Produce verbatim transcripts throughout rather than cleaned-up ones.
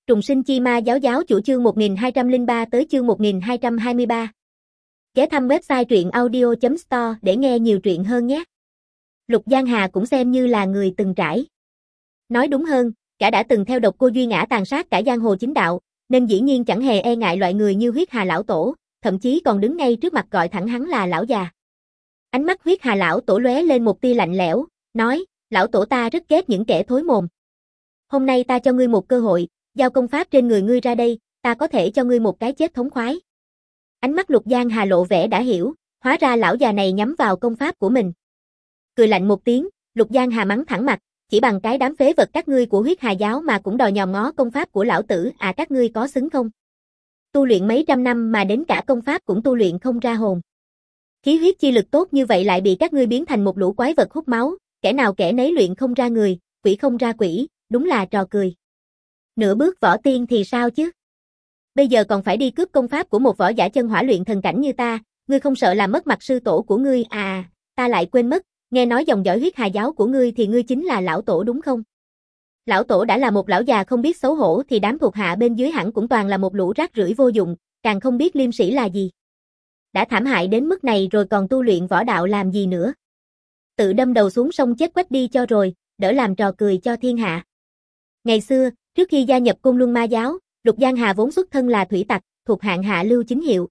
Trùng sinh chi ma giáo giáo chủ chương một nghìn hai trăm lẻ ba tới chương một nghìn hai trăm hai mươi ba. Ghé thăm website truyện audio chấm store để nghe nhiều truyện hơn nhé. Lục Giang Hà cũng xem như là người từng trải. Nói đúng hơn, gã đã từng theo độc cô Duy Ngã tàn sát cả giang hồ chính đạo, nên dĩ nhiên chẳng hề e ngại loại người như Huyết Hà lão tổ, thậm chí còn đứng ngay trước mặt gọi thẳng hắn là lão già. Ánh mắt Huyết Hà lão tổ lóe lên một tia lạnh lẽo, nói, lão tổ ta rất ghét những kẻ thối mồm. Hôm nay ta cho ngươi một cơ hội, giao công pháp trên người ngươi ra đây, ta có thể cho ngươi một cái chết thống khoái. Ánh mắt Lục Giang Hà lộ vẻ đã hiểu, hóa ra lão già này nhắm vào công pháp của mình. Cười lạnh một tiếng, Lục Giang Hà mắng thẳng mặt, chỉ bằng cái đám phế vật các ngươi của Huyết Hà giáo mà cũng đòi nhòm ngó công pháp của lão tử, à các ngươi có xứng không? Tu luyện mấy trăm năm mà đến cả công pháp cũng tu luyện không ra hồn. Khí huyết chi lực tốt như vậy lại bị các ngươi biến thành một lũ quái vật hút máu, kẻ nào kẻ nấy luyện không ra người, quỷ không ra quỷ, đúng là trò cười. Nửa bước võ tiên thì sao chứ? Bây giờ còn phải đi cướp công pháp của một võ giả chân hỏa luyện thần cảnh như ta, ngươi không sợ làm mất mặt sư tổ của ngươi à, ta lại quên mất, nghe nói dòng dõi Huyết Hà giáo của ngươi thì ngươi chính là lão tổ đúng không? Lão tổ đã là một lão già không biết xấu hổ thì đám thuộc hạ bên dưới hẳn cũng toàn là một lũ rác rưởi vô dụng, càng không biết liêm sĩ là gì. Đã thảm hại đến mức này rồi còn tu luyện võ đạo làm gì nữa? Tự đâm đầu xuống sông chết quách đi cho rồi, đỡ làm trò cười cho thiên hạ. Ngày xưa, trước khi gia nhập Côn Luân Ma giáo, Lục Giang Hà vốn xuất thân là thủy tặc, thuộc hạng hạ lưu chính hiệu.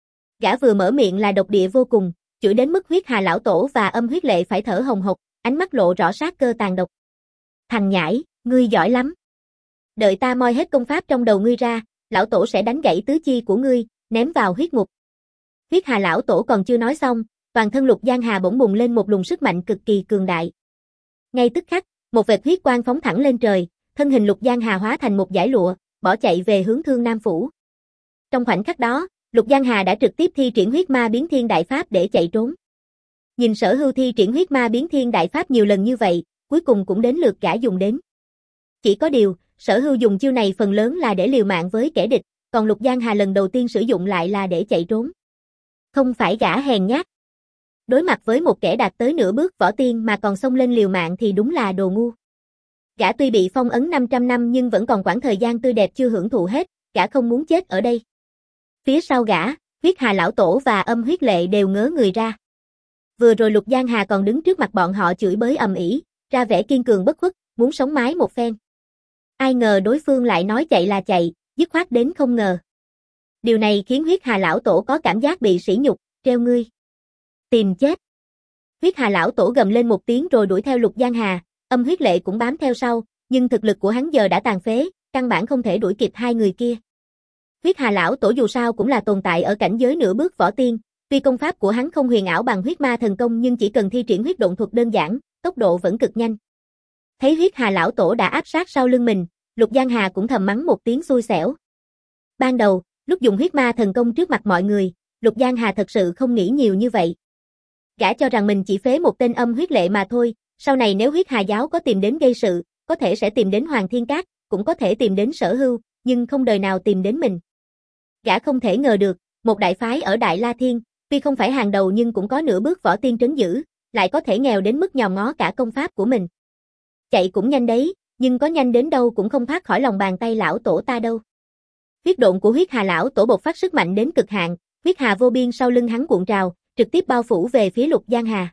Gã vừa mở miệng là độc địa vô cùng, chửi đến mức Huyết Hà lão tổ và Âm Huyết Lệ phải thở hồng hộc, ánh mắt lộ rõ sát cơ tàn độc. Thằng nhãi, ngươi giỏi lắm. Đợi ta moi hết công pháp trong đầu ngươi ra, lão tổ sẽ đánh gãy tứ chi của ngươi, ném vào huyết ngục. Huyết Hà lão tổ còn chưa nói xong, toàn thân Lục Giang Hà bỗng bùng lên một luồng sức mạnh cực kỳ cường đại. Ngay tức khắc, một vệt huyết quang phóng thẳng lên trời, thân hình Lục Giang Hà hóa thành một dải lụa, bỏ chạy về hướng Thương Nam phủ. Trong khoảnh khắc đó, Lục Giang Hà đã trực tiếp thi triển huyết ma biến thiên đại pháp để chạy trốn. Nhìn Sở Hưu thi triển huyết ma biến thiên đại pháp nhiều lần như vậy, cuối cùng cũng đến lượt gã dùng đến. Chỉ có điều, Sở Hưu dùng chiêu này phần lớn là để liều mạng với kẻ địch, còn Lục Giang Hà lần đầu tiên sử dụng lại là để chạy trốn. Không phải gã hèn nhát. Đối mặt với một kẻ đạt tới nửa bước võ tiên mà còn xông lên liều mạng thì đúng là đồ ngu. Gã tuy bị phong ấn năm trăm năm nhưng vẫn còn quãng thời gian tươi đẹp chưa hưởng thụ hết, gã không muốn chết ở đây. Phía sau gã, Huyết Hà lão tổ và Âm Huyết Lệ đều ngớ người ra. Vừa rồi Lục Giang Hà còn đứng trước mặt bọn họ chửi bới ầm ĩ, ra vẻ kiên cường bất khuất, muốn sống mái một phen. Ai ngờ đối phương lại nói chạy là chạy, dứt khoát đến không ngờ. Điều này khiến Huyết Hà lão tổ có cảm giác bị sỉ nhục, treo ngươi. Tìm chết. Huyết Hà lão tổ gầm lên một tiếng rồi đuổi theo Lục Giang Hà, Âm Huyết Lệ cũng bám theo sau, nhưng thực lực của hắn giờ đã tàn phế, căn bản không thể đuổi kịp hai người kia. Huyết Hà lão tổ dù sao cũng là tồn tại ở cảnh giới nửa bước võ tiên, tuy công pháp của hắn không huyền ảo bằng huyết ma thần công nhưng chỉ cần thi triển huyết độn thuật đơn giản, tốc độ vẫn cực nhanh. Thấy Huyết Hà lão tổ đã áp sát sau lưng mình, Lục Giang Hà cũng thầm mắng một tiếng xui xẻo. Ban đầu, lúc dùng huyết ma thần công trước mặt mọi người, Lục Giang Hà thật sự không nghĩ nhiều như vậy. Gã cho rằng mình chỉ phế một tên Âm Huyết Lệ mà thôi, sau này nếu Huyết Hà giáo có tìm đến gây sự, có thể sẽ tìm đến Hoàng Thiên Cát, cũng có thể tìm đến Sở Hưu, nhưng không đời nào tìm đến mình. Gã không thể ngờ được, một đại phái ở Đại La Thiên, tuy không phải hàng đầu nhưng cũng có nửa bước võ tiên trấn giữ, lại có thể nghèo đến mức nhòm ngó cả công pháp của mình. Chạy cũng nhanh đấy, nhưng có nhanh đến đâu cũng không thoát khỏi lòng bàn tay lão tổ ta đâu. Huyết độn của Huyết Hà lão tổ bộc phát sức mạnh đến cực hạn, huyết hà vô biên sau lưng hắn cuộn trào, trực tiếp bao phủ về phía Lục Giang Hà.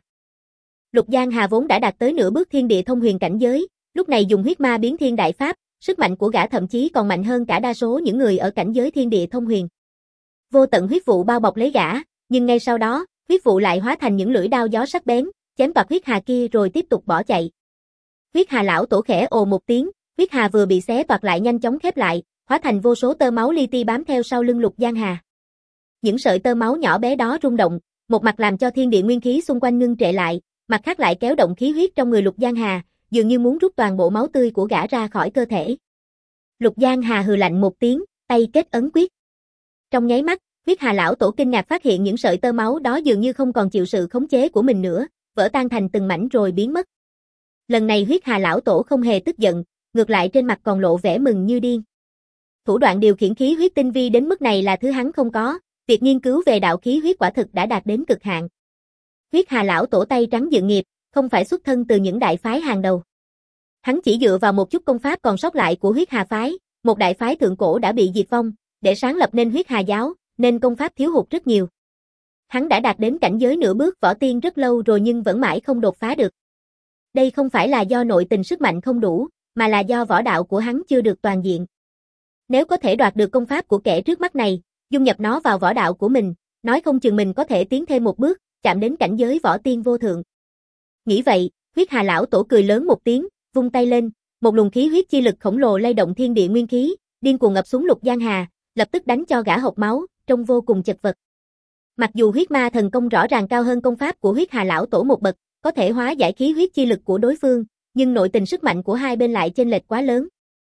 Lục Giang Hà vốn đã đạt tới nửa bước thiên địa thông huyền cảnh giới, lúc này dùng huyết ma biến thiên đại pháp, sức mạnh của gã thậm chí còn mạnh hơn cả đa số những người ở cảnh giới thiên địa thông huyền. Vô tận huyết vụ bao bọc lấy gã, nhưng ngay sau đó, huyết vụ lại hóa thành những lưỡi đao gió sắc bén, chém toạc huyết hà kia rồi tiếp tục bỏ chạy. Huyết Hà lão tổ khẽ ồ một tiếng, huyết hà vừa bị xé toạc lại nhanh chóng khép lại, hóa thành vô số tơ máu li ti bám theo sau lưng Lục Giang Hà. Những sợi tơ máu nhỏ bé đó rung động, một mặt làm cho thiên địa nguyên khí xung quanh ngưng trệ lại, mặt khác lại kéo động khí huyết trong người Lục Giang Hà, dường như muốn rút toàn bộ máu tươi của gã ra khỏi cơ thể. Lục Giang Hà hừ lạnh một tiếng, tay kết ấn quyết. Trong nháy mắt, Huyết Hà lão tổ kinh ngạc phát hiện những sợi tơ máu đó dường như không còn chịu sự khống chế của mình nữa, vỡ tan thành từng mảnh rồi biến mất. Lần này Huyết Hà lão tổ không hề tức giận, ngược lại trên mặt còn lộ vẻ mừng như điên. Thủ đoạn điều khiển khí huyết tinh vi đến mức này là thứ hắn không có, việc nghiên cứu về đạo khí huyết quả thực đã đạt đến cực hạn. Huyết Hà lão tổ tay trắng dự nghiệp, không phải xuất thân từ những đại phái hàng đầu. Hắn chỉ dựa vào một chút công pháp còn sót lại của Huyết Hà phái, Một đại phái thượng cổ đã bị diệt vong, để sáng lập nên huyết hà giáo, nên công pháp thiếu hụt rất nhiều. Hắn đã đạt đến cảnh giới nửa bước võ tiên rất lâu rồi nhưng vẫn mãi không đột phá được. Đây không phải là do nội tình sức mạnh không đủ, mà là do võ đạo của hắn chưa được toàn diện. Nếu có thể đoạt được công pháp của kẻ trước mắt này, dung nhập nó vào võ đạo của mình, nói không chừng mình có thể tiến thêm một bước, chạm đến cảnh giới võ tiên vô thượng. Nghĩ vậy, huyết hà lão tổ cười lớn một tiếng, vung tay lên, một luồng khí huyết chi lực khổng lồ lay động thiên địa nguyên khí, điên cuồng ngập xuống Lục Giang Hà, lập tức đánh cho gã hộc máu, trông vô cùng chật vật. Mặc dù huyết ma thần công rõ ràng cao hơn công pháp của huyết hà lão tổ một bậc, có thể hóa giải khí huyết chi lực của đối phương, nhưng nội tình sức mạnh của hai bên lại chênh lệch quá lớn.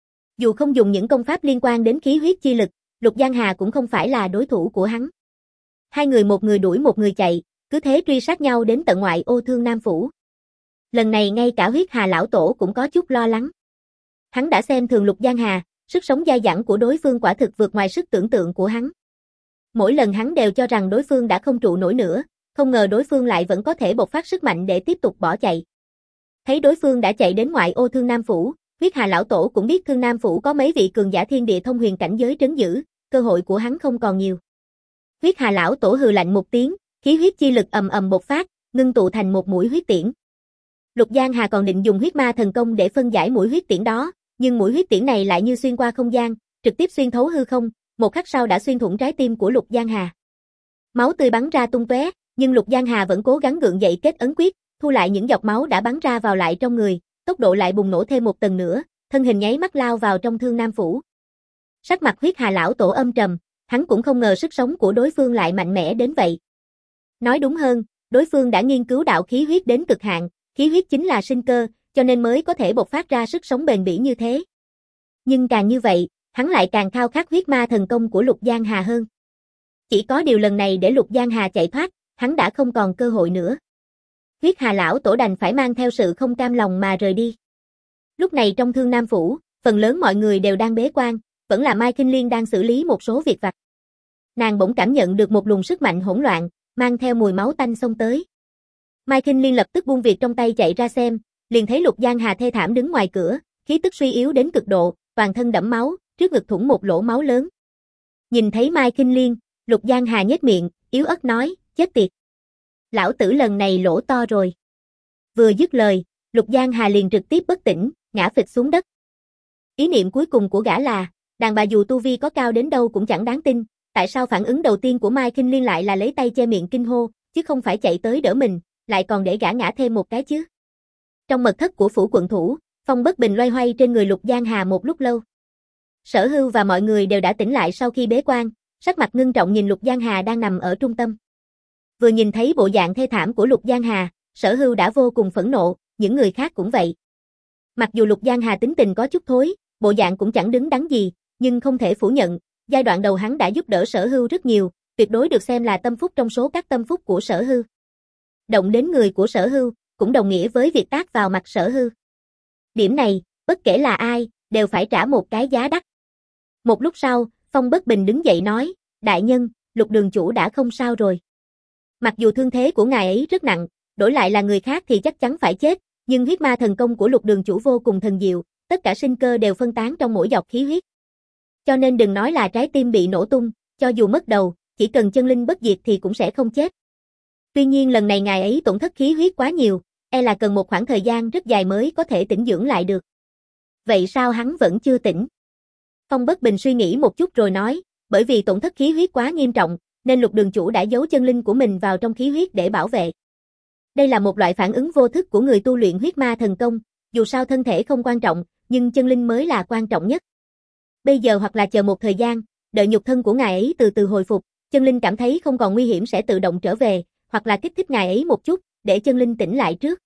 Dù không dùng những công pháp liên quan đến khí huyết chi lực, Lục Giang Hà cũng không phải là đối thủ của hắn. Hai người một người đuổi một người chạy, cứ thế truy sát nhau đến tận ngoại ô Thương Nam Phủ. Lần này ngay cả huyết hà lão tổ cũng có chút lo lắng. Hắn đã xem thường Lục Giang Hà, sức sống dai dẳng của đối phương quả thực vượt ngoài sức tưởng tượng của hắn. Mỗi lần hắn đều cho rằng đối phương đã không trụ nổi nữa, không ngờ đối phương lại vẫn có thể bộc phát sức mạnh để tiếp tục bỏ chạy. Thấy đối phương đã chạy đến ngoại ô Thương Nam Phủ, huyết hà lão tổ cũng biết Thương Nam Phủ có mấy vị cường giả thiên địa thông huyền cảnh giới trấn giữ, cơ hội của hắn không còn nhiều. Huyết hà lão tổ hừ lạnh một tiếng, khí huyết chi lực ầm ầm bộc phát, ngưng tụ thành một mũi huyết tiễn. Lục Giang Hà còn định dùng huyết ma thần công để phân giải mũi huyết tiễn đó, nhưng mũi huyết tiễn này lại như xuyên qua không gian, trực tiếp xuyên thấu hư không, một khắc sau đã xuyên thủng trái tim của Lục Giang Hà. Máu tươi bắn ra tung tóe, nhưng Lục Giang Hà vẫn cố gắng gượng dậy kết ấn quyết, thu lại những giọt máu đã bắn ra vào lại trong người, tốc độ lại bùng nổ thêm một tầng nữa, thân hình nháy mắt lao vào trong Thương Nam Phủ. Sắc mặt huyết hà lão tổ âm trầm, hắn cũng không ngờ sức sống của đối phương lại mạnh mẽ đến vậy. Nói đúng hơn, đối phương đã nghiên cứu đạo khí huyết đến cực hạn, khí huyết chính là sinh cơ, cho nên mới có thể bộc phát ra sức sống bền bỉ như thế. Nhưng càng như vậy, hắn lại càng khao khát huyết ma thần công của Lục Giang Hà hơn. Chỉ có điều lần này để Lục Giang Hà chạy thoát, hắn đã không còn cơ hội nữa. Huyết hà lão tổ đành phải mang theo sự không cam lòng mà rời đi. Lúc này trong Thương Nam Phủ, phần lớn mọi người đều đang bế quan, vẫn là Mai Kinh Liên đang xử lý một số việc vặt. Nàng bỗng cảm nhận được một luồng sức mạnh hỗn loạn, mang theo mùi máu tanh xông tới. Mai Kinh Liên lập tức buông việc trong tay chạy ra xem, liền thấy Lục Giang Hà thê thảm đứng ngoài cửa, khí tức suy yếu đến cực độ, toàn thân đẫm máu, trước ngực thủng một lỗ máu lớn. Nhìn thấy Mai Kinh Liên, Lục Giang Hà nhếch miệng, yếu ớt nói, chết tiệt. Lão tử lần này lỗ to rồi. Vừa dứt lời, Lục Giang Hà liền trực tiếp bất tỉnh, ngã phịch xuống đất. Ý niệm cuối cùng của gã là, đàn bà dù tu vi có cao đến đâu cũng chẳng đáng tin, tại sao phản ứng đầu tiên của Mai Kinh Liên lại là lấy tay che miệng kinh hô, chứ không phải chạy tới đỡ mình, lại còn để gã ngã thêm một cái chứ. Trong mật thất của phủ quận thủ, Phong Bất Bình loay hoay trên người Lục Giang Hà một lúc lâu. Sở Hưu và mọi người đều đã tỉnh lại sau khi bế quan, sắc mặt ngưng trọng nhìn Lục Giang Hà đang nằm ở trung tâm. Vừa nhìn thấy bộ dạng thê thảm của Lục Giang Hà, Sở Hưu đã vô cùng phẫn nộ, những người khác cũng vậy. Mặc dù Lục Giang Hà tính tình có chút thối, bộ dạng cũng chẳng đứng đắn gì, nhưng không thể phủ nhận, giai đoạn đầu hắn đã giúp đỡ Sở Hưu rất nhiều, tuyệt đối được xem là tâm phúc trong số các tâm phúc của Sở Hưu. Động đến người của Sở Hưu, cũng đồng nghĩa với việc tác vào mặt Sở Hưu. Điểm này, bất kể là ai, đều phải trả một cái giá đắt. Một lúc sau, Phong Bất Bình đứng dậy nói, đại nhân, Lục đường chủ đã không sao rồi. Mặc dù thương thế của ngài ấy rất nặng, đổi lại là người khác thì chắc chắn phải chết, nhưng huyết ma thần công của Lục đường chủ vô cùng thần diệu, tất cả sinh cơ đều phân tán trong mỗi giọt khí huyết. Cho nên đừng nói là trái tim bị nổ tung, cho dù mất đầu, chỉ cần chân linh bất diệt thì cũng sẽ không chết. Tuy nhiên lần này ngài ấy tổn thất khí huyết quá nhiều, e là cần một khoảng thời gian rất dài mới có thể tĩnh dưỡng lại được. Vậy sao hắn vẫn chưa tỉnh? Phong Bất Bình suy nghĩ một chút rồi nói, bởi vì tổn thất khí huyết quá nghiêm trọng, nên Lục đường chủ đã giấu chân linh của mình vào trong khí huyết để bảo vệ. Đây là một loại phản ứng vô thức của người tu luyện huyết ma thần công, dù sao thân thể không quan trọng, nhưng chân linh mới là quan trọng nhất. Bây giờ hoặc là chờ một thời gian, đợi nhục thân của ngài ấy từ từ hồi phục, chân linh cảm thấy không còn nguy hiểm sẽ tự động trở về, hoặc là kích thích ngài ấy một chút, để chân linh tỉnh lại trước.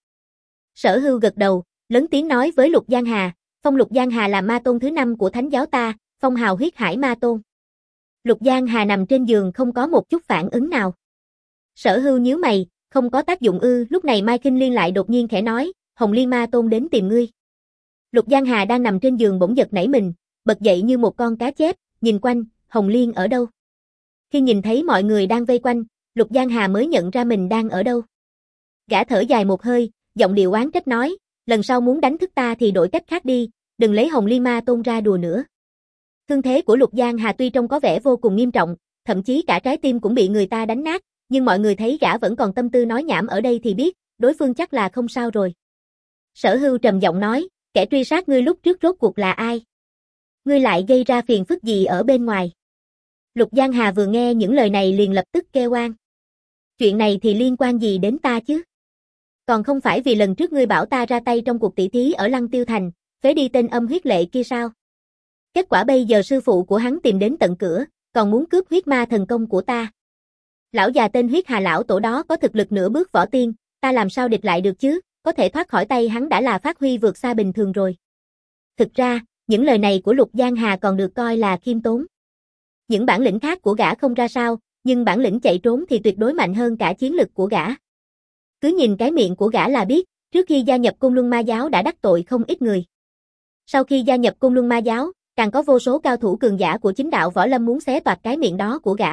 Sở Hưu gật đầu, lớn tiếng nói với Lục Giang Hà, phong Lục Giang Hà là ma tôn thứ năm của thánh giáo ta, phong hào huyết hải ma tôn. Lục Giang Hà nằm trên giường không có một chút phản ứng nào. Sở Hưu nhíu mày, không có tác dụng ư, lúc này Mai Kinh Liên lại đột nhiên khẽ nói, Hồng Liên ma tôn đến tìm ngươi. Lục Giang Hà đang nằm trên giường bỗng giật nảy mình, bật dậy như một con cá chép, nhìn quanh, Hồng Liên ở đâu? Khi nhìn thấy mọi người đang vây quanh, Lục Giang Hà mới nhận ra mình đang ở đâu. Gã thở dài một hơi, giọng điệu oán trách nói, lần sau muốn đánh thức ta thì đổi cách khác đi, đừng lấy Hồng Liên ma tôn ra đùa nữa. Thương thế của Lục Giang Hà tuy trông có vẻ vô cùng nghiêm trọng, thậm chí cả trái tim cũng bị người ta đánh nát, nhưng mọi người thấy gã vẫn còn tâm tư nói nhảm ở đây thì biết, đối phương chắc là không sao rồi. Sở Hưu trầm giọng nói, kẻ truy sát ngươi lúc trước rốt cuộc là ai? Ngươi lại gây ra phiền phức gì ở bên ngoài? Lục Giang Hà vừa nghe những lời này liền lập tức kêu oan. Chuyện này thì liên quan gì đến ta chứ? Còn không phải vì lần trước ngươi bảo ta ra tay trong cuộc tỷ thí ở Lăng Tiêu Thành, phế đi tên âm huyết lệ kia sao? Kết quả bây giờ sư phụ của hắn tìm đến tận cửa, còn muốn cướp huyết ma thần công của ta. Lão già tên huyết hà lão tổ đó có thực lực nửa bước võ tiên, ta làm sao địch lại được chứ, có thể thoát khỏi tay hắn đã là phát huy vượt xa bình thường rồi. Thực ra, những lời này của Lục Giang Hà còn được coi là khiêm tốn. Những bản lĩnh khác của gã không ra sao, nhưng bản lĩnh chạy trốn thì tuyệt đối mạnh hơn cả chiến lực của gã. Cứ nhìn cái miệng của gã là biết, trước khi gia nhập Côn Luân Ma Giáo đã đắc tội không ít người. Sau khi gia nhập Côn Luân Ma Giáo, càng có vô số cao thủ cường giả của chính đạo võ lâm muốn xé toạc cái miệng đó của gã.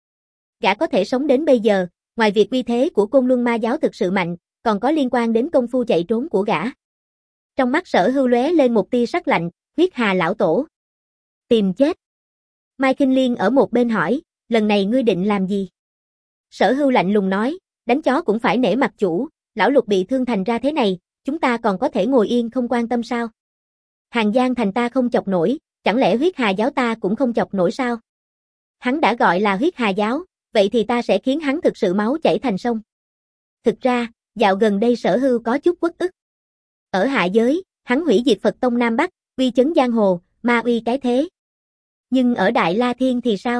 Gã có thể sống đến bây giờ, ngoài việc uy thế của Côn Luân Ma Giáo thực sự mạnh, còn có liên quan đến công phu chạy trốn của gã. Trong mắt Sở Hưu lóe lên một tia sắc lạnh, huyết hà lão tổ. Tìm chết. Mai Kinh Liên ở một bên hỏi, lần này ngươi định làm gì? Sở Hưu lạnh lùng nói, đánh chó cũng phải nể mặt chủ, lão Lục bị thương thành ra thế này, chúng ta còn có thể ngồi yên không quan tâm sao? Hàng Giang Thành ta không chọc nổi, chẳng lẽ huyết hà giáo ta cũng không chọc nổi sao? Hắn đã gọi là huyết hà giáo, vậy thì ta sẽ khiến hắn thực sự máu chảy thành sông. Thực ra, dạo gần đây Sở Hưu có chút uất ức. Ở hạ giới, hắn hủy diệt Phật Tông Nam Bắc, uy chấn giang hồ, ma uy cái thế. Nhưng ở Đại La Thiên thì sao?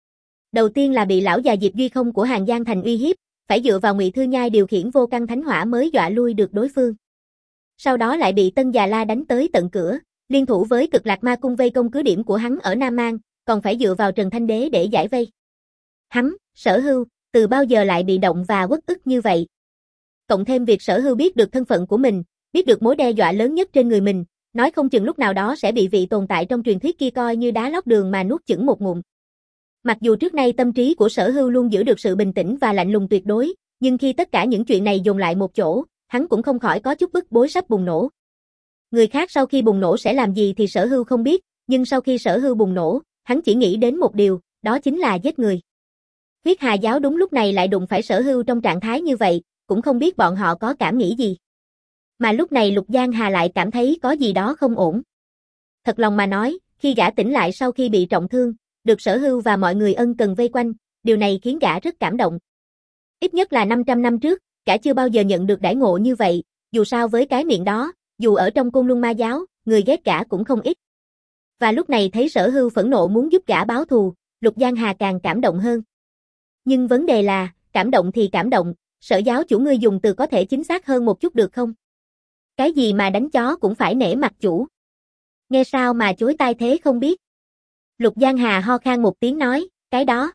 Đầu tiên là bị lão già Diệp Duy Không của Hàng Giang Thành uy hiếp, phải dựa vào Ngụy Thư Nhai điều khiển vô căn thánh hỏa mới dọa lui được đối phương. Sau đó lại bị Tân Già La đánh tới tận cửa, liên thủ với Cực Lạc Ma Cung vây công cứ điểm của hắn ở Nam Mang, còn phải dựa vào Trần Thanh Đế để giải vây. Hắn, Sở Hưu, từ bao giờ lại bị động và uất ức như vậy? Cộng thêm việc Sở Hưu biết được thân phận của mình, biết được mối đe dọa lớn nhất trên người mình, nói không chừng lúc nào đó sẽ bị vị tồn tại trong truyền thuyết kia coi như đá lót đường mà nuốt chửng một ngụm. Mặc dù trước nay tâm trí của Sở Hưu luôn giữ được sự bình tĩnh và lạnh lùng tuyệt đối, nhưng khi tất cả những chuyện này dồn lại một chỗ, hắn cũng không khỏi có chút bức bối sắp bùng nổ. Người khác sau khi bùng nổ sẽ làm gì thì Sở Hưu không biết, nhưng sau khi Sở Hưu bùng nổ, hắn chỉ nghĩ đến một điều, đó chính là giết người. Huyết Hà giáo đúng lúc này lại đụng phải Sở Hưu trong trạng thái như vậy, cũng không biết bọn họ có cảm nghĩ gì. Mà lúc này Lục Giang Hà lại cảm thấy có gì đó không ổn. Thật lòng mà nói, khi gã tỉnh lại sau khi bị trọng thương, được Sở Hưu và mọi người ân cần vây quanh, điều này khiến gã rất cảm động. Ít nhất là năm trăm năm trước, gã chưa bao giờ nhận được đãi ngộ như vậy, dù sao với cái miệng đó, dù ở trong Côn Luân Ma Giáo, người ghét gã cũng không ít. Và lúc này thấy Sở Hưu phẫn nộ muốn giúp gã báo thù, Lục Giang Hà càng cảm động hơn. Nhưng vấn đề là, cảm động thì cảm động, Sở giáo chủ ngươi dùng từ có thể chính xác hơn một chút được không? Cái gì mà đánh chó cũng phải nể mặt chủ. Nghe sao mà chối tai thế không biết. Lục Giang Hà ho khan một tiếng nói, cái đó.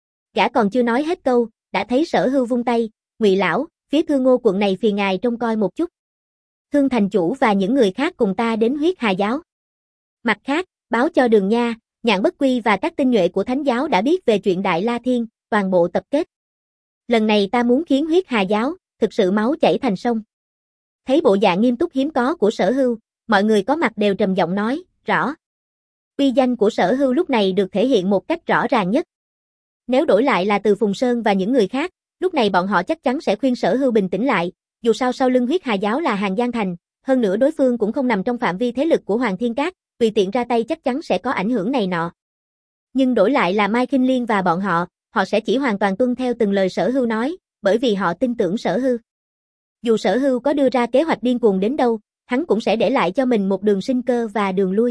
Gã còn chưa nói hết câu, đã thấy Sở Hưu vung tay, Ngụy lão, phía Thương Ngô quận này phiền ngài trông coi một chút. Thương thành chủ và những người khác cùng ta đến huyết hà giáo. Mặt khác, báo cho Đường Nha, Nhạn Bất Quy và các tinh nhuệ của thánh giáo đã biết về chuyện Đại La Thiên, toàn bộ tập kết. Lần này ta muốn khiến huyết hà giáo, thực sự máu chảy thành sông. Thấy bộ dạng nghiêm túc hiếm có của Sở Hưu, mọi người có mặt đều trầm giọng nói, rõ. Uy danh của Sở Hưu lúc này được thể hiện một cách rõ ràng nhất. Nếu đổi lại là từ Phùng Sơn và những người khác, lúc này bọn họ chắc chắn sẽ khuyên Sở Hưu bình tĩnh lại, dù sao sau lưng huyết hà giáo là Hàng Giang Thành, hơn nữa đối phương cũng không nằm trong phạm vi thế lực của Hoàng Thiên Các, tùy tiện ra tay chắc chắn sẽ có ảnh hưởng này nọ. Nhưng đổi lại là Mai Kinh Liên và bọn họ, họ sẽ chỉ hoàn toàn tuân theo từng lời Sở Hưu nói, bởi vì họ tin tưởng Sở Hưu. Dù Sở Hưu có đưa ra kế hoạch điên cuồng đến đâu, hắn cũng sẽ để lại cho mình một đường sinh cơ và đường lui.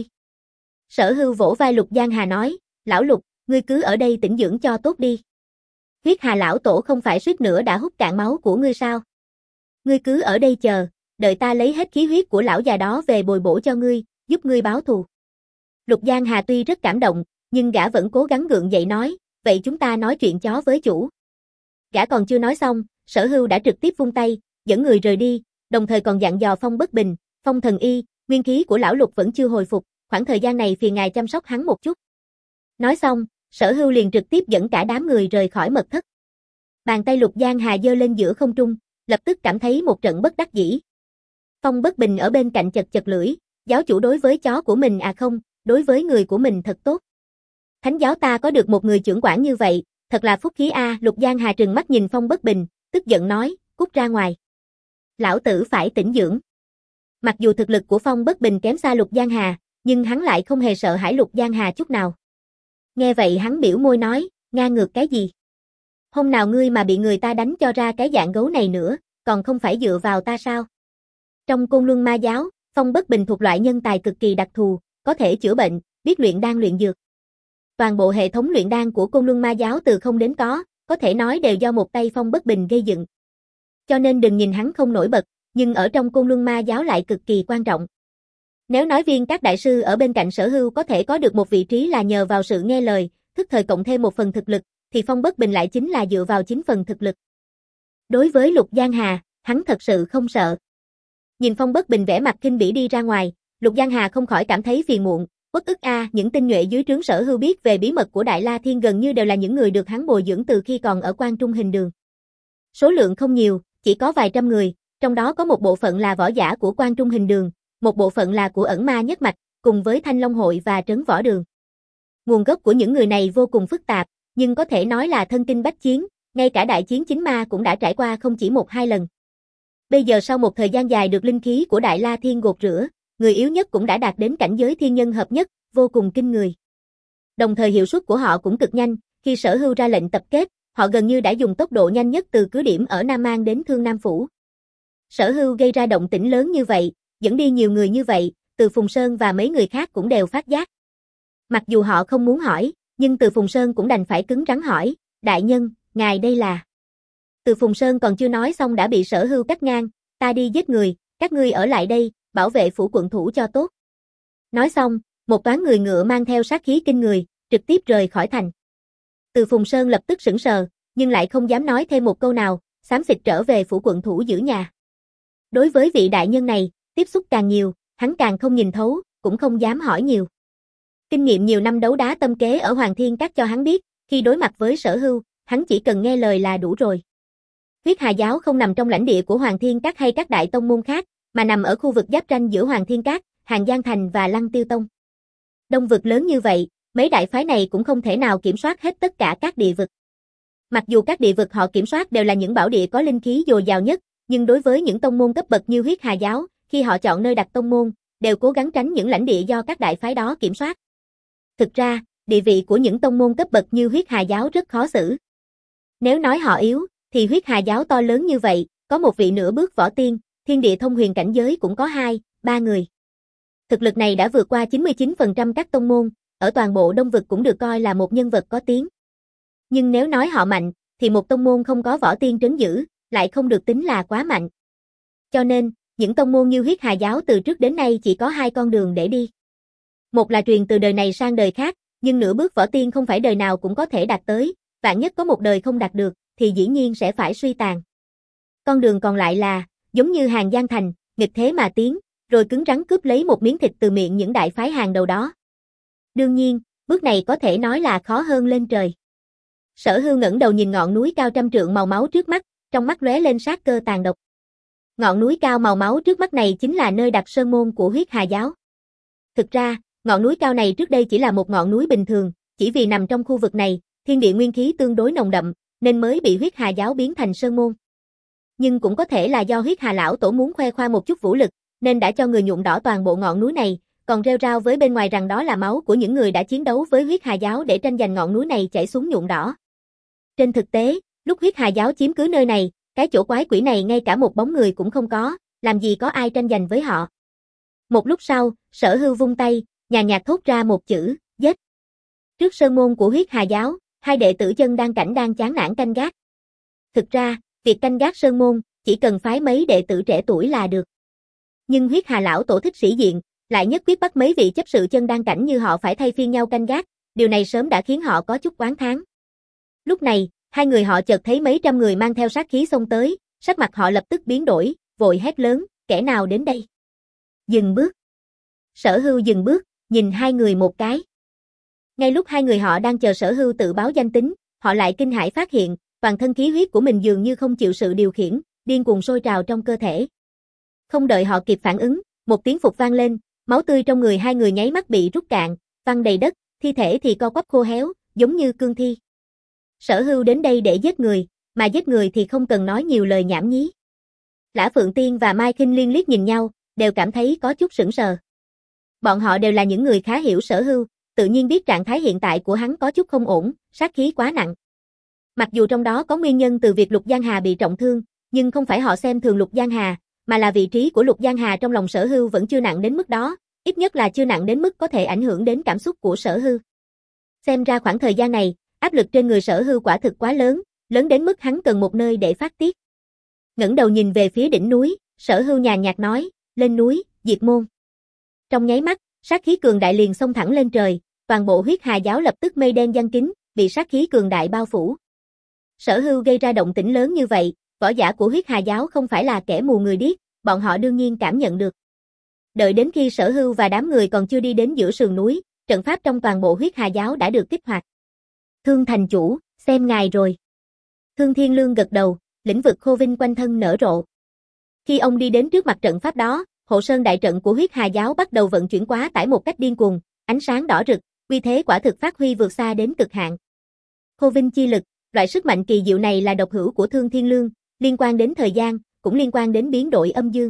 Sở Hưu vỗ vai Lục Giang Hà nói, lão Lục, ngươi cứ ở đây tĩnh dưỡng cho tốt đi. Huyết Hà lão tổ không phải suýt nữa đã hút cạn máu của ngươi sao? Ngươi cứ ở đây chờ, đợi ta lấy hết khí huyết của lão già đó về bồi bổ cho ngươi, giúp ngươi báo thù. Lục Giang Hà tuy rất cảm động, nhưng gã vẫn cố gắng gượng dậy nói, vậy chúng ta nói chuyện chó với chủ. Gã còn chưa nói xong, Sở Hưu đã trực tiếp vung tay, dẫn người rời đi, đồng thời còn dặn dò Phong Bất Bình, Phong Thần Y, nguyên khí của lão Lục vẫn chưa hồi phục, khoảng thời gian này phiền ngài chăm sóc hắn một chút. Nói xong, Sở Hưu liền trực tiếp dẫn cả đám người rời khỏi mật thất. Bàn tay Lục Giang Hà giơ lên giữa không trung, lập tức cảm thấy một trận bất đắc dĩ. Phong Bất Bình ở bên cạnh chật chật lưỡi, giáo chủ đối với chó của mình à không, đối với người của mình thật tốt. Thánh giáo ta có được một người trưởng quản như vậy, thật là phúc khí a. Lục Giang Hà trừng mắt nhìn Phong Bất Bình, tức giận nói, cút ra ngoài. Lão tử phải tĩnh dưỡng. Mặc dù thực lực của Phong Bất Bình kém xa Lục Giang Hà, nhưng hắn lại không hề sợ hãi Lục Giang Hà chút nào. Nghe vậy hắn biểu môi nói, ngang ngược cái gì? Hôm nào ngươi mà bị người ta đánh cho ra cái dạng gấu này nữa, còn không phải dựa vào ta sao? Trong Côn Luân Ma giáo, Phong Bất Bình thuộc loại nhân tài cực kỳ đặc thù, có thể chữa bệnh, biết luyện đan luyện dược. Toàn bộ hệ thống luyện đan của Côn Luân Ma giáo từ không đến có, có thể nói đều do một tay Phong Bất Bình gây dựng. Cho nên đừng nhìn hắn không nổi bật, nhưng ở trong Côn Luân Ma giáo lại cực kỳ quan trọng. Nếu nói viên các đại sư ở bên cạnh Sở Hưu có thể có được một vị trí là nhờ vào sự nghe lời, thức thời cộng thêm một phần thực lực, thì Phong Bất Bình lại chính là dựa vào chín phần thực lực. Đối với Lục Giang Hà, hắn thật sự không sợ. Nhìn Phong Bất Bình vẻ mặt khinh bỉ đi ra ngoài, Lục Giang Hà không khỏi cảm thấy phiền muộn, uất ức a, à, những tinh nhuệ dưới trướng Sở Hưu biết về bí mật của Đại La Thiên gần như đều là những người được hắn bồi dưỡng từ khi còn ở Quan Trung Hình Đường. Số lượng không nhiều, chỉ có vài trăm người, trong đó có một bộ phận là võ giả của Quan Trung Hình Đường, một bộ phận là của Ẩn Ma Nhất Mạch, cùng với Thanh Long Hội và Trấn Võ Đường. Nguồn gốc của những người này vô cùng phức tạp, nhưng có thể nói là thân kinh bách chiến, ngay cả đại chiến chính ma cũng đã trải qua không chỉ một hai lần. Bây giờ sau một thời gian dài được linh khí của Đại La Thiên gột rửa, người yếu nhất cũng đã đạt đến cảnh giới thiên nhân hợp nhất, vô cùng kinh người. Đồng thời hiệu suất của họ cũng cực nhanh, khi Sở Hưu ra lệnh tập kết, họ gần như đã dùng tốc độ nhanh nhất từ cứ điểm ở Nam Mang đến Thương Nam Phủ. Sở Hưu gây ra động tĩnh lớn như vậy, dẫn đi nhiều người như vậy, Từ Phùng Sơn và mấy người khác cũng đều phát giác. Mặc dù họ không muốn hỏi, nhưng Từ Phùng Sơn cũng đành phải cứng rắn hỏi, đại nhân, ngài đây là... Từ Phùng Sơn còn chưa nói xong đã bị Sở Hưu cắt ngang, ta đi giết người, các ngươi ở lại đây, bảo vệ phủ quận thủ cho tốt. Nói xong, một toán người ngựa mang theo sát khí kinh người, trực tiếp rời khỏi thành. Từ Phùng Sơn lập tức sững sờ, nhưng lại không dám nói thêm một câu nào, xám xịt trở về phủ quận thủ giữ nhà. Đối với vị đại nhân này, tiếp xúc càng nhiều, hắn càng không nhìn thấu, cũng không dám hỏi nhiều. Kinh nghiệm nhiều năm đấu đá tâm kế ở Hoàng Thiên Các cho hắn biết, khi đối mặt với Sở Hưu, hắn chỉ cần nghe lời là đủ rồi. Huyết Hà giáo không nằm trong lãnh địa của Hoàng Thiên Các hay các đại tông môn khác, mà nằm ở khu vực giáp ranh giữa Hoàng Thiên Các, Hàng Giang Thành và Lăng Tiêu Tông. Đông vực lớn như vậy, mấy đại phái này cũng không thể nào kiểm soát hết tất cả các địa vực. Mặc dù các địa vực họ kiểm soát đều là những bảo địa có linh khí dồi dào nhất, nhưng đối với những tông môn cấp bậc như Huyết Hà giáo, khi họ chọn nơi đặt tông môn, đều cố gắng tránh những lãnh địa do các đại phái đó kiểm soát. Thực ra, địa vị của những tông môn cấp bậc như Huyết Hà giáo rất khó xử. Nếu nói họ yếu, thì Huyết Hà giáo to lớn như vậy, có một vị nửa bước võ tiên, thiên địa thông huyền cảnh giới cũng có hai, ba người. Thực lực này đã vượt qua chín mươi chín phần trăm các tông môn, ở toàn bộ Đông vực cũng được coi là một nhân vật có tiếng. Nhưng nếu nói họ mạnh, thì một tông môn không có võ tiên trấn giữ, lại không được tính là quá mạnh. Cho nên, những tông môn như Huyết Hà giáo từ trước đến nay chỉ có hai con đường để đi. Một là truyền từ đời này sang đời khác, nhưng nửa bước võ tiên không phải đời nào cũng có thể đạt tới, vạn nhất có một đời không đạt được, thì dĩ nhiên sẽ phải suy tàn. Con đường còn lại là, giống như Hàng Giang Thành, nghịch thế mà tiến, rồi cứng rắn cướp lấy một miếng thịt từ miệng những đại phái hàng đầu đó. Đương nhiên, bước này có thể nói là khó hơn lên trời. Sở Hưu ngẩng đầu nhìn ngọn núi cao trăm trượng màu máu trước mắt, trong mắt lóe lên sát cơ tàn độc. Ngọn núi cao màu máu trước mắt này chính là nơi đặt sơn môn của Huyết Hà giáo. Thực ra, ngọn núi cao này trước đây chỉ là một ngọn núi bình thường, chỉ vì nằm trong khu vực này, thiên địa nguyên khí tương đối nồng đậm, nên mới bị Huyết Hà giáo biến thành sơn môn. Nhưng cũng có thể là do Huyết Hà lão tổ muốn khoe khoang một chút vũ lực, nên đã cho người nhuộm đỏ toàn bộ ngọn núi này, còn rêu rao với bên ngoài rằng đó là máu của những người đã chiến đấu với Huyết Hà giáo để tranh giành ngọn núi này chảy xuống nhuộm đỏ. Trên thực tế, lúc Huyết Hà giáo chiếm cứ nơi này, cái chỗ quái quỷ này ngay cả một bóng người cũng không có, làm gì có ai tranh giành với họ. Một lúc sau, Sở Hưu vung tay, nhàn nhạt thốt ra một chữ, giết. Trước sơn môn của Huyết Hà giáo, hai đệ tử Chân Đan cảnh đang chán nản canh gác. Thực ra, việc canh gác sơn môn, chỉ cần phái mấy đệ tử trẻ tuổi là được. Nhưng Huyết Hà lão tổ thích sĩ diện, lại nhất quyết bắt mấy vị chấp sự Chân Đan cảnh như họ phải thay phiên nhau canh gác, điều này sớm đã khiến họ có chút oán thán. Lúc này, hai người họ chợt thấy mấy trăm người mang theo sát khí xông tới, sắc mặt họ lập tức biến đổi, vội hét lớn, kẻ nào đến đây? Dừng bước. Sở Hưu dừng bước, nhìn hai người một cái. Ngay lúc hai người họ đang chờ Sở Hưu tự báo danh tính, họ lại kinh hãi phát hiện, toàn thân khí huyết của mình dường như không chịu sự điều khiển, điên cuồng sôi trào trong cơ thể. Không đợi họ kịp phản ứng, một tiếng phục vang lên, Máu tươi trong người hai người nháy mắt bị rút cạn, văng đầy đất, thi thể thì co quắp khô héo, giống như cương thi. Sở Hưu đến đây để giết người, mà giết người thì không cần nói nhiều lời nhảm nhí. Lã Phượng Tiên và Mai Khinh Liên liếc nhìn nhau, đều cảm thấy có chút sững sờ. Bọn họ đều là những người khá hiểu Sở Hưu, tự nhiên biết trạng thái hiện tại của hắn có chút không ổn, sát khí quá nặng. Mặc dù trong đó có nguyên nhân từ việc Lục Giang Hà bị trọng thương, nhưng không phải họ xem thường Lục Giang Hà, mà là vị trí của Lục Giang Hà trong lòng Sở Hưu vẫn chưa nặng đến mức đó, ít nhất là chưa nặng đến mức có thể ảnh hưởng đến cảm xúc của Sở Hưu. Xem ra khoảng thời gian này, áp lực trên người Sở Hưu quả thực quá lớn, lớn đến mức hắn cần một nơi để phát tiết. Ngẩng đầu nhìn về phía đỉnh núi, Sở Hưu nhàn nhạt nói, lên núi, diệt môn. Trong nháy mắt, sát khí cường đại liền xông thẳng lên trời, toàn bộ Huyết Hà giáo lập tức mây đen giăng kín, bị sát khí cường đại bao phủ. Sở Hưu gây ra động tĩnh lớn như vậy, võ giả của Huyết Hà giáo không phải là kẻ mù người điếc, bọn họ đương nhiên cảm nhận được. Đợi đến khi Sở Hưu và đám người còn chưa đi đến giữa sườn núi, trận pháp trong toàn bộ Huyết Hà giáo đã được kích hoạt. Thương thành chủ, xem ngài rồi. Thương Thiên Lương gật đầu, lĩnh vực khô vinh quanh thân nở rộ. Khi ông đi đến trước mặt trận pháp đó, hộ sơn đại trận của Huyết Hà giáo bắt đầu vận chuyển quá tải một cách điên cuồng, ánh sáng đỏ rực, uy thế quả thực phát huy vượt xa đến cực hạn. Khô vinh chi lực, loại sức mạnh kỳ diệu này là độc hữu của Thương Thiên Lương, liên quan đến thời gian, cũng liên quan đến biến đổi âm dương.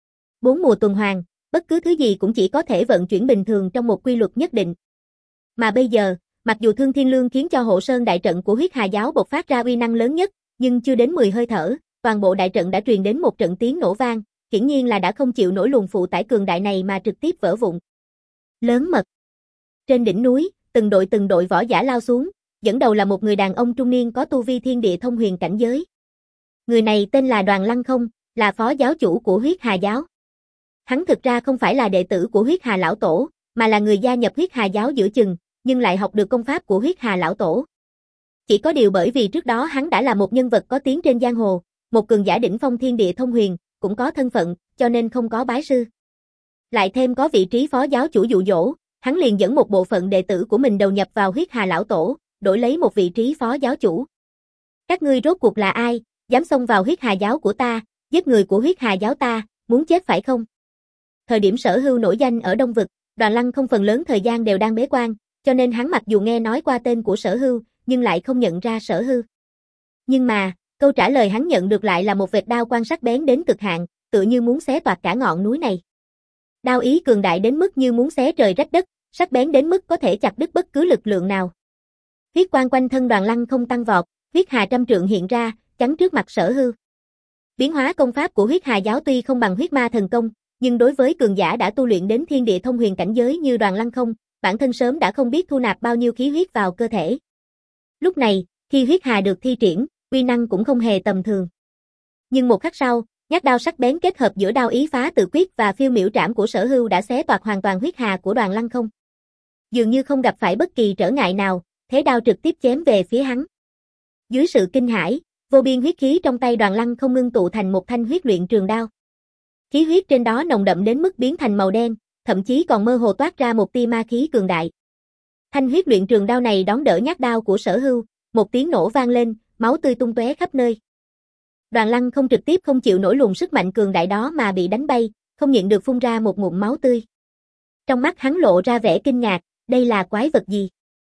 Bốn mùa tuần hoàn, bất cứ thứ gì cũng chỉ có thể vận chuyển bình thường trong một quy luật nhất định. Mà bây giờ, mặc dù Thương Thiên Lương khiến cho hộ sơn đại trận của Huyết Hà giáo bộc phát ra uy năng lớn nhất, nhưng chưa đến mười hơi thở, toàn bộ đại trận đã truyền đến một trận tiếng nổ vang, hiển nhiên là đã không chịu nổi luồng phụ tải cường đại này mà trực tiếp vỡ vụn. Lớn mật. Trên đỉnh núi, từng đội từng đội võ giả lao xuống, dẫn đầu là một người đàn ông trung niên có tu vi thiên địa thông huyền cảnh giới. Người này tên là Đoàn Lăng Không, là phó giáo chủ của Huyết Hà giáo. Hắn thực ra không phải là đệ tử của Huyết Hà lão tổ, mà là người gia nhập Huyết Hà giáo giữa chừng, nhưng lại học được công pháp của Huyết Hà lão tổ. Chỉ có điều bởi vì trước đó hắn đã là một nhân vật có tiếng trên giang hồ, một cường giả đỉnh phong thiên địa thông huyền, cũng có thân phận, cho nên không có bái sư. Lại thêm có vị trí phó giáo chủ dụ dỗ, hắn liền dẫn một bộ phận đệ tử của mình đầu nhập vào Huyết Hà lão tổ, đổi lấy một vị trí phó giáo chủ. Các ngươi rốt cuộc là ai, dám xông vào Huyết Hà giáo của ta, giết người của Huyết Hà giáo ta, muốn chết phải không? Thời điểm Sở Hưu nổi danh ở Đông Vực, Đoàn Lăng Không phần lớn thời gian đều đang bế quan, cho nên hắn mặc dù nghe nói qua tên của Sở Hưu, nhưng lại không nhận ra Sở Hưu. Nhưng mà, câu trả lời hắn nhận được lại là một vệt đao quang sắc bén đến cực hạn, tựa như muốn xé toạc cả ngọn núi này. Đao ý cường đại đến mức như muốn xé trời rách đất, sắc bén đến mức có thể chặt đứt bất cứ lực lượng nào. Huyết quang quanh thân Đoàn Lăng Không tăng vọt, huyết hà trăm trượng hiện ra, chắn trước mặt Sở Hưu. Biến hóa công pháp của Huyết Hà giáo tuy không bằng huyết ma thần công, nhưng đối với cường giả đã tu luyện đến thiên địa thông huyền cảnh giới như Đoàn Lăng Không, bản thân sớm đã không biết thu nạp bao nhiêu khí huyết vào cơ thể. Lúc này, khi huyết hà được thi triển, uy năng cũng không hề tầm thường. Nhưng một khắc sau, nhát đao sắc bén kết hợp giữa đao ý phá tự quyết và phiêu miểu trảm của Sở Hưu đã xé toạc hoàn toàn huyết hà của Đoàn Lăng Không. Dường như không gặp phải bất kỳ trở ngại nào, thế đao trực tiếp chém về phía hắn. Dưới sự kinh hãi, vô biên huyết khí trong tay Đoàn Lăng Không ngưng tụ thành một thanh huyết luyện trường đao. Khí huyết trên đó nồng đậm đến mức biến thành màu đen, thậm chí còn mơ hồ toát ra một tia ma khí cường đại. Thanh huyết luyện trường đao này đón đỡ nhát đao của Sở Hưu, một tiếng nổ vang lên, máu tươi tung tóe khắp nơi. Đoàn Lăng Không trực tiếp không chịu nổi luồng sức mạnh cường đại đó mà bị đánh bay, không nhịn được phun ra một ngụm máu tươi. Trong mắt hắn lộ ra vẻ kinh ngạc, đây là quái vật gì?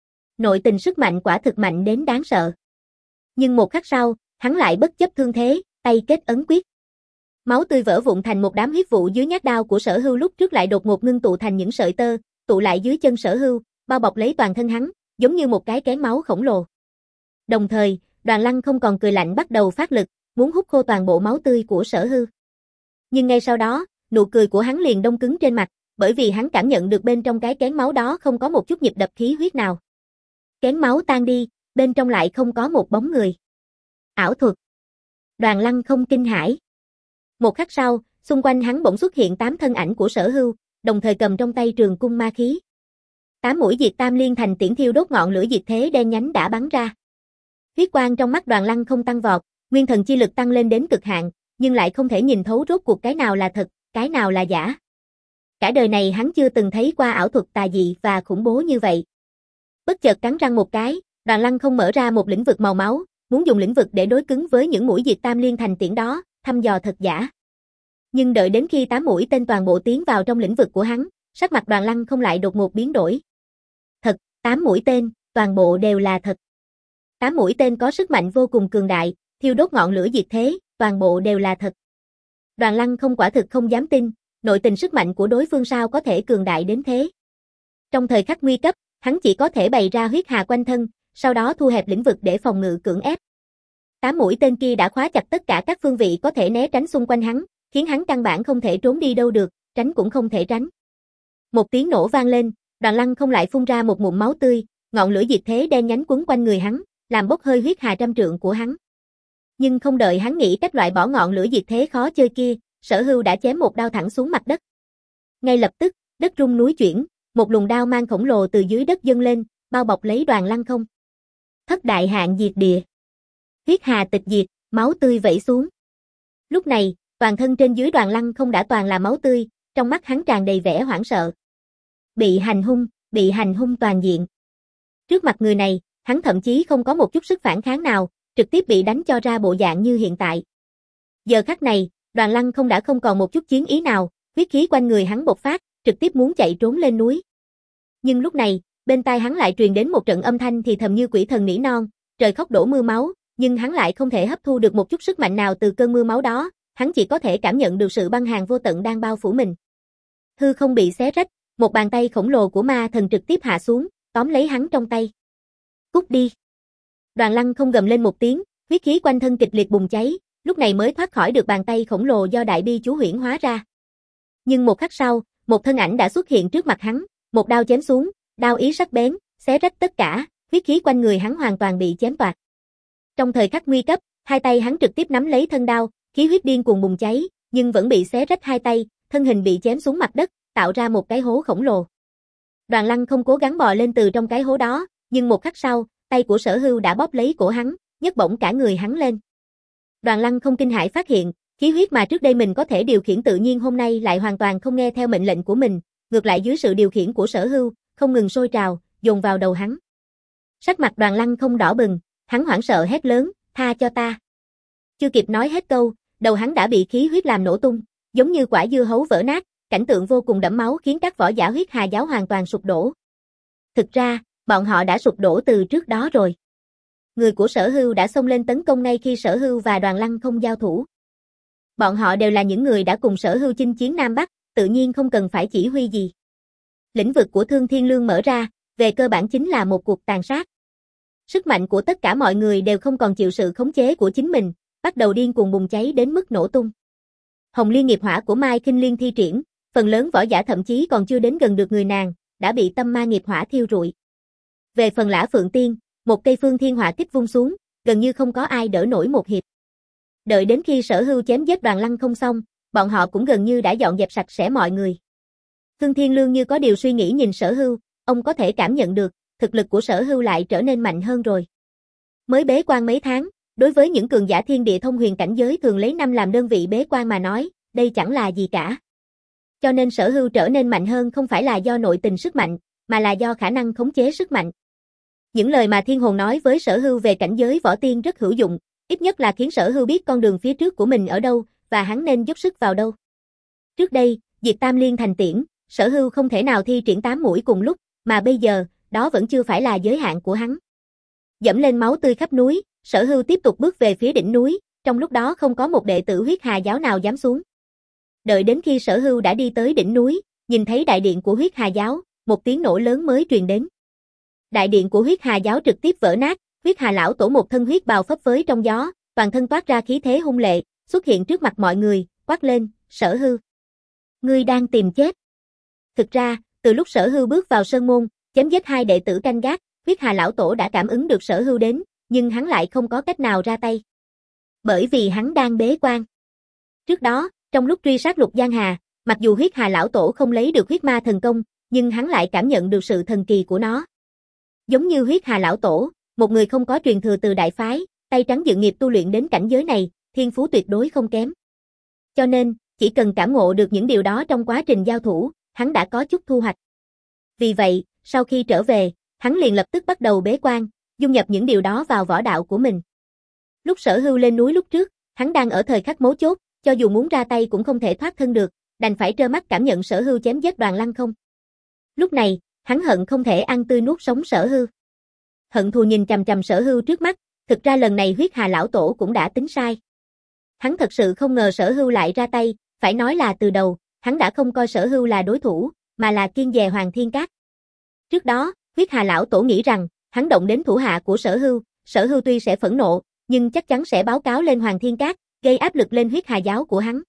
Nội tình sức mạnh quả thực mạnh đến đáng sợ. Nhưng một khắc sau, hắn lại bất chấp thương thế, tay kết ấn quyết. Máu tươi vỡ vụn thành một đám huyết vụ dưới nhát đao của Sở Hưu lúc trước lại đột ngột ngưng tụ thành những sợi tơ, tụ lại dưới chân Sở Hưu, bao bọc lấy toàn thân hắn, giống như một cái kén máu khổng lồ. Đồng thời, Đoàn Lăng không còn cười lạnh bắt đầu phát lực, muốn hút khô toàn bộ máu tươi của Sở Hưu. Nhưng ngay sau đó, nụ cười của hắn liền đông cứng trên mặt, bởi vì hắn cảm nhận được bên trong cái kén máu đó không có một chút nhịp đập khí huyết nào. Kén máu tan đi, bên trong lại không có một bóng người. Ảo thuật. Đoàn Lăng không kinh hãi. Một khắc sau, xung quanh hắn bỗng xuất hiện tám thân ảnh của Sở Hưu, đồng thời cầm trong tay trường cung ma khí. Tám mũi diệt tam liên thành tiễn thiêu đốt ngọn lửa diệt thế đen nhánh đã bắn ra. Huyết quang trong mắt Đoàn Lăng không tăng vọt, nguyên thần chi lực tăng lên đến cực hạn, nhưng lại không thể nhìn thấu rốt cuộc cái nào là thật, cái nào là giả. Cả đời này hắn chưa từng thấy qua ảo thuật tà dị và khủng bố như vậy. Bất chợt cắn răng một cái, Đoàn Lăng không mở ra một lĩnh vực màu máu, muốn dùng lĩnh vực để đối cứng với những mũi diệt tam liên thành tiễn đó, thăm dò thật giả. Nhưng đợi đến khi tám mũi tên toàn bộ tiến vào trong lĩnh vực của hắn, sắc mặt Đoàn Lăng không lại đột ngột biến đổi. Thật, tám mũi tên, toàn bộ đều là thật. Tám mũi tên có sức mạnh vô cùng cường đại, thiêu đốt ngọn lửa diệt thế, toàn bộ đều là thật. Đoàn Lăng không quả thực không dám tin, nội tình sức mạnh của đối phương sao có thể cường đại đến thế. Trong thời khắc nguy cấp, hắn chỉ có thể bày ra huyết hà quanh thân, sau đó thu hẹp lĩnh vực để phòng ngự cưỡng ép. Tám mũi tên kia đã khóa chặt tất cả các phương vị có thể né tránh xung quanh hắn, khiến hắn căn bản không thể trốn đi đâu được, tránh cũng không thể tránh. Một tiếng nổ vang lên, Đoàn Lăng không lại phun ra một ngụm máu tươi, ngọn lửa diệt thế đen nhánh quấn quanh người hắn, làm bốc hơi huyết hà trăm trượng của hắn. Nhưng không đợi hắn nghĩ cách loại bỏ ngọn lửa diệt thế khó chơi kia, Sở Hưu đã chém một đao thẳng xuống mặt đất. Ngay lập tức, đất rung núi chuyển, một luồng đao mang khổng lồ từ dưới đất dâng lên, bao bọc lấy Đoàn Lăng không. Thất đại hạn diệt địa. Huyết hà tịch diệt, máu tươi vẩy xuống. Lúc này, toàn thân trên dưới Đoàn Lăng không đã toàn là máu tươi, trong mắt hắn tràn đầy vẻ hoảng sợ. Bị hành hung, bị hành hung toàn diện. Trước mặt người này, hắn thậm chí không có một chút sức phản kháng nào, trực tiếp bị đánh cho ra bộ dạng như hiện tại. Giờ khắc này, Đoàn Lăng không đã không còn một chút chiến ý nào, huyết khí quanh người hắn bộc phát, trực tiếp muốn chạy trốn lên núi. Nhưng lúc này, bên tai hắn lại truyền đến một trận âm thanh thì thầm như quỷ thần nỉ non, trời khóc đổ mưa máu, nhưng hắn lại không thể hấp thu được một chút sức mạnh nào từ cơn mưa máu đó, hắn chỉ có thể cảm nhận được sự băng hàn vô tận đang bao phủ mình. Hư không bị xé rách, một bàn tay khổng lồ của ma thần trực tiếp hạ xuống, tóm lấy hắn trong tay. Cút đi. Đoàn Lăng không gầm lên một tiếng, huyết khí quanh thân kịch liệt bùng cháy, lúc này mới thoát khỏi được bàn tay khổng lồ do đại bi chú huyễn hóa ra. Nhưng một khắc sau, một thân ảnh đã xuất hiện trước mặt hắn, một đao chém xuống, đao ý sắc bén, xé rách tất cả, huyết khí quanh người hắn hoàn toàn bị chém toạc. Trong thời khắc nguy cấp, hai tay hắn trực tiếp nắm lấy thân đao, khí huyết điên cuồng bùng cháy, nhưng vẫn bị xé rách hai tay, thân hình bị chém xuống mặt đất, tạo ra một cái hố khổng lồ. Đoàn Lăng không cố gắng bò lên từ trong cái hố đó, nhưng một khắc sau, tay của Sở Hưu đã bóp lấy cổ hắn, nhấc bổng cả người hắn lên. Đoàn Lăng không kinh hãi phát hiện, khí huyết mà trước đây mình có thể điều khiển tự nhiên hôm nay lại hoàn toàn không nghe theo mệnh lệnh của mình, ngược lại dưới sự điều khiển của Sở Hưu, không ngừng sôi trào, dồn vào đầu hắn. Sắc mặt Đoàn Lăng không đỏ bừng, hắn hoảng sợ hét lớn, tha cho ta. Chưa kịp nói hết câu, đầu hắn đã bị khí huyết làm nổ tung, giống như quả dưa hấu vỡ nát, cảnh tượng vô cùng đẫm máu khiến các võ giả huyết hà giáo hoàn toàn sụp đổ. Thực ra, bọn họ đã sụp đổ từ trước đó rồi. Người của Sở Hưu đã xông lên tấn công ngay khi Sở Hưu và Đoàn Lăng không giao thủ. Bọn họ đều là những người đã cùng Sở Hưu chinh chiến Nam Bắc, tự nhiên không cần phải chỉ huy gì. Lĩnh vực của Thương Thiên Lương mở ra, về cơ bản chính là một cuộc tàn sát. Sức mạnh của tất cả mọi người đều không còn chịu sự khống chế của chính mình, bắt đầu điên cuồng bùng cháy đến mức nổ tung. Hồng Liên nghiệp hỏa của Mai Kinh Liên thi triển, phần lớn võ giả thậm chí còn chưa đến gần được người nàng, đã bị tâm ma nghiệp hỏa thiêu rụi. Về phần Lã Phượng Tiên, một cây phương thiên hỏa kích vung xuống, gần như không có ai đỡ nổi một hiệp. Đợi đến khi Sở Hưu chém giết Đoàn Lăng không xong, bọn họ cũng gần như đã dọn dẹp sạch sẽ mọi người. Thương Thiên Lương như có điều suy nghĩ nhìn Sở Hưu, ông có thể cảm nhận được, thực lực của Sở Hưu lại trở nên mạnh hơn rồi. Mới bế quan mấy tháng, đối với những cường giả thiên địa thông huyền cảnh giới thường lấy năm làm đơn vị bế quan mà nói, đây chẳng là gì cả. Cho nên Sở Hưu trở nên mạnh hơn không phải là do nội tình sức mạnh, mà là do khả năng khống chế sức mạnh. Những lời mà Thiên Hồn nói với Sở Hưu về cảnh giới võ tiên rất hữu dụng, ít nhất là khiến Sở Hưu biết con đường phía trước của mình ở đâu, và hắn nên dốc sức vào đâu. Trước đây, diệt Tam Liên thành tiễn, Sở Hưu không thể nào thi triển tám mũi cùng lúc, mà bây giờ, đó vẫn chưa phải là giới hạn của hắn. Dẫm lên máu tươi khắp núi, Sở Hưu tiếp tục bước về phía đỉnh núi, trong lúc đó không có một đệ tử huyết hà giáo nào dám xuống. Đợi đến khi Sở Hưu đã đi tới đỉnh núi, nhìn thấy đại điện của huyết hà giáo, một tiếng nổ lớn mới truyền đến. Đại điện của huyết hà giáo trực tiếp vỡ nát, huyết hà lão tổ một thân huyết bào phấp phới trong gió, toàn thân toát ra khí thế hung lệ, xuất hiện trước mặt mọi người, quát lên, Sở Hưu. Ngươi đang tìm chết. Thực ra, từ lúc Sở Hưu bước vào sơn môn, chém giết hai đệ tử canh gác, huyết hà lão tổ đã cảm ứng được Sở Hưu đến, nhưng hắn lại không có cách nào ra tay. Bởi vì hắn đang bế quan. Trước đó, trong lúc truy sát Lục Giang Hà, mặc dù huyết hà lão tổ không lấy được huyết ma thần công, nhưng hắn lại cảm nhận được sự thần kỳ của nó. Giống như huyết hà lão tổ, một người không có truyền thừa từ đại phái, tay trắng dự nghiệp tu luyện đến cảnh giới này, thiên phú tuyệt đối không kém. Cho nên, chỉ cần cảm ngộ được những điều đó trong quá trình giao thủ, hắn đã có chút thu hoạch. Vì vậy, sau khi trở về, hắn liền lập tức bắt đầu bế quan, dung nhập những điều đó vào võ đạo của mình. Lúc Sở Hưu lên núi lúc trước, hắn đang ở thời khắc mấu chốt, cho dù muốn ra tay cũng không thể thoát thân được, đành phải trơ mắt cảm nhận Sở Hưu chém giết Đoàn Lăng không. Lúc này, hắn hận không thể ăn tươi nuốt sống Sở Hưu. Hận thù nhìn chằm chằm Sở Hưu trước mắt, thực ra lần này huyết hà lão tổ cũng đã tính sai. Hắn thật sự không ngờ Sở Hưu lại ra tay, phải nói là từ đầu, hắn đã không coi Sở Hưu là đối thủ, mà là kiêng dè Hoàng Thiên Các. Trước đó, huyết hà lão tổ nghĩ rằng, hắn động đến thủ hạ của Sở Hưu, Sở Hưu tuy sẽ phẫn nộ, nhưng chắc chắn sẽ báo cáo lên Hoàng Thiên Các, gây áp lực lên huyết hà giáo của hắn.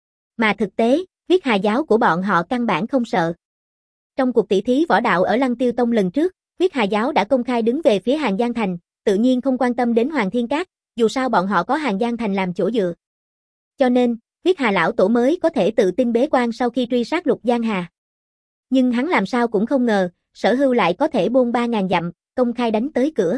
Mà thực tế, huyết hà giáo của bọn họ căn bản không sợ. Trong cuộc tỷ thí võ đạo ở Lăng Tiêu Tông lần trước, huyết hà giáo đã công khai đứng về phía Hàng Giang Thành, tự nhiên không quan tâm đến Hoàng Thiên Các, dù sao bọn họ có Hàng Giang Thành làm chỗ dựa. Cho nên, huyết hà lão tổ mới có thể tự tin bế quan sau khi truy sát Lục Giang Hà. Nhưng hắn làm sao cũng không ngờ, Sở Hưu lại có thể bôn ba ngàn dặm, công khai đánh tới cửa.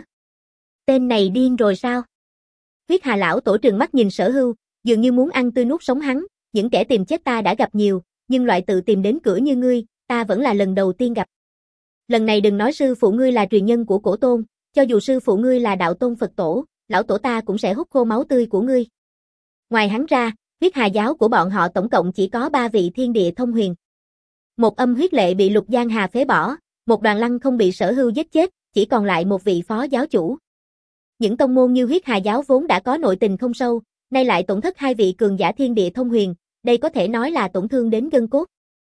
Tên này điên rồi sao? Huyết hà lão tổ trừng mắt nhìn Sở Hưu, dường như muốn ăn tươi nuốt sống hắn, những kẻ tìm chết ta đã gặp nhiều, nhưng loại tự tìm đến cửa như ngươi, ta vẫn là lần đầu tiên gặp. Lần này đừng nói sư phụ ngươi là truyền nhân của Cổ Tôn, cho dù sư phụ ngươi là đạo tôn Phật tổ, lão tổ ta cũng sẽ hút khô máu tươi của ngươi. Ngoài hắn ra, huyết hà giáo của bọn họ tổng cộng chỉ có ba vị thiên địa thông huyền. Một âm huyết lệ bị Lục Giang Hà phế bỏ, một Đoàn Lăng không bị Sở Hưu giết chết, chỉ còn lại một vị phó giáo chủ. Những tông môn như huyết hà giáo vốn đã có nội tình không sâu, nay lại tổn thất hai vị cường giả thiên địa thông huyền, đây có thể nói là tổn thương đến gân cốt.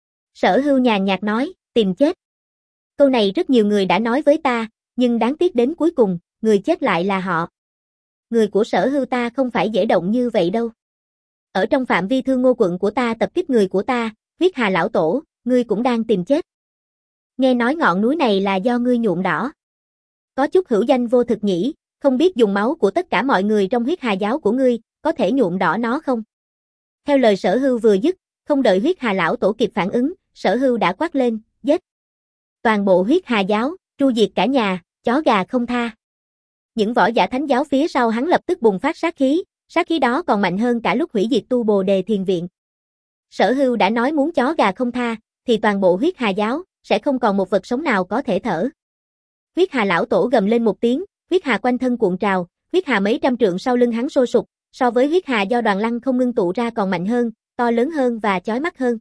Sở Hưu nhàn nhạt nói, tìm chết. Câu này rất nhiều người đã nói với ta, nhưng đáng tiếc đến cuối cùng, người chết lại là họ. Người của Sở Hưu ta không phải dễ động như vậy đâu. Ở trong phạm vi Thương Ngô quận của ta tập kích người của ta, huyết hà lão tổ, ngươi cũng đang tìm chết. Nghe nói ngọn núi này là do ngươi nhuộm đỏ. Có chút hữu danh vô thực nhỉ, không biết dùng máu của tất cả mọi người trong huyết hà giáo của ngươi, có thể nhuộm đỏ nó không? Theo lời Sở Hưu vừa dứt, không đợi huyết hà lão tổ kịp phản ứng, Sở Hưu đã quát lên, giết. Toàn bộ huyết hà giáo, tru diệt cả nhà, chó gà không tha. Những võ giả thánh giáo phía sau hắn lập tức bùng phát sát khí, sát khí đó còn mạnh hơn cả lúc hủy diệt tu Bồ Đề Thiền Viện. Sở Hưu đã nói muốn chó gà không tha, thì toàn bộ huyết hà giáo, sẽ không còn một vật sống nào có thể thở. Huyết hà lão tổ gầm lên một tiếng, huyết hà quanh thân cuộn trào, huyết hà mấy trăm trượng sau lưng hắn sôi sục, so với huyết hà do Đoàn Lăng không ngưng tụ ra còn mạnh hơn, to lớn hơn và chói mắt hơn.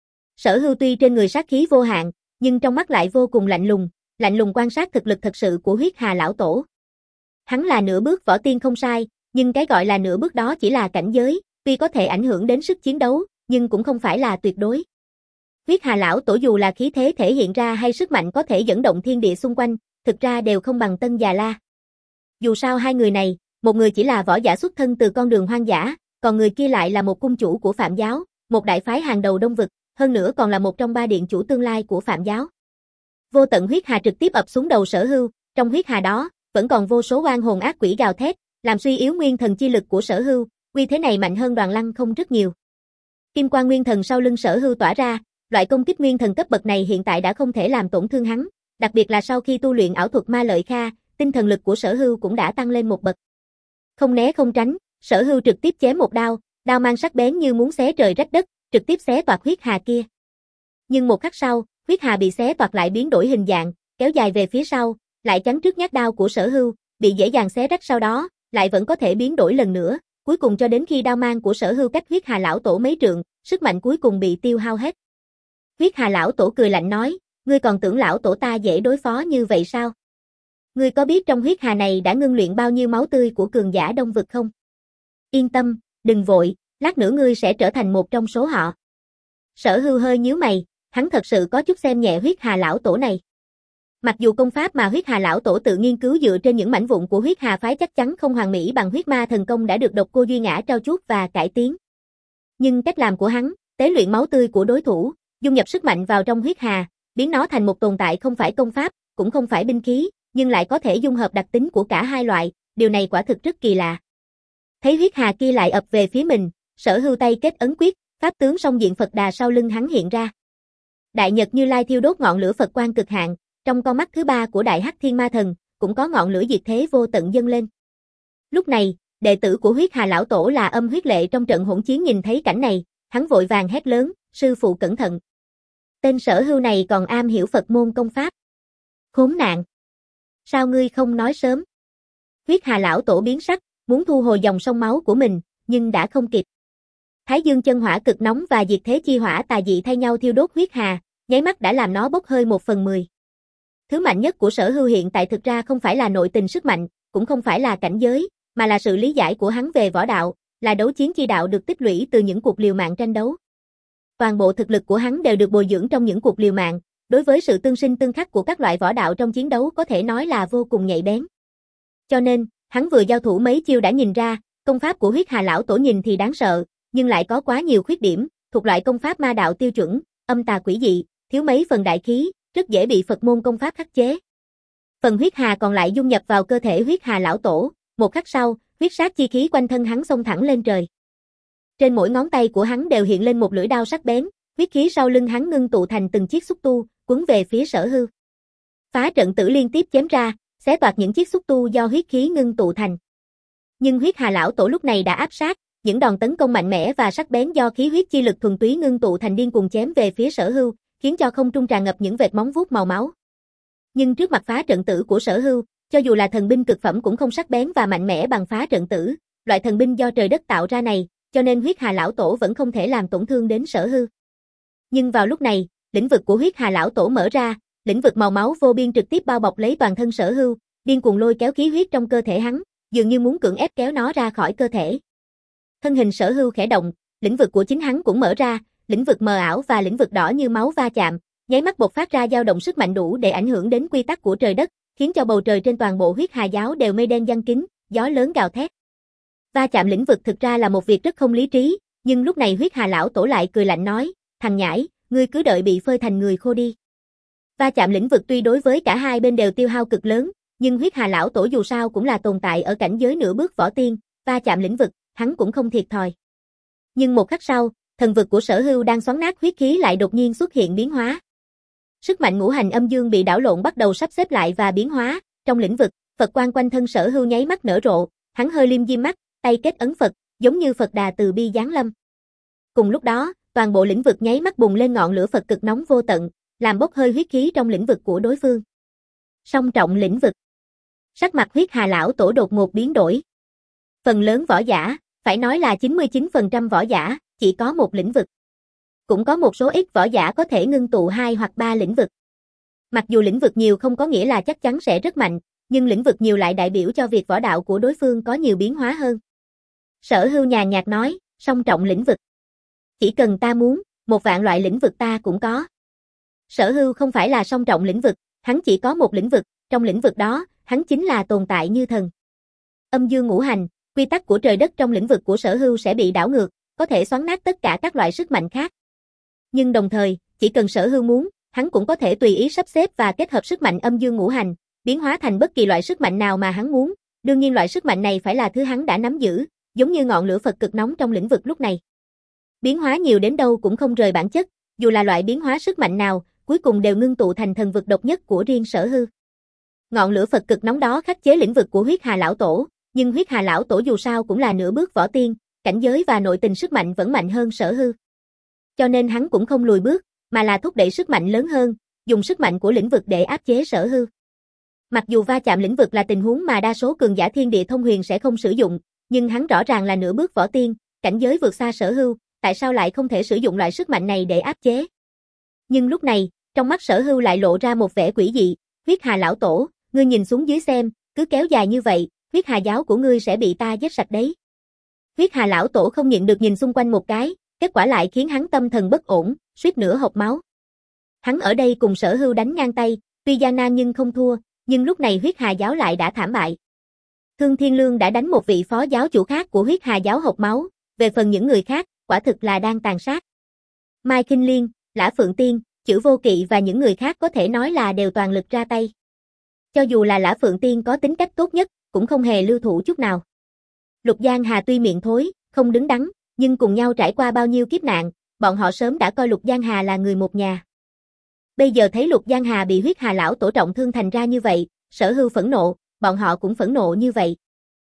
Sở Hưu tuy trên người sát khí vô hạn, nhưng trong mắt lại vô cùng lạnh lùng, lạnh lùng quan sát thực lực thật sự của huyết hà lão tổ. Hắn là nửa bước võ tiên không sai, nhưng cái gọi là nửa bước đó chỉ là cảnh giới, tuy có thể ảnh hưởng đến sức chiến đấu, nhưng cũng không phải là tuyệt đối. Huyết hà lão tổ dù là khí thế thể hiện ra hay sức mạnh có thể dẫn động thiên địa xung quanh, thực ra đều không bằng Tân Già La. Dù sao hai người này, một người chỉ là võ giả xuất thân từ con đường hoang dã, còn người kia lại là một cung chủ của Phạm giáo, một đại phái hàng đầu Đông vực, hơn nữa còn là một trong ba điện chủ tương lai của Phạm giáo. Vô tận huyết hà trực tiếp ập xuống đầu Sở Hưu, trong huyết hà đó, vẫn còn vô số oan hồn ác quỷ gào thét, làm suy yếu nguyên thần chi lực của Sở Hưu, uy thế này mạnh hơn Đoàn Lăng không rất nhiều. Kim quang nguyên thần sau lưng Sở Hưu tỏa ra, loại công kích nguyên thần cấp bậc này hiện tại đã không thể làm tổn thương hắn, đặc biệt là sau khi tu luyện ảo thuật ma lợi kha, tinh thần lực của Sở Hưu cũng đã tăng lên một bậc. Không né không tránh, Sở Hưu trực tiếp chém một đao, đao mang sắc bén như muốn xé trời rách đất, trực tiếp xé toạc huyết hà kia. Nhưng một khắc sau, huyết hà bị xé toạc lại biến đổi hình dạng, kéo dài về phía sau, lại chắn trước nhát đao của Sở Hưu, bị dễ dàng xé rách sau đó, lại vẫn có thể biến đổi lần nữa, cuối cùng cho đến khi đao mang của Sở Hưu cách huyết hà lão tổ mấy trượng, sức mạnh cuối cùng bị tiêu hao hết. Huyết hà lão tổ cười lạnh nói, ngươi còn tưởng lão tổ ta dễ đối phó như vậy sao? Ngươi có biết trong huyết hà này đã ngưng luyện bao nhiêu máu tươi của cường giả Đông vực không? Yên tâm, đừng vội, lát nữa ngươi sẽ trở thành một trong số họ. Sở Hưu hơi nhíu mày, hắn thật sự có chút xem nhẹ huyết hà lão tổ này. Mặc dù công pháp mà huyết hà lão tổ tự nghiên cứu dựa trên những mảnh vụn của huyết hà phái chắc chắn không hoàn mỹ bằng huyết ma thần công đã được độc cô Duy Ngã trau chuốt và cải tiến. Nhưng cách làm của hắn, tế luyện máu tươi của đối thủ, dung nhập sức mạnh vào trong huyết hà, biến nó thành một tồn tại không phải công pháp, cũng không phải binh khí, nhưng lại có thể dung hợp đặc tính của cả hai loại, điều này quả thực rất kỳ lạ. Thấy huyết hà kia lại ập về phía mình, Sở Hưu tay kết ấn quyết, pháp tướng song diện Phật Đà sau lưng hắn hiện ra. Đại Nhật Như Lai thiêu đốt ngọn lửa Phật quang cực hạn, trong con mắt thứ ba của Đại Hắc Thiên Ma Thần, cũng có ngọn lửa diệt thế vô tận dâng lên. Lúc này, đệ tử của huyết hà lão tổ là Âm Huyết Lệ trong trận hỗn chiến nhìn thấy cảnh này, hắn vội vàng hét lớn, sư phụ cẩn thận. Tên Sở Hưu này còn am hiểu Phật môn công pháp. Khốn nạn! Sao ngươi không nói sớm? Huyết hà lão tổ biến sắc, muốn thu hồi dòng sông máu của mình, nhưng đã không kịp. Thái Dương chân hỏa cực nóng và diệt thế chi hỏa tà dị thay nhau thiêu đốt huyết hà, nháy mắt đã làm nó bốc hơi một phần mười. Thứ mạnh nhất của Sở Hưu hiện tại thực ra không phải là nội tình sức mạnh, cũng không phải là cảnh giới, mà là sự lý giải của hắn về võ đạo, là đấu chiến chi đạo được tích lũy từ những cuộc liều mạng tranh đấu. Toàn bộ thực lực của hắn đều được bồi dưỡng trong những cuộc liều mạng, đối với sự tương sinh tương khắc của các loại võ đạo trong chiến đấu có thể nói là vô cùng nhạy bén. Cho nên, hắn vừa giao thủ mấy chiêu đã nhìn ra, công pháp của Huyết Hà lão tổ nhìn thì đáng sợ, nhưng lại có quá nhiều khuyết điểm, thuộc loại công pháp ma đạo tiêu chuẩn, âm tà quỷ dị, thiếu mấy phần đại khí, rất dễ bị Phật môn công pháp khắc chế. Phần huyết hà còn lại dung nhập vào cơ thể Huyết Hà lão tổ, một khắc sau, huyết sát chi khí quanh thân hắn xông thẳng lên trời. Trên mỗi ngón tay của hắn đều hiện lên một lưỡi đao sắc bén, huyết khí sau lưng hắn ngưng tụ thành từng chiếc xúc tu, cuốn về phía Sở Hưu. Phá trận tử liên tiếp chém ra, xé toạc những chiếc xúc tu do huyết khí ngưng tụ thành. Nhưng Huyết Hà lão tổ lúc này đã áp sát, những đòn tấn công mạnh mẽ và sắc bén do khí huyết chi lực thuần túy ngưng tụ thành điên cuồng chém về phía Sở Hưu, khiến cho không trung tràn ngập những vệt móng vuốt màu máu. Nhưng trước mặt phá trận tử của Sở Hưu, cho dù là thần binh cực phẩm cũng không sắc bén và mạnh mẽ bằng phá trận tử, loại thần binh do trời đất tạo ra này, cho nên Huyết Hà lão tổ vẫn không thể làm tổn thương đến Sở Hưu. Nhưng vào lúc này, lĩnh vực của Huyết Hà lão tổ mở ra, lĩnh vực màu máu vô biên trực tiếp bao bọc lấy toàn thân Sở Hưu, điên cuồng lôi kéo khí huyết trong cơ thể hắn, dường như muốn cưỡng ép kéo nó ra khỏi cơ thể. Thân hình Sở Hưu khẽ động, lĩnh vực của chính hắn cũng mở ra, lĩnh vực mờ ảo và lĩnh vực đỏ như máu va chạm, nháy mắt bộc phát ra dao động sức mạnh đủ để ảnh hưởng đến quy tắc của trời đất, khiến cho bầu trời trên toàn bộ Huyết Hà giáo đều mây đen giăng kín, gió lớn gào thét. Va chạm lĩnh vực thực ra là một việc rất không lý trí, nhưng lúc này Huyết Hà lão tổ lại cười lạnh nói, thằng nhãi, ngươi cứ đợi bị phơi thành người khô đi. Va chạm lĩnh vực tuy đối với cả hai bên đều tiêu hao cực lớn, nhưng Huyết Hà lão tổ dù sao cũng là tồn tại ở cảnh giới nửa bước võ tiên, va chạm lĩnh vực, hắn cũng không thiệt thòi. Nhưng một khắc sau, thần vực của Sở Hưu đang xoắn nát huyết khí lại đột nhiên xuất hiện biến hóa. Sức mạnh ngũ hành âm dương bị đảo lộn bắt đầu sắp xếp lại và biến hóa, trong lĩnh vực, Phật quang quanh thân Sở Hưu nháy mắt nở rộ, hắn hơi liêm diêm mắt, tay kết ấn Phật, giống như Phật Đà từ bi giáng lâm. Cùng lúc đó, toàn bộ lĩnh vực nháy mắt bùng lên ngọn lửa Phật cực nóng vô tận, làm bốc hơi huyết khí trong lĩnh vực của đối phương. Song trọng lĩnh vực. Sắc mặt Huyết Hà lão tổ đột ngột biến đổi. Phần lớn võ giả, phải nói là chín mươi chín phần trăm võ giả, chỉ có một lĩnh vực. Cũng có một số ít võ giả có thể ngưng tụ hai hoặc ba lĩnh vực. Mặc dù lĩnh vực nhiều không có nghĩa là chắc chắn sẽ rất mạnh, nhưng lĩnh vực nhiều lại đại biểu cho việc võ đạo của đối phương có nhiều biến hóa hơn. Sở Hưu nhàn nhạt nói, song trọng lĩnh vực. Chỉ cần ta muốn, một vạn loại lĩnh vực ta cũng có. Sở Hưu không phải là song trọng lĩnh vực, hắn chỉ có một lĩnh vực, trong lĩnh vực đó, hắn chính là tồn tại như thần. Âm dương ngũ hành, quy tắc của trời đất trong lĩnh vực của Sở Hưu sẽ bị đảo ngược, có thể xoắn nát tất cả các loại sức mạnh khác. Nhưng đồng thời, chỉ cần Sở Hưu muốn, hắn cũng có thể tùy ý sắp xếp và kết hợp sức mạnh âm dương ngũ hành, biến hóa thành bất kỳ loại sức mạnh nào mà hắn muốn. Đương nhiên loại sức mạnh này phải là thứ hắn đã nắm giữ, giống như ngọn lửa Phật cực nóng trong lĩnh vực lúc này. Biến hóa nhiều đến đâu cũng không rời bản chất, dù là loại biến hóa sức mạnh nào, cuối cùng đều ngưng tụ thành thần vực độc nhất của riêng Sở Hưu. Ngọn lửa Phật cực nóng đó khắc chế lĩnh vực của Huyết Hà lão tổ, nhưng Huyết Hà lão tổ dù sao cũng là nửa bước võ tiên, cảnh giới và nội tình sức mạnh vẫn mạnh hơn Sở Hưu. Cho nên hắn cũng không lùi bước, mà là thúc đẩy sức mạnh lớn hơn, dùng sức mạnh của lĩnh vực để áp chế Sở Hưu. Mặc dù va chạm lĩnh vực là tình huống mà đa số cường giả thiên địa thông huyền sẽ không sử dụng, nhưng hắn rõ ràng là nửa bước võ tiên, cảnh giới vượt xa Sở Hưu, tại sao lại không thể sử dụng loại sức mạnh này để áp chế? Nhưng lúc này, trong mắt Sở Hưu lại lộ ra một vẻ quỷ dị, Huyết Hà lão tổ, ngươi nhìn xuống dưới xem, cứ kéo dài như vậy, Huyết Hà giáo của ngươi sẽ bị ta giết sạch đấy. Huyết Hà lão tổ không nhịn được nhìn xung quanh một cái, kết quả lại khiến hắn tâm thần bất ổn, suýt nữa hộc máu. Hắn ở đây cùng Sở Hưu đánh ngang tay, tuy gian nan nhưng không thua, nhưng lúc này Huyết Hà giáo lại đã thảm bại. Thương Thiên Lương đã đánh một vị phó giáo chủ khác của Huyết Hà giáo hộc máu, về phần những người khác, quả thực là đang tàn sát. Mai Kinh Liên, Lã Phượng Tiên, Chữ Vô Kỵ và những người khác có thể nói là đều toàn lực ra tay. Cho dù là Lã Phượng Tiên có tính cách tốt nhất, cũng không hề lưu thủ chút nào. Lục Giang Hà tuy miệng thối, không đứng đắn, nhưng cùng nhau trải qua bao nhiêu kiếp nạn, bọn họ sớm đã coi Lục Giang Hà là người một nhà. Bây giờ thấy Lục Giang Hà bị Huyết Hà lão tổ trọng thương thành ra như vậy, Sở Hưu phẫn nộ, bọn họ cũng phẫn nộ như vậy.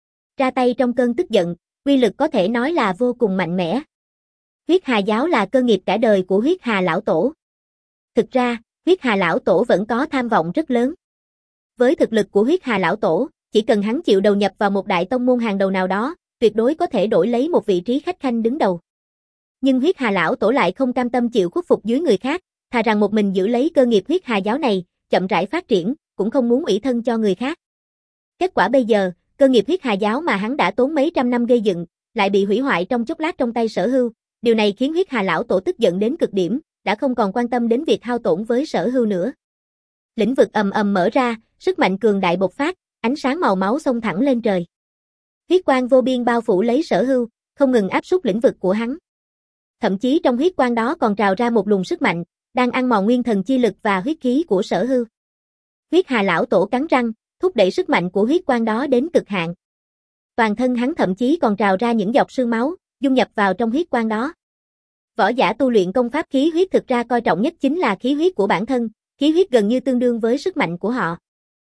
Ra tay trong cơn tức giận, uy lực có thể nói là vô cùng mạnh mẽ. Huyết Hà giáo là cơ nghiệp cả đời của Huyết Hà lão tổ. Thực ra, Huyết Hà lão tổ vẫn có tham vọng rất lớn. Với thực lực của Huyết Hà lão tổ, chỉ cần hắn chịu đầu nhập vào một đại tông môn hàng đầu nào đó, tuyệt đối có thể đổi lấy một vị trí khách khanh đứng đầu. Nhưng Huyết Hà lão tổ lại không cam tâm chịu khuất phục dưới người khác, thà rằng một mình giữ lấy cơ nghiệp huyết hà giáo này, chậm rãi phát triển, cũng không muốn ủy thân cho người khác. Kết quả bây giờ, cơ nghiệp huyết hà giáo mà hắn đã tốn mấy trăm năm gây dựng, lại bị hủy hoại trong chốc lát trong tay Sở Hưu, điều này khiến huyết hà lão tổ tức giận đến cực điểm, đã không còn quan tâm đến việc hao tổn với Sở Hưu nữa. Lĩnh vực ầm ầm mở ra, sức mạnh cường đại bộc phát, ánh sáng màu máu xông thẳng lên trời. Huyết quang vô biên bao phủ lấy Sở Hưu, không ngừng áp suất lĩnh vực của hắn. Thậm chí trong huyết quang đó còn trào ra một luồng sức mạnh, đang ăn mòn nguyên thần chi lực và huyết khí của Sở Hưu. Huyết hà lão tổ cắn răng, thúc đẩy sức mạnh của huyết quang đó đến cực hạn. Toàn thân hắn thậm chí còn trào ra những giọt sương máu, dung nhập vào trong huyết quang đó. Võ giả tu luyện công pháp khí huyết thực ra coi trọng nhất chính là khí huyết của bản thân, khí huyết gần như tương đương với sức mạnh của họ.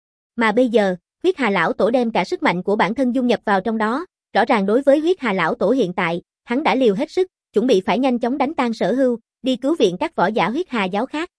Mà bây giờ, huyết hà lão tổ đem cả sức mạnh của bản thân dung nhập vào trong đó, rõ ràng đối với huyết hà lão tổ hiện tại, hắn đã liều hết sức, chuẩn bị phải nhanh chóng đánh tan Sở Hưu, đi cứu viện các võ giả huyết hà giáo khác.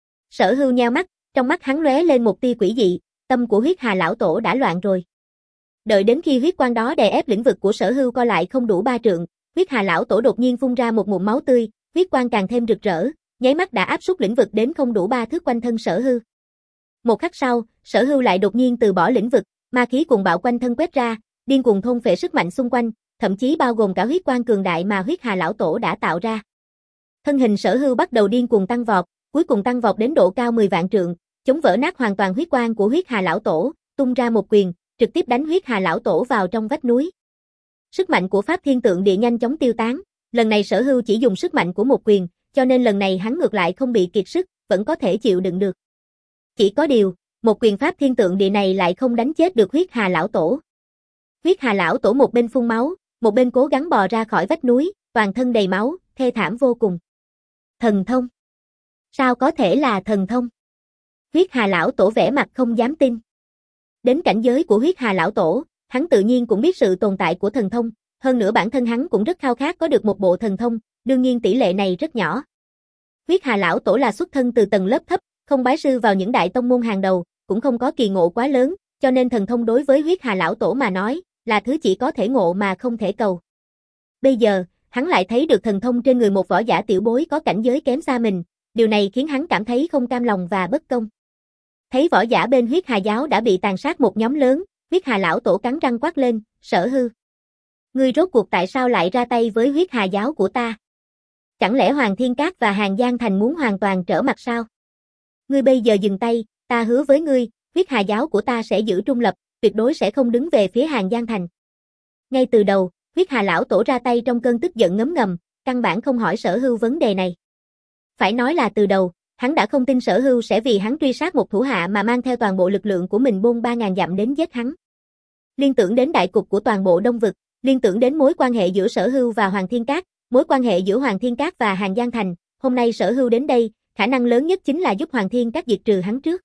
Sở Hưu nheo mắt, trong mắt hắn lóe lên một tia quỷ dị, tâm của huyết hà lão tổ đã loạn rồi. Đợi đến khi huyết quang đó đè ép lĩnh vực của Sở Hưu co lại không đủ ba trượng, huyết hà lão tổ đột nhiên phun ra một ngụm máu tươi, huyết quang càng thêm rực rỡ, nháy mắt đã áp suất lĩnh vực đến không đủ ba thước quanh thân Sở Hưu. Một khắc sau, Sở Hưu lại đột nhiên từ bỏ lĩnh vực, ma khí cuồng bạo quanh thân quét ra, điên cuồng thôn phệ sức mạnh xung quanh, thậm chí bao gồm cả huyết quang cường đại mà huyết hà lão tổ đã tạo ra. Thân hình Sở Hưu bắt đầu điên cuồng tăng vọt, cuối cùng tăng vọt đến độ cao mười vạn trượng, chống vỡ nát hoàn toàn huyết quang của huyết hà lão tổ, tung ra một quyền, trực tiếp đánh huyết hà lão tổ vào trong vách núi. Sức mạnh của Pháp Thiên Tượng Địa nhanh chóng tiêu tán, lần này Sở Hưu chỉ dùng sức mạnh của một quyền, cho nên lần này hắn ngược lại không bị kiệt sức, vẫn có thể chịu đựng được. Chỉ có điều, một quyền Pháp Thiên Tượng Địa này lại không đánh chết được huyết hà lão tổ. Huyết hà lão tổ một bên phun máu, một bên cố gắng bò ra khỏi vách núi, toàn thân đầy máu, thê thảm vô cùng. Thần thông? Sao có thể là thần thông? Huyết hà lão tổ vẻ mặt không dám tin. Đến cảnh giới của huyết hà lão tổ, hắn tự nhiên cũng biết sự tồn tại của thần thông, hơn nữa bản thân hắn cũng rất khao khát có được một bộ thần thông, đương nhiên tỷ lệ này rất nhỏ. Huyết hà lão tổ là xuất thân từ tầng lớp thấp, không bái sư vào những đại tông môn hàng đầu, cũng không có kỳ ngộ quá lớn, cho nên thần thông đối với huyết hà lão tổ mà nói, là thứ chỉ có thể ngộ mà không thể cầu. Bây giờ, hắn lại thấy được thần thông trên người một võ giả tiểu bối có cảnh giới kém xa mình, điều này khiến hắn cảm thấy không cam lòng và bất công. Thấy võ giả bên huyết hà giáo đã bị tàn sát một nhóm lớn, huyết hà lão tổ cắn răng quát lên, Sở Hưu. Ngươi rốt cuộc tại sao lại ra tay với huyết hà giáo của ta? Chẳng lẽ Hoàng Thiên Các và Hàng Giang Thành muốn hoàn toàn trở mặt sao? Ngươi bây giờ dừng tay, ta hứa với ngươi, huyết hà giáo của ta sẽ giữ trung lập, tuyệt đối sẽ không đứng về phía Hàng Giang Thành. Ngay từ đầu, huyết hà lão tổ ra tay trong cơn tức giận ngấm ngầm, căn bản không hỏi Sở Hưu vấn đề này. Phải nói là từ đầu, hắn đã không tin Sở Hưu sẽ vì hắn truy sát một thủ hạ mà mang theo toàn bộ lực lượng của mình bôn ba ngàn dặm đến giết hắn. Liên tưởng đến đại cục của toàn bộ Đông Vực, liên tưởng đến mối quan hệ giữa Sở Hưu và Hoàng Thiên Các, mối quan hệ giữa Hoàng Thiên Các và Hàng Giang Thành, hôm nay Sở Hưu đến đây, khả năng lớn nhất chính là giúp Hoàng Thiên Các diệt trừ hắn trước.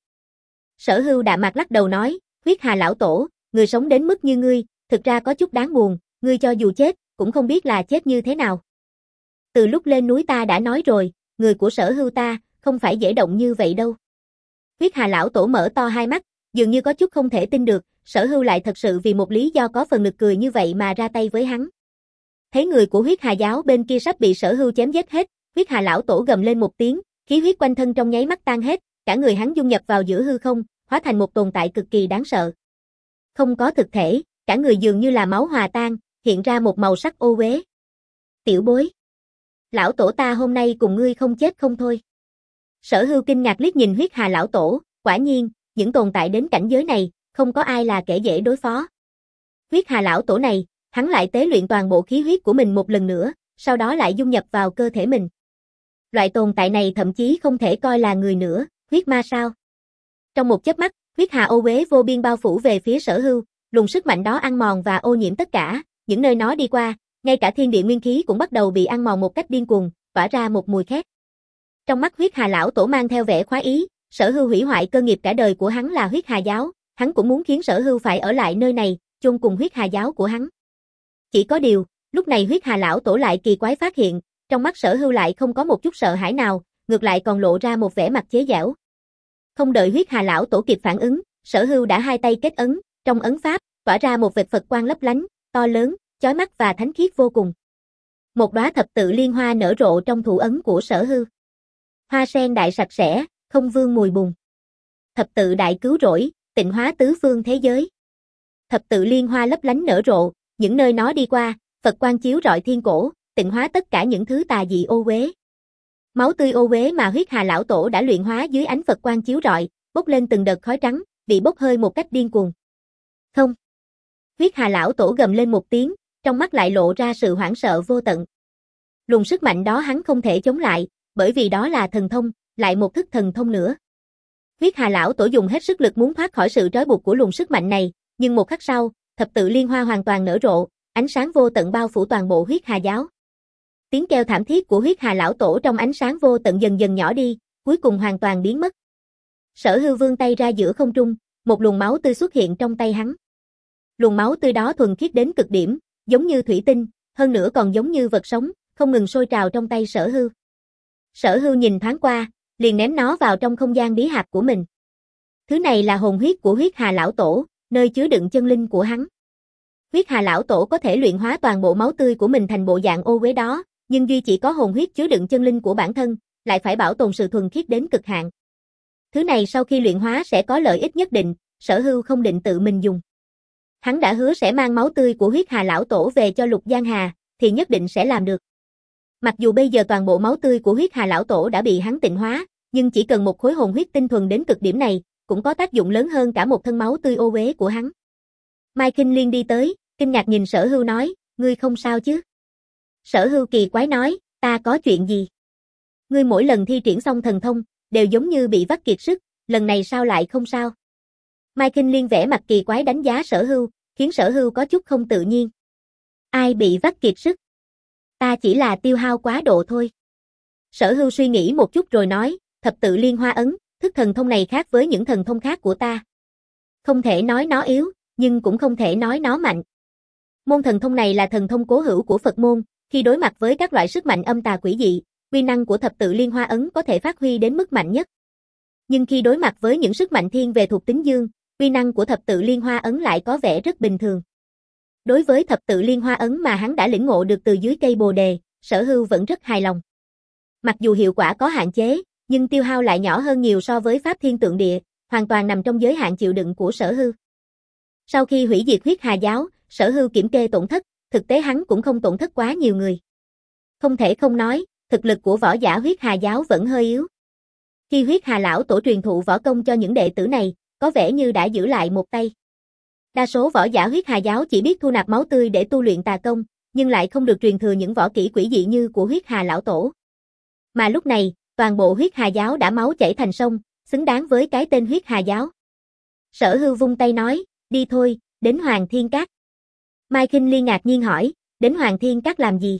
Sở Hưu đạm mạc lắc đầu nói, huyết hà lão tổ, người sống đến mức như ngươi, thực ra có chút đáng buồn, ngươi cho dù chết, cũng không biết là chết như thế nào. Từ lúc lên núi ta đã nói rồi, người của Sở Hưu ta, không phải dễ động như vậy đâu. Huyết hà lão tổ mở to hai mắt, dường như có chút không thể tin được, Sở Hưu lại thật sự vì một lý do có phần nực cười như vậy mà ra tay với hắn. Thấy người của huyết hà giáo bên kia sắp bị Sở Hưu chém giết hết, huyết hà lão tổ gầm lên một tiếng, khí huyết quanh thân trong nháy mắt tan hết, cả người hắn dung nhập vào giữa hư không, hóa thành một tồn tại cực kỳ đáng sợ. Không có thực thể, cả người dường như là máu hòa tan, hiện ra một màu sắc ô uế. Tiểu bối, lão tổ ta hôm nay cùng ngươi không chết không thôi. Sở Hưu kinh ngạc liếc nhìn huyết hà lão tổ, quả nhiên, những tồn tại đến cảnh giới này, không có ai là kẻ dễ đối phó. Huyết hà lão tổ này, hắn lại tế luyện toàn bộ khí huyết của mình một lần nữa, sau đó lại dung nhập vào cơ thể mình. Loại tồn tại này thậm chí không thể coi là người nữa, huyết ma sao? Trong một chớp mắt, huyết hà ô uế vô biên bao phủ về phía Sở Hưu, luồng sức mạnh đó ăn mòn và ô nhiễm tất cả, những nơi nó đi qua, ngay cả thiên địa nguyên khí cũng bắt đầu bị ăn mòn một cách điên cuồng, tỏa ra một mùi khét. Trong mắt huyết hà lão tổ mang theo vẻ khoái ý, Sở Hưu hủy hoại cơ nghiệp cả đời của hắn là huyết hà giáo, hắn cũng muốn khiến Sở Hưu phải ở lại nơi này, chôn cùng huyết hà giáo của hắn. Chỉ có điều, lúc này huyết hà lão tổ lại kỳ quái phát hiện, trong mắt Sở Hưu lại không có một chút sợ hãi nào, ngược lại còn lộ ra một vẻ mặt chế giễu. Không đợi huyết hà lão tổ kịp phản ứng, Sở Hưu đã hai tay kết ấn, trong ấn pháp, tỏa ra một vệt Phật quang lấp lánh, to lớn, chói mắt và thánh khiết vô cùng. Một đóa thập tự liên hoa nở rộ trong thủ ấn của Sở Hưu. Hoa sen đại sạch sẽ, không vương mùi bùn. Thập tự đại cứu rỗi, tịnh hóa tứ phương thế giới. Thập tự liên hoa lấp lánh nở rộ, những nơi nó đi qua, Phật quang chiếu rọi thiên cổ, tịnh hóa tất cả những thứ tà dị ô uế. Máu tươi ô uế mà huyết hà lão tổ đã luyện hóa dưới ánh Phật quang chiếu rọi, bốc lên từng đợt khói trắng, bị bốc hơi một cách điên cuồng. Không. Huyết hà lão tổ gầm lên một tiếng, trong mắt lại lộ ra sự hoảng sợ vô tận. Luồng sức mạnh đó hắn không thể chống lại, bởi vì đó là thần thông, lại một thức thần thông nữa. Huyết hà lão tổ dùng hết sức lực muốn thoát khỏi sự trói buộc của luồng sức mạnh này, nhưng một khắc sau, thập tự liên hoa hoàn toàn nở rộ, ánh sáng vô tận bao phủ toàn bộ huyết hà giáo. Tiếng kêu thảm thiết của huyết hà lão tổ trong ánh sáng vô tận dần dần nhỏ đi, cuối cùng hoàn toàn biến mất. Sở Hưu vươn tay ra giữa không trung, một luồng máu tươi xuất hiện trong tay hắn. Luồng máu tươi đó thuần khiết đến cực điểm, giống như thủy tinh, hơn nữa còn giống như vật sống, không ngừng sôi trào trong tay Sở Hưu. Sở Hưu nhìn thoáng qua, liền ném nó vào trong không gian bí hạp của mình. Thứ này là hồn huyết của huyết hà lão tổ, nơi chứa đựng chân linh của hắn. Huyết hà lão tổ có thể luyện hóa toàn bộ máu tươi của mình thành bộ dạng ô uế đó, nhưng duy chỉ có hồn huyết chứa đựng chân linh của bản thân, lại phải bảo tồn sự thuần khiết đến cực hạn. Thứ này sau khi luyện hóa sẽ có lợi ích nhất định, Sở Hưu không định tự mình dùng. Hắn đã hứa sẽ mang máu tươi của huyết hà lão tổ về cho Lục Giang Hà, thì nhất định sẽ làm được. Mặc dù bây giờ toàn bộ máu tươi của huyết hà lão tổ đã bị hắn tịnh hóa, nhưng chỉ cần một khối hồn huyết tinh thuần đến cực điểm này, cũng có tác dụng lớn hơn cả một thân máu tươi ô uế của hắn. Mai Kinh Liên đi tới, kinh ngạc nhìn Sở Hưu nói, ngươi không sao chứ? Sở Hưu kỳ quái nói, ta có chuyện gì? Ngươi mỗi lần thi triển xong thần thông, đều giống như bị vắt kiệt sức, lần này sao lại không sao? Mai Kinh Liên vẽ mặt kỳ quái đánh giá Sở Hưu, khiến Sở Hưu có chút không tự nhiên. Ai bị vắt kiệt sức? Ta chỉ là tiêu hao quá độ thôi. Sở Hưu suy nghĩ một chút rồi nói, thập tự liên hoa ấn, thức thần thông này khác với những thần thông khác của ta. Không thể nói nó yếu, nhưng cũng không thể nói nó mạnh. Môn thần thông này là thần thông cố hữu của Phật môn, khi đối mặt với các loại sức mạnh âm tà quỷ dị, uy năng của thập tự liên hoa ấn có thể phát huy đến mức mạnh nhất. Nhưng khi đối mặt với những sức mạnh thiên về thuộc tính dương, uy năng của thập tự liên hoa ấn lại có vẻ rất bình thường. Đối với thập tự liên hoa ấn mà hắn đã lĩnh ngộ được từ dưới cây Bồ đề, Sở Hưu vẫn rất hài lòng. Mặc dù hiệu quả có hạn chế, nhưng tiêu hao lại nhỏ hơn nhiều so với pháp thiên tượng địa, hoàn toàn nằm trong giới hạn chịu đựng của Sở Hưu. Sau khi hủy diệt huyết hà giáo, Sở Hưu kiểm kê tổn thất, thực tế hắn cũng không tổn thất quá nhiều người. Không thể không nói, thực lực của võ giả huyết hà giáo vẫn hơi yếu. Khi huyết hà lão tổ truyền thụ võ công cho những đệ tử này, có vẻ như đã giữ lại một tay. Đa số võ giả huyết hà giáo chỉ biết thu nạp máu tươi để tu luyện tà công, nhưng lại không được truyền thừa những võ kỹ quỷ dị như của huyết hà lão tổ. Mà lúc này, toàn bộ huyết hà giáo đã máu chảy thành sông, xứng đáng với cái tên huyết hà giáo. Sở Hưu vung tay nói, đi thôi, đến Hoàng Thiên Các. Mai Kinh Liên ngạc nhiên hỏi, đến Hoàng Thiên Các làm gì?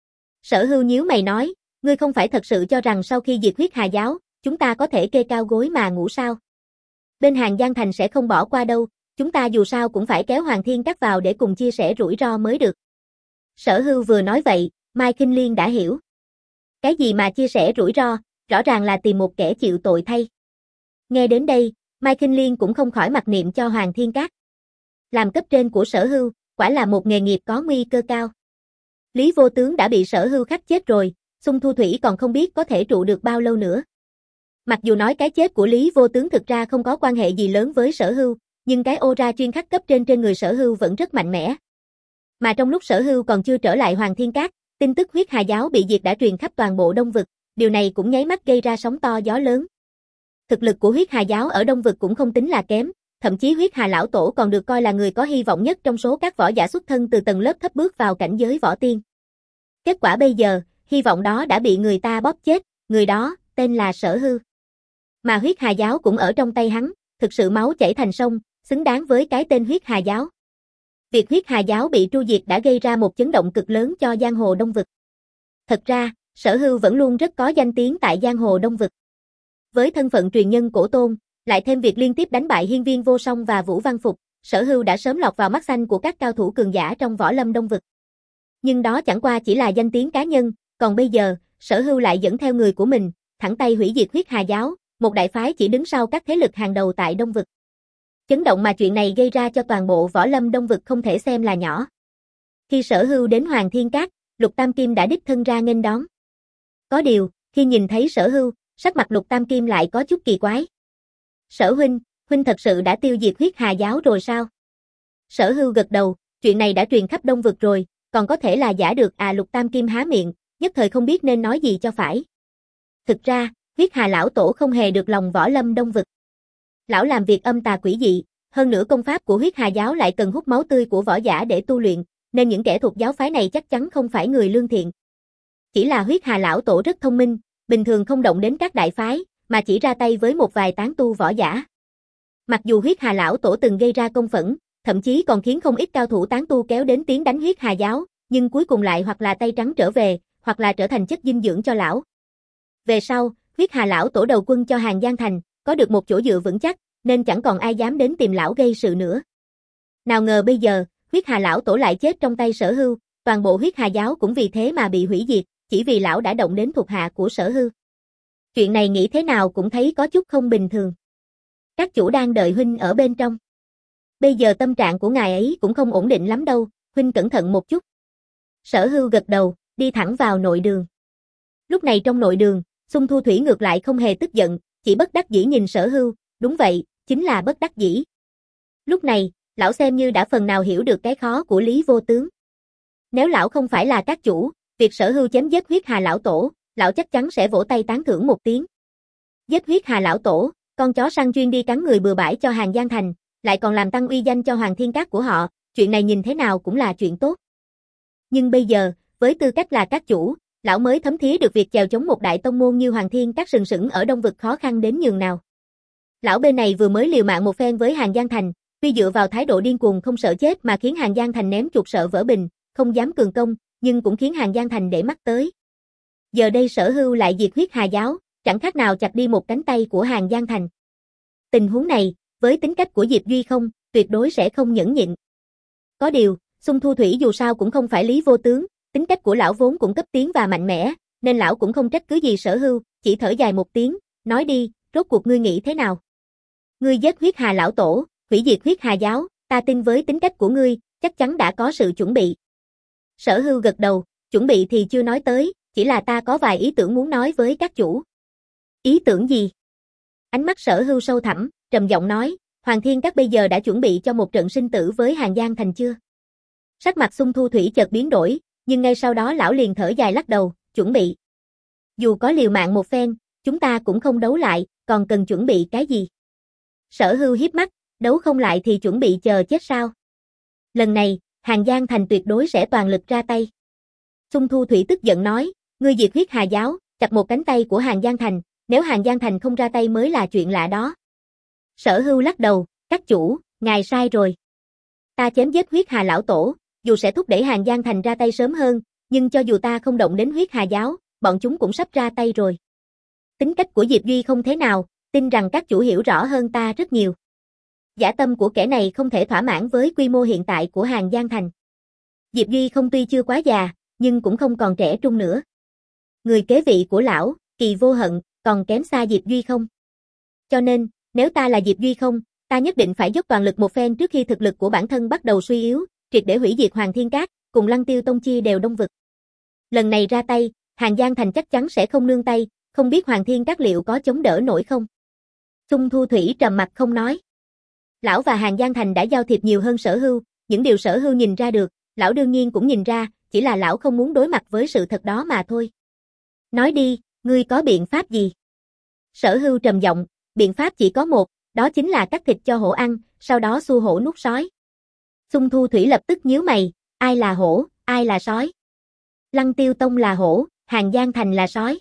Sở Hưu nhíu mày nói, ngươi không phải thật sự cho rằng sau khi diệt huyết hà giáo, chúng ta có thể kê cao gối mà ngủ sao? Bên Hàng Giang Thành sẽ không bỏ qua đâu, chúng ta dù sao cũng phải kéo Hoàng Thiên Các vào để cùng chia sẻ rủi ro mới được. Sở Hưu vừa nói vậy, Mai Kinh Liên đã hiểu. Cái gì mà chia sẻ rủi ro, rõ ràng là tìm một kẻ chịu tội thay. Nghe đến đây, Mai Kinh Liên cũng không khỏi mặc niệm cho Hoàng Thiên Các. Làm cấp trên của Sở Hưu, quả là một nghề nghiệp có nguy cơ cao. Lý Vô Tướng đã bị Sở Hưu khắc chết rồi, Xung Thu Thủy còn không biết có thể trụ được bao lâu nữa. Mặc dù nói cái chết của Lý Vô Tướng thực ra không có quan hệ gì lớn với Sở Hưu, nhưng cái ô ra chuyên khắc cấp trên trên người Sở Hưu vẫn rất mạnh mẽ. Mà trong lúc Sở Hưu còn chưa trở lại Hoàng Thiên Các, tin tức huyết hà giáo bị diệt đã truyền khắp toàn bộ Đông Vực, điều này cũng nháy mắt gây ra sóng to gió lớn. Thực lực của huyết hà giáo ở Đông Vực cũng không tính là kém, thậm chí huyết hà lão tổ còn được coi là người có hy vọng nhất trong số các võ giả xuất thân từ tầng lớp thấp bước vào cảnh giới võ tiên. Kết quả bây giờ, hy vọng đó đã bị người ta bóp chết, người đó, tên là Sở Hưu. Mà huyết hà giáo cũng ở trong tay hắn, thực sự máu chảy thành sông, xứng đáng với cái tên huyết hà giáo. Việc huyết hà giáo bị tru diệt đã gây ra một chấn động cực lớn cho giang hồ Đông Vực. Thật ra, Sở Hưu vẫn luôn rất có danh tiếng tại giang hồ Đông Vực. Với thân phận truyền nhân cổ tôn, lại thêm việc liên tiếp đánh bại Hiên Viên Vô Song và Vũ Văn Phục, Sở Hưu đã sớm lọt vào mắt xanh của các cao thủ cường giả trong võ lâm Đông Vực. Nhưng đó chẳng qua chỉ là danh tiếng cá nhân, còn bây giờ, Sở Hưu lại dẫn theo người của mình, thẳng tay hủy diệt huyết hà giáo, một đại phái chỉ đứng sau các thế lực hàng đầu tại Đông Vực. Chấn động mà chuyện này gây ra cho toàn bộ võ lâm Đông Vực không thể xem là nhỏ. Khi Sở Hưu đến Hoàng Thiên Các, Lục Tam Kim đã đích thân ra nghênh đón. Có điều, khi nhìn thấy Sở Hưu, Sắc mặt Lục Tam Kim lại có chút kỳ quái. Sở huynh, huynh thật sự đã tiêu diệt huyết hà giáo rồi sao? Sở Hưu gật đầu, chuyện này đã truyền khắp Đông Vực rồi, còn có thể là giả được à? Lục Tam Kim há miệng, nhất thời không biết nên nói gì cho phải. Thực ra, huyết hà lão tổ không hề được lòng võ lâm Đông Vực. Lão làm việc âm tà quỷ dị, hơn nữa công pháp của huyết hà giáo lại cần hút máu tươi của võ giả để tu luyện, nên những kẻ thuộc giáo phái này chắc chắn không phải người lương thiện. Chỉ là huyết hà lão tổ rất thông minh, bình thường không động đến các đại phái, mà chỉ ra tay với một vài tán tu võ giả. Mặc dù huyết hà lão tổ từng gây ra công phẫn, thậm chí còn khiến không ít cao thủ tán tu kéo đến tiến đánh huyết hà giáo, nhưng cuối cùng lại hoặc là tay trắng trở về, hoặc là trở thành chất dinh dưỡng cho lão. Về sau, huyết hà lão tổ đầu quân cho Hàng Giang Thành, có được một chỗ dựa vững chắc, nên chẳng còn ai dám đến tìm lão gây sự nữa. Nào ngờ bây giờ, huyết hà lão tổ lại chết trong tay Sở Hưu, toàn bộ huyết hà giáo cũng vì thế mà bị hủy diệt, chỉ vì lão đã động đến thuộc hạ của Sở Hưu. Chuyện này nghĩ thế nào cũng thấy có chút không bình thường. Các chủ đang đợi huynh ở bên trong. Bây giờ tâm trạng của ngài ấy cũng không ổn định lắm đâu, huynh cẩn thận một chút. Sở Hưu gật đầu, đi thẳng vào nội đường. Lúc này trong nội đường, Xung Thu Thủy ngược lại không hề tức giận, chỉ bất đắc dĩ nhìn Sở Hưu, đúng vậy, chính là bất đắc dĩ. Lúc này, lão xem như đã phần nào hiểu được cái khó của Lý Vô Tướng. Nếu lão không phải là các chủ, việc Sở Hưu chém giết huyết hà lão tổ, lão chắc chắn sẽ vỗ tay tán thưởng một tiếng. Giết huyết hà lão tổ, con chó săn chuyên đi cắn người bừa bãi cho Hàng Giang Thành, lại còn làm tăng uy danh cho Hoàng Thiên Các của họ, chuyện này nhìn thế nào cũng là chuyện tốt. Nhưng bây giờ, với tư cách là các chủ, lão mới thấm thía được việc chèo chống một đại tông môn như Hoàng Thiên Các sừng sững ở Đông Vực khó khăn đến nhường nào. Lão bên này vừa mới liều mạng một phen với Hàng Giang Thành, tuy dựa vào thái độ điên cuồng không sợ chết mà khiến Hàng Giang Thành ném chuột sợ vỡ bình, không dám cường công, nhưng cũng khiến Hàng Giang Thành để mắt tới. Giờ đây Sở Hưu lại diệt huyết hà giáo, chẳng khác nào chặt đi một cánh tay của Hàng Giang Thành. Tình huống này, với tính cách của Diệp Duy không, tuyệt đối sẽ không nhẫn nhịn. Có điều, Xung Thu Thủy dù sao cũng không phải Lý Vô Tướng, tính cách của lão vốn cũng cấp tiến và mạnh mẽ, nên lão cũng không trách cứ gì Sở Hưu, chỉ thở dài một tiếng, nói đi, rốt cuộc ngươi nghĩ thế nào? Ngươi giết huyết hà lão tổ, hủy diệt huyết hà giáo, ta tin với tính cách của ngươi, chắc chắn đã có sự chuẩn bị. Sở Hưu gật đầu, chuẩn bị thì chưa nói tới, chỉ là ta có vài ý tưởng muốn nói với các chủ. Ý tưởng gì? Ánh mắt Sở Hưu sâu thẳm, trầm giọng nói, Hoàng Thiên Các bây giờ đã chuẩn bị cho một trận sinh tử với Hàng Giang Thành chưa? Sắc mặt Xung Thu Thủy chợt biến đổi, nhưng ngay sau đó lão liền thở dài lắc đầu, chuẩn bị. Dù có liều mạng một phen, chúng ta cũng không đấu lại, còn cần chuẩn bị cái gì? Sở Hưu hiếp mắt, đấu không lại thì chuẩn bị chờ chết sao? Lần này, Hàng Giang Thành tuyệt đối sẽ toàn lực ra tay. Xung Thu Thủy tức giận nói, ngươi diệt huyết hà giáo, chặt một cánh tay của Hàng Giang Thành, nếu Hàng Giang Thành không ra tay mới là chuyện lạ đó. Sở Hưu lắc đầu, các chủ, ngài sai rồi. Ta chém giết huyết hà lão tổ, dù sẽ thúc đẩy Hàng Giang Thành ra tay sớm hơn, nhưng cho dù ta không động đến huyết hà giáo, bọn chúng cũng sắp ra tay rồi. Tính cách của Diệp Duy không thế nào, tin rằng các chủ hiểu rõ hơn ta rất nhiều. Dã tâm của kẻ này không thể thỏa mãn với quy mô hiện tại của Hàng Giang Thành. Diệp Duy không tuy chưa quá già, nhưng cũng không còn trẻ trung nữa. Người kế vị của lão, Kỳ Vô Hận, còn kém xa Diệp Duy không. Cho nên, nếu ta là Diệp Duy không, ta nhất định phải dốc toàn lực một phen trước khi thực lực của bản thân bắt đầu suy yếu, triệt để hủy diệt Hoàng Thiên Các, cùng Lăng Tiêu Tông chia đều Đông Vực. Lần này ra tay, Hàng Giang Thành chắc chắn sẽ không nương tay, không biết Hoàng Thiên Các liệu có chống đỡ nổi không? Xung Thu Thủy trầm mặt không nói. Lão và Hàng Giang Thành đã giao thiệp nhiều hơn Sở Hưu, những điều Sở Hưu nhìn ra được, lão đương nhiên cũng nhìn ra, chỉ là lão không muốn đối mặt với sự thật đó mà thôi. Nói đi, ngươi có biện pháp gì? Sở Hưu trầm giọng, biện pháp chỉ có một, đó chính là cắt thịt cho hổ ăn, sau đó xua hổ nuốt sói. Xung Thu Thủy lập tức nhíu mày, ai là hổ, ai là sói? Lăng Tiêu Tông là hổ, Hàng Giang Thành là sói.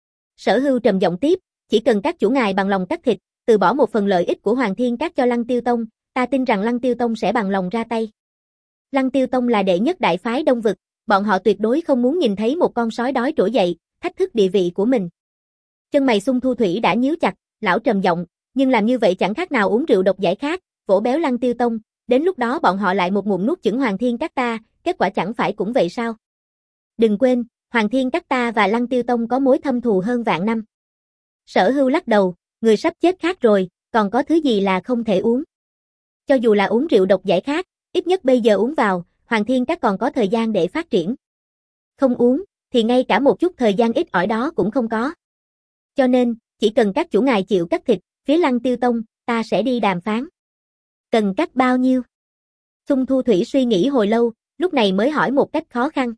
Sở Hưu trầm giọng tiếp, chỉ cần các chủ ngài bằng lòng cắt thịt, từ bỏ một phần lợi ích của Hoàng Thiên Các cho Lăng Tiêu Tông, ta tin rằng Lăng Tiêu Tông sẽ bằng lòng ra tay. Lăng Tiêu Tông là đệ nhất đại phái Đông Vực, bọn họ tuyệt đối không muốn nhìn thấy một con sói đói trỗi dậy, thách thức địa vị của mình. Chân mày Xung Thu Thủy đã nhíu chặt, lão trầm giọng, nhưng làm như vậy chẳng khác nào uống rượu độc giải khát, vỗ béo Lăng Tiêu Tông, đến lúc đó bọn họ lại một ngụm nuốt chửng Hoàng Thiên Các ta, kết quả chẳng phải cũng vậy sao? Đừng quên, Hoàng Thiên Các ta và Lăng Tiêu Tông có mối thâm thù hơn vạn năm. Sở Hưu lắc đầu, người sắp chết khát rồi, còn có thứ gì là không thể uống? Cho dù là uống rượu độc giải khát, ít nhất bây giờ uống vào, Hoàng Thiên Các còn có thời gian để phát triển. Không uống, thì ngay cả một chút thời gian ít ỏi đó cũng không có. Cho nên, chỉ cần các chủ ngài chịu cắt thịt, phía Lăng Tiêu Tông, ta sẽ đi đàm phán. Cần cắt bao nhiêu? Xung Thu Thủy suy nghĩ hồi lâu, lúc này mới hỏi một cách khó khăn.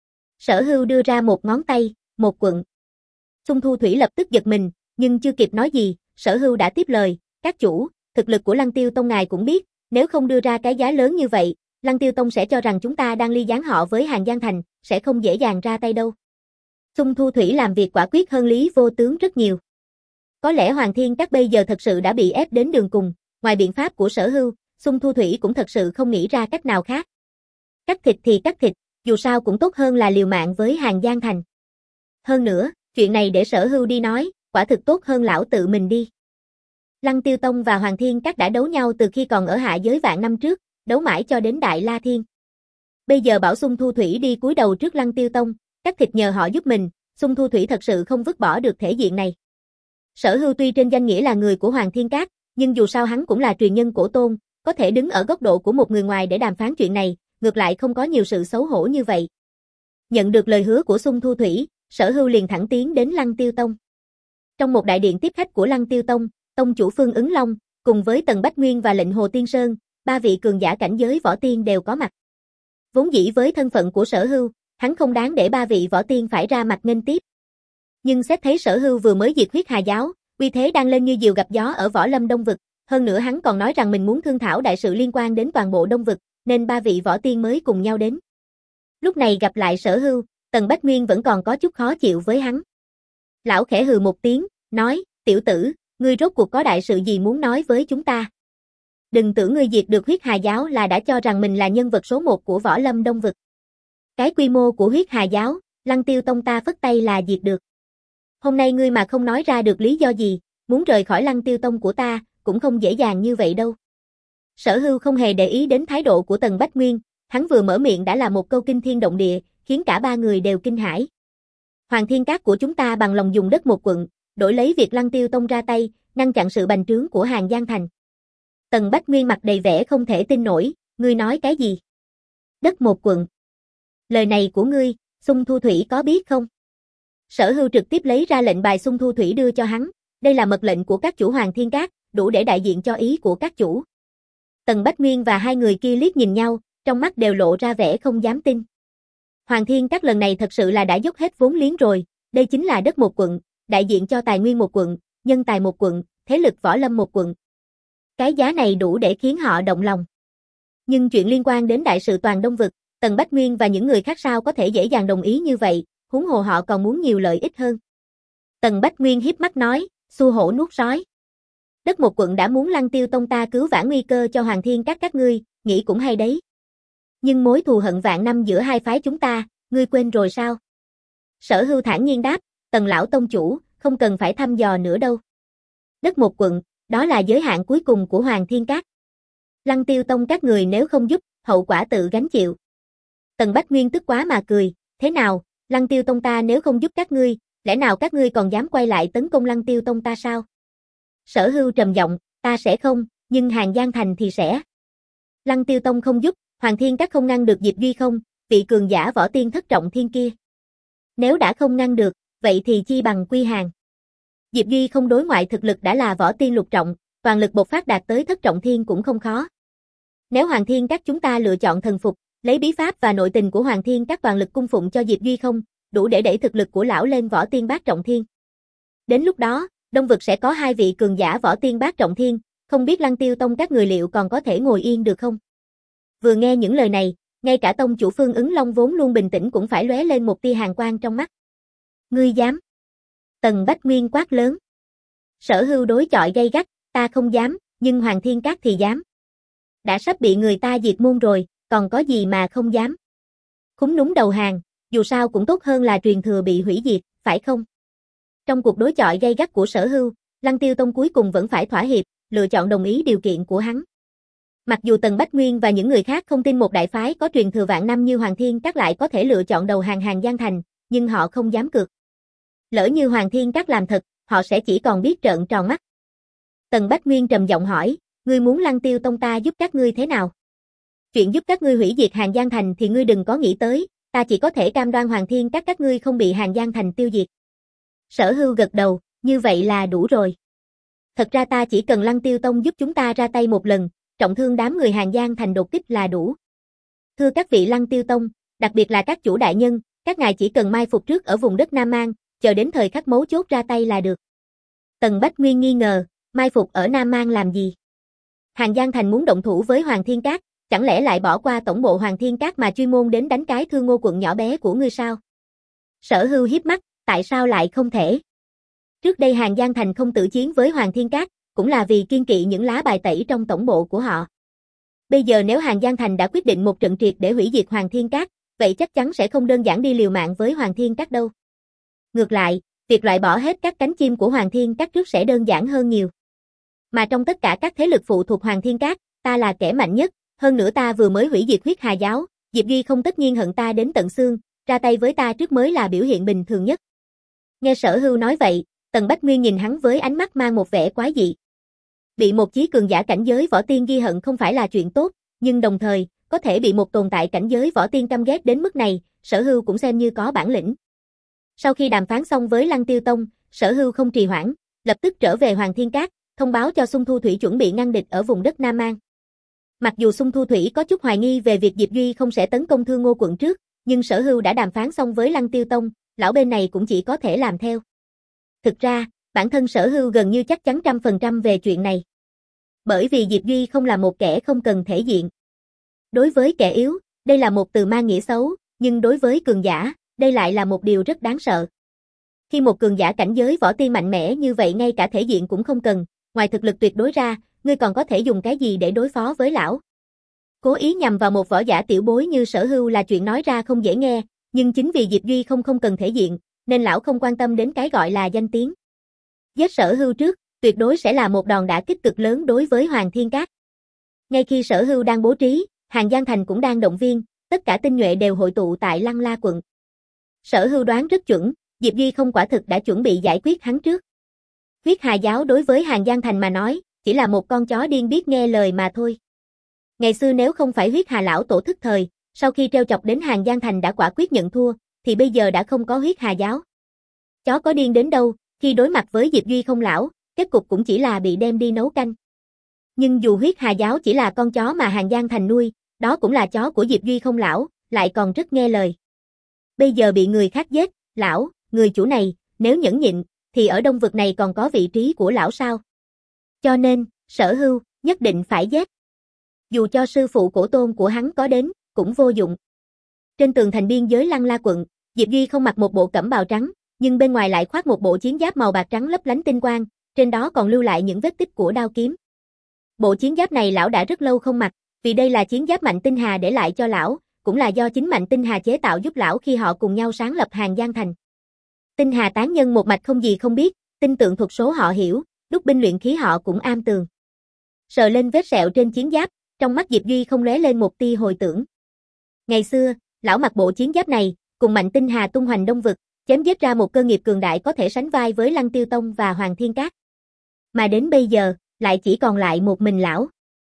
Sở Hưu đưa ra một ngón tay, một quận. Xung Thu Thủy lập tức giật mình, nhưng chưa kịp nói gì, Sở Hưu đã tiếp lời, các chủ, thực lực của Lăng Tiêu Tông ngài cũng biết, nếu không đưa ra cái giá lớn như vậy, Lăng Tiêu Tông sẽ cho rằng chúng ta đang ly gián họ với Hàng Giang Thành, sẽ không dễ dàng ra tay đâu. Xung Thu Thủy làm việc quả quyết hơn Lý Vô Tướng rất nhiều. Có lẽ Hoàng Thiên Các bây giờ thật sự đã bị ép đến đường cùng, ngoài biện pháp của Sở Hưu, Xung Thu Thủy cũng thật sự không nghĩ ra cách nào khác. Cắt thịt thì cắt thịt, dù sao cũng tốt hơn là liều mạng với Hàng Giang Thành. Hơn nữa, chuyện này để Sở Hưu đi nói, quả thực tốt hơn lão tự mình đi. Lăng Tiêu Tông và Hoàng Thiên Các đã đấu nhau từ khi còn ở hạ giới vạn năm trước, đấu mãi cho đến Đại La Thiên. Bây giờ bảo Xung Thu Thủy đi cúi đầu trước Lăng Tiêu Tông, cắt thịt nhờ họ giúp mình, Xung Thu Thủy thật sự không vứt bỏ được thể diện này. Sở Hưu tuy trên danh nghĩa là người của Hoàng Thiên Các, nhưng dù sao hắn cũng là truyền nhân cổ tôn, có thể đứng ở góc độ của một người ngoài để đàm phán chuyện này, ngược lại không có nhiều sự xấu hổ như vậy. Nhận được lời hứa của Xung Thu Thủy, Sở Hưu liền thẳng tiến đến Lăng Tiêu Tông. Trong một đại điện tiếp khách của Lăng Tiêu Tông, tông chủ Phương Ứng Long, cùng với Tần Bách Nguyên và lệnh Hồ Tiên Sơn, ba vị cường giả cảnh giới võ tiên đều có mặt. Vốn dĩ với thân phận của Sở Hưu, hắn không đáng để ba vị võ tiên phải ra mặt nghênh tiếp. Nhưng xét thấy Sở Hưu vừa mới diệt huyết hà giáo, uy thế đang lên như diều gặp gió ở võ lâm Đông Vực, hơn nữa hắn còn nói rằng mình muốn thương thảo đại sự liên quan đến toàn bộ Đông Vực, nên ba vị võ tiên mới cùng nhau đến. Lúc này gặp lại Sở Hưu, Tần Bách Nguyên vẫn còn có chút khó chịu với hắn. Lão khẽ hừ một tiếng, nói, tiểu tử, ngươi rốt cuộc có đại sự gì muốn nói với chúng ta? Đừng tưởng ngươi diệt được huyết hà giáo là đã cho rằng mình là nhân vật số một của võ lâm Đông Vực. Cái quy mô của huyết hà giáo, Lăng Tiêu Tông ta phất tay là diệt được. Hôm nay ngươi mà không nói ra được lý do gì, muốn rời khỏi Lăng Tiêu Tông của ta, cũng không dễ dàng như vậy đâu. Sở Hưu không hề để ý đến thái độ của Tần Bách Nguyên, hắn vừa mở miệng đã là một câu kinh thiên động địa, khiến cả ba người đều kinh hãi. Hoàng Thiên Các của chúng ta bằng lòng dùng đất một quận, đổi lấy việc Lăng Tiêu Tông ra tay, ngăn chặn sự bành trướng của Hàng Giang Thành. Tần Bách Nguyên mặt đầy vẻ không thể tin nổi, ngươi nói cái gì? Đất một quận. Lời này của ngươi, Xung Thu Thủy có biết không? Sở Hưu trực tiếp lấy ra lệnh bài Xung Thu Thủy đưa cho hắn, đây là mật lệnh của các chủ Hoàng Thiên Các, đủ để đại diện cho ý của các chủ. Tần Bách Nguyên và hai người kia liếc nhìn nhau, trong mắt đều lộ ra vẻ không dám tin. Hoàng Thiên Các lần này thật sự là đã dốc hết vốn liếng rồi, đây chính là đất một quận, đại diện cho tài nguyên một quận, nhân tài một quận, thế lực võ lâm một quận. Cái giá này đủ để khiến họ động lòng. Nhưng chuyện liên quan đến đại sự toàn Đông Vực, Tần Bách Nguyên và những người khác sao có thể dễ dàng đồng ý như vậy, huống hồ họ còn muốn nhiều lợi ích hơn. Tần Bách Nguyên hiếp mắt nói, xu hổ nuốt sói. Đất một quận đã muốn Lăng Tiêu Tông ta cứu vãn nguy cơ cho Hoàng Thiên Các các ngươi, nghĩ cũng hay đấy. Nhưng mối thù hận vạn năm giữa hai phái chúng ta, ngươi quên rồi sao? Sở Hưu thản nhiên đáp, Tần lão tông chủ, không cần phải thăm dò nữa đâu. Đất một quận, đó là giới hạn cuối cùng của Hoàng Thiên Các. Lăng Tiêu Tông các người nếu không giúp, hậu quả tự gánh chịu. Tần Bách Nguyên tức quá mà cười, thế nào, Lăng Tiêu Tông ta nếu không giúp các ngươi, lẽ nào các ngươi còn dám quay lại tấn công Lăng Tiêu Tông ta sao? Sở Hưu trầm giọng, ta sẽ không, nhưng Hàng Giang Thành thì sẽ. Lăng Tiêu Tông không giúp, Hoàng Thiên Các không ngăn được Diệp Duy không, vị cường giả võ tiên thất trọng thiên kia. Nếu đã không ngăn được, vậy thì chi bằng quy hàng. Diệp Duy không đối ngoại thực lực đã là võ tiên lục trọng, toàn lực bộc phát đạt tới thất trọng thiên cũng không khó. Nếu Hoàng Thiên Các chúng ta lựa chọn thần phục, lấy bí pháp và nội tình của Hoàng Thiên Các toàn lực cung phụng cho Diệp Duy không, đủ để đẩy thực lực của lão lên võ tiên bát trọng thiên. Đến lúc đó, Đông Vực sẽ có hai vị cường giả võ tiên bát trọng thiên, không biết Lăng Tiêu Tông các người liệu còn có thể ngồi yên được không? Vừa nghe những lời này, ngay cả tông chủ Phương Ứng Long vốn luôn bình tĩnh cũng phải lóe lên một tia hàn quang trong mắt. Ngươi dám? Tần Bách Nguyên quát lớn. Sở Hưu đối chọi gay gắt, ta không dám, nhưng Hoàng Thiên Các thì dám. Đã sắp bị người ta diệt môn rồi, còn có gì mà không dám? Khúm núm đầu hàng, dù sao cũng tốt hơn là truyền thừa bị hủy diệt, phải không? Trong cuộc đối chọi gay gắt của Sở Hưu, Lăng Tiêu Tông cuối cùng vẫn phải thỏa hiệp, lựa chọn đồng ý điều kiện của hắn. Mặc dù Tần Bách Nguyên và những người khác không tin một đại phái có truyền thừa vạn năm như Hoàng Thiên Các lại có thể lựa chọn đầu hàng Hàng Giang Thành, nhưng họ không dám cược. Lỡ như Hoàng Thiên Các làm thật, họ sẽ chỉ còn biết trợn tròn mắt. Tần Bách Nguyên trầm giọng hỏi, ngươi muốn Lăng Tiêu Tông ta giúp các ngươi thế nào? Chuyện giúp các ngươi hủy diệt Hàng Giang Thành thì ngươi đừng có nghĩ tới, ta chỉ có thể cam đoan Hoàng Thiên Các các ngươi không bị Hàng Giang Thành tiêu diệt. Sở Hưu gật đầu, Như vậy là đủ rồi. Thật ra ta chỉ cần Lăng Tiêu Tông giúp chúng ta ra tay một lần, trọng thương đám người Hàng Giang Thành đột kích là đủ. Thưa các vị Lăng Tiêu Tông, đặc biệt là các chủ đại nhân, các ngài chỉ cần mai phục trước ở vùng đất Nam Mang, chờ đến thời khắc mấu chốt ra tay là được. Tần Bách Nguyên nghi ngờ, mai phục ở Nam Mang làm gì? Hàng Giang Thành muốn động thủ với Hoàng Thiên Các, chẳng lẽ lại bỏ qua tổng bộ Hoàng Thiên Các mà chuyên môn đến đánh cái Thương Ngô quận nhỏ bé của ngươi sao? Sở Hưu hiếp mắt, tại sao lại không thể? Trước đây Hàng Giang Thành không tự chiến với Hoàng Thiên Các, cũng là vì kiên kỵ những lá bài tẩy trong tổng bộ của họ. Bây giờ nếu Hàng Giang Thành đã quyết định một trận triệt để hủy diệt Hoàng Thiên Các, vậy chắc chắn sẽ không đơn giản đi liều mạng với Hoàng Thiên Các đâu. Ngược lại, việc loại bỏ hết các cánh chim của Hoàng Thiên Các trước sẽ đơn giản hơn nhiều. Mà trong tất cả các thế lực phụ thuộc Hoàng Thiên Các, ta là kẻ mạnh nhất, hơn nữa ta vừa mới hủy diệt Huyết Hà giáo, Diệp Duy không tất nhiên hận ta đến tận xương, ra tay với ta trước mới là biểu hiện bình thường nhất. Nghe Sở Hưu nói vậy, Tần Bách Nguyên nhìn hắn với ánh mắt mang một vẻ quái dị. Bị một chí cường giả cảnh giới võ tiên ghi hận không phải là chuyện tốt, nhưng đồng thời, có thể bị một tồn tại cảnh giới võ tiên căm ghét đến mức này, Sở Hưu cũng xem như có bản lĩnh. Sau khi đàm phán xong với Lăng Tiêu Tông, Sở Hưu không trì hoãn, lập tức trở về Hoàng Thiên Các, thông báo cho Xung Thu Thủy chuẩn bị ngăn địch ở vùng đất Nam Mang. Mặc dù Xung Thu Thủy có chút hoài nghi về việc Diệp Duy không sẽ tấn công Thương Ngô quận trước, nhưng Sở Hưu đã đàm phán xong với Lăng Tiêu Tông, lão bên này cũng chỉ có thể làm theo. Thực ra, bản thân Sở Hưu gần như chắc chắn trăm phần trăm về chuyện này. Bởi vì Diệp Duy không là một kẻ không cần thể diện. Đối với kẻ yếu, đây là một từ mang nghĩa xấu, nhưng đối với cường giả, đây lại là một điều rất đáng sợ. Khi một cường giả cảnh giới võ tiên mạnh mẽ như vậy ngay cả thể diện cũng không cần, ngoài thực lực tuyệt đối ra, ngươi còn có thể dùng cái gì để đối phó với lão? Cố ý nhằm vào một võ giả tiểu bối như Sở Hưu là chuyện nói ra không dễ nghe, nhưng chính vì Diệp Duy không không cần thể diện, nên lão không quan tâm đến cái gọi là danh tiếng. Giết Sở Hưu trước, tuyệt đối sẽ là một đòn đả kích cực lớn đối với Hoàng Thiên Các. Ngay khi Sở Hưu đang bố trí, Hàng Giang Thành cũng đang động viên, tất cả tinh nhuệ đều hội tụ tại Lăng La quận. Sở Hưu đoán rất chuẩn, Diệp Duy không quả thực đã chuẩn bị giải quyết hắn trước. Huyết Hà giáo đối với Hàng Giang Thành mà nói, chỉ là một con chó điên biết nghe lời mà thôi. Ngày xưa nếu không phải Huyết Hà lão tổ thức thời, sau khi treo chọc đến Hàng Giang Thành đã quả quyết nhận thua, thì bây giờ đã không có Huyết Hà giáo. Chó có điên đến đâu, khi đối mặt với Diệp Duy không lão, kết cục cũng chỉ là bị đem đi nấu canh. Nhưng dù Huyết Hà giáo chỉ là con chó mà Hàng Giang Thành nuôi, đó cũng là chó của Diệp Duy không lão, lại còn rất nghe lời. Bây giờ bị người khác giết, lão, người chủ này, nếu nhẫn nhịn, thì ở Đông Vực này còn có vị trí của lão sao? Cho nên, Sở Hưu, nhất định phải giết. Dù cho sư phụ cổ tôn của hắn có đến, cũng vô dụng. Trên tường thành biên giới Lăng La quận, Diệp Duy không mặc một bộ cẩm bào trắng, nhưng bên ngoài lại khoác một bộ chiến giáp màu bạc trắng lấp lánh tinh quang, trên đó còn lưu lại những vết tích của đao kiếm. Bộ chiến giáp này lão đã rất lâu không mặc, vì đây là chiến giáp Mạnh Tinh Hà để lại cho lão, cũng là do chính Mạnh Tinh Hà chế tạo giúp lão khi họ cùng nhau sáng lập Hàng Giang Thành. Tinh Hà tán nhân một mạch không gì không biết, tinh tượng thuật số họ hiểu, đúc binh luyện khí họ cũng am tường. Sờ lên vết sẹo trên chiến giáp, trong mắt Diệp Duy không lóe lên một tia hồi tưởng. Ngày xưa, lão mặc bộ chiến giáp này, cùng Mạnh Tinh Hà tung hoành Đông Vực, chém giết ra một cơ nghiệp cường đại có thể sánh vai với Lăng Tiêu Tông và Hoàng Thiên Các. Mà đến bây giờ, lại chỉ còn lại một mình lão.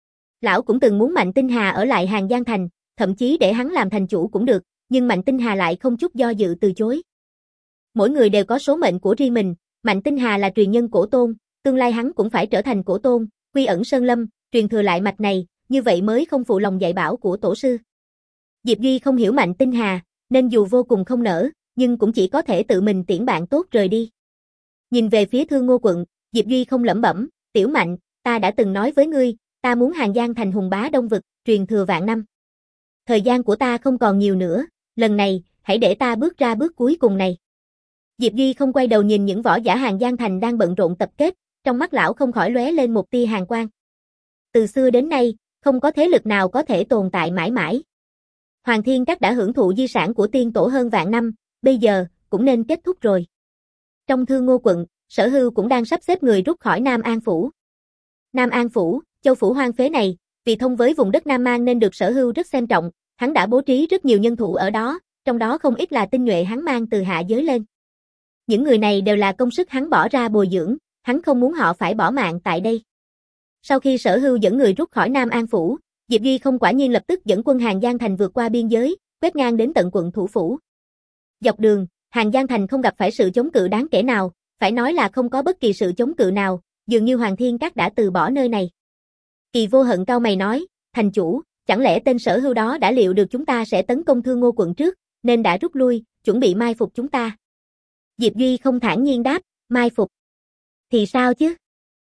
Lão cũng từng muốn Mạnh Tinh Hà ở lại Hàng Giang Thành, thậm chí để hắn làm thành chủ cũng được, nhưng Mạnh Tinh Hà lại không chút do dự từ chối. Mỗi người đều có số mệnh của riêng mình, Mạnh Tinh Hà là truyền nhân cổ tôn, tương lai hắn cũng phải trở thành cổ tôn, quy ẩn sơn lâm, truyền thừa lại mạch này, như vậy mới không phụ lòng dạy bảo của tổ sư. Diệp Duy không hiểu Mạnh Tinh Hà, nên dù vô cùng không nỡ, nhưng cũng chỉ có thể tự mình tiễn bạn tốt rời đi. Nhìn về phía Thương Ngô quận, Diệp Duy không lẩm bẩm, tiểu Mạnh, ta đã từng nói với ngươi, ta muốn Hàng Giang Thành hùng bá Đông Vực, truyền thừa vạn năm. Thời gian của ta không còn nhiều nữa, lần này, hãy để ta bước ra bước cuối cùng này. Diệp Duy không quay đầu nhìn những võ giả Hàng Giang Thành đang bận rộn tập kết, trong mắt lão không khỏi lóe lên một tia hàn quang. Từ xưa đến nay, không có thế lực nào có thể tồn tại mãi mãi. Hoàng Thiên Các đã hưởng thụ di sản của tiên tổ hơn vạn năm, bây giờ, cũng nên kết thúc rồi. Trong Thương Ngô quận, Sở Hưu cũng đang sắp xếp người rút khỏi Nam An Phủ. Nam An Phủ, châu phủ hoang phế này, vì thông với vùng đất Nam Mang nên được Sở Hưu rất xem trọng, hắn đã bố trí rất nhiều nhân thủ ở đó, trong đó không ít là tinh nhuệ hắn mang từ hạ giới lên. Những người này đều là công sức hắn bỏ ra bồi dưỡng, hắn không muốn họ phải bỏ mạng tại đây. Sau khi Sở Hưu dẫn người rút khỏi Nam An Phủ, Diệp Duy không quả nhiên lập tức dẫn quân Hàng Giang Thành vượt qua biên giới, quét ngang đến tận quận thủ phủ. Dọc đường, Hàng Giang Thành không gặp phải sự chống cự đáng kể nào, phải nói là không có bất kỳ sự chống cự nào, dường như Hoàng Thiên Các đã từ bỏ nơi này. Kỳ Vô Hận cau mày nói, thành chủ, chẳng lẽ tên Sở Hưu đó đã liệu được chúng ta sẽ tấn công Thương Ngô quận trước, nên đã rút lui, chuẩn bị mai phục chúng ta. Diệp Duy không thản nhiên đáp, mai phục. Thì sao chứ?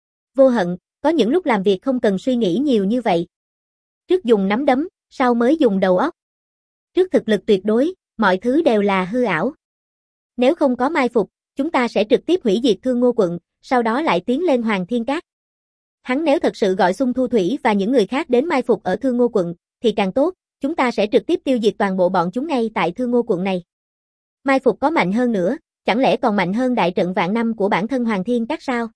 Vô Hận, có những lúc làm việc không cần suy nghĩ nhiều như vậy. Trước dùng nắm đấm, sau mới dùng đầu óc. Trước thực lực tuyệt đối, mọi thứ đều là hư ảo. Nếu không có mai phục, chúng ta sẽ trực tiếp hủy diệt Thương Ngô quận, sau đó lại tiến lên Hoàng Thiên Các. Hắn nếu thật sự gọi Xung Thu Thủy và những người khác đến mai phục ở Thương Ngô quận, thì càng tốt, chúng ta sẽ trực tiếp tiêu diệt toàn bộ bọn chúng ngay tại Thương Ngô quận này. Mai phục có mạnh hơn nữa, chẳng lẽ còn mạnh hơn đại trận vạn năm của bản thân Hoàng Thiên Các sao?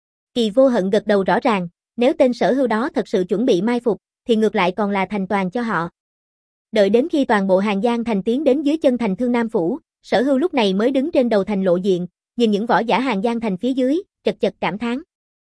Kỳ Vô Hận gật đầu rõ ràng, nếu tên Sở Hưu đó thật sự chuẩn bị mai phục, thì ngược lại còn là thành toàn cho họ. Đợi đến khi toàn bộ Hàng Giang thành tiến đến dưới chân thành Thương Nam Phủ, Sở Hưu lúc này mới đứng trên đầu thành lộ diện, nhìn những võ giả Hàng Giang thành phía dưới, chật chật cảm thán.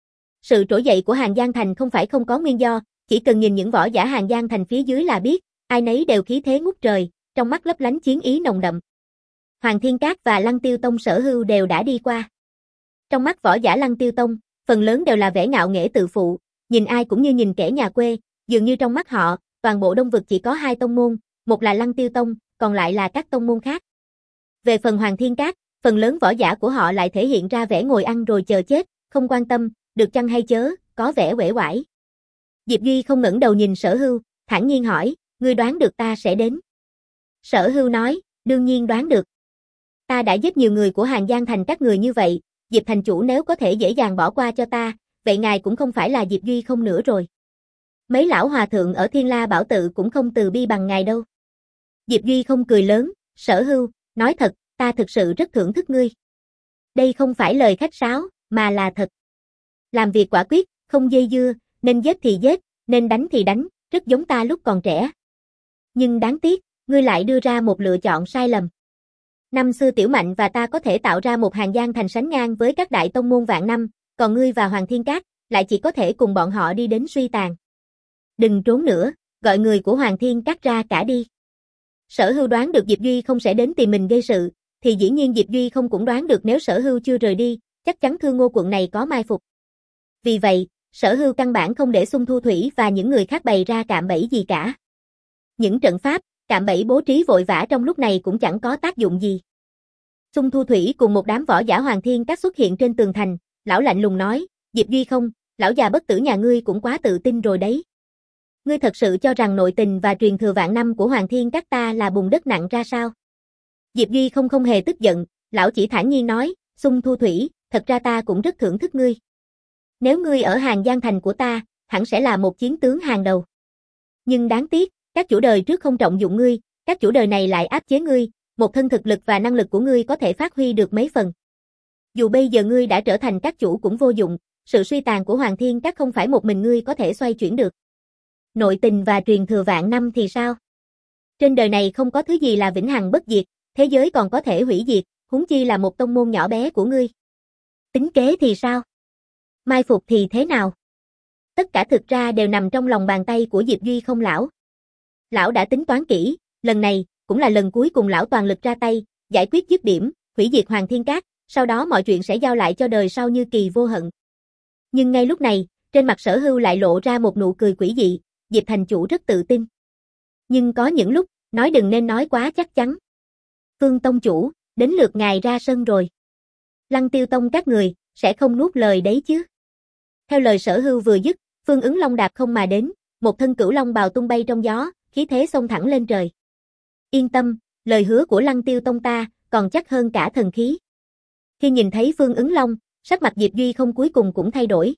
Sự trỗi dậy của Hàng Giang thành không phải không có nguyên do, chỉ cần nhìn những võ giả Hàng Giang thành phía dưới là biết, ai nấy đều khí thế ngút trời, trong mắt lấp lánh chiến ý nồng đậm. Hoàng Thiên Các và Lăng Tiêu Tông Sở Hưu đều đã đi qua. Trong mắt võ giả Lăng Tiêu Tông, phần lớn đều là vẻ ngạo nghễ tự phụ, nhìn ai cũng như nhìn kẻ nhà quê, dường như trong mắt họ, toàn bộ Đông vực chỉ có hai tông môn, một là Lăng Tiêu Tông, còn lại là các tông môn khác. Về phần Hoàng Thiên Các, phần lớn võ giả của họ lại thể hiện ra vẻ ngồi ăn rồi chờ chết, không quan tâm, được chăng hay chớ, có vẻ uể oải. Diệp Duy không ngẩng đầu nhìn Sở Hưu, thản nhiên hỏi, ngươi đoán được ta sẽ đến? Sở Hưu nói, đương nhiên đoán được. Ta đã giết nhiều người của Hàng Giang thành các người như vậy, Diệp thành chủ nếu có thể dễ dàng bỏ qua cho ta, vậy ngài cũng không phải là Diệp Duy không nữa rồi. Mấy lão hòa thượng ở Thiên La Bảo Tự cũng không từ bi bằng ngài đâu. Diệp Duy không cười lớn, Sở Hưu, nói thật, ta thực sự rất thưởng thức ngươi. Đây không phải lời khách sáo, mà là thật. Làm việc quả quyết, không dây dưa, nên giết thì giết, nên đánh thì đánh, rất giống ta lúc còn trẻ. Nhưng đáng tiếc, ngươi lại đưa ra một lựa chọn sai lầm. Năm xưa Tiểu Mạnh và ta có thể tạo ra một Hàng Giang thành sánh ngang với các đại tông môn vạn năm, còn ngươi và Hoàng Thiên Các lại chỉ có thể cùng bọn họ đi đến suy tàn. Đừng trốn nữa, gọi người của Hoàng Thiên Các ra cả đi. Sở Hưu đoán được Diệp Duy không sẽ đến tìm mình gây sự, thì dĩ nhiên Diệp Duy không cũng đoán được nếu Sở Hưu chưa rời đi, chắc chắn Thương Ngô quận này có mai phục. Vì vậy, Sở Hưu căn bản không để Xung Thu Thủy và những người khác bày ra cạm bẫy gì cả. Những trận pháp, cạm bẫy bố trí vội vã trong lúc này cũng chẳng có tác dụng gì. Xung Thu Thủy cùng một đám võ giả Hoàng Thiên Các xuất hiện trên tường thành, lão lạnh lùng nói, Diệp Duy không, lão già bất tử nhà ngươi cũng quá tự tin rồi đấy. Ngươi thật sự cho rằng nội tình và truyền thừa vạn năm của Hoàng Thiên Các ta là bùn đất nặng ra sao? Diệp Duy không không hề tức giận, lão chỉ thản nhiên nói, Xung Thu Thủy, thật ra ta cũng rất thưởng thức ngươi. Nếu ngươi ở Hàng Giang thành của ta, hẳn sẽ là một chiến tướng hàng đầu. Nhưng đáng tiếc, các chủ đời trước không trọng dụng ngươi, các chủ đời này lại áp chế ngươi, một thân thực lực và năng lực của ngươi có thể phát huy được mấy phần. Dù bây giờ ngươi đã trở thành các chủ cũng vô dụng, sự suy tàn của Hoàng Thiên Các không phải một mình ngươi có thể xoay chuyển được. Nội tình và truyền thừa vạn năm thì sao? Trên đời này không có thứ gì là vĩnh hằng bất diệt, thế giới còn có thể hủy diệt, huống chi là một tông môn nhỏ bé của ngươi. Tính kế thì sao? Mai phục thì thế nào? Tất cả thực ra đều nằm trong lòng bàn tay của Diệp Duy không lão. Lão đã tính toán kỹ, lần này cũng là lần cuối cùng lão toàn lực ra tay, giải quyết dứt điểm, hủy diệt Hoàng Thiên Các, sau đó mọi chuyện sẽ giao lại cho đời sau như Kỳ Vô Hận. Nhưng ngay lúc này, trên mặt Sở Hưu lại lộ ra một nụ cười quỷ dị, Diệp thành chủ rất tự tin. Nhưng có những lúc, nói đừng nên nói quá chắc chắn. Phương tông chủ, đến lượt ngài ra sân rồi. Lăng Tiêu Tông các người, sẽ không nuốt lời đấy chứ. Theo lời Sở Hưu vừa dứt, Phương Ứng Long đạp không mà đến, một thân cửu long bào tung bay trong gió, khí thế xông thẳng lên trời. Yên tâm, lời hứa của Lăng Tiêu Tông ta, còn chắc hơn cả thần khí. Khi nhìn thấy Phương Ứng Long, sắc mặt Diệp Duy không cuối cùng cũng thay đổi.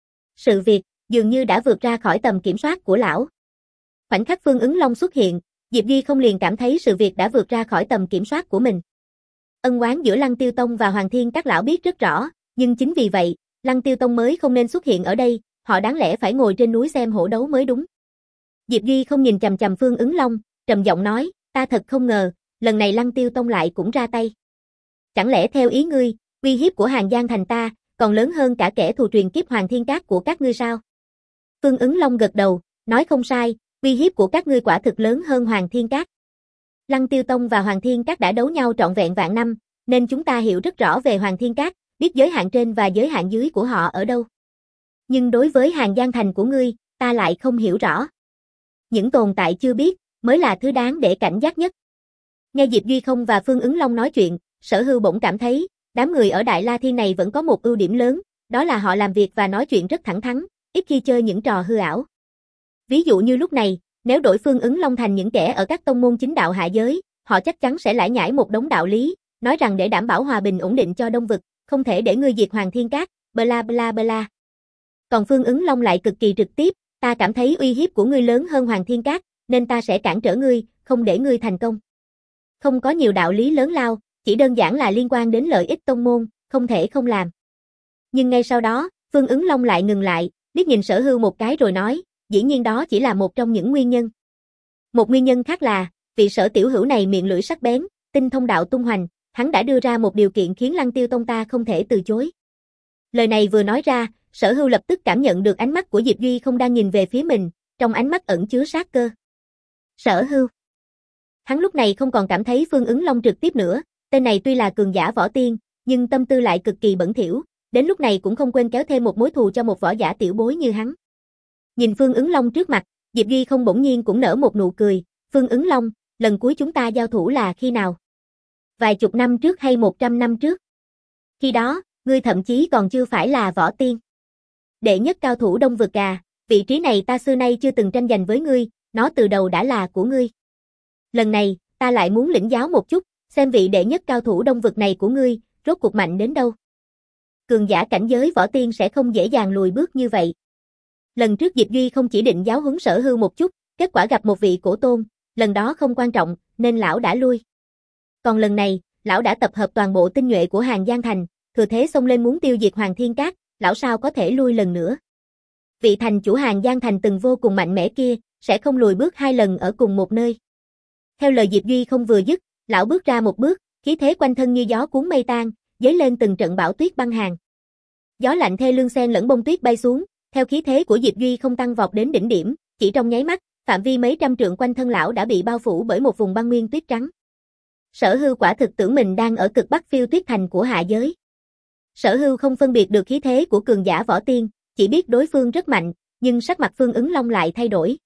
Sự việc, dường như đã vượt ra khỏi tầm kiểm soát của lão. Khoảnh khắc Phương Ứng Long xuất hiện, Diệp Duy không liền cảm thấy sự việc đã vượt ra khỏi tầm kiểm soát của mình. Ân oán giữa Lăng Tiêu Tông và Hoàng Thiên các lão biết rất rõ, nhưng chính vì vậy, Lăng Tiêu Tông mới không nên xuất hiện ở đây, họ đáng lẽ phải ngồi trên núi xem hổ đấu mới đúng. Diệp Duy không nhìn chằm chằm Phương Ứng Long, trầm giọng nói, ta thật không ngờ, lần này Lăng Tiêu Tông lại cũng ra tay. Chẳng lẽ theo ý ngươi, uy hiếp của Hàng Giang thành ta, còn lớn hơn cả kẻ thù truyền kiếp Hoàng Thiên Các của các ngươi sao? Phương Ứng Long gật đầu, nói không sai, uy hiếp của các ngươi quả thực lớn hơn Hoàng Thiên Các. Lăng Tiêu Tông và Hoàng Thiên Các đã đấu nhau trọn vẹn vạn năm, nên chúng ta hiểu rất rõ về Hoàng Thiên Các, biết giới hạn trên và giới hạn dưới của họ ở đâu. Nhưng đối với Hàn Giang Thành của ngươi, ta lại không hiểu rõ. Những tồn tại chưa biết, mới là thứ đáng để cảnh giác nhất. Nghe Diệp Duy Không và Phương Ứng Long nói chuyện, Sở Hưu bỗng cảm thấy, đám người ở Đại La Thiên này vẫn có một ưu điểm lớn, đó là họ làm việc và nói chuyện rất thẳng thắn, ít khi chơi những trò hư ảo. Ví dụ như lúc này, nếu đổi Phương Ứng Long thành những kẻ ở các tông môn chính đạo hạ giới, họ chắc chắn sẽ lải nhải một đống đạo lý, nói rằng để đảm bảo hòa bình ổn định cho Đông Vực, không thể để ngươi diệt Hoàng Thiên Các, bla bla bla. Còn Phương Ứng Long lại cực kỳ trực tiếp, ta cảm thấy uy hiếp của ngươi lớn hơn Hoàng Thiên Các, nên ta sẽ cản trở ngươi, không để ngươi thành công. Không có nhiều đạo lý lớn lao, chỉ đơn giản là liên quan đến lợi ích tông môn, không thể không làm. Nhưng ngay sau đó, Phương Ứng Long lại ngừng lại, liếc nhìn Sở Hưu một cái rồi nói, dĩ nhiên đó chỉ là một trong những nguyên nhân. Một nguyên nhân khác là, vị Sở tiểu hữu này miệng lưỡi sắc bén, tinh thông đạo tung hoành, hắn đã đưa ra một điều kiện khiến Lăng Tiêu Tông ta không thể từ chối. Lời này vừa nói ra, Sở Hưu lập tức cảm nhận được ánh mắt của Diệp Duy Không đang nhìn về phía mình, trong ánh mắt ẩn chứa sát cơ. Sở Hưu. Hắn lúc này không còn cảm thấy Phương Ứng Long trực tiếp nữa, tên này tuy là cường giả võ tiên, nhưng tâm tư lại cực kỳ bẩn thỉu, đến lúc này cũng không quên kéo thêm một mối thù cho một võ giả tiểu bối như hắn. Nhìn Phương Ứng Long trước mặt, Diệp Duy Không bỗng nhiên cũng nở một nụ cười, Phương Ứng Long, lần cuối chúng ta giao thủ là khi nào? Vài chục năm trước hay một trăm năm trước? Khi đó, ngươi thậm chí còn chưa phải là võ tiên. Đệ nhất cao thủ Đông Vực à, vị trí này ta xưa nay chưa từng tranh giành với ngươi, nó từ đầu đã là của ngươi. Lần này, ta lại muốn lĩnh giáo một chút, xem vị đệ nhất cao thủ Đông Vực này của ngươi, rốt cuộc mạnh đến đâu. Cường giả cảnh giới võ tiên sẽ không dễ dàng lùi bước như vậy. Lần trước Diệp Duy Không chỉ định giáo huấn Sở Hưu một chút, kết quả gặp một vị cổ tôn, lần đó không quan trọng, nên lão đã lui. Còn lần này, lão đã tập hợp toàn bộ tinh nhuệ của Hàn Giang Thành, thừa thế xông lên muốn tiêu diệt Hoàng Thiên Các, lão sao có thể lui lần nữa. Vị thành chủ Hàn Giang Thành từng vô cùng mạnh mẽ kia, sẽ không lùi bước hai lần ở cùng một nơi. Theo lời Diệp Duy Không vừa dứt, lão bước ra một bước, khí thế quanh thân như gió cuốn mây tan, dấy lên từng trận bão tuyết băng hàn. Gió lạnh thê lương xen lẫn bông tuyết bay xuống, theo khí thế của Diệp Duy Không tăng vọt đến đỉnh điểm, chỉ trong nháy mắt, phạm vi mấy trăm trượng quanh thân lão đã bị bao phủ bởi một vùng băng nguyên tuyết trắng. Sở Hưu quả thực tưởng mình đang ở cực bắc Phiêu Tuyết Thành của hạ giới. Sở Hưu không phân biệt được khí thế của cường giả võ tiên, chỉ biết đối phương rất mạnh, nhưng sắc mặt Phương Ứng Long lại thay đổi.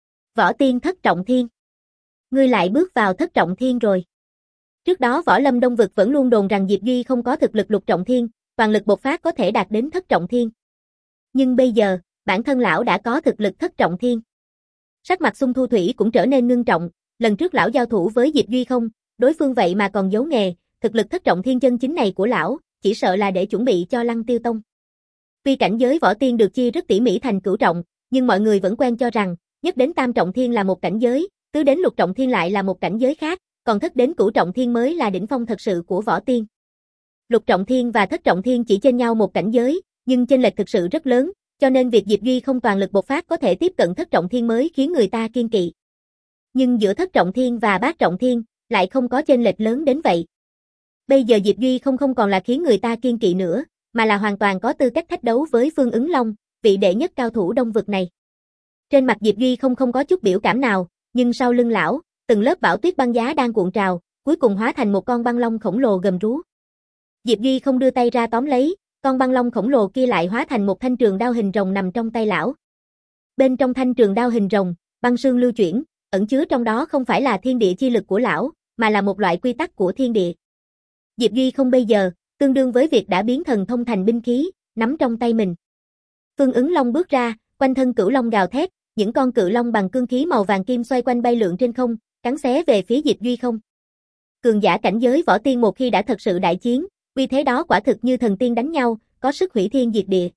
Võ tiên thất trọng thiên. Ngươi lại bước vào thất trọng thiên rồi. Trước đó Võ Lâm Đông Vực vẫn luôn đồn rằng Diệp Duy không có thực lực lục trọng thiên, toàn lực bộc phát có thể đạt đến thất trọng thiên. Nhưng bây giờ, bản thân lão đã có thực lực thất trọng thiên. Sắc mặt Xung Thu Thủy cũng trở nên ngưng trọng, lần trước lão giao thủ với Diệp Duy Không, đối phương vậy mà còn giấu nghề, thực lực thất trọng thiên chân chính này của lão, chỉ sợ là để chuẩn bị cho Lăng Tiêu Tông. Tuy cảnh giới võ tiên được chia rất tỉ mỉ thành cửu trọng, nhưng mọi người vẫn quen cho rằng, nhất đến tam trọng thiên là một cảnh giới, tứ đến lục trọng thiên lại là một cảnh giới khác, còn thất đến cửu trọng thiên mới là đỉnh phong thật sự của võ tiên. Lục trọng thiên và thất trọng thiên chỉ chênh nhau một cảnh giới, nhưng chênh lệch thực sự rất lớn, cho nên việc Diệp Duy Không toàn lực bộc phát có thể tiếp cận thất trọng thiên mới khiến người ta kiêng kỵ. Nhưng giữa thất trọng thiên và bát trọng thiên, lại không có chênh lệch lớn đến vậy. Bây giờ Diệp Duy Không không còn là khiến người ta kiêng kỵ nữa, mà là hoàn toàn có tư cách thách đấu với Phương Ứng Long, vị đệ nhất cao thủ Đông Vực này. Trên mặt Diệp Duy Không không có chút biểu cảm nào, nhưng sau lưng lão, từng lớp bão tuyết băng giá đang cuộn trào, cuối cùng hóa thành một con băng long khổng lồ gầm rú. Diệp Duy Không đưa tay ra tóm lấy, con băng long khổng lồ kia lại hóa thành một thanh trường đao hình rồng nằm trong tay lão. Bên trong thanh trường đao hình rồng, băng sương lưu chuyển, ẩn chứa trong đó không phải là thiên địa chi lực của lão, mà là một loại quy tắc của thiên địa. Diệp Duy Không bây giờ, tương đương với việc đã biến thần thông thành binh khí, nắm trong tay mình. Phương Ứng Long bước ra, quanh thân cửu long gào thét, những con cự long bằng cương khí màu vàng kim xoay quanh bay lượn trên không, cắn xé về phía Diệp Duy Không. Cường giả cảnh giới võ tiên một khi đã thật sự đại chiến, uy thế đó quả thực như thần tiên đánh nhau, có sức hủy thiên diệt địa.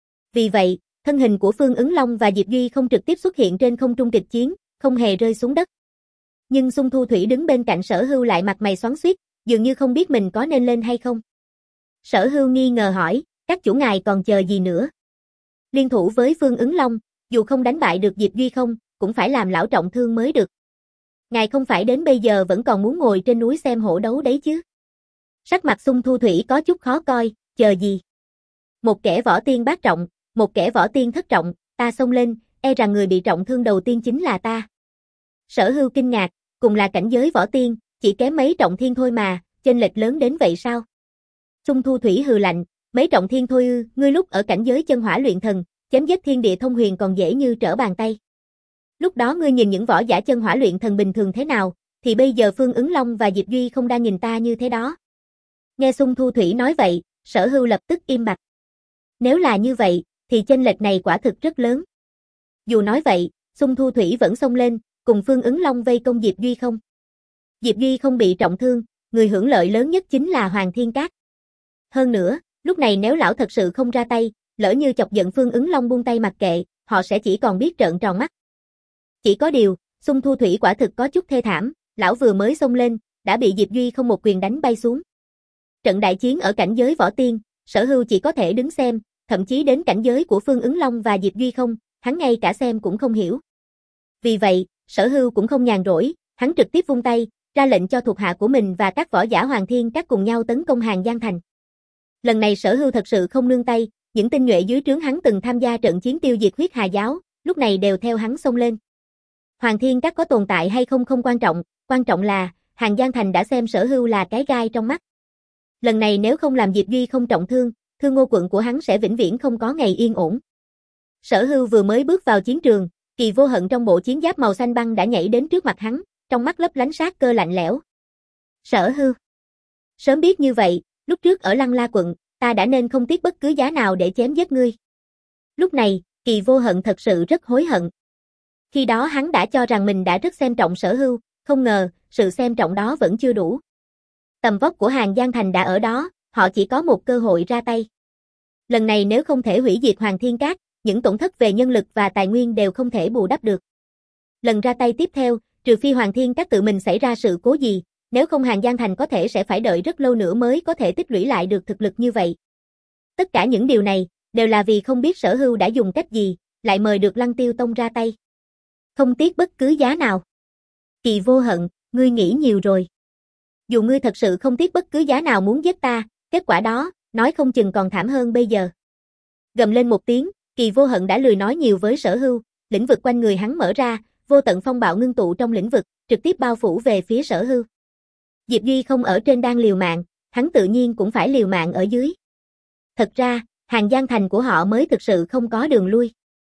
Vì vậy, thân hình của Phương Ứng Long và Diệp Duy Không trực tiếp xuất hiện trên không trung kịch chiến, không hề rơi xuống đất. Nhưng Xung Thu Thủy đứng bên cạnh Sở Hưu lại mặt mày xoắn xuýt, dường như không biết mình có nên lên hay không. Sở Hưu nghi ngờ hỏi, các chủ ngài còn chờ gì nữa? Liên thủ với Phương Ứng Long, dù không đánh bại được Diệp Duy Không, cũng phải làm lão trọng thương mới được. Ngài không phải đến bây giờ vẫn còn muốn ngồi trên núi xem hổ đấu đấy chứ? Sắc mặt Xung Thu Thủy có chút khó coi, chờ gì? Một kẻ võ tiên bát trọng, một kẻ võ tiên thất trọng, ta xông lên, e rằng người bị trọng thương đầu tiên chính là ta. Sở Hưu kinh ngạc, cùng là cảnh giới võ tiên, chỉ kém mấy trọng thiên thôi mà, chênh lệch lớn đến vậy sao? Xung Thu Thủy hừ lạnh, mấy trọng thiên thôi ư, ngươi lúc ở cảnh giới chân hỏa luyện thần, chém giết thiên địa thông huyền còn dễ như trở bàn tay. Lúc đó ngươi nhìn những võ giả chân hỏa luyện thần bình thường thế nào, thì bây giờ Phương Ứng Long và Diệp Duy không đang nhìn ta như thế đó. Nghe Xung Thu Thủy nói vậy, Sở Hưu lập tức im bặt. Nếu là như vậy, thì chênh lệch này quả thực rất lớn. Dù nói vậy, Xung Thu Thủy vẫn xông lên, cùng Phương Ứng Long vây công Diệp Duy không. Diệp Duy không bị trọng thương, người hưởng lợi lớn nhất chính là Hoàng Thiên Các. Hơn nữa, lúc này nếu lão thật sự không ra tay, lỡ như chọc giận Phương Ứng Long buông tay mặc kệ, họ sẽ chỉ còn biết trợn tròn mắt. Chỉ có điều, Xung Thu Thủy quả thực có chút thê thảm, lão vừa mới xông lên, đã bị Diệp Duy không một quyền đánh bay xuống. Trận đại chiến ở cảnh giới võ tiên, Sở Hưu chỉ có thể đứng xem, thậm chí đến cảnh giới của Phương Ứng Long và Diệp Duy không, hắn ngay cả xem cũng không hiểu. Vì vậy, Sở Hưu cũng không nhàn rỗi, hắn trực tiếp vung tay, ra lệnh cho thuộc hạ của mình và các võ giả Hoàng Thiên Các cùng nhau tấn công Hàng Giang Thành. Lần này Sở Hưu thật sự không nương tay, những tinh nhuệ dưới trướng hắn từng tham gia trận chiến tiêu diệt huyết hà giáo, lúc này đều theo hắn xông lên. Hoàng Thiên Các có tồn tại hay không không quan trọng, quan trọng là Hàng Giang Thành đã xem Sở Hưu là cái gai trong mắt. Lần này nếu không làm Diệp Duy không trọng thương, Thương Ngô quận của hắn sẽ vĩnh viễn không có ngày yên ổn. Sở Hưu vừa mới bước vào chiến trường, Kỳ Vô Hận trong bộ chiến giáp màu xanh băng đã nhảy đến trước mặt hắn, trong mắt lấp lánh sát cơ lạnh lẽo. Sở Hưu, sớm biết như vậy, lúc trước ở Lăng La quận, ta đã nên không tiếc bất cứ giá nào để chém giết ngươi. Lúc này, Kỳ Vô Hận thật sự rất hối hận. Khi đó hắn đã cho rằng mình đã rất xem trọng Sở Hưu, không ngờ, sự xem trọng đó vẫn chưa đủ. Tầm vóc của Hàng Giang Thành đã ở đó, họ chỉ có một cơ hội ra tay. Lần này nếu không thể hủy diệt Hoàng Thiên Các, những tổn thất về nhân lực và tài nguyên đều không thể bù đắp được. Lần ra tay tiếp theo, trừ phi Hoàng Thiên Các tự mình xảy ra sự cố gì, nếu không Hàng Giang Thành có thể sẽ phải đợi rất lâu nữa mới có thể tích lũy lại được thực lực như vậy. Tất cả những điều này, đều là vì không biết Sở Hưu đã dùng cách gì, lại mời được Lăng Tiêu Tông ra tay. Không tiếc bất cứ giá nào. Kỳ Vô Hận, ngươi nghĩ nhiều rồi. Dù ngươi thật sự không tiếc bất cứ giá nào muốn giết ta, kết quả đó, nói không chừng còn thảm hơn bây giờ. Gầm lên một tiếng, Kỳ Vô Hận đã lười nói nhiều với Sở Hưu, lĩnh vực quanh người hắn mở ra, vô tận phong bạo ngưng tụ trong lĩnh vực, trực tiếp bao phủ về phía Sở Hưu. Diệp Duy không ở trên đang liều mạng, hắn tự nhiên cũng phải liều mạng ở dưới. Thật ra, Hàng Giang Thành của họ mới thực sự không có đường lui.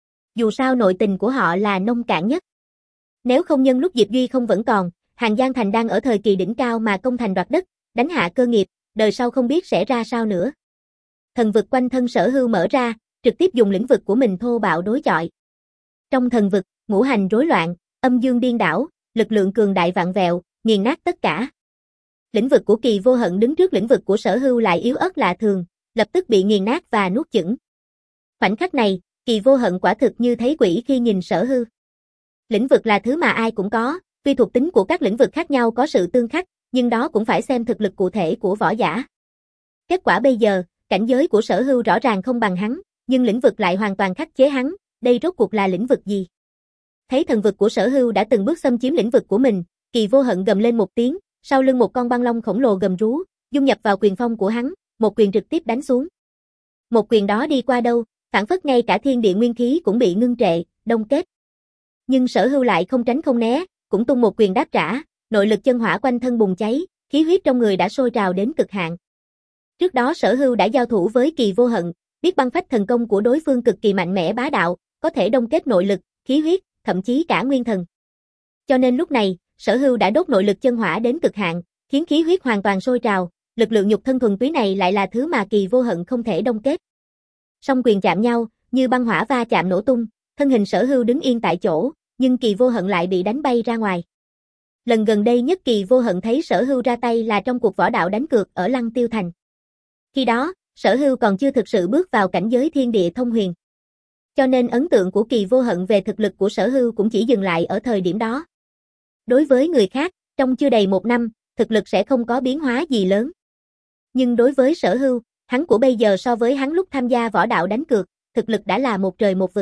Dù sao nội tình của họ là nông cạn nhất. Nếu không nhân lúc Diệp Duy không vẫn còn, Hàng Giang Thành đang ở thời kỳ đỉnh cao mà công thành đoạt đất, đánh hạ cơ nghiệp, đời sau không biết sẽ ra sao nữa. Thần vực quanh thân Sở Hưu mở ra, trực tiếp dùng lĩnh vực của mình thô bạo đối chọi. Trong thần vực, ngũ hành rối loạn, âm dương điên đảo, lực lượng cường đại vạn vẹo, nghiền nát tất cả. Lĩnh vực của Kỳ Vô Hận đứng trước lĩnh vực của Sở Hưu lại yếu ớt lạ thường, lập tức bị nghiền nát và nuốt chửng. Khoảnh khắc này, Kỳ Vô Hận quả thực như thấy quỷ khi nhìn Sở Hưu. Lĩnh vực là thứ mà ai cũng có, tuy thuộc tính của các lĩnh vực khác nhau có sự tương khắc, nhưng đó cũng phải xem thực lực cụ thể của võ giả. Kết quả bây giờ, cảnh giới của Sở Hưu rõ ràng không bằng hắn, nhưng lĩnh vực lại hoàn toàn khắc chế hắn, đây rốt cuộc là lĩnh vực gì? Thấy thần vực của Sở Hưu đã từng bước xâm chiếm lĩnh vực của mình, Kỳ Vô Hận gầm lên một tiếng, sau lưng một con băng long khổng lồ gầm rú, dung nhập vào quyền phong của hắn, một quyền trực tiếp đánh xuống. Một quyền đó đi qua đâu, phản phất ngay cả thiên địa nguyên khí cũng bị ngưng trệ, đông kết. Nhưng Sở Hưu lại không tránh không né, cũng tung một quyền đáp trả, nội lực chân hỏa quanh thân bùng cháy, khí huyết trong người đã sôi trào đến cực hạn. Trước đó Sở Hưu đã giao thủ với Kỳ Vô Hận, biết băng phách thần công của đối phương cực kỳ mạnh mẽ bá đạo, có thể đông kết nội lực, khí huyết, thậm chí cả nguyên thần. Cho nên lúc này, Sở Hưu đã đốt nội lực chân hỏa đến cực hạn, khiến khí huyết hoàn toàn sôi trào, lực lượng nhục thân thuần túy này lại là thứ mà Kỳ Vô Hận không thể đông kết. Song quyền chạm nhau, như băng hỏa va chạm nổ tung, thân hình Sở Hưu đứng yên tại chỗ, nhưng Kỳ Vô Hận lại bị đánh bay ra ngoài. Lần gần đây nhất Kỳ Vô Hận thấy Sở Hưu ra tay là trong cuộc võ đạo đánh cược ở Lăng Tiêu Thành. Khi đó, Sở Hưu còn chưa thực sự bước vào cảnh giới thiên địa thông huyền. Cho nên ấn tượng của Kỳ Vô Hận về thực lực của Sở Hưu cũng chỉ dừng lại ở thời điểm đó. Đối với người khác, trong chưa đầy một năm, thực lực sẽ không có biến hóa gì lớn. Nhưng đối với Sở Hưu, hắn của bây giờ so với hắn lúc tham gia võ đạo đánh cược, thực lực đã là một trời một vực.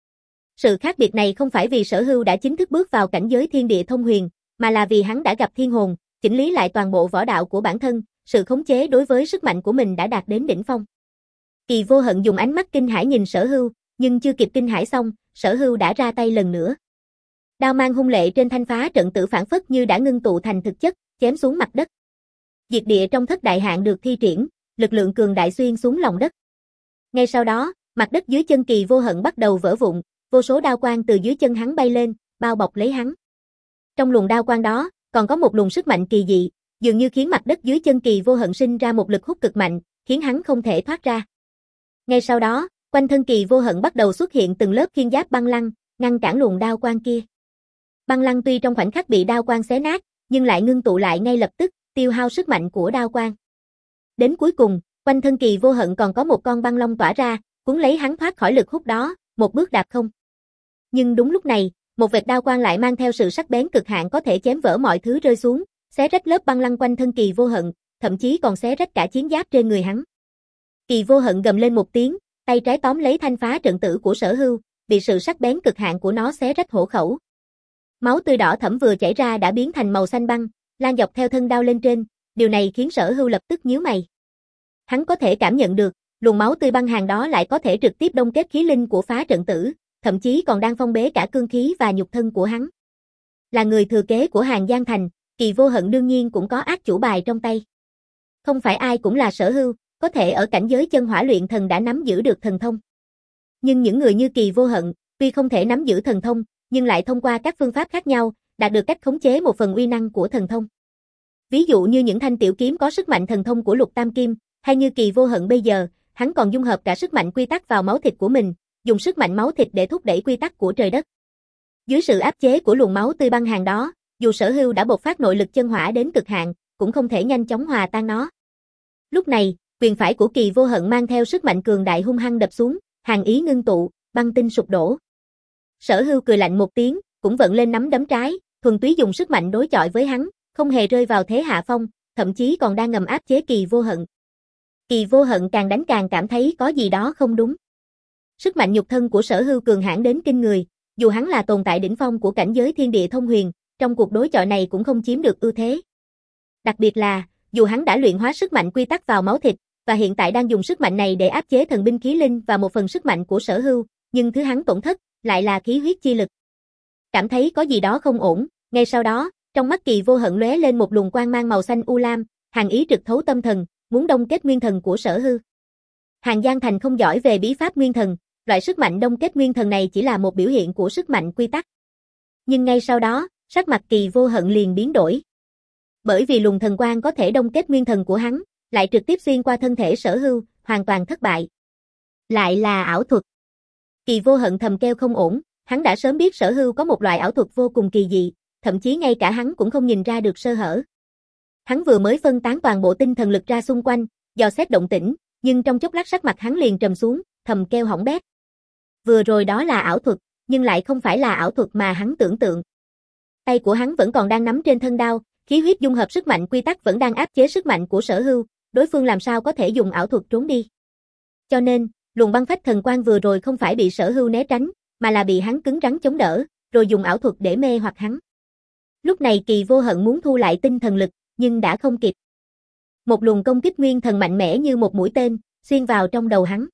Sự khác biệt này không phải vì Sở Hưu đã chính thức bước vào cảnh giới thiên địa thông huyền, mà là vì hắn đã gặp thiên hồn, chỉnh lý lại toàn bộ võ đạo của bản thân, sự khống chế đối với sức mạnh của mình đã đạt đến đỉnh phong. Kỳ Vô Hận dùng ánh mắt kinh hãi nhìn Sở Hưu, nhưng chưa kịp kinh hãi xong, Sở Hưu đã ra tay lần nữa. Đao mang hung lệ trên thanh phá trận tử phản phất như đã ngưng tụ thành thực chất, chém xuống mặt đất. Diệt địa trong thất đại hạn được thi triển, lực lượng cường đại xuyên xuống lòng đất. Ngay sau đó, mặt đất dưới chân Kỳ Vô Hận bắt đầu vỡ vụn, vô số đao quang từ dưới chân hắn bay lên, bao bọc lấy hắn. Trong luồng đao quang đó, còn có một luồng sức mạnh kỳ dị, dường như khiến mặt đất dưới chân Kỳ Vô Hận sinh ra một lực hút cực mạnh, khiến hắn không thể thoát ra. Ngay sau đó, quanh thân Kỳ Vô Hận bắt đầu xuất hiện từng lớp khiên giáp băng lăng, ngăn cản luồng đao quang kia. Băng lăng tuy trong khoảnh khắc bị đao quang xé nát, nhưng lại ngưng tụ lại ngay lập tức, tiêu hao sức mạnh của đao quang. Đến cuối cùng, quanh thân Kỳ Vô Hận còn có một con băng long tỏa ra, cuốn lấy hắn thoát khỏi lực hút đó, một bước đạp không. Nhưng đúng lúc này, một vệt đao quang lại mang theo sự sắc bén cực hạn có thể chém vỡ mọi thứ rơi xuống, xé rách lớp băng lăng quanh thân Kỳ Vô Hận, thậm chí còn xé rách cả chiến giáp trên người hắn. Kỳ Vô Hận gầm lên một tiếng, tay trái tóm lấy thanh phá trận tử của Sở Hưu, bị sự sắc bén cực hạn của nó xé rách hổ khẩu. Máu tươi đỏ thẫm vừa chảy ra đã biến thành màu xanh băng, lan dọc theo thân đao lên trên, điều này khiến Sở Hưu lập tức nhíu mày. Hắn có thể cảm nhận được, luồng máu tươi băng hàn đó lại có thể trực tiếp đông kết khí linh của phá trận tử, thậm chí còn đang phong bế cả cương khí và nhục thân của hắn. Là người thừa kế của Hàn Giang Thành, Kỳ Vô Hận đương nhiên cũng có át chủ bài trong tay. Không phải ai cũng là Sở Hưu, có thể ở cảnh giới chân hỏa luyện thần đã nắm giữ được thần thông. Nhưng những người như Kỳ Vô Hận, tuy không thể nắm giữ thần thông, nhưng lại thông qua các phương pháp khác nhau, đạt được cách khống chế một phần uy năng của thần thông. Ví dụ như những thanh tiểu kiếm có sức mạnh thần thông của Lục Tam Kim, hay như Kỳ Vô Hận bây giờ, hắn còn dung hợp cả sức mạnh quy tắc vào máu thịt của mình, dùng sức mạnh máu thịt để thúc đẩy quy tắc của trời đất. Dưới sự áp chế của luồng máu tươi băng hàn đó, dù Sở Hưu đã bộc phát nội lực chân hỏa đến cực hạn, cũng không thể nhanh chóng hòa tan nó. Lúc này, quyền phải của Kỳ Vô Hận mang theo sức mạnh cường đại hung hăng đập xuống, hàn ý ngưng tụ, băng tinh sụp đổ. Sở Hưu cười lạnh một tiếng, cũng vận lên nắm đấm trái, thuần túy dùng sức mạnh đối chọi với hắn, không hề rơi vào thế hạ phong, thậm chí còn đang ngầm áp chế Kỳ Vô Hận. Kỳ Vô Hận càng đánh càng cảm thấy có gì đó không đúng. Sức mạnh nhục thân của Sở Hưu cường hãn đến kinh người, dù hắn là tồn tại đỉnh phong của cảnh giới thiên địa thông huyền, trong cuộc đối chọi này cũng không chiếm được ưu thế. Đặc biệt là, dù hắn đã luyện hóa sức mạnh quy tắc vào máu thịt, và hiện tại đang dùng sức mạnh này để áp chế thần binh khí linh và một phần sức mạnh của Sở Hưu, nhưng thứ hắn tổn thất lại là khí huyết chi lực. Cảm thấy có gì đó không ổn, ngay sau đó, trong mắt Kỳ Vô Hận lóe lên một luồng quang mang màu xanh u lam, hàn ý trực thấu tâm thần, muốn đông kết nguyên thần của Sở Hưu. Hàn Giang Thành không giỏi về bí pháp nguyên thần, loại sức mạnh đông kết nguyên thần này chỉ là một biểu hiện của sức mạnh quy tắc. Nhưng ngay sau đó, sắc mặt Kỳ Vô Hận liền biến đổi. Bởi vì luồng thần quang có thể đông kết nguyên thần của hắn, lại trực tiếp xuyên qua thân thể Sở Hưu, hoàn toàn thất bại. Lại là ảo thuật. Kỳ Vô Hận thầm kêu không ổn, hắn đã sớm biết Sở Hưu có một loại ảo thuật vô cùng kỳ dị, thậm chí ngay cả hắn cũng không nhìn ra được sơ hở. Hắn vừa mới phân tán toàn bộ tinh thần lực ra xung quanh, dò xét động tĩnh, nhưng trong chốc lát sắc mặt hắn liền trầm xuống, thầm kêu hỏng bét. Vừa rồi đó là ảo thuật, nhưng lại không phải là ảo thuật mà hắn tưởng tượng. Tay của hắn vẫn còn đang nắm trên thân đao, khí huyết dung hợp sức mạnh quy tắc vẫn đang áp chế sức mạnh của Sở Hưu, đối phương làm sao có thể dùng ảo thuật trốn đi. Cho nên, luồng băng phách thần quang vừa rồi không phải bị Sở Hưu né tránh, mà là bị hắn cứng rắn chống đỡ, rồi dùng ảo thuật để mê hoặc hắn. Lúc này Kỳ Vô Hận muốn thu lại tinh thần lực, nhưng đã không kịp. Một luồng công kích nguyên thần mạnh mẽ như một mũi tên, xuyên vào trong đầu hắn.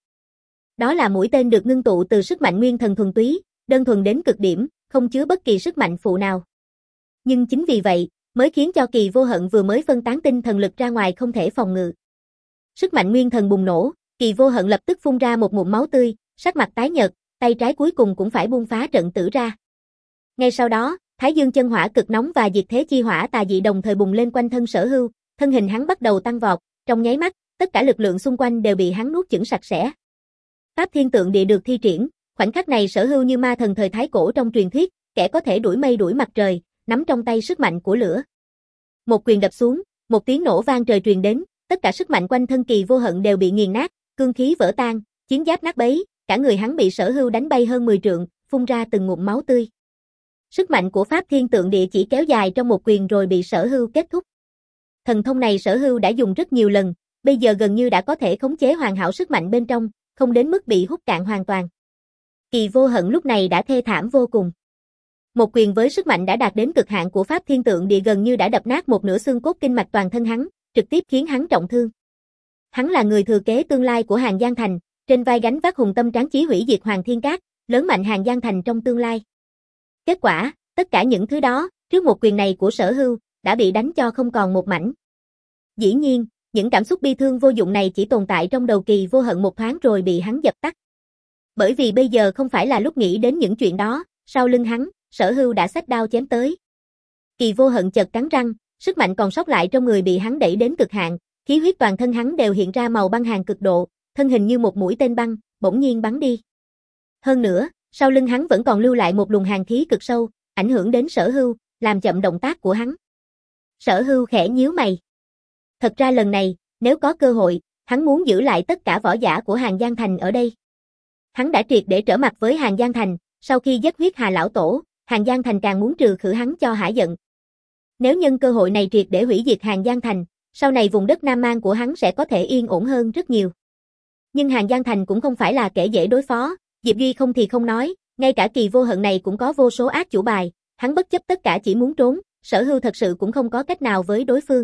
Đó là mũi tên được ngưng tụ từ sức mạnh nguyên thần thuần túy, đơn thuần đến cực điểm, không chứa bất kỳ sức mạnh phụ nào. Nhưng chính vì vậy, mới khiến cho Kỳ Vô Hận vừa mới phân tán tinh thần lực ra ngoài không thể phòng ngự. Sức mạnh nguyên thần bùng nổ, Kỳ Vô Hận lập tức phun ra một ngụm máu tươi, sắc mặt tái nhợt, tay trái cuối cùng cũng phải buông phá trận tử ra. Ngay sau đó, Thái Dương chân hỏa cực nóng và diệt thế chi hỏa tà dị đồng thời bùng lên quanh thân Sở Hưu, thân hình hắn bắt đầu tăng vọt, trong nháy mắt, tất cả lực lượng xung quanh đều bị hắn nuốt chửng sạch sẽ. Pháp Thiên Tượng Địa được thi triển, khoảnh khắc này Sở Hưu như ma thần thời thái cổ trong truyền thuyết, kẻ có thể đuổi mây đuổi mặt trời, nắm trong tay sức mạnh của lửa. Một quyền đập xuống, một tiếng nổ vang trời truyền đến, tất cả sức mạnh quanh thân Kỳ Vô Hận đều bị nghiền nát, cương khí vỡ tan, chiến giáp nát bấy, cả người hắn bị Sở Hưu đánh bay hơn mười trượng, phun ra từng ngụm máu tươi. Sức mạnh của Pháp Thiên Tượng Địa chỉ kéo dài trong một quyền rồi bị Sở Hưu kết thúc. Thần thông này Sở Hưu đã dùng rất nhiều lần, bây giờ gần như đã có thể khống chế hoàn hảo sức mạnh bên trong, không đến mức bị hút cạn hoàn toàn. Kỳ Vô Hận lúc này đã thê thảm vô cùng. Một quyền với sức mạnh đã đạt đến cực hạn của Pháp Thiên Tượng Địa gần như đã đập nát một nửa xương cốt kinh mạch toàn thân hắn, trực tiếp khiến hắn trọng thương. Hắn là người thừa kế tương lai của Hàn Giang Thành, trên vai gánh vác hùng tâm tráng chí hủy diệt Hoàng Thiên Cát, lớn mạnh Hàn Giang Thành trong tương lai. Kết quả, tất cả những thứ đó, trước một quyền này của Sở Hưu, đã bị đánh cho không còn một mảnh. Dĩ nhiên, những cảm xúc bi thương vô dụng này chỉ tồn tại trong đầu Kỳ Vô Hận một thoáng rồi bị hắn dập tắt. Bởi vì bây giờ không phải là lúc nghĩ đến những chuyện đó, sau lưng hắn, Sở Hưu đã xách đao chém tới. Kỳ Vô Hận chợt cắn răng, sức mạnh còn sót lại trong người bị hắn đẩy đến cực hạn, khí huyết toàn thân hắn đều hiện ra màu băng hàn cực độ, thân hình như một mũi tên băng, bỗng nhiên bắn đi. Hơn nữa, sau lưng hắn vẫn còn lưu lại một luồng hàn khí cực sâu, ảnh hưởng đến Sở Hưu, làm chậm động tác của hắn. Sở Hưu khẽ nhíu mày. Thật ra lần này, nếu có cơ hội, hắn muốn giữ lại tất cả võ giả của Hàng Giang Thành ở đây. Hắn đã triệt để trở mặt với Hàng Giang Thành, sau khi giết huyết Hà lão tổ, Hàng Giang Thành càng muốn trừ khử hắn cho hả giận. Nếu nhân cơ hội này triệt để hủy diệt Hàng Giang Thành, sau này vùng đất Nam Mang của hắn sẽ có thể yên ổn hơn rất nhiều. Nhưng Hàng Giang Thành cũng không phải là kẻ dễ đối phó, Diệp Duy không thì không nói, ngay cả Kỳ Vô Hận này cũng có vô số ác chủ bài, hắn bất chấp tất cả chỉ muốn trốn, Sở Hưu thật sự cũng không có cách nào với đối phương.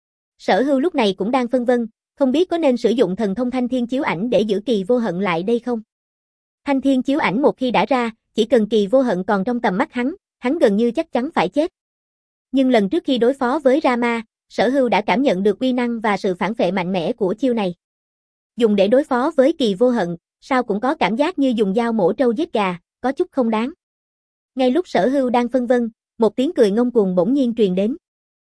Sở Hưu lúc này cũng đang phân vân, không biết có nên sử dụng thần thông Thanh Thiên Chiếu Ảnh để giữ Kỳ Vô Hận lại đây không. Thanh Thiên Chiếu Ảnh một khi đã ra, chỉ cần Kỳ Vô Hận còn trong tầm mắt hắn, hắn gần như chắc chắn phải chết. Nhưng lần trước khi đối phó với Rama, Sở Hưu đã cảm nhận được uy năng và sự phản phệ mạnh mẽ của chiêu này. Dùng để đối phó với Kỳ Vô Hận, sao cũng có cảm giác như dùng dao mổ trâu giết gà, có chút không đáng. Ngay lúc Sở Hưu đang phân vân, một tiếng cười ngông cuồng bỗng nhiên truyền đến.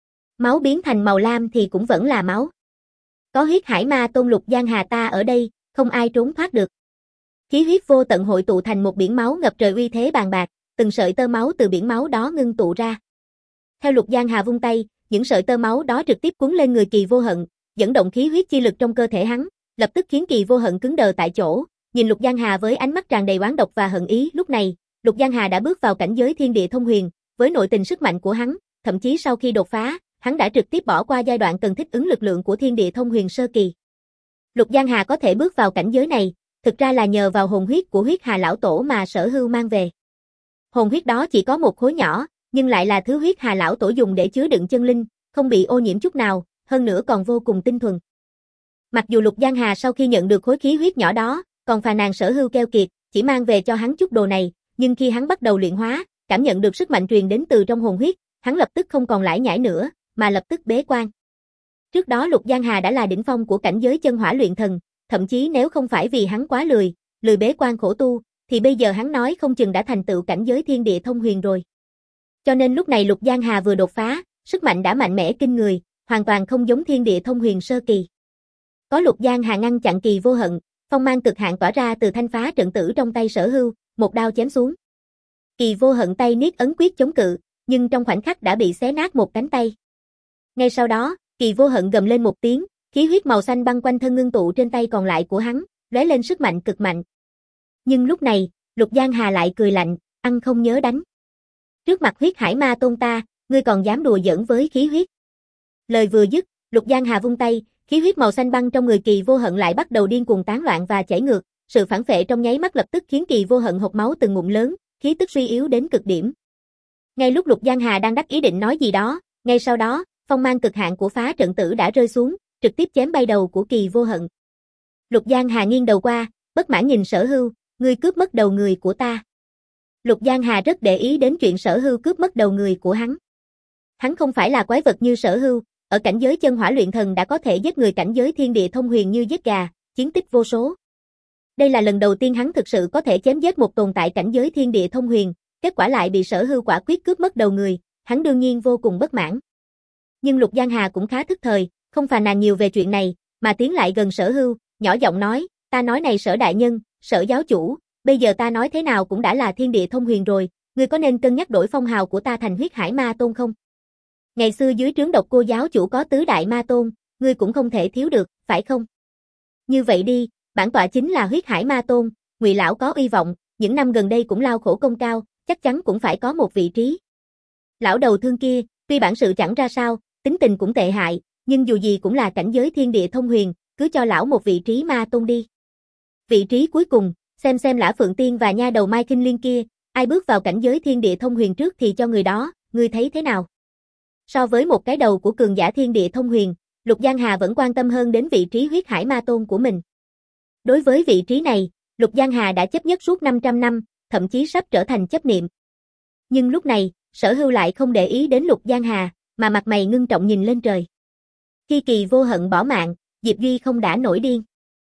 Máu biến thành màu lam thì cũng vẫn là máu. Có huyết hải ma tôn Lục Giang Hà ta ở đây, không ai trốn thoát được. Khí huyết vô tận hội tụ thành một biển máu ngập trời uy thế bàn bạc, từng sợi tơ máu từ biển máu đó ngưng tụ ra. Theo Lục Giang Hà vung tay, những sợi tơ máu đó trực tiếp cuốn lên người Kỳ Vô Hận, dẫn động khí huyết chi lực trong cơ thể hắn, lập tức khiến Kỳ Vô Hận cứng đờ tại chỗ, nhìn Lục Giang Hà với ánh mắt tràn đầy oán độc và hận ý. Lúc này, Lục Giang Hà đã bước vào cảnh giới thiên địa thông huyền, với nội tình sức mạnh của hắn, thậm chí sau khi đột phá, hắn đã trực tiếp bỏ qua giai đoạn cần thích ứng lực lượng của thiên địa thông huyền sơ kỳ. Lục Giang Hà có thể bước vào cảnh giới này, thực ra là nhờ vào hồn huyết của huyết Hà lão tổ mà Sở Hưu mang về. Hồn huyết đó chỉ có một khối nhỏ, nhưng lại là thứ huyết Hà lão tổ dùng để chứa đựng chân linh, không bị ô nhiễm chút nào, hơn nữa còn vô cùng tinh thuần. Mặc dù Lục Giang Hà sau khi nhận được khối khí huyết nhỏ đó, còn phàn nàn Sở Hưu keo kiệt, chỉ mang về cho hắn chút đồ này, nhưng khi hắn bắt đầu luyện hóa, cảm nhận được sức mạnh truyền đến từ trong hồn huyết, hắn lập tức không còn lải nhải nữa, mà lập tức bế quan. Trước đó Lục Giang Hà đã là đỉnh phong của cảnh giới chân hỏa luyện thần, thậm chí nếu không phải vì hắn quá lười, lười bế quan khổ tu, thì bây giờ hắn nói không chừng đã thành tựu cảnh giới thiên địa thông huyền rồi. Cho nên lúc này Lục Giang Hà vừa đột phá, sức mạnh đã mạnh mẽ kinh người, hoàn toàn không giống thiên địa thông huyền sơ kỳ. Có Lục Giang Hà ngăn chặn Kỳ Vô Hận, phong mang cực hạn tỏa ra từ thanh phá trận tử trong tay Sở Hưu, một đao chém xuống. Kỳ Vô Hận tay niết ấn quyết chống cự, nhưng trong khoảnh khắc đã bị xé nát một cánh tay. Ngay sau đó, Kỳ Vô Hận gầm lên một tiếng, khí huyết màu xanh băng quanh thân ngưng tụ trên tay còn lại của hắn, lóe lên sức mạnh cực mạnh. Nhưng lúc này, Lục Giang Hà lại cười lạnh, ăn không nhớ đánh. Trước mặt huyết hải ma tôn ta, ngươi còn dám đùa giỡn với khí huyết. Lời vừa dứt, Lục Giang Hà vung tay, khí huyết màu xanh băng trong người Kỳ Vô Hận lại bắt đầu điên cuồng tán loạn và chảy ngược, sự phản phệ trong nháy mắt lập tức khiến Kỳ Vô Hận hộc máu từng ngụm lớn, khí tức suy yếu đến cực điểm. Ngay lúc Lục Giang Hà đang đắc ý định nói gì đó, ngay sau đó, phong mang cực hạn của phá trận tử đã rơi xuống, trực tiếp chém bay đầu của Kỳ Vô Hận. Lục Giang Hà nghiêng đầu qua, bất mãn nhìn Sở Hưu, ngươi cướp mất đầu người của ta. Lục Giang Hà rất để ý đến chuyện Sở Hưu cướp mất đầu người của hắn. Hắn không phải là quái vật như Sở Hưu, ở cảnh giới chân hỏa luyện thần đã có thể giết người cảnh giới thiên địa thông huyền như giết gà, chiến tích vô số. Đây là lần đầu tiên hắn thực sự có thể chém giết một tồn tại cảnh giới thiên địa thông huyền, kết quả lại bị Sở Hưu quả quyết cướp mất đầu người, hắn đương nhiên vô cùng bất mãn. Nhưng Lục Giang Hà cũng khá thức thời, không phàn nàn nhiều về chuyện này, mà tiến lại gần Sở Hưu, nhỏ giọng nói, ta nói này Sở đại nhân, Sở giáo chủ, bây giờ ta nói thế nào cũng đã là thiên địa thông huyền rồi, ngươi có nên cân nhắc đổi phong hào của ta thành huyết hải ma tôn không? Ngày xưa dưới trướng Độc Cô giáo chủ có tứ đại ma tôn, ngươi cũng không thể thiếu được, phải không? Như vậy đi, bản tọa chính là huyết hải ma tôn, Ngụy lão có uy vọng, những năm gần đây cũng lao khổ công cao, chắc chắn cũng phải có một vị trí. Lão đầu thương kia, tuy bản sự chẳng ra sao, tính tình cũng tệ hại, nhưng dù gì cũng là cảnh giới thiên địa thông huyền, cứ cho lão một vị trí ma tôn đi. Vị trí cuối cùng, xem xem Lã Phượng Tiên và nha đầu Mai Kinh Liên kia, ai bước vào cảnh giới thiên địa thông huyền trước thì cho người đó, ngươi thấy thế nào? So với một cái đầu của cường giả thiên địa thông huyền, Lục Giang Hà vẫn quan tâm hơn đến vị trí huyết hải ma tôn của mình. Đối với vị trí này, Lục Giang Hà đã chấp nhất suốt năm trăm năm, thậm chí sắp trở thành chấp niệm. Nhưng lúc này, Sở Hưu lại không để ý đến Lục Giang Hà, mà mặt mày ngưng trọng nhìn lên trời. Khi Kỳ Vô Hận bỏ mạng, Diệp Duy không đã nổi điên.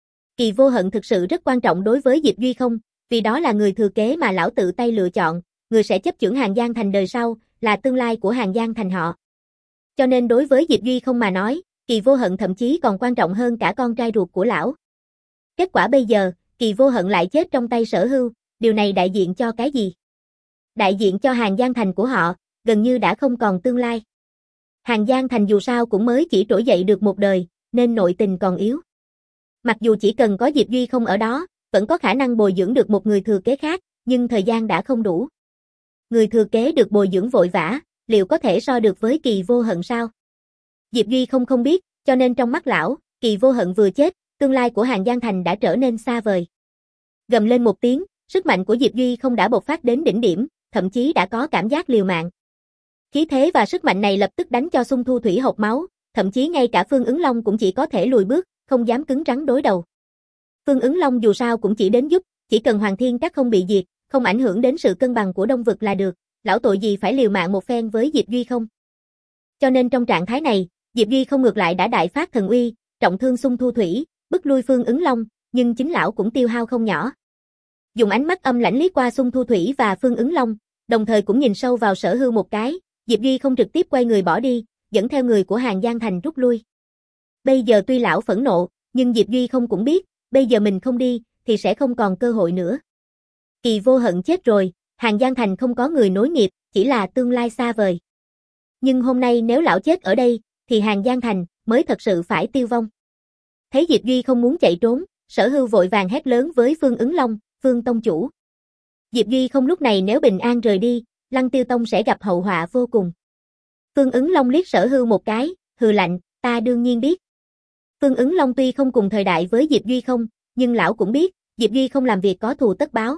Kỳ Vô Hận thực sự rất quan trọng đối với Diệp Duy không, vì đó là người thừa kế mà lão tự tay lựa chọn, người sẽ chấp chưởng Hàng Giang Thành đời sau, là tương lai của Hàng Giang Thành họ. Cho nên đối với Diệp Duy không mà nói, Kỳ Vô Hận thậm chí còn quan trọng hơn cả con trai ruột của lão. Kết quả bây giờ, Kỳ Vô Hận lại chết trong tay Sở Hưu, điều này đại diện cho cái gì? Đại diện cho Hàng Giang Thành của họ, gần như đã không còn tương lai. Hàng Giang Thành dù sao cũng mới chỉ trỗi dậy được một đời, nên nội tình còn yếu. Mặc dù chỉ cần có Diệp Duy không ở đó, vẫn có khả năng bồi dưỡng được một người thừa kế khác, nhưng thời gian đã không đủ. Người thừa kế được bồi dưỡng vội vã, liệu có thể so được với Kỳ Vô Hận sao? Diệp Duy không không biết, cho nên trong mắt lão, Kỳ Vô Hận vừa chết, tương lai của Hàng Giang Thành đã trở nên xa vời. Gầm lên một tiếng, sức mạnh của Diệp Duy không đã bộc phát đến đỉnh điểm, thậm chí đã có cảm giác liều mạng. Khí thế và sức mạnh này lập tức đánh cho Xung Thu Thủy hộc máu, thậm chí ngay cả Phương Ứng Long cũng chỉ có thể lùi bước, không dám cứng rắn đối đầu. Phương Ứng Long dù sao cũng chỉ đến giúp, chỉ cần Hoàng Thiên Các không bị diệt, không ảnh hưởng đến sự cân bằng của Đông Vực là được, lão tội gì phải liều mạng một phen với Diệp Duy không. Cho nên trong trạng thái này, Diệp Duy không ngược lại đã đại phát thần uy, trọng thương Xung Thu Thủy, bức lui Phương Ứng Long, nhưng chính lão cũng tiêu hao không nhỏ. Dùng ánh mắt âm lãnh liếc qua Xung Thu Thủy và Phương Ứng Long, đồng thời cũng nhìn sâu vào Sở Hưu một cái, Diệp Duy không trực tiếp quay người bỏ đi, dẫn theo người của Hàng Giang Thành rút lui. Bây giờ tuy lão phẫn nộ, nhưng Diệp Duy không cũng biết, bây giờ mình không đi, thì sẽ không còn cơ hội nữa. Kỳ Vô Hận chết rồi, Hàng Giang Thành không có người nối nghiệp, chỉ là tương lai xa vời. Nhưng hôm nay nếu lão chết ở đây, thì Hàng Giang Thành mới thật sự phải tiêu vong. Thấy Diệp Duy không muốn chạy trốn, Sở Hưu vội vàng hét lớn với Phương Ứng Long, Phương Tông Chủ. Diệp Duy không lúc này nếu bình an rời đi, Lăng Tiêu Tông sẽ gặp hậu họa vô cùng. Phương Ứng Long liếc Sở Hưu một cái, hừ lạnh, ta đương nhiên biết. Phương Ứng Long tuy không cùng thời đại với Diệp Duy không, nhưng lão cũng biết, Diệp Duy không làm việc có thù tất báo.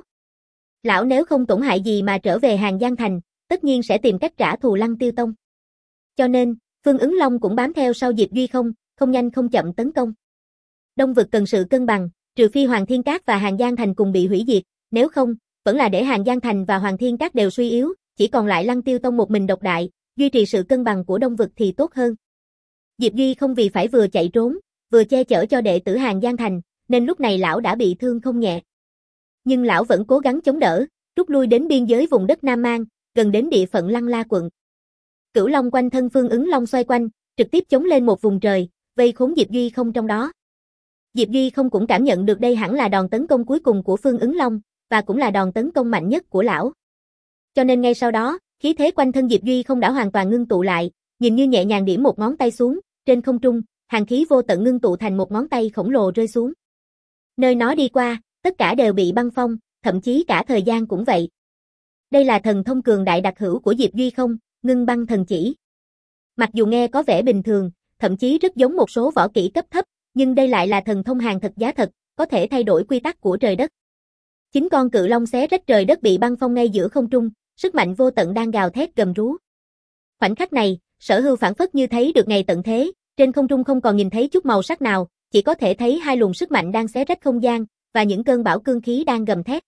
Lão nếu không tổn hại gì mà trở về Hàng Giang Thành, tất nhiên sẽ tìm cách trả thù Lăng Tiêu Tông. Cho nên, Phương Ứng Long cũng bám theo sau Diệp Duy không, không nhanh không chậm tấn công. Đông Vực cần sự cân bằng, trừ phi Hoàng Thiên Các và Hàng Giang Thành cùng bị hủy diệt, nếu không, vẫn là để Hàng Giang Thành và Hoàng Thiên Các đều suy yếu, chỉ còn lại Lăng Tiêu Tông một mình độc đại, duy trì sự cân bằng của Đông Vực thì tốt hơn. Diệp Duy không vì phải vừa chạy trốn, vừa che chở cho đệ tử Hàng Giang Thành, nên lúc này lão đã bị thương không nhẹ. Nhưng lão vẫn cố gắng chống đỡ, rút lui đến biên giới vùng đất Nam Mang, gần đến địa phận Lăng La quận. Cửu Long quanh thân Phương Ứng Long xoay quanh, trực tiếp chống lên một vùng trời, vây khốn Diệp Duy không trong đó. Diệp Duy không cũng cảm nhận được đây hẳn là đòn tấn công cuối cùng của Phương Ứng Long, và cũng là đòn tấn công mạnh nhất của lão. Cho nên ngay sau đó, khí thế quanh thân Diệp Duy không đã hoàn toàn ngưng tụ lại, nhìn như nhẹ nhàng điểm một ngón tay xuống, trên không trung, hàn khí vô tận ngưng tụ thành một ngón tay khổng lồ rơi xuống. Nơi nó đi qua, tất cả đều bị băng phong, thậm chí cả thời gian cũng vậy. Đây là thần thông cường đại đặc hữu của Diệp Duy không, ngưng băng thần chỉ. Mặc dù nghe có vẻ bình thường, thậm chí rất giống một số võ kỹ cấp thấp, nhưng đây lại là thần thông hàng thật giá thật, có thể thay đổi quy tắc của trời đất. Chính con cự long xé rách trời đất bị băng phong ngay giữa không trung, sức mạnh vô tận đang gào thét gầm rú. Khoảnh khắc này, Sở Hưu phảng phất như thấy được ngày tận thế, trên không trung không còn nhìn thấy chút màu sắc nào, chỉ có thể thấy hai luồng sức mạnh đang xé rách không gian, và những cơn bão cương khí đang gầm thét.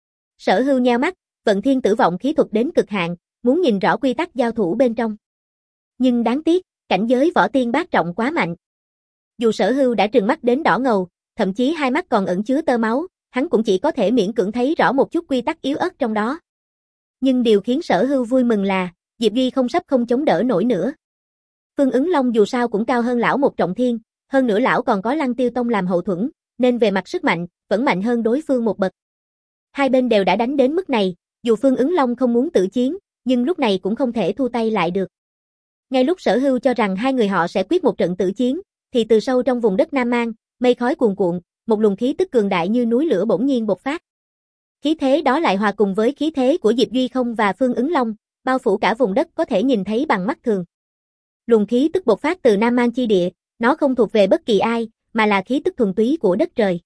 Sở Hưu nheo mắt, vận thiên tử vọng khí thuật đến cực hạn, muốn nhìn rõ quy tắc giao thủ bên trong. Nhưng đáng tiếc, cảnh giới võ tiên bát trọng quá mạnh. Dù Sở Hưu đã trừng mắt đến đỏ ngầu, thậm chí hai mắt còn ẩn chứa tơ máu, hắn cũng chỉ có thể miễn cưỡng thấy rõ một chút quy tắc yếu ớt trong đó. Nhưng điều khiến Sở Hưu vui mừng là, Diệp Duy không sắp không chống đỡ nổi nữa. Phương Ứng Long dù sao cũng cao hơn lão một trọng thiên, hơn nữa lão còn có Lăng Tiêu Tông làm hậu thuẫn, nên về mặt sức mạnh, vẫn mạnh hơn đối phương một bậc. Hai bên đều đã đánh đến mức này, dù Phương Ứng Long không muốn tự chiến, nhưng lúc này cũng không thể thu tay lại được. Ngay lúc Sở Hưu cho rằng hai người họ sẽ quyết một trận tử chiến, thì từ sâu trong vùng đất Nam Mang, mây khói cuồn cuộn, một luồng khí tức cường đại như núi lửa bỗng nhiên bộc phát. Khí thế đó lại hòa cùng với khí thế của Diệp Duy không và Phương Ứng Long, bao phủ cả vùng đất có thể nhìn thấy bằng mắt thường. Luồng khí tức bộc phát từ Nam Mang chi địa, nó không thuộc về bất kỳ ai, mà là khí tức thuần túy của đất trời.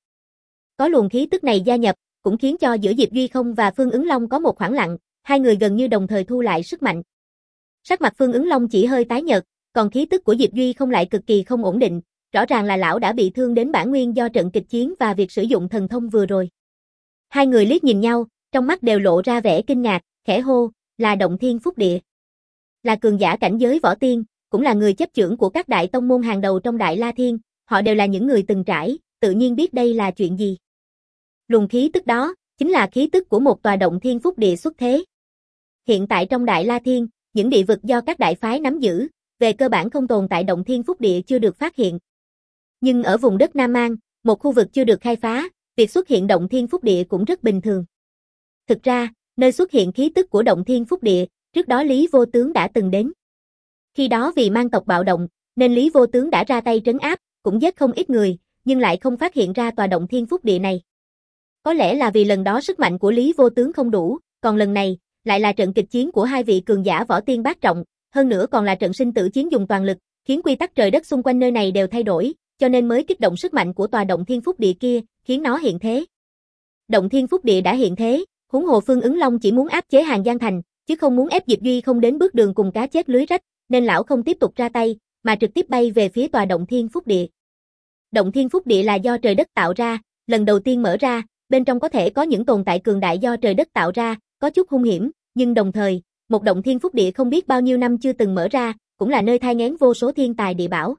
Có luồng khí tức này gia nhập, cũng khiến cho giữa Diệp Duy không và Phương Ứng Long có một khoảng lặng, hai người gần như đồng thời thu lại sức mạnh. Sắc mặt Phương Ứng Long chỉ hơi tái nhợt, còn khí tức của Diệp Duy không lại cực kỳ không ổn định, rõ ràng là lão đã bị thương đến bản nguyên do trận kịch chiến và việc sử dụng thần thông vừa rồi. Hai người liếc nhìn nhau, trong mắt đều lộ ra vẻ kinh ngạc, khẽ hô, là động thiên phúc địa. Là cường giả cảnh giới võ tiên, cũng là người chấp chưởng của các đại tông môn hàng đầu trong Đại La Thiên, họ đều là những người từng trải, tự nhiên biết đây là chuyện gì. Luồng khí tức đó, chính là khí tức của một tòa động thiên phúc địa xuất thế. Hiện tại trong Đại La Thiên, những địa vực do các đại phái nắm giữ, về cơ bản không tồn tại động thiên phúc địa chưa được phát hiện. Nhưng ở vùng đất Nam Mang, một khu vực chưa được khai phá, việc xuất hiện động thiên phúc địa cũng rất bình thường. Thực ra, nơi xuất hiện khí tức của động thiên phúc địa, trước đó Lý Vô Tướng đã từng đến. Khi đó vì mang tộc bạo động, nên Lý Vô Tướng đã ra tay trấn áp, cũng giết không ít người, nhưng lại không phát hiện ra tòa động thiên phúc địa này. Có lẽ là vì lần đó sức mạnh của Lý Vô Tướng không đủ, còn lần này, lại là trận kịch chiến của hai vị cường giả võ tiên bát trọng, hơn nữa còn là trận sinh tử chiến dùng toàn lực, khiến quy tắc trời đất xung quanh nơi này đều thay đổi, cho nên mới kích động sức mạnh của tòa động thiên phúc địa kia, khiến nó hiện thế. Động thiên phúc địa đã hiện thế, huống hồ Phương Ứng Long chỉ muốn áp chế Hàn Giang Thành, chứ không muốn ép Diệp Duy không đến bước đường cùng cá chết lưới rách, nên lão không tiếp tục ra tay, mà trực tiếp bay về phía tòa động thiên phúc địa. Động thiên phúc địa là do trời đất tạo ra, lần đầu tiên mở ra, bên trong có thể có những tồn tại cường đại do trời đất tạo ra, có chút hung hiểm, nhưng đồng thời, một động thiên phúc địa không biết bao nhiêu năm chưa từng mở ra, cũng là nơi thai nghén vô số thiên tài địa bảo.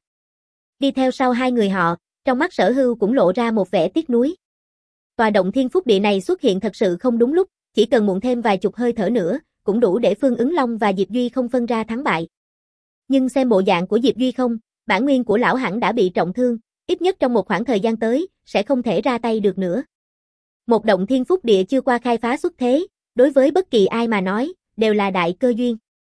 Đi theo sau hai người họ, trong mắt Sở Hưu cũng lộ ra một vẻ tiếc nuối. Tòa động thiên phúc địa này xuất hiện thật sự không đúng lúc, chỉ cần muộn thêm vài chục hơi thở nữa, cũng đủ để Phương Ứng Long và Diệp Duy không phân ra thắng bại. Nhưng xem bộ dạng của Diệp Duy không, bản nguyên của lão hẳn đã bị trọng thương, ít nhất trong một khoảng thời gian tới, sẽ không thể ra tay được nữa. Một động thiên phúc địa chưa qua khai phá xuất thế, đối với bất kỳ ai mà nói, đều là đại cơ duyên.